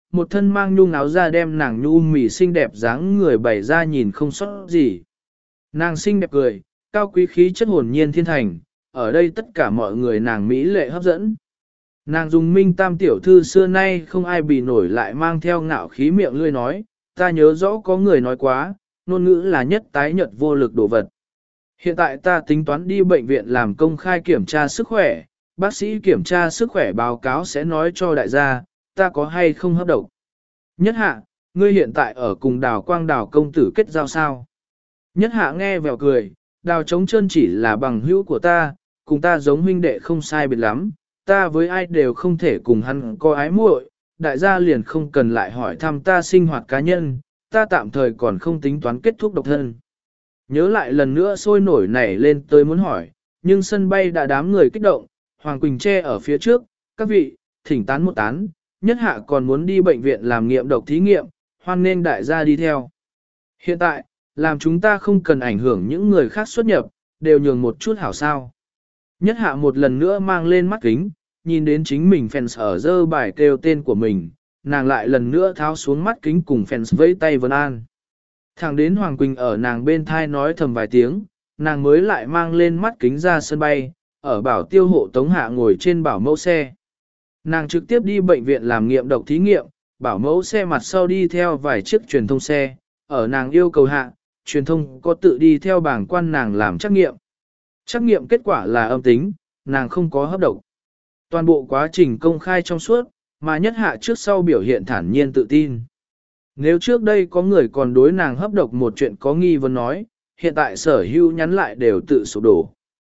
một thân mang nhung áo ra đem nàng nhu mì xinh đẹp dáng người bày ra nhìn không sót gì. Nàng xinh đẹp cười, cao quý khí chất hồn nhiên thiên thành, ở đây tất cả mọi người nàng mỹ lệ hấp dẫn. Nàng dùng minh tam tiểu thư xưa nay không ai bì nổi lại mang theo ngạo khí miệng lươi nói, ta nhớ rõ có người nói quá, ngôn ngữ là nhất tái nhật vô lực đồ vật. Hiện tại ta tính toán đi bệnh viện làm công khai kiểm tra sức khỏe, bác sĩ kiểm tra sức khỏe báo cáo sẽ nói cho đại gia, ta có hay không hấp độc. Nhất hạ, ngươi hiện tại ở cùng đào quang đào công tử kết giao sao? Nhất hạ nghe vèo cười, đào trống chân chỉ là bằng hữu của ta, cùng ta giống huynh đệ không sai biệt lắm, ta với ai đều không thể cùng hắn có ái muội, đại gia liền không cần lại hỏi thăm ta sinh hoạt cá nhân, ta tạm thời còn không tính toán kết thúc độc thân. Nhớ lại lần nữa sôi nổi nảy lên tới muốn hỏi, nhưng sân bay đã đám người kích động, Hoàng Quỳnh che ở phía trước, các vị, thỉnh tán một tán, nhất hạ còn muốn đi bệnh viện làm nghiệm độc thí nghiệm, hoan nên đại gia đi theo. Hiện tại, làm chúng ta không cần ảnh hưởng những người khác xuất nhập, đều nhường một chút hảo sao. Nhất hạ một lần nữa mang lên mắt kính, nhìn đến chính mình fans ở dơ bài kêu tên của mình, nàng lại lần nữa tháo xuống mắt kính cùng fans vẫy tay vân an. Thẳng đến Hoàng Quỳnh ở nàng bên thai nói thầm vài tiếng, nàng mới lại mang lên mắt kính ra sân bay, ở bảo tiêu hộ tống hạ ngồi trên bảo mẫu xe. Nàng trực tiếp đi bệnh viện làm nghiệm độc thí nghiệm, bảo mẫu xe mặt sau đi theo vài chiếc truyền thông xe, ở nàng yêu cầu hạ, truyền thông có tự đi theo bảng quan nàng làm trắc nghiệm. Trắc nghiệm kết quả là âm tính, nàng không có hấp độc. Toàn bộ quá trình công khai trong suốt, mà nhất hạ trước sau biểu hiện thản nhiên tự tin. Nếu trước đây có người còn đối nàng hấp độc một chuyện có nghi vấn nói, hiện tại sở hữu nhắn lại đều tự sụp đổ.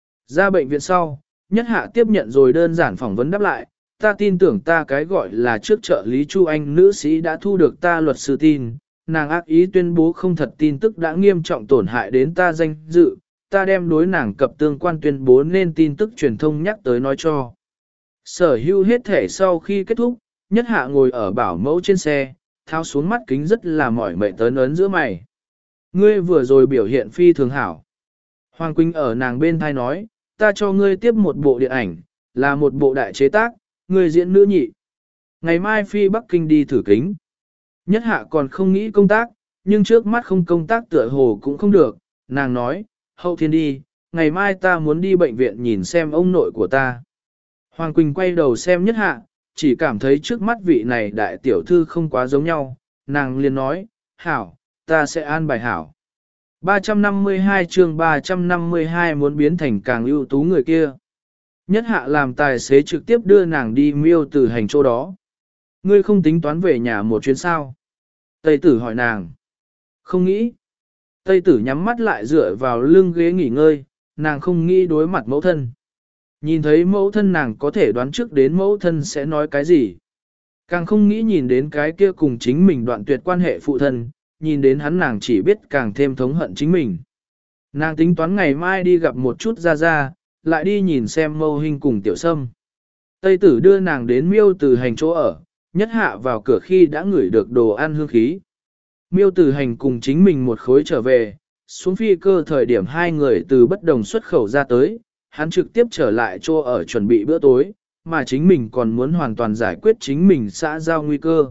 Ra bệnh viện sau, nhất hạ tiếp nhận rồi đơn giản phỏng vấn đáp lại, ta tin tưởng ta cái gọi là trước trợ lý Chu Anh nữ sĩ đã thu được ta luật sư tin, nàng ác ý tuyên bố không thật tin tức đã nghiêm trọng tổn hại đến ta danh dự, ta đem đối nàng cập tương quan tuyên bố nên tin tức truyền thông nhắc tới nói cho. Sở hữu hết thể sau khi kết thúc, nhất hạ ngồi ở bảo mẫu trên xe, tháo xuống mắt kính rất là mỏi mệt tớn ớn giữa mày. Ngươi vừa rồi biểu hiện phi thường hảo. Hoàng Quỳnh ở nàng bên thai nói, ta cho ngươi tiếp một bộ điện ảnh, là một bộ đại chế tác, ngươi diễn nữ nhị. Ngày mai phi Bắc Kinh đi thử kính. Nhất hạ còn không nghĩ công tác, nhưng trước mắt không công tác tựa hồ cũng không được, nàng nói, hậu thiên đi, ngày mai ta muốn đi bệnh viện nhìn xem ông nội của ta. Hoàng Quỳnh quay đầu xem nhất hạ, chỉ cảm thấy trước mắt vị này đại tiểu thư không quá giống nhau, nàng liền nói, hảo, ta sẽ an bài hảo. ba trăm năm mươi hai chương ba trăm năm mươi hai muốn biến thành càng ưu tú người kia. Nhất hạ làm tài xế trực tiếp đưa nàng đi miêu tử hành chỗ đó. Ngươi không tính toán về nhà một chuyến sao? Tây tử hỏi nàng. Không nghĩ. Tây tử nhắm mắt lại dựa vào lưng ghế nghỉ ngơi, nàng không nghĩ đối mặt mẫu thân. Nhìn thấy mẫu thân nàng có thể đoán trước đến mẫu thân sẽ nói cái gì. Càng không nghĩ nhìn đến cái kia cùng chính mình đoạn tuyệt quan hệ phụ thân, nhìn đến hắn nàng chỉ biết càng thêm thống hận chính mình. Nàng tính toán ngày mai đi gặp một chút ra ra, lại đi nhìn xem mâu hình cùng tiểu sâm. Tây tử đưa nàng đến miêu từ hành chỗ ở, nhất hạ vào cửa khi đã ngửi được đồ ăn hương khí. Miêu từ hành cùng chính mình một khối trở về, xuống phi cơ thời điểm hai người từ bất đồng xuất khẩu ra tới, hắn trực tiếp trở lại chỗ ở chuẩn bị bữa tối, mà chính mình còn muốn hoàn toàn giải quyết chính mình xã giao nguy cơ.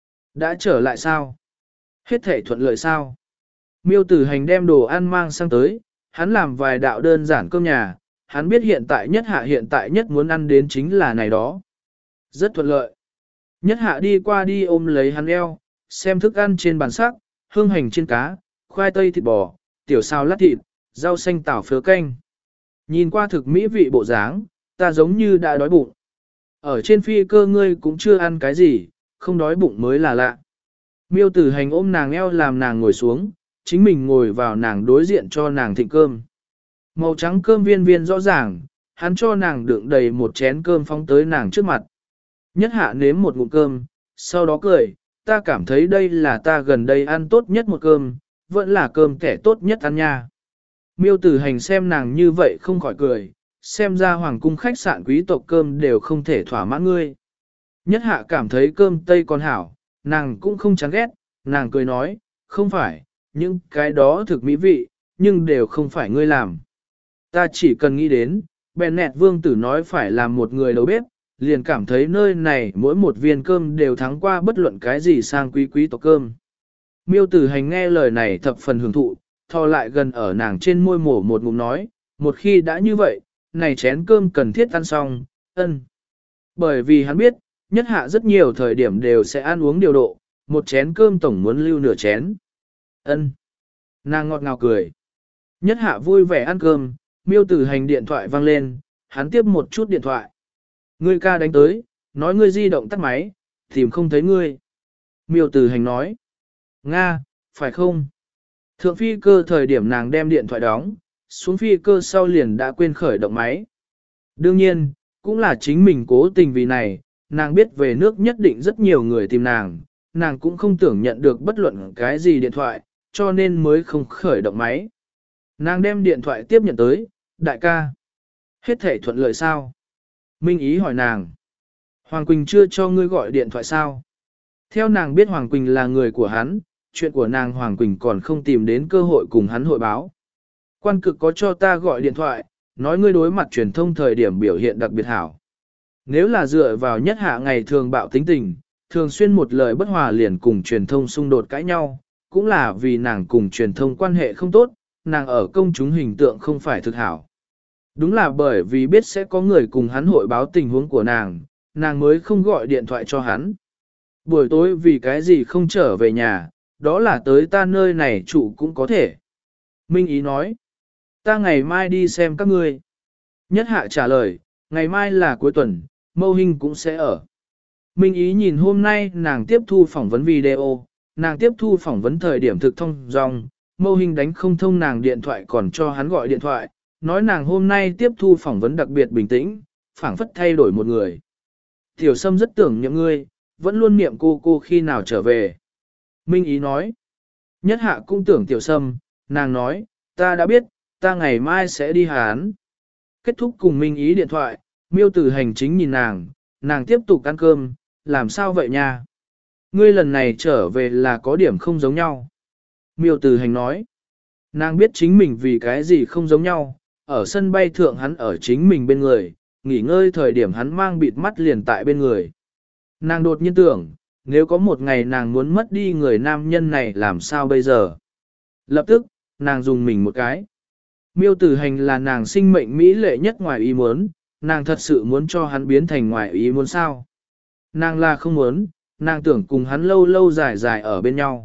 Đã trở lại sao? Hết thể thuận lợi sao? Miêu tử hành đem đồ ăn mang sang tới, hắn làm vài đạo đơn giản cơm nhà, hắn biết hiện tại nhất hạ hiện tại nhất muốn ăn đến chính là này đó. Rất thuận lợi. Nhất hạ đi qua đi ôm lấy hắn eo, xem thức ăn trên bàn sắc, hương hành trên cá, khoai tây thịt bò, tiểu xào lát thịt, rau xanh tảo phớ canh. Nhìn qua thực mỹ vị bộ dáng, ta giống như đã đói bụng. Ở trên phi cơ ngươi cũng chưa ăn cái gì, không đói bụng mới là lạ. Miêu tử hành ôm nàng eo làm nàng ngồi xuống, chính mình ngồi vào nàng đối diện cho nàng thịnh cơm. Màu trắng cơm viên viên rõ ràng, hắn cho nàng đựng đầy một chén cơm phóng tới nàng trước mặt. Nhất hạ nếm một ngụm cơm, sau đó cười, ta cảm thấy đây là ta gần đây ăn tốt nhất một cơm, vẫn là cơm kẻ tốt nhất ăn nha. Miêu tử hành xem nàng như vậy không khỏi cười, xem ra hoàng cung khách sạn quý tộc cơm đều không thể thỏa mãn ngươi. Nhất hạ cảm thấy cơm tây còn hảo, nàng cũng không chán ghét, nàng cười nói, không phải, những cái đó thực mỹ vị, nhưng đều không phải ngươi làm. Ta chỉ cần nghĩ đến, Bennett vương tử nói phải làm một người đầu bếp, liền cảm thấy nơi này mỗi một viên cơm đều thắng qua bất luận cái gì sang quý quý tộc cơm. Miêu Tử Hành nghe lời này thập phần hưởng thụ, thò lại gần ở nàng trên môi mổ một ngụm nói, một khi đã như vậy, này chén cơm cần thiết ăn xong, ân. Bởi vì hắn biết, nhất hạ rất nhiều thời điểm đều sẽ ăn uống điều độ, một chén cơm tổng muốn lưu nửa chén. Ân. Nàng ngọt ngào cười. Nhất hạ vui vẻ ăn cơm, Miêu Tử Hành điện thoại vang lên, hắn tiếp một chút điện thoại. Ngươi ca đánh tới, nói ngươi di động tắt máy, tìm không thấy ngươi. Miêu Tử Hành nói. Nga, phải không? Thượng phi cơ thời điểm nàng đem điện thoại đóng, xuống phi cơ sau liền đã quên khởi động máy. Đương nhiên, cũng là chính mình cố tình vì này, nàng biết về nước nhất định rất nhiều người tìm nàng, nàng cũng không tưởng nhận được bất luận cái gì điện thoại, cho nên mới không khởi động máy. Nàng đem điện thoại tiếp nhận tới, đại ca. Hết thể thuận lợi sao? Minh Ý hỏi nàng. Hoàng Quỳnh chưa cho ngươi gọi điện thoại sao? Theo nàng biết Hoàng Quỳnh là người của hắn, chuyện của nàng Hoàng Quỳnh còn không tìm đến cơ hội cùng hắn hội báo. Quan cực có cho ta gọi điện thoại, nói ngươi đối mặt truyền thông thời điểm biểu hiện đặc biệt hảo. Nếu là dựa vào nhất hạ ngày thường bạo tính tình, thường xuyên một lời bất hòa liền cùng truyền thông xung đột cãi nhau, cũng là vì nàng cùng truyền thông quan hệ không tốt, nàng ở công chúng hình tượng không phải thực hảo. Đúng là bởi vì biết sẽ có người cùng hắn hội báo tình huống của nàng, nàng mới không gọi điện thoại cho hắn. Buổi tối vì cái gì không trở về nhà, đó là tới ta nơi này trụ cũng có thể. Minh Ý nói, ta ngày mai đi xem các ngươi. Nhất hạ trả lời, ngày mai là cuối tuần, Mâu Hinh cũng sẽ ở. Minh Ý nhìn hôm nay nàng tiếp thu phỏng vấn video, nàng tiếp thu phỏng vấn thời điểm thực thông dong, Mâu Hinh đánh không thông nàng điện thoại còn cho hắn gọi điện thoại, nói nàng hôm nay tiếp thu phỏng vấn đặc biệt bình tĩnh, phảng phất thay đổi một người. Tiểu Sâm rất tưởng niệm ngươi, vẫn luôn niệm cô cô khi nào trở về. Minh Ý nói, nhất hạ cũng tưởng Tiểu Sâm, nàng nói, ta đã biết, ta ngày mai sẽ đi Hán. Kết thúc cùng Minh Ý điện thoại, Miêu Tử Hành chính nhìn nàng, nàng tiếp tục ăn cơm, làm sao vậy nha? Ngươi lần này trở về là có điểm không giống nhau. Miêu Tử Hành nói, nàng biết chính mình vì cái gì không giống nhau, ở sân bay thượng hắn ở chính mình bên người, nghỉ ngơi thời điểm hắn mang bịt mắt liền tại bên người. Nàng đột nhiên tưởng, nếu có một ngày nàng muốn mất đi người nam nhân này làm sao bây giờ? Lập tức, nàng dùng mình một cái. Miêu Tử Hành là nàng sinh mệnh mỹ lệ nhất ngoài ý muốn, nàng thật sự muốn cho hắn biến thành ngoài ý muốn sao? Nàng là không muốn, nàng tưởng cùng hắn lâu lâu dài dài ở bên nhau.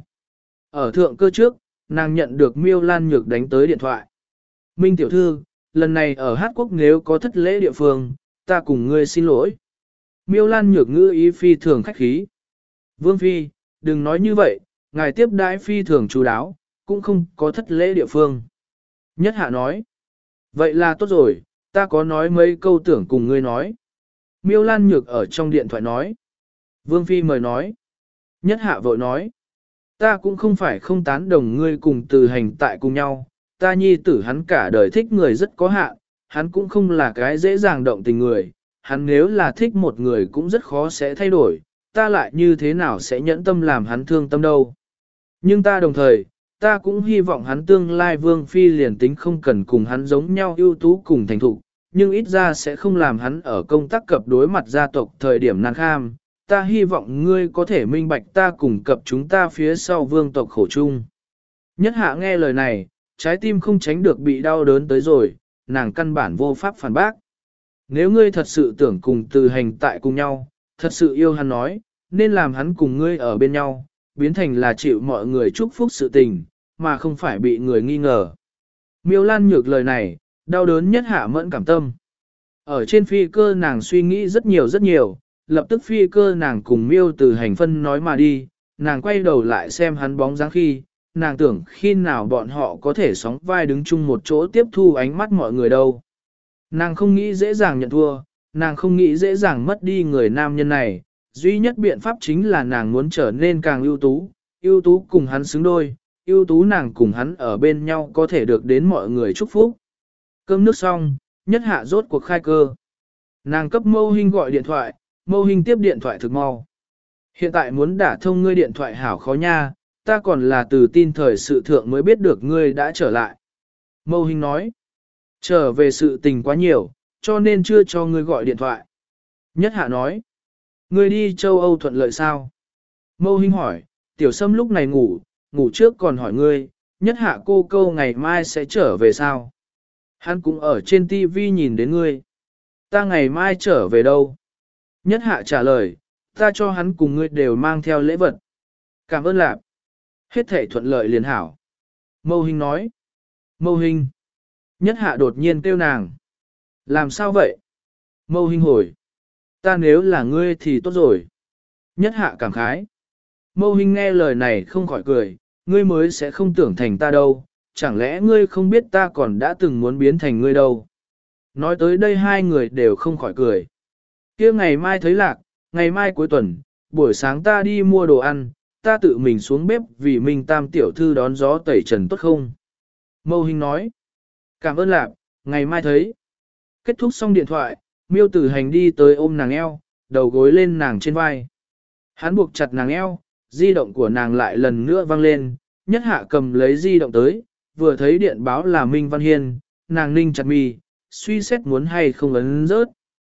Ở thượng cơ trước, nàng nhận được Miêu Lan Nhược đánh tới điện thoại. Minh tiểu thư, lần này ở Hát Quốc nếu có thất lễ địa phương, ta cùng ngươi xin lỗi. Miêu Lan Nhược ngữ ý phi thường khách khí. Vương Phi, đừng nói như vậy, ngài tiếp đãi phi thường chú đáo, cũng không có thất lễ địa phương. Nhất hạ nói. Vậy là tốt rồi, ta có nói mấy câu tưởng cùng ngươi nói. Miêu Lan Nhược ở trong điện thoại nói. Vương Phi mời nói. Nhất hạ vội nói. Ta cũng không phải không tán đồng ngươi cùng từ hành tại cùng nhau, ta nhi tử hắn cả đời thích người rất có hạn, hắn cũng không là cái dễ dàng động tình người, hắn nếu là thích một người cũng rất khó sẽ thay đổi, ta lại như thế nào sẽ nhẫn tâm làm hắn thương tâm đâu. Nhưng ta đồng thời, ta cũng hy vọng hắn tương lai vương phi liền tính không cần cùng hắn giống nhau ưu tú cùng thành thục, nhưng ít ra sẽ không làm hắn ở công tác cập đối mặt gia tộc thời điểm nan kham. Ta hy vọng ngươi có thể minh bạch ta cùng cập chúng ta phía sau vương tộc khổ chung. Nhất hạ nghe lời này, trái tim không tránh được bị đau đớn tới rồi, nàng căn bản vô pháp phản bác. Nếu ngươi thật sự tưởng cùng từ hành tại cùng nhau, thật sự yêu hắn nói, nên làm hắn cùng ngươi ở bên nhau, biến thành là chịu mọi người chúc phúc sự tình, mà không phải bị người nghi ngờ. Miêu Lan Nhược lời này, đau đớn nhất hạ mẫn cảm tâm. Ở trên phi cơ nàng suy nghĩ rất nhiều rất nhiều, lập tức phi cơ nàng cùng Miêu Từ Hành phân nói mà đi, nàng quay đầu lại xem hắn bóng dáng khi, nàng tưởng khi nào bọn họ có thể sóng vai đứng chung một chỗ tiếp thu ánh mắt mọi người đâu. Nàng không nghĩ dễ dàng nhận thua, nàng không nghĩ dễ dàng mất đi người nam nhân này, duy nhất biện pháp chính là nàng muốn trở nên càng ưu tú, ưu tú cùng hắn xứng đôi, ưu tú nàng cùng hắn ở bên nhau có thể được đến mọi người chúc phúc. Cơm nước xong, nhất hạ rốt cuộc khai cơ. Nàng cấp Mâu Hinh gọi điện thoại, Mâu Hinh tiếp điện thoại thực mau. Hiện tại muốn đả thông ngươi điện thoại hảo khó nha, ta còn là từ tin thời sự thượng mới biết được ngươi đã trở lại. Mâu Hinh nói, trở về sự tình quá nhiều, cho nên chưa cho ngươi gọi điện thoại. Nhất hạ nói, ngươi đi châu Âu thuận lợi sao? Mâu Hinh hỏi, tiểu sâm lúc này ngủ, ngủ trước còn hỏi ngươi, nhất hạ cô câu ngày mai sẽ trở về sao? Hắn cũng ở trên ti vi nhìn đến ngươi. Ta ngày mai trở về đâu? Nhất hạ trả lời, ta cho hắn cùng ngươi đều mang theo lễ vật. Cảm ơn lạp. Hết thể thuận lợi liền hảo. Mâu Hinh nói. Mâu Hinh. Nhất hạ đột nhiên kêu nàng. Làm sao vậy? Mâu Hinh hồi. Ta nếu là ngươi thì tốt rồi. Nhất hạ cảm khái. Mâu Hinh nghe lời này không khỏi cười. Ngươi mới sẽ không tưởng thành ta đâu. Chẳng lẽ ngươi không biết ta còn đã từng muốn biến thành ngươi đâu? Nói tới đây hai người đều không khỏi cười. Kia ngày mai thấy lạc, ngày mai cuối tuần, buổi sáng ta đi mua đồ ăn, ta tự mình xuống bếp vì Minh Tam tiểu thư đón gió tẩy trần tốt không? Mâu Hinh nói. Cảm ơn lạc, ngày mai thấy. Kết thúc xong điện thoại, Miêu Tử Hành đi tới ôm nàng eo, đầu gối lên nàng trên vai. Hắn buộc chặt nàng eo, di động của nàng lại lần nữa vang lên, nhất hạ cầm lấy di động tới, vừa thấy điện báo là Minh Văn Hiên, nàng ninh chặt mi, suy xét muốn hay không ấn rớt.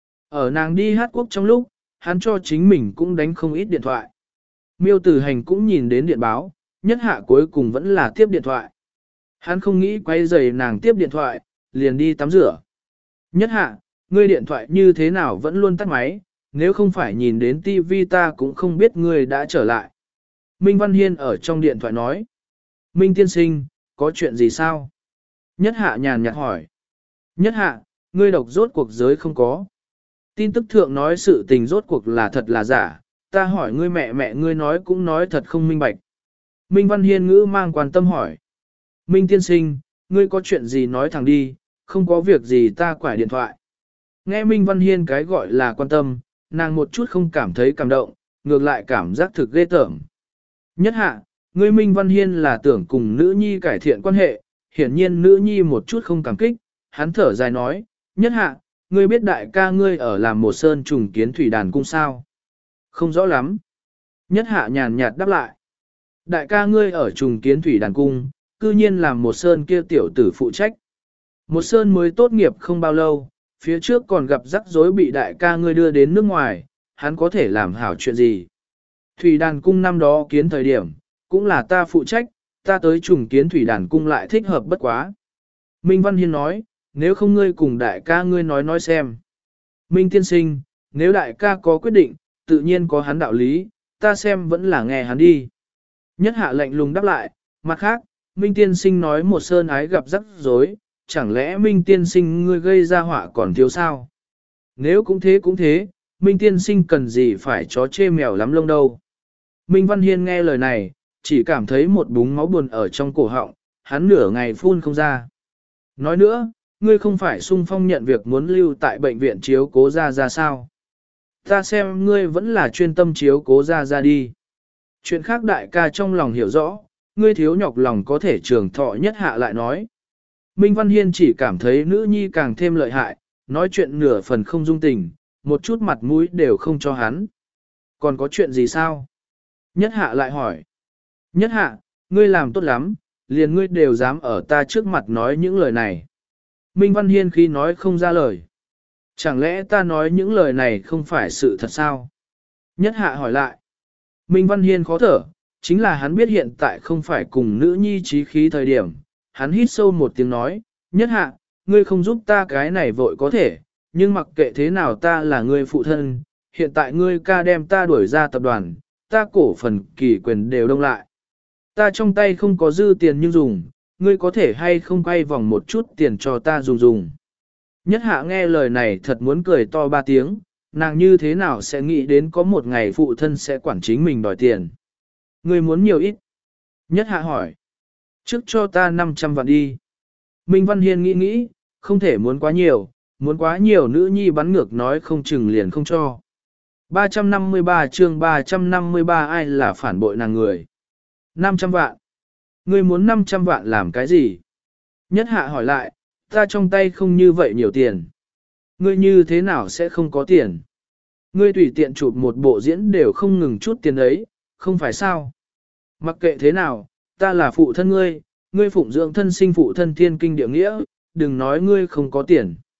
Ở nàng đi hát quốc trong lúc, hắn cho chính mình cũng đánh không ít điện thoại. Miêu Tử Hành cũng nhìn đến điện báo, nhất hạ cuối cùng vẫn là tiếp điện thoại. Hắn không nghĩ quay giày nàng tiếp điện thoại, liền đi tắm rửa. Nhất hạ, ngươi điện thoại như thế nào vẫn luôn tắt máy, nếu không phải nhìn đến tivi ta cũng không biết ngươi đã trở lại. Minh Văn Hiên ở trong điện thoại nói. Minh tiên sinh, có chuyện gì sao? Nhất hạ nhàn nhạt hỏi. Nhất hạ, ngươi độc rốt cuộc giới không có. Tin tức thượng nói sự tình rốt cuộc là thật là giả, ta hỏi ngươi mẹ mẹ ngươi nói cũng nói thật không minh bạch. Minh Văn Hiên ngữ mang quan tâm hỏi. Minh tiên sinh, ngươi có chuyện gì nói thẳng đi, không có việc gì ta quải điện thoại. Nghe Minh Văn Hiên cái gọi là quan tâm, nàng một chút không cảm thấy cảm động, ngược lại cảm giác thực ghê tởm. Nhất hạ, ngươi Minh Văn Hiên là tưởng cùng nữ nhi cải thiện quan hệ, hiển nhiên nữ nhi một chút không cảm kích, hắn thở dài nói, nhất hạ, ngươi biết đại ca ngươi ở làm một sơn trùng kiến thủy đàn cung sao? Không rõ lắm. Nhất hạ nhàn nhạt đáp lại. Đại ca ngươi ở trùng kiến thủy đàn cung, cư nhiên làm một sơn kia tiểu tử phụ trách. Một sơn mới tốt nghiệp không bao lâu, phía trước còn gặp rắc rối bị đại ca ngươi đưa đến nước ngoài, hắn có thể làm hảo chuyện gì? Thủy đàn cung năm đó kiến thời điểm, cũng là ta phụ trách, ta tới trùng kiến thủy đàn cung lại thích hợp bất quá. Minh Văn Hiên nói, nếu không ngươi cùng đại ca ngươi nói nói xem. Minh tiên sinh, nếu đại ca có quyết định, tự nhiên có hắn đạo lý, ta xem vẫn là nghe hắn đi. Nhất hạ lạnh lùng đáp lại, mặt khác, Minh tiên sinh nói một sơn ái gặp rắc rối, chẳng lẽ Minh tiên sinh ngươi gây ra họa còn thiếu sao? Nếu cũng thế cũng thế, Minh tiên sinh cần gì phải chó chê mèo lắm lông đâu. Minh Văn Hiên nghe lời này, chỉ cảm thấy một búng máu buồn ở trong cổ họng, hắn nửa ngày phun không ra. Nói nữa, ngươi không phải sung phong nhận việc muốn lưu tại bệnh viện chiếu cố ra ra sao? Ta xem ngươi vẫn là chuyên tâm chiếu cố ra ra đi. Chuyện khác đại ca trong lòng hiểu rõ, ngươi thiếu nhọc lòng có thể trường thọ nhất hạ lại nói. Minh Văn Hiên chỉ cảm thấy nữ nhi càng thêm lợi hại, nói chuyện nửa phần không dung tình, một chút mặt mũi đều không cho hắn. Còn có chuyện gì sao? Nhất hạ lại hỏi. Nhất hạ, ngươi làm tốt lắm, liền ngươi đều dám ở ta trước mặt nói những lời này. Minh Văn Hiên khi nói không ra lời. Chẳng lẽ ta nói những lời này không phải sự thật sao? Nhất hạ hỏi lại. Minh Văn Hiên khó thở, chính là hắn biết hiện tại không phải cùng nữ nhi trí khí thời điểm. Hắn hít sâu một tiếng nói, nhất hạ, ngươi không giúp ta cái này vội có thể, nhưng mặc kệ thế nào ta là ngươi phụ thân, hiện tại ngươi ca đem ta đuổi ra tập đoàn, ta cổ phần kỳ quyền đều đông lại. Ta trong tay không có dư tiền nhưng dùng, ngươi có thể hay không quay vòng một chút tiền cho ta dùng dùng. Nhất hạ nghe lời này thật muốn cười to ba tiếng, nàng như thế nào sẽ nghĩ đến có một ngày phụ thân sẽ quản chính mình đòi tiền. Ngươi muốn nhiều ít? Nhất hạ hỏi. Trước cho ta năm trăm vạn đi. Minh Văn Hiên nghĩ nghĩ, không thể muốn quá nhiều, muốn quá nhiều nữ nhi bắn ngược nói không chừng liền không cho. ba trăm năm mươi ba chương ba trăm năm mươi ba ai là phản bội nàng người. năm trăm vạn. Ngươi muốn năm trăm vạn làm cái gì? Nhất hạ hỏi lại, ta trong tay không như vậy nhiều tiền. Ngươi như thế nào sẽ không có tiền? Ngươi tùy tiện chụp một bộ diễn đều không ngừng chút tiền ấy, không phải sao? Mặc kệ thế nào, ta là phụ thân ngươi, ngươi phụng dưỡng thân sinh phụ thân thiên kinh địa nghĩa, đừng nói ngươi không có tiền.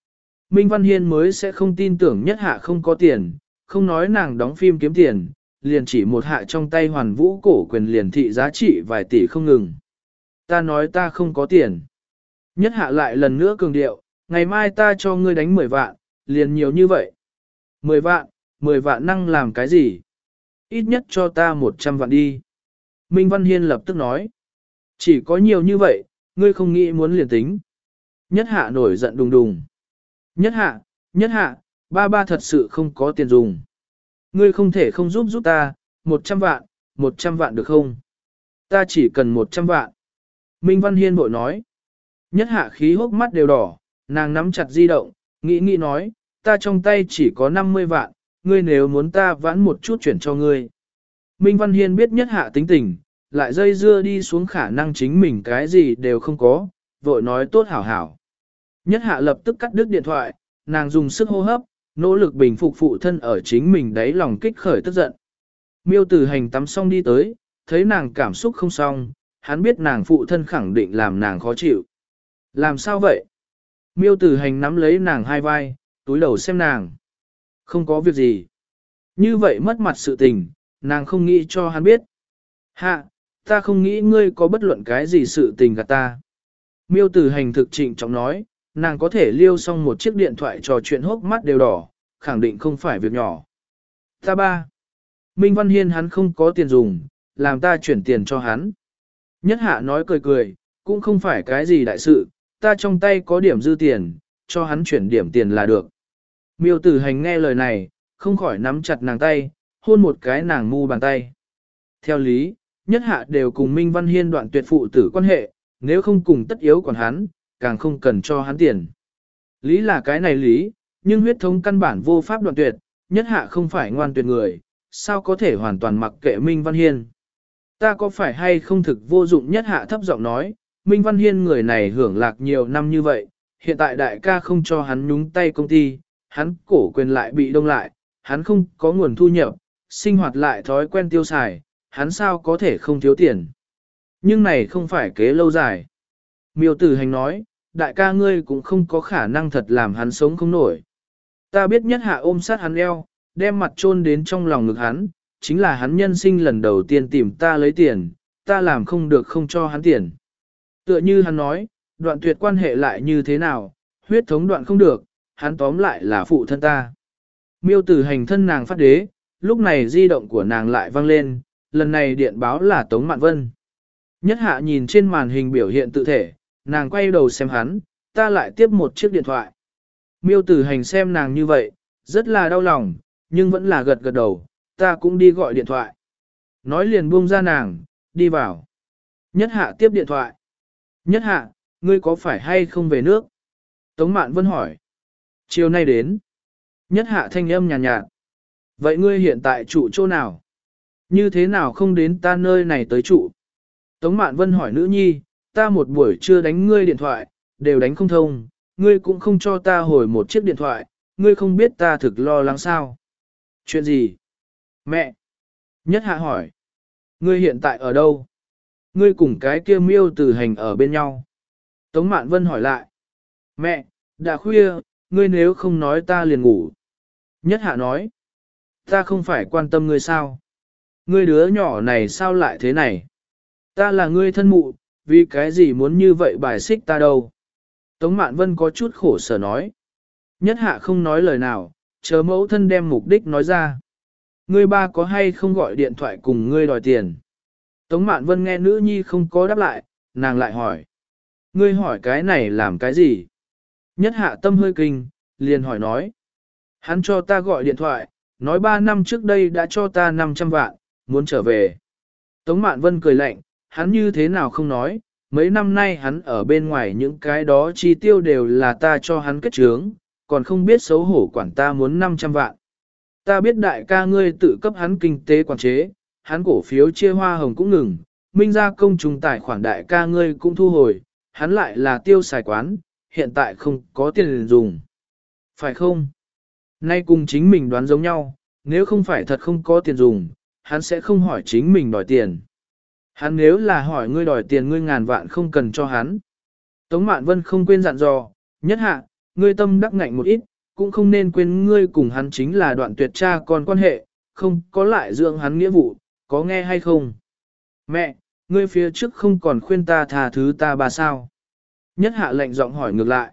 Minh Văn Hiên mới sẽ không tin tưởng nhất hạ không có tiền, không nói nàng đóng phim kiếm tiền, liền chỉ một hạ trong tay hoàn vũ cổ quyền liền thị giá trị vài tỷ không ngừng. Ta nói ta không có tiền. Nhất hạ lại lần nữa cường điệu, ngày mai ta cho ngươi đánh mười vạn, liền nhiều như vậy. mười vạn, mười vạn năng làm cái gì? Ít nhất cho ta một trăm vạn đi. Minh Văn Hiên lập tức nói, chỉ có nhiều như vậy, ngươi không nghĩ muốn liền tính. Nhất hạ nổi giận đùng đùng. Nhất hạ, nhất hạ, ba ba thật sự không có tiền dùng. Ngươi không thể không giúp giúp ta, một trăm vạn, một trăm vạn được không? Ta chỉ cần một trăm vạn. Minh Văn Hiên bội nói. Nhất hạ khí hốc mắt đều đỏ, nàng nắm chặt di động, nghĩ nghĩ nói, ta trong tay chỉ có năm mươi vạn, ngươi nếu muốn ta vãn một chút chuyển cho ngươi. Minh Văn Hiên biết nhất hạ tính tình, lại dây dưa đi xuống khả năng chính mình cái gì đều không có, vội nói tốt hảo hảo. Nhất hạ lập tức cắt đứt điện thoại, nàng dùng sức hô hấp, nỗ lực bình phục phụ thân ở chính mình đáy lòng kích khởi tức giận. Miêu Tử Hành tắm xong đi tới, thấy nàng cảm xúc không xong, hắn biết nàng phụ thân khẳng định làm nàng khó chịu. Làm sao vậy? Miêu Tử Hành nắm lấy nàng hai vai, túi đầu xem nàng. Không có việc gì. Như vậy mất mặt sự tình, nàng không nghĩ cho hắn biết. Hạ, ta không nghĩ ngươi có bất luận cái gì sự tình gạt ta. Miêu Tử Hành thực trịnh trọng nói, nàng có thể liêu xong một chiếc điện thoại trò chuyện hốc mắt đều đỏ, khẳng định không phải việc nhỏ. Ta ba. Minh Văn Hiên hắn không có tiền dùng, làm ta chuyển tiền cho hắn. Nhất hạ nói cười cười, cũng không phải cái gì đại sự, ta trong tay có điểm dư tiền, cho hắn chuyển điểm tiền là được. Miêu Tử Hành nghe lời này, không khỏi nắm chặt nàng tay, hôn một cái nàng mu bàn tay. Theo lý, nhất hạ đều cùng Minh Văn Hiên đoạn tuyệt phụ tử quan hệ, nếu không cùng tất yếu còn hắn, càng không cần cho hắn tiền. Lý là cái này lý, nhưng huyết thống căn bản vô pháp đoạn tuyệt, nhất hạ không phải ngoan tuyệt người, sao có thể hoàn toàn mặc kệ Minh Văn Hiên. Ta có phải hay không thực vô dụng nhất hạ thấp giọng nói, Minh Văn Hiên người này hưởng lạc nhiều năm như vậy, hiện tại đại ca không cho hắn nhúng tay công ty, hắn cổ quyền lại bị đông lại, hắn không có nguồn thu nhập, sinh hoạt lại thói quen tiêu xài, hắn sao có thể không thiếu tiền. Nhưng này không phải kế lâu dài. Miêu Tử Hành nói, đại ca ngươi cũng không có khả năng thật làm hắn sống không nổi. Ta biết nhất hạ ôm sát hắn eo, đem mặt chôn đến trong lòng ngực hắn, chính là hắn nhân sinh lần đầu tiên tìm ta lấy tiền, ta làm không được không cho hắn tiền. Tựa như hắn nói, đoạn tuyệt quan hệ lại như thế nào, huyết thống đoạn không được, hắn tóm lại là phụ thân ta. Miêu Tử Hành thân nàng phát đế, lúc này di động của nàng lại vang lên, lần này điện báo là Tống Mạn Vân. Nhất hạ nhìn trên màn hình biểu hiện tự thể, nàng quay đầu xem hắn, ta lại tiếp một chiếc điện thoại. Miêu Tử Hành xem nàng như vậy, rất là đau lòng, nhưng vẫn là gật gật đầu, ta cũng đi gọi điện thoại. Nói liền buông ra nàng, đi vào. Nhất hạ tiếp điện thoại. Nhất hạ, ngươi có phải hay không về nước? Tống Mạn Vân hỏi. Chiều nay đến. Nhất hạ thanh âm nhàn nhạt, nhạt. Vậy ngươi hiện tại trụ chỗ nào? Như thế nào không đến ta nơi này tới trụ? Tống Mạn Vân hỏi nữ nhi, ta một buổi trưa đánh ngươi điện thoại, đều đánh không thông, ngươi cũng không cho ta hồi một chiếc điện thoại, ngươi không biết ta thực lo lắng sao? Chuyện gì? Mẹ! Nhất hạ hỏi. Ngươi hiện tại ở đâu? Ngươi cùng cái kia Miêu Tử Hành ở bên nhau. Tống Mạn Vân hỏi lại. Mẹ, đã khuya, ngươi nếu không nói ta liền ngủ. Nhất hạ nói. Ta không phải quan tâm ngươi sao? Ngươi đứa nhỏ này sao lại thế này? Ta là ngươi thân mụ, vì cái gì muốn như vậy bài xích ta đâu? Tống Mạn Vân có chút khổ sở nói. Nhất hạ không nói lời nào, chờ mẫu thân đem mục đích nói ra. Ngươi ba có hay không gọi điện thoại cùng ngươi đòi tiền? Tống Mạn Vân nghe nữ nhi không có đáp lại, nàng lại hỏi. Ngươi hỏi cái này làm cái gì? Nhất hạ tâm hơi kinh, liền hỏi nói. Hắn cho ta gọi điện thoại, nói ba năm trước đây đã cho ta năm trăm vạn, muốn trở về. Tống Mạn Vân cười lạnh, hắn như thế nào không nói, mấy năm nay hắn ở bên ngoài những cái đó chi tiêu đều là ta cho hắn kết trướng, còn không biết xấu hổ quản ta muốn năm trăm vạn. Ta biết đại ca ngươi tự cấp hắn kinh tế quản chế, hắn cổ phiếu chia hoa hồng cũng ngừng, minh ra công chúng tài khoản đại ca ngươi cũng thu hồi, hắn lại là tiêu xài quán, hiện tại không có tiền dùng. Phải không? Nay cùng chính mình đoán giống nhau, nếu không phải thật không có tiền dùng, hắn sẽ không hỏi chính mình đòi tiền. Hắn nếu là hỏi ngươi đòi tiền ngươi ngàn vạn không cần cho hắn. Tống Mạn Vân không quên dặn dò, nhất hạ, ngươi tâm đắc ngạnh một ít, cũng không nên quên ngươi cùng hắn chính là đoạn tuyệt cha con quan hệ, không có lại dưỡng hắn nghĩa vụ, có nghe hay không? Mẹ, ngươi phía trước không còn khuyên ta tha thứ ta bà sao? Nhất hạ lệnh giọng hỏi ngược lại.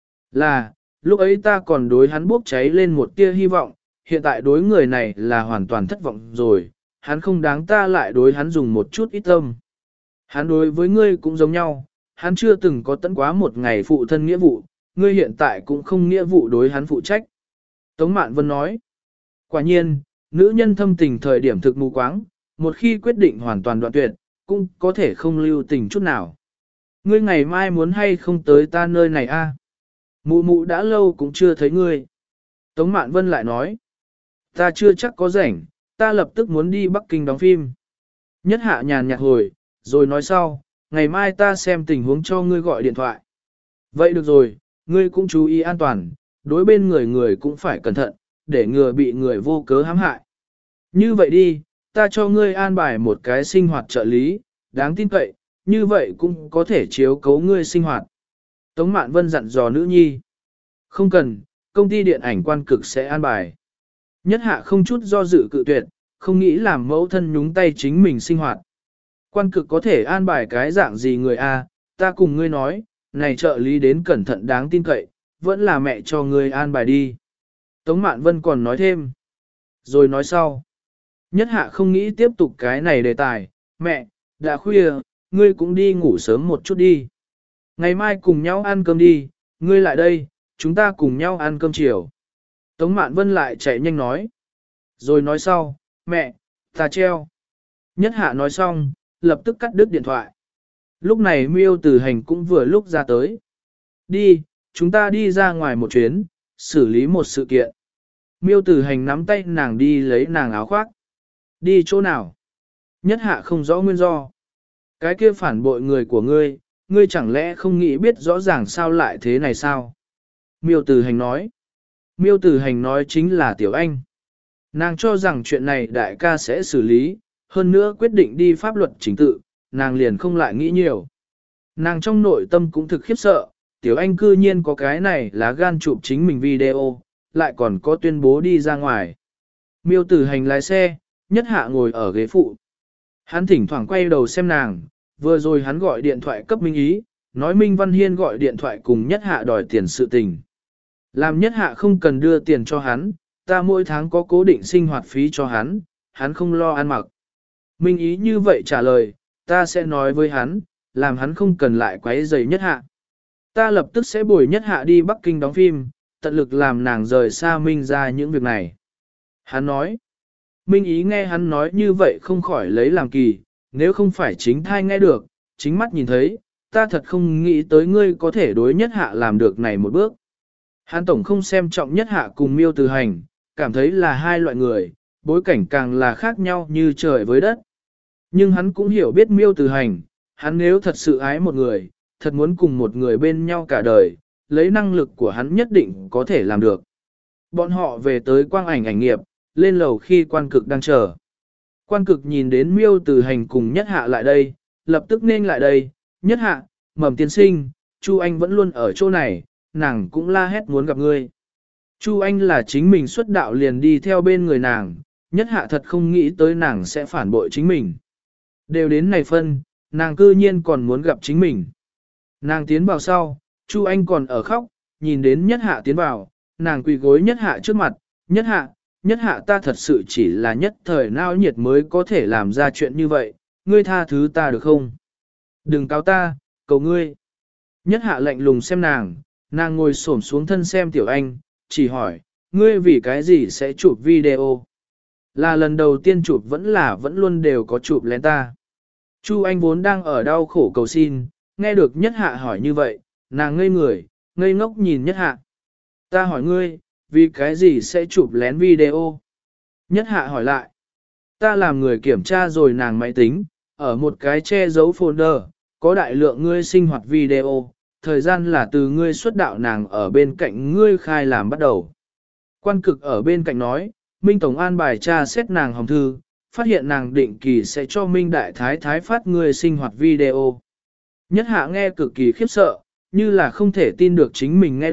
Là, lúc ấy ta còn đối hắn bốc cháy lên một tia hy vọng, hiện tại đối người này là hoàn toàn thất vọng rồi, hắn không đáng ta lại đối hắn dùng một chút ít tâm. Hắn đối với ngươi cũng giống nhau, hắn chưa từng có tận quá một ngày phụ thân nghĩa vụ, ngươi hiện tại cũng không nghĩa vụ đối hắn phụ trách. Tống Mạn Vân nói, quả nhiên, nữ nhân thâm tình thời điểm thực mù quáng, một khi quyết định hoàn toàn đoạn tuyệt, cũng có thể không lưu tình chút nào. Ngươi ngày mai muốn hay không tới ta nơi này a? Mụ mụ đã lâu cũng chưa thấy ngươi. Tống Mạn Vân lại nói, ta chưa chắc có rảnh, ta lập tức muốn đi Bắc Kinh đóng phim. Nhất hạ nhàn nhạt hồi, rồi nói sau, ngày mai ta xem tình huống cho ngươi gọi điện thoại. Vậy được rồi, ngươi cũng chú ý an toàn, đối bên người người cũng phải cẩn thận, để ngừa bị người vô cớ hãm hại. Như vậy đi, ta cho ngươi an bài một cái sinh hoạt trợ lý, đáng tin cậy, như vậy cũng có thể chiếu cấu ngươi sinh hoạt. Tống Mạn Vân dặn dò nữ nhi. Không cần, công ty điện ảnh quan cực sẽ an bài. Nhất hạ không chút do dự cự tuyệt, không nghĩ làm mẫu thân nhúng tay chính mình sinh hoạt. Quan cực có thể an bài cái dạng gì người a? Ta cùng ngươi nói, này trợ lý đến cẩn thận đáng tin cậy, vẫn là mẹ cho ngươi an bài đi. Tống Mạn Vân còn nói thêm. Rồi nói sau. Nhất hạ không nghĩ tiếp tục cái này đề tài, mẹ, đã khuya, ngươi cũng đi ngủ sớm một chút đi. Ngày mai cùng nhau ăn cơm đi, ngươi lại đây, chúng ta cùng nhau ăn cơm chiều. Tống Mạn Vân lại chạy nhanh nói. Rồi nói sau, mẹ, ta treo. Nhất hạ nói xong, lập tức cắt đứt điện thoại. Lúc này Miêu Tử Hành cũng vừa lúc ra tới. Đi, chúng ta đi ra ngoài một chuyến, xử lý một sự kiện. Miêu Tử Hành nắm tay nàng đi lấy nàng áo khoác. Đi chỗ nào? Nhất hạ không rõ nguyên do. Cái kia phản bội người của ngươi, ngươi chẳng lẽ không nghĩ biết rõ ràng sao lại thế này sao? Miêu Tử Hành nói. Miêu Tử Hành nói chính là Tiểu Anh. Nàng cho rằng chuyện này đại ca sẽ xử lý, hơn nữa quyết định đi pháp luật chính tự, nàng liền không lại nghĩ nhiều. Nàng trong nội tâm cũng thực khiếp sợ, Tiểu Anh cư nhiên có cái này là gan chụp chính mình video, lại còn có tuyên bố đi ra ngoài. Miêu Tử Hành lái xe, Nhất hạ ngồi ở ghế phụ. Hắn thỉnh thoảng quay đầu xem nàng, vừa rồi hắn gọi điện thoại cấp Minh Ý, nói Minh Văn Hiên gọi điện thoại cùng Nhất hạ đòi tiền sự tình. Làm Nhất hạ không cần đưa tiền cho hắn, ta mỗi tháng có cố định sinh hoạt phí cho hắn, hắn không lo ăn mặc. Minh Ý như vậy trả lời, ta sẽ nói với hắn, làm hắn không cần lại quấy rầy Nhất hạ. Ta lập tức sẽ bồi Nhất hạ đi Bắc Kinh đóng phim, tận lực làm nàng rời xa Minh ra những việc này. Hắn nói, Minh Ý nghe hắn nói như vậy không khỏi lấy làm kỳ, nếu không phải chính thai nghe được, chính mắt nhìn thấy, ta thật không nghĩ tới ngươi có thể đối Nhất hạ làm được này một bước. Hắn tổng không xem trọng Nhất hạ cùng Miêu Tử Hành, cảm thấy là hai loại người, bối cảnh càng là khác nhau như trời với đất. Nhưng hắn cũng hiểu biết Miêu Tử Hành, hắn nếu thật sự ái một người, thật muốn cùng một người bên nhau cả đời, lấy năng lực của hắn nhất định có thể làm được. Bọn họ về tới quang ảnh ảnh nghiệp, lên lầu khi quan cực đang chờ. Quan cực nhìn đến Miêu Tử Hành cùng Nhất hạ lại đây, lập tức nên lại đây, Nhất hạ, Mầm tiên sinh, Chu Anh vẫn luôn ở chỗ này, nàng cũng la hét muốn gặp ngươi. Chu Anh là chính mình xuất đạo liền đi theo bên người nàng, Nhất hạ thật không nghĩ tới nàng sẽ phản bội chính mình. Đều đến này phân, nàng cư nhiên còn muốn gặp chính mình. Nàng tiến vào sau, Chu Anh còn ở khóc, nhìn đến Nhất hạ tiến vào, nàng quỳ gối Nhất hạ trước mặt, Nhất hạ, Nhất hạ ta thật sự chỉ là nhất thời nao nhiệt mới có thể làm ra chuyện như vậy, ngươi tha thứ ta được không? Đừng cáo ta, cầu ngươi. Nhất hạ lạnh lùng xem nàng, nàng ngồi xổm xuống thân xem Tiểu Anh, chỉ hỏi, ngươi vì cái gì sẽ chụp video? Là lần đầu tiên chụp vẫn là vẫn luôn đều có chụp lén ta. Chu Anh vốn đang ở đau khổ cầu xin, nghe được Nhất hạ hỏi như vậy, nàng ngây người, ngây ngốc nhìn Nhất hạ. Ta hỏi ngươi, vì cái gì sẽ chụp lén video? Nhất hạ hỏi lại. Ta làm người kiểm tra rồi nàng máy tính, ở một cái che giấu folder, có đại lượng ngươi sinh hoạt video, thời gian là từ ngươi xuất đạo nàng ở bên cạnh ngươi khai làm bắt đầu. Quan cực ở bên cạnh nói, Minh Tổng an bài tra xét nàng hồng thư, phát hiện nàng định kỳ sẽ cho Minh Đại Thái Thái phát ngươi sinh hoạt video. Nhất hạ nghe cực kỳ khiếp sợ, như là không thể tin được chính mình nghe được,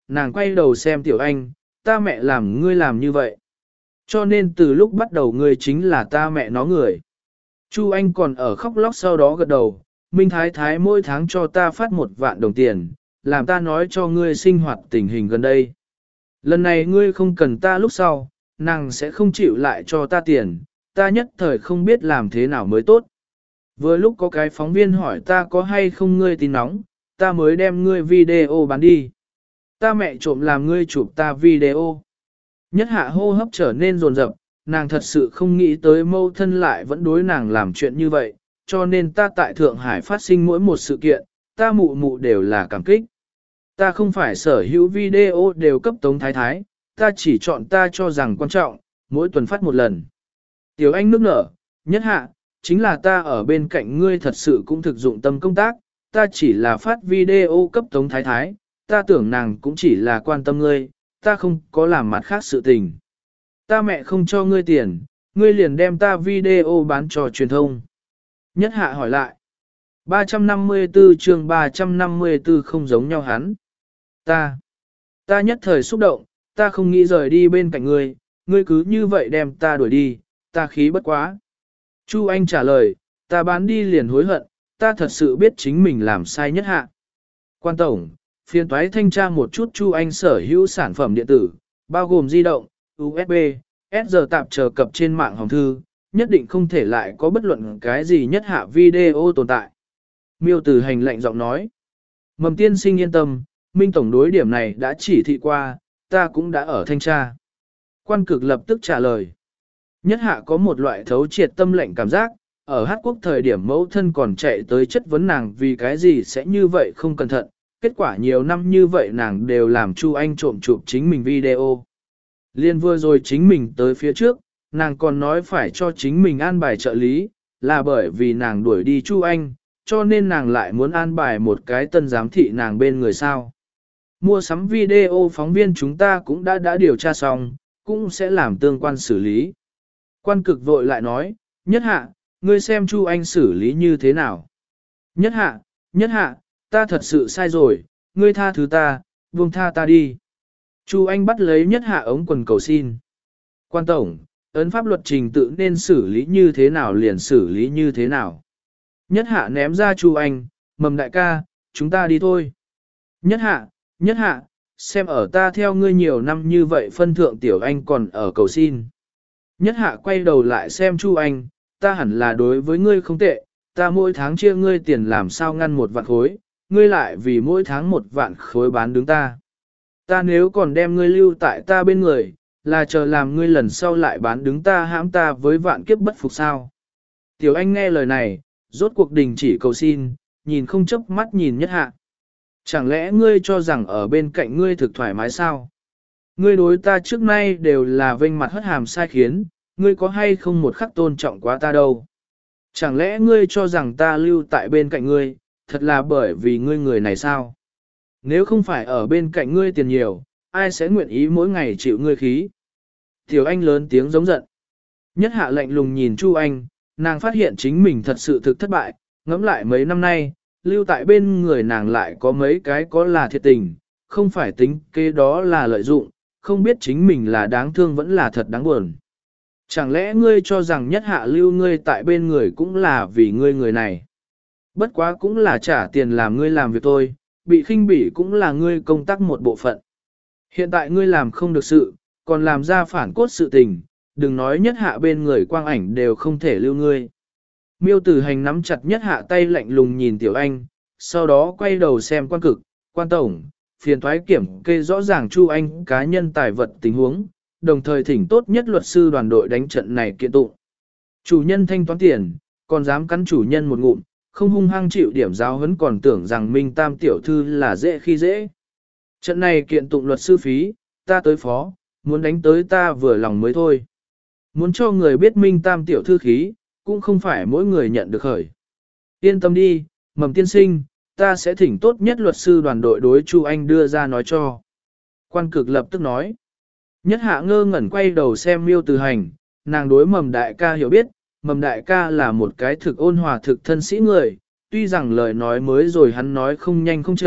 nàng quay đầu xem Tiểu Anh, ta mẹ làm ngươi làm như vậy. Cho nên từ lúc bắt đầu ngươi chính là ta mẹ nó người. Chu Anh còn ở khóc lóc sau đó gật đầu, Minh Thái Thái mỗi tháng cho ta phát một vạn đồng tiền, làm ta nói cho ngươi sinh hoạt tình hình gần đây. Lần này ngươi không cần ta lúc sau, nàng sẽ không chịu lại cho ta tiền, ta nhất thời không biết làm thế nào mới tốt. Vừa lúc có cái phóng viên hỏi ta có hay không ngươi tin nóng, ta mới đem ngươi video bán đi. Ta mẹ trộm làm ngươi chụp ta video. Nhất hạ hô hấp trở nên rồn rập, nàng thật sự không nghĩ tới mâu thân lại vẫn đối nàng làm chuyện như vậy, cho nên ta tại Thượng Hải phát sinh mỗi một sự kiện, ta mụ mụ đều là cảm kích. Ta không phải sở hữu video đều cấp Tống Thái Thái, ta chỉ chọn ta cho rằng quan trọng, mỗi tuần phát một lần. Tiểu Anh nước nở, nhất hạ, chính là ta ở bên cạnh ngươi thật sự cũng thực dụng tâm công tác, ta chỉ là phát video cấp Tống Thái Thái, ta tưởng nàng cũng chỉ là quan tâm ngươi, ta không có làm mặt khác sự tình. Ta mẹ không cho ngươi tiền, ngươi liền đem ta video bán cho truyền thông. Nhất hạ hỏi lại. ba trăm năm mươi tư chương ba trăm năm mươi tư không giống nhau hắn. Ta, ta nhất thời xúc động, ta không nghĩ rời đi bên cạnh ngươi, ngươi cứ như vậy đem ta đuổi đi, ta khí bất quá. Chu Anh trả lời, ta bán đi liền hối hận, ta thật sự biết chính mình làm sai nhất hạ. Quan tổng, phiên toái thanh tra một chút Chu Anh sở hữu sản phẩm điện tử, bao gồm di động, u ét bê, ét giê tạp chờ cập trên mạng hòm thư, nhất định không thể lại có bất luận cái gì nhất hạ video tồn tại. Miêu Tử Hành lạnh giọng nói. Mầm tiên sinh yên tâm, Minh tổng đối điểm này đã chỉ thị qua, ta cũng đã ở thanh tra. Quan cực lập tức trả lời. Nhất hạ có một loại thấu triệt tâm lệnh cảm giác, ở Hát Quốc thời điểm mẫu thân còn chạy tới chất vấn nàng vì cái gì sẽ như vậy không cẩn thận, kết quả nhiều năm như vậy nàng đều làm Chu Anh trộm chụp chính mình video. Liên vừa rồi chính mình tới phía trước, nàng còn nói phải cho chính mình an bài trợ lý, là bởi vì nàng đuổi đi Chu Anh, cho nên nàng lại muốn an bài một cái tân giám thị nàng bên người sao. Mua sắm video phóng viên chúng ta cũng đã đã điều tra xong, cũng sẽ làm tương quan xử lý. Quan cực vội lại nói, nhất hạ, ngươi xem Chu Anh xử lý như thế nào. Nhất hạ, nhất hạ, ta thật sự sai rồi, ngươi tha thứ ta, buông tha ta đi. Chu Anh bắt lấy nhất hạ ống quần cầu xin. Quan tổng, ấn pháp luật trình tự nên xử lý như thế nào liền xử lý như thế nào. Nhất hạ ném ra Chu Anh, mầm đại ca, chúng ta đi thôi. Nhất hạ, nhất hạ, xem ở ta theo ngươi nhiều năm như vậy phân thượng tiểu anh còn ở cầu xin. Nhất hạ quay đầu lại xem Chu Anh, ta hẳn là đối với ngươi không tệ, ta mỗi tháng chia ngươi tiền làm sao ngăn một vạn khối, ngươi lại vì mỗi tháng một vạn khối bán đứng ta. Ta nếu còn đem ngươi lưu tại ta bên người, là chờ làm ngươi lần sau lại bán đứng ta hãm ta với vạn kiếp bất phục sao. Tiểu Anh nghe lời này, rốt cuộc đình chỉ cầu xin, nhìn không chớp mắt nhìn nhất hạ. Chẳng lẽ ngươi cho rằng ở bên cạnh ngươi thực thoải mái sao? Ngươi đối ta trước nay đều là vênh mặt hất hàm sai khiến, ngươi có hay không một khắc tôn trọng quá ta đâu? Chẳng lẽ ngươi cho rằng ta lưu tại bên cạnh ngươi, thật là bởi vì ngươi người này sao? Nếu không phải ở bên cạnh ngươi tiền nhiều, ai sẽ nguyện ý mỗi ngày chịu ngươi khí? Tiểu Anh lớn tiếng giống giận. Nhất hạ lạnh lùng nhìn Chu Anh, nàng phát hiện chính mình thật sự thực thất bại, ngẫm lại mấy năm nay, lưu tại bên người nàng lại có mấy cái có là thiệt tình, không phải tính kế đó là lợi dụng, không biết chính mình là đáng thương vẫn là thật đáng buồn. Chẳng lẽ ngươi cho rằng nhất hạ lưu ngươi tại bên người cũng là vì ngươi người này? Bất quá cũng là trả tiền làm ngươi làm việc thôi, bị khinh bỉ cũng là ngươi công tác một bộ phận. Hiện tại ngươi làm không được sự, còn làm ra phản cốt sự tình, đừng nói nhất hạ bên người quang ảnh đều không thể lưu ngươi. Miêu Tử Hành nắm chặt nhất hạ tay lạnh lùng nhìn Tiểu Anh, sau đó quay đầu xem quan cực, quan tổng, phiền thoái kiểm kê rõ ràng Chu Anh cá nhân tài vật tình huống, đồng thời thỉnh tốt nhất luật sư đoàn đội đánh trận này kiện tụng. Chủ nhân thanh toán tiền, còn dám cắn chủ nhân một ngụm, không hung hăng chịu điểm giáo huấn còn tưởng rằng Minh Tam tiểu thư là dễ khi dễ. Trận này kiện tụng luật sư phí, ta tới phó, muốn đánh tới ta vừa lòng mới thôi. Muốn cho người biết Minh Tam tiểu thư khí, cũng không phải mỗi người nhận được khởi. Yên tâm đi, Mầm tiên sinh, ta sẽ thỉnh tốt nhất luật sư đoàn đội đối Chu Anh đưa ra nói cho. Quan cực lập tức nói. Nhất hạ ngơ ngẩn quay đầu xem Miêu Tử Hành, nàng đối Mầm đại ca hiểu biết, Mầm đại ca là một cái thực ôn hòa thực thân sĩ người, tuy rằng lời nói mới rồi hắn nói không nhanh không chậm,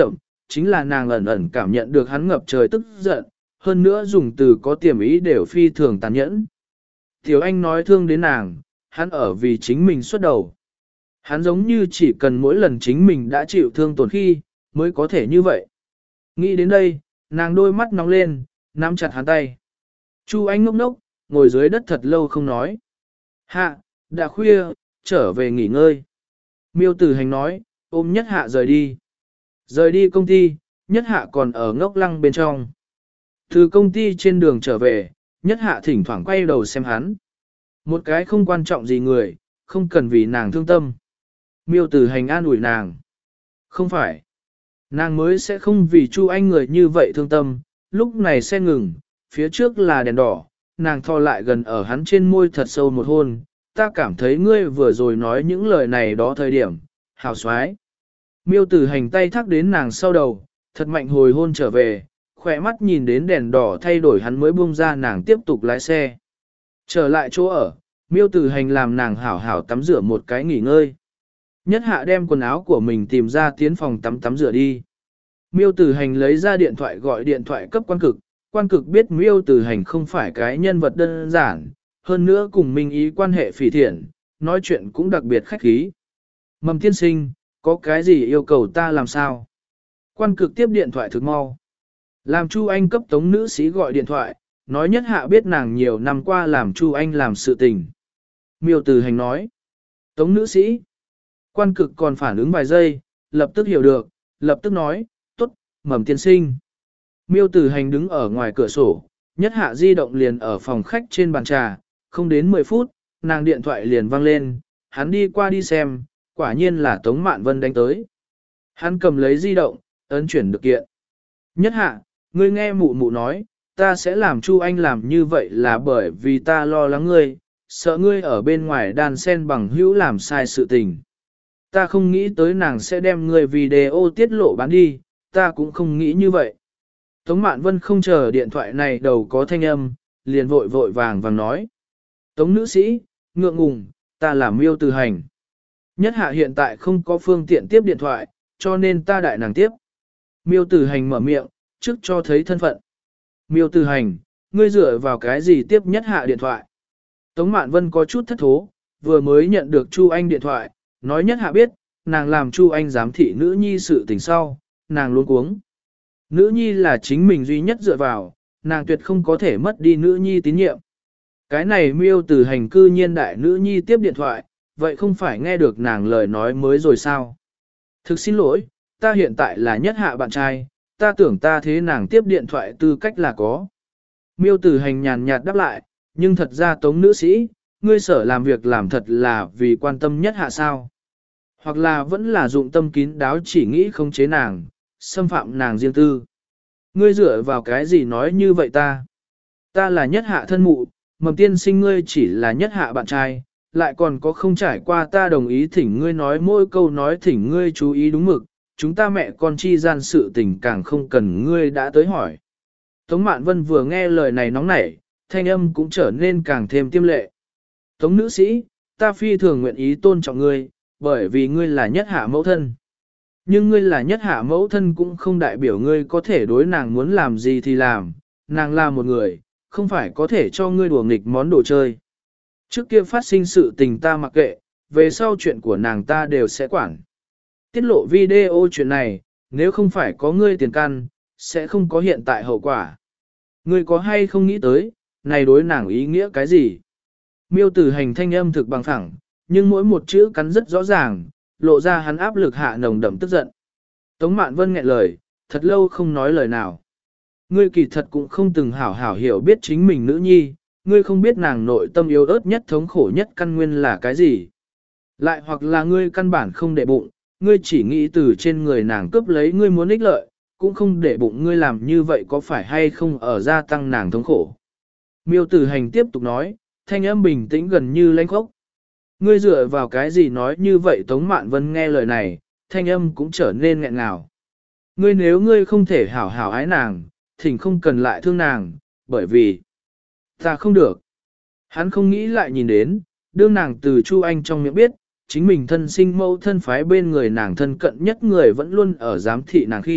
chính là nàng ẩn ẩn cảm nhận được hắn ngập trời tức giận, hơn nữa dùng từ có tiềm ý đều phi thường tàn nhẫn. Tiểu Anh nói thương đến nàng, hắn ở vì chính mình xuất đầu. Hắn giống như chỉ cần mỗi lần chính mình đã chịu thương tổn khi, mới có thể như vậy. Nghĩ đến đây, nàng đôi mắt nóng lên, nắm chặt hắn tay. Chu Anh ngốc ngốc, ngồi dưới đất thật lâu không nói. Hạ, đã khuya, trở về nghỉ ngơi. Miêu Tử Hành nói, ôm Nhất Hạ rời đi. Rời đi công ty, Nhất Hạ còn ở ngốc lăng bên trong. Từ công ty trên đường trở về, Nhất Hạ thỉnh thoảng quay đầu xem hắn. Một cái không quan trọng gì người, không cần vì nàng thương tâm. Miêu Tử Hành an ủi nàng. Không phải. Nàng mới sẽ không vì Chu Anh người như vậy thương tâm. Lúc này xe ngừng, phía trước là đèn đỏ. Nàng thò lại gần ở hắn trên môi thật sâu một hôn. Ta cảm thấy ngươi vừa rồi nói những lời này đó thời điểm, hào xoái. Miêu Tử Hành tay thắt đến nàng sau đầu, thật mạnh hồi hôn trở về, khỏe mắt nhìn đến đèn đỏ thay đổi hắn mới buông ra nàng tiếp tục lái xe. Trở lại chỗ ở, Miêu Tử Hành làm nàng hảo hảo tắm rửa một cái nghỉ ngơi. Nhất Hạ đem quần áo của mình tìm ra tiến phòng tắm tắm rửa đi. Miêu Tử Hành lấy ra điện thoại gọi điện thoại cấp quan cực, quan cực biết Miêu Tử Hành không phải cái nhân vật đơn giản, hơn nữa cùng Minh Ý quan hệ phỉ thiện, nói chuyện cũng đặc biệt khách khí. Mầm tiên sinh, có cái gì yêu cầu ta làm sao? Quan cực tiếp điện thoại thực mau. Làm Chu Anh cấp tống nữ sĩ gọi điện thoại, nói Nhất Hạ biết nàng nhiều năm qua làm Chu Anh làm sự tình. Miêu Tử Hành nói. Tống nữ sĩ. Quan cực còn phản ứng vài giây, lập tức hiểu được, lập tức nói, tốt, Mầm tiên sinh. Miêu Tử Hành đứng ở ngoài cửa sổ, Nhất Hạ di động liền ở phòng khách trên bàn trà, không đến mười phút, nàng điện thoại liền vang lên, hắn đi qua đi xem, quả nhiên là Tống Mạn Vân đánh tới. Hắn cầm lấy di động, ấn chuyển được kiện. Nhất Hạ, ngươi nghe mụ mụ nói, ta sẽ làm Chu Anh làm như vậy là bởi vì ta lo lắng ngươi, sợ ngươi ở bên ngoài đàn sen bằng hữu làm sai sự tình. Ta không nghĩ tới nàng sẽ đem ngươi video tiết lộ bán đi, ta cũng không nghĩ như vậy. Tống Mạn Vân không chờ điện thoại này đầu có thanh âm, liền vội vội vàng vàng nói. Tống nữ sĩ, ngượng ngùng, ta là Miêu Tử Hành. Nhất Hạ hiện tại không có phương tiện tiếp điện thoại, cho nên ta đại nàng tiếp. Miêu Tử Hành mở miệng, trước cho thấy thân phận. Miêu Tử Hành, ngươi dựa vào cái gì tiếp Nhất Hạ điện thoại? Tống Mạn Vân có chút thất thố, vừa mới nhận được Chu Anh điện thoại, nói Nhất Hạ biết, nàng làm Chu Anh giám thị nữ nhi sự tình sau, nàng luôn cuống. Nữ nhi là chính mình duy nhất dựa vào, nàng tuyệt không có thể mất đi nữ nhi tín nhiệm. Cái này Miêu Tử Hành cư nhiên đại nữ nhi tiếp điện thoại, vậy không phải nghe được nàng lời nói mới rồi sao? Thực xin lỗi, ta hiện tại là Nhất Hạ bạn trai, ta tưởng ta thế nàng tiếp điện thoại tư cách là có. Miêu Tử Hành nhàn nhạt đáp lại, nhưng thật ra Tống nữ sĩ, ngươi sở làm việc làm thật là vì quan tâm Nhất Hạ sao? Hoặc là vẫn là dụng tâm kín đáo chỉ nghĩ không chế nàng, xâm phạm nàng riêng tư. Ngươi dựa vào cái gì nói như vậy ta? Ta là Nhất Hạ thân mụ, Mầm tiên sinh ngươi chỉ là Nhất Hạ bạn trai, lại còn có không trải qua ta đồng ý thỉnh ngươi nói mỗi câu nói thỉnh ngươi chú ý đúng mực, chúng ta mẹ con chi gian sự tình càng không cần ngươi đã tới hỏi. Tống Mạn Vân vừa nghe lời này nóng nảy, thanh âm cũng trở nên càng thêm tiêm lệ. Tống nữ sĩ, ta phi thường nguyện ý tôn trọng ngươi, bởi vì ngươi là Nhất Hạ mẫu thân. Nhưng ngươi là Nhất Hạ mẫu thân cũng không đại biểu ngươi có thể đối nàng muốn làm gì thì làm, nàng là một người, không phải có thể cho ngươi đùa nghịch món đồ chơi. Trước kia phát sinh sự tình ta mặc kệ, về sau chuyện của nàng ta đều sẽ quản. Tiết lộ video chuyện này, nếu không phải có ngươi tiền căn, sẽ không có hiện tại hậu quả. Ngươi có hay không nghĩ tới, này đối nàng ý nghĩa cái gì? Miêu Tử Hành thanh âm thực bằng phẳng, nhưng mỗi một chữ cắn rất rõ ràng, lộ ra hắn áp lực hạ nồng đậm tức giận. Tống Mạn Vân nghẹn lời, thật lâu không nói lời nào. Ngươi kỳ thật cũng không từng hảo hảo hiểu biết chính mình nữ nhi, ngươi không biết nàng nội tâm yếu ớt nhất thống khổ nhất căn nguyên là cái gì. Lại hoặc là ngươi căn bản không để bụng, ngươi chỉ nghĩ từ trên người nàng cướp lấy ngươi muốn ích lợi, cũng không để bụng ngươi làm như vậy có phải hay không ở gia tăng nàng thống khổ. Miêu Tử Hành tiếp tục nói, thanh âm bình tĩnh gần như lãnh khốc. Ngươi dựa vào cái gì nói như vậy? Tống Mạn Vân nghe lời này, thanh âm cũng trở nên nghẹn ngào. Ngươi nếu ngươi không thể hảo hảo ái nàng, thỉnh không cần lại thương nàng, bởi vì ta không được. Hắn không nghĩ lại nhìn đến, đương nàng từ Chu Anh trong miệng biết, chính mình thân sinh mẫu thân phái bên người nàng thân cận nhất người vẫn luôn ở giám thị nàng khi,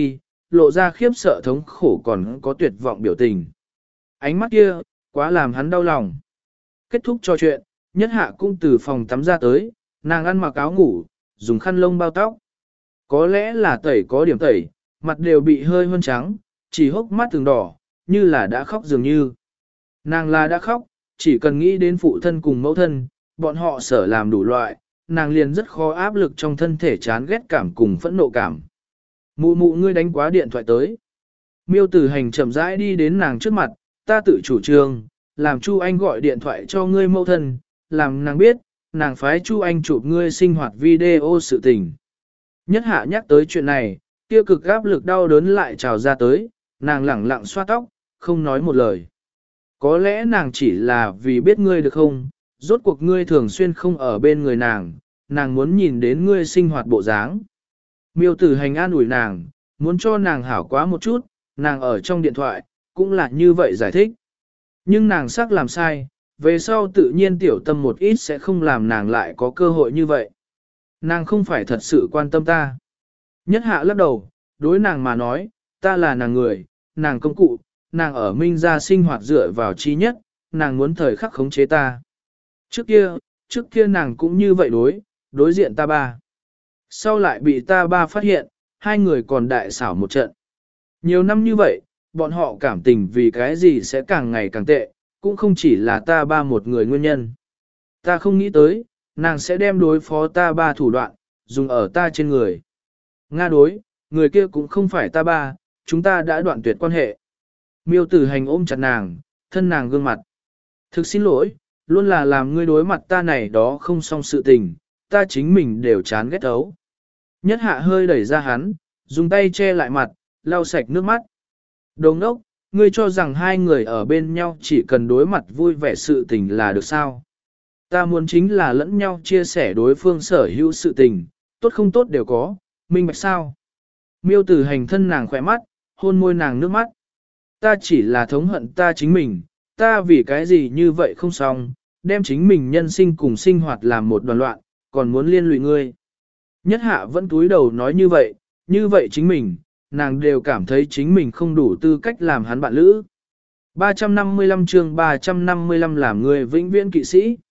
lộ ra khiếp sợ thống khổ còn có tuyệt vọng biểu tình. Ánh mắt kia, quá làm hắn đau lòng. Kết thúc trò chuyện, Nhất Hạ cũng từ phòng tắm ra tới, nàng ăn mặc áo ngủ, dùng khăn lông bao tóc. Có lẽ là tẩy có điểm tẩy, mặt đều bị hơi hơn trắng, chỉ hốc mắt từng đỏ, như là đã khóc dường như. Nàng là đã khóc, chỉ cần nghĩ đến phụ thân cùng mẫu thân, bọn họ sở làm đủ loại, nàng liền rất khó áp lực trong thân thể chán ghét cảm cùng phẫn nộ cảm. Mụ mụ ngươi đánh quá điện thoại tới. Miêu Tử Hành chậm rãi đi đến nàng trước mặt, ta tự chủ trương, làm Chu Anh gọi điện thoại cho ngươi mẫu thân, làm nàng biết, nàng phái Chu Anh chụp ngươi sinh hoạt video sự tình. Nhất Hạ nhắc tới chuyện này, kia cực áp lực đau đớn lại trào ra tới, nàng lẳng lặng xoa tóc, không nói một lời. Có lẽ nàng chỉ là vì biết ngươi được không, rốt cuộc ngươi thường xuyên không ở bên người nàng, nàng muốn nhìn đến ngươi sinh hoạt bộ dáng. Miêu Tử Hành an ủi nàng, muốn cho nàng hảo quá một chút, nàng ở trong điện thoại, cũng là như vậy giải thích. Nhưng nàng xác làm sai, về sau tự nhiên tiểu tâm một ít sẽ không làm nàng lại có cơ hội như vậy. Nàng không phải thật sự quan tâm ta. Nhất Hạ lắc đầu, đối nàng mà nói, ta là nàng người, nàng công cụ, nàng ở Minh gia sinh hoạt dựa vào chi nhất, nàng muốn thời khắc khống chế ta. Trước kia, trước kia nàng cũng như vậy đối, đối diện ta ba. Sau lại bị ta ba phát hiện, hai người còn đại xảo một trận. Nhiều năm như vậy, bọn họ cảm tình vì cái gì sẽ càng ngày càng tệ, cũng không chỉ là ta ba một người nguyên nhân. Ta không nghĩ tới, nàng sẽ đem đối phó ta ba thủ đoạn, dùng ở ta trên người. Nga đối, người kia cũng không phải ta ba, chúng ta đã đoạn tuyệt quan hệ. Miêu Tử Hành ôm chặt nàng, thân nàng gương mặt. Thực xin lỗi, luôn là làm ngươi đối mặt ta này đó không xong sự tình, ta chính mình đều chán ghét thấu. Nhất Hạ hơi đẩy ra hắn, dùng tay che lại mặt, lau sạch nước mắt. Đồ ngốc, ngươi cho rằng hai người ở bên nhau chỉ cần đối mặt vui vẻ sự tình là được sao? Ta muốn chính là lẫn nhau chia sẻ đối phương sở hữu sự tình, tốt không tốt đều có, minh bạch sao? Miêu Tử Hành thân nàng khỏe mắt, hôn môi nàng nước mắt. Ta chỉ là thống hận ta chính mình, ta vì cái gì như vậy không xong, đem chính mình nhân sinh cùng sinh hoạt làm một đoàn loạn, còn muốn liên lụy ngươi. Nhất Hạ vẫn cúi đầu nói như vậy, như vậy chính mình, nàng đều cảm thấy chính mình không đủ tư cách làm hắn bạn lữ. ba trăm năm mươi lăm chương ba trăm năm mươi lăm làm người vĩnh viễn kỵ sĩ.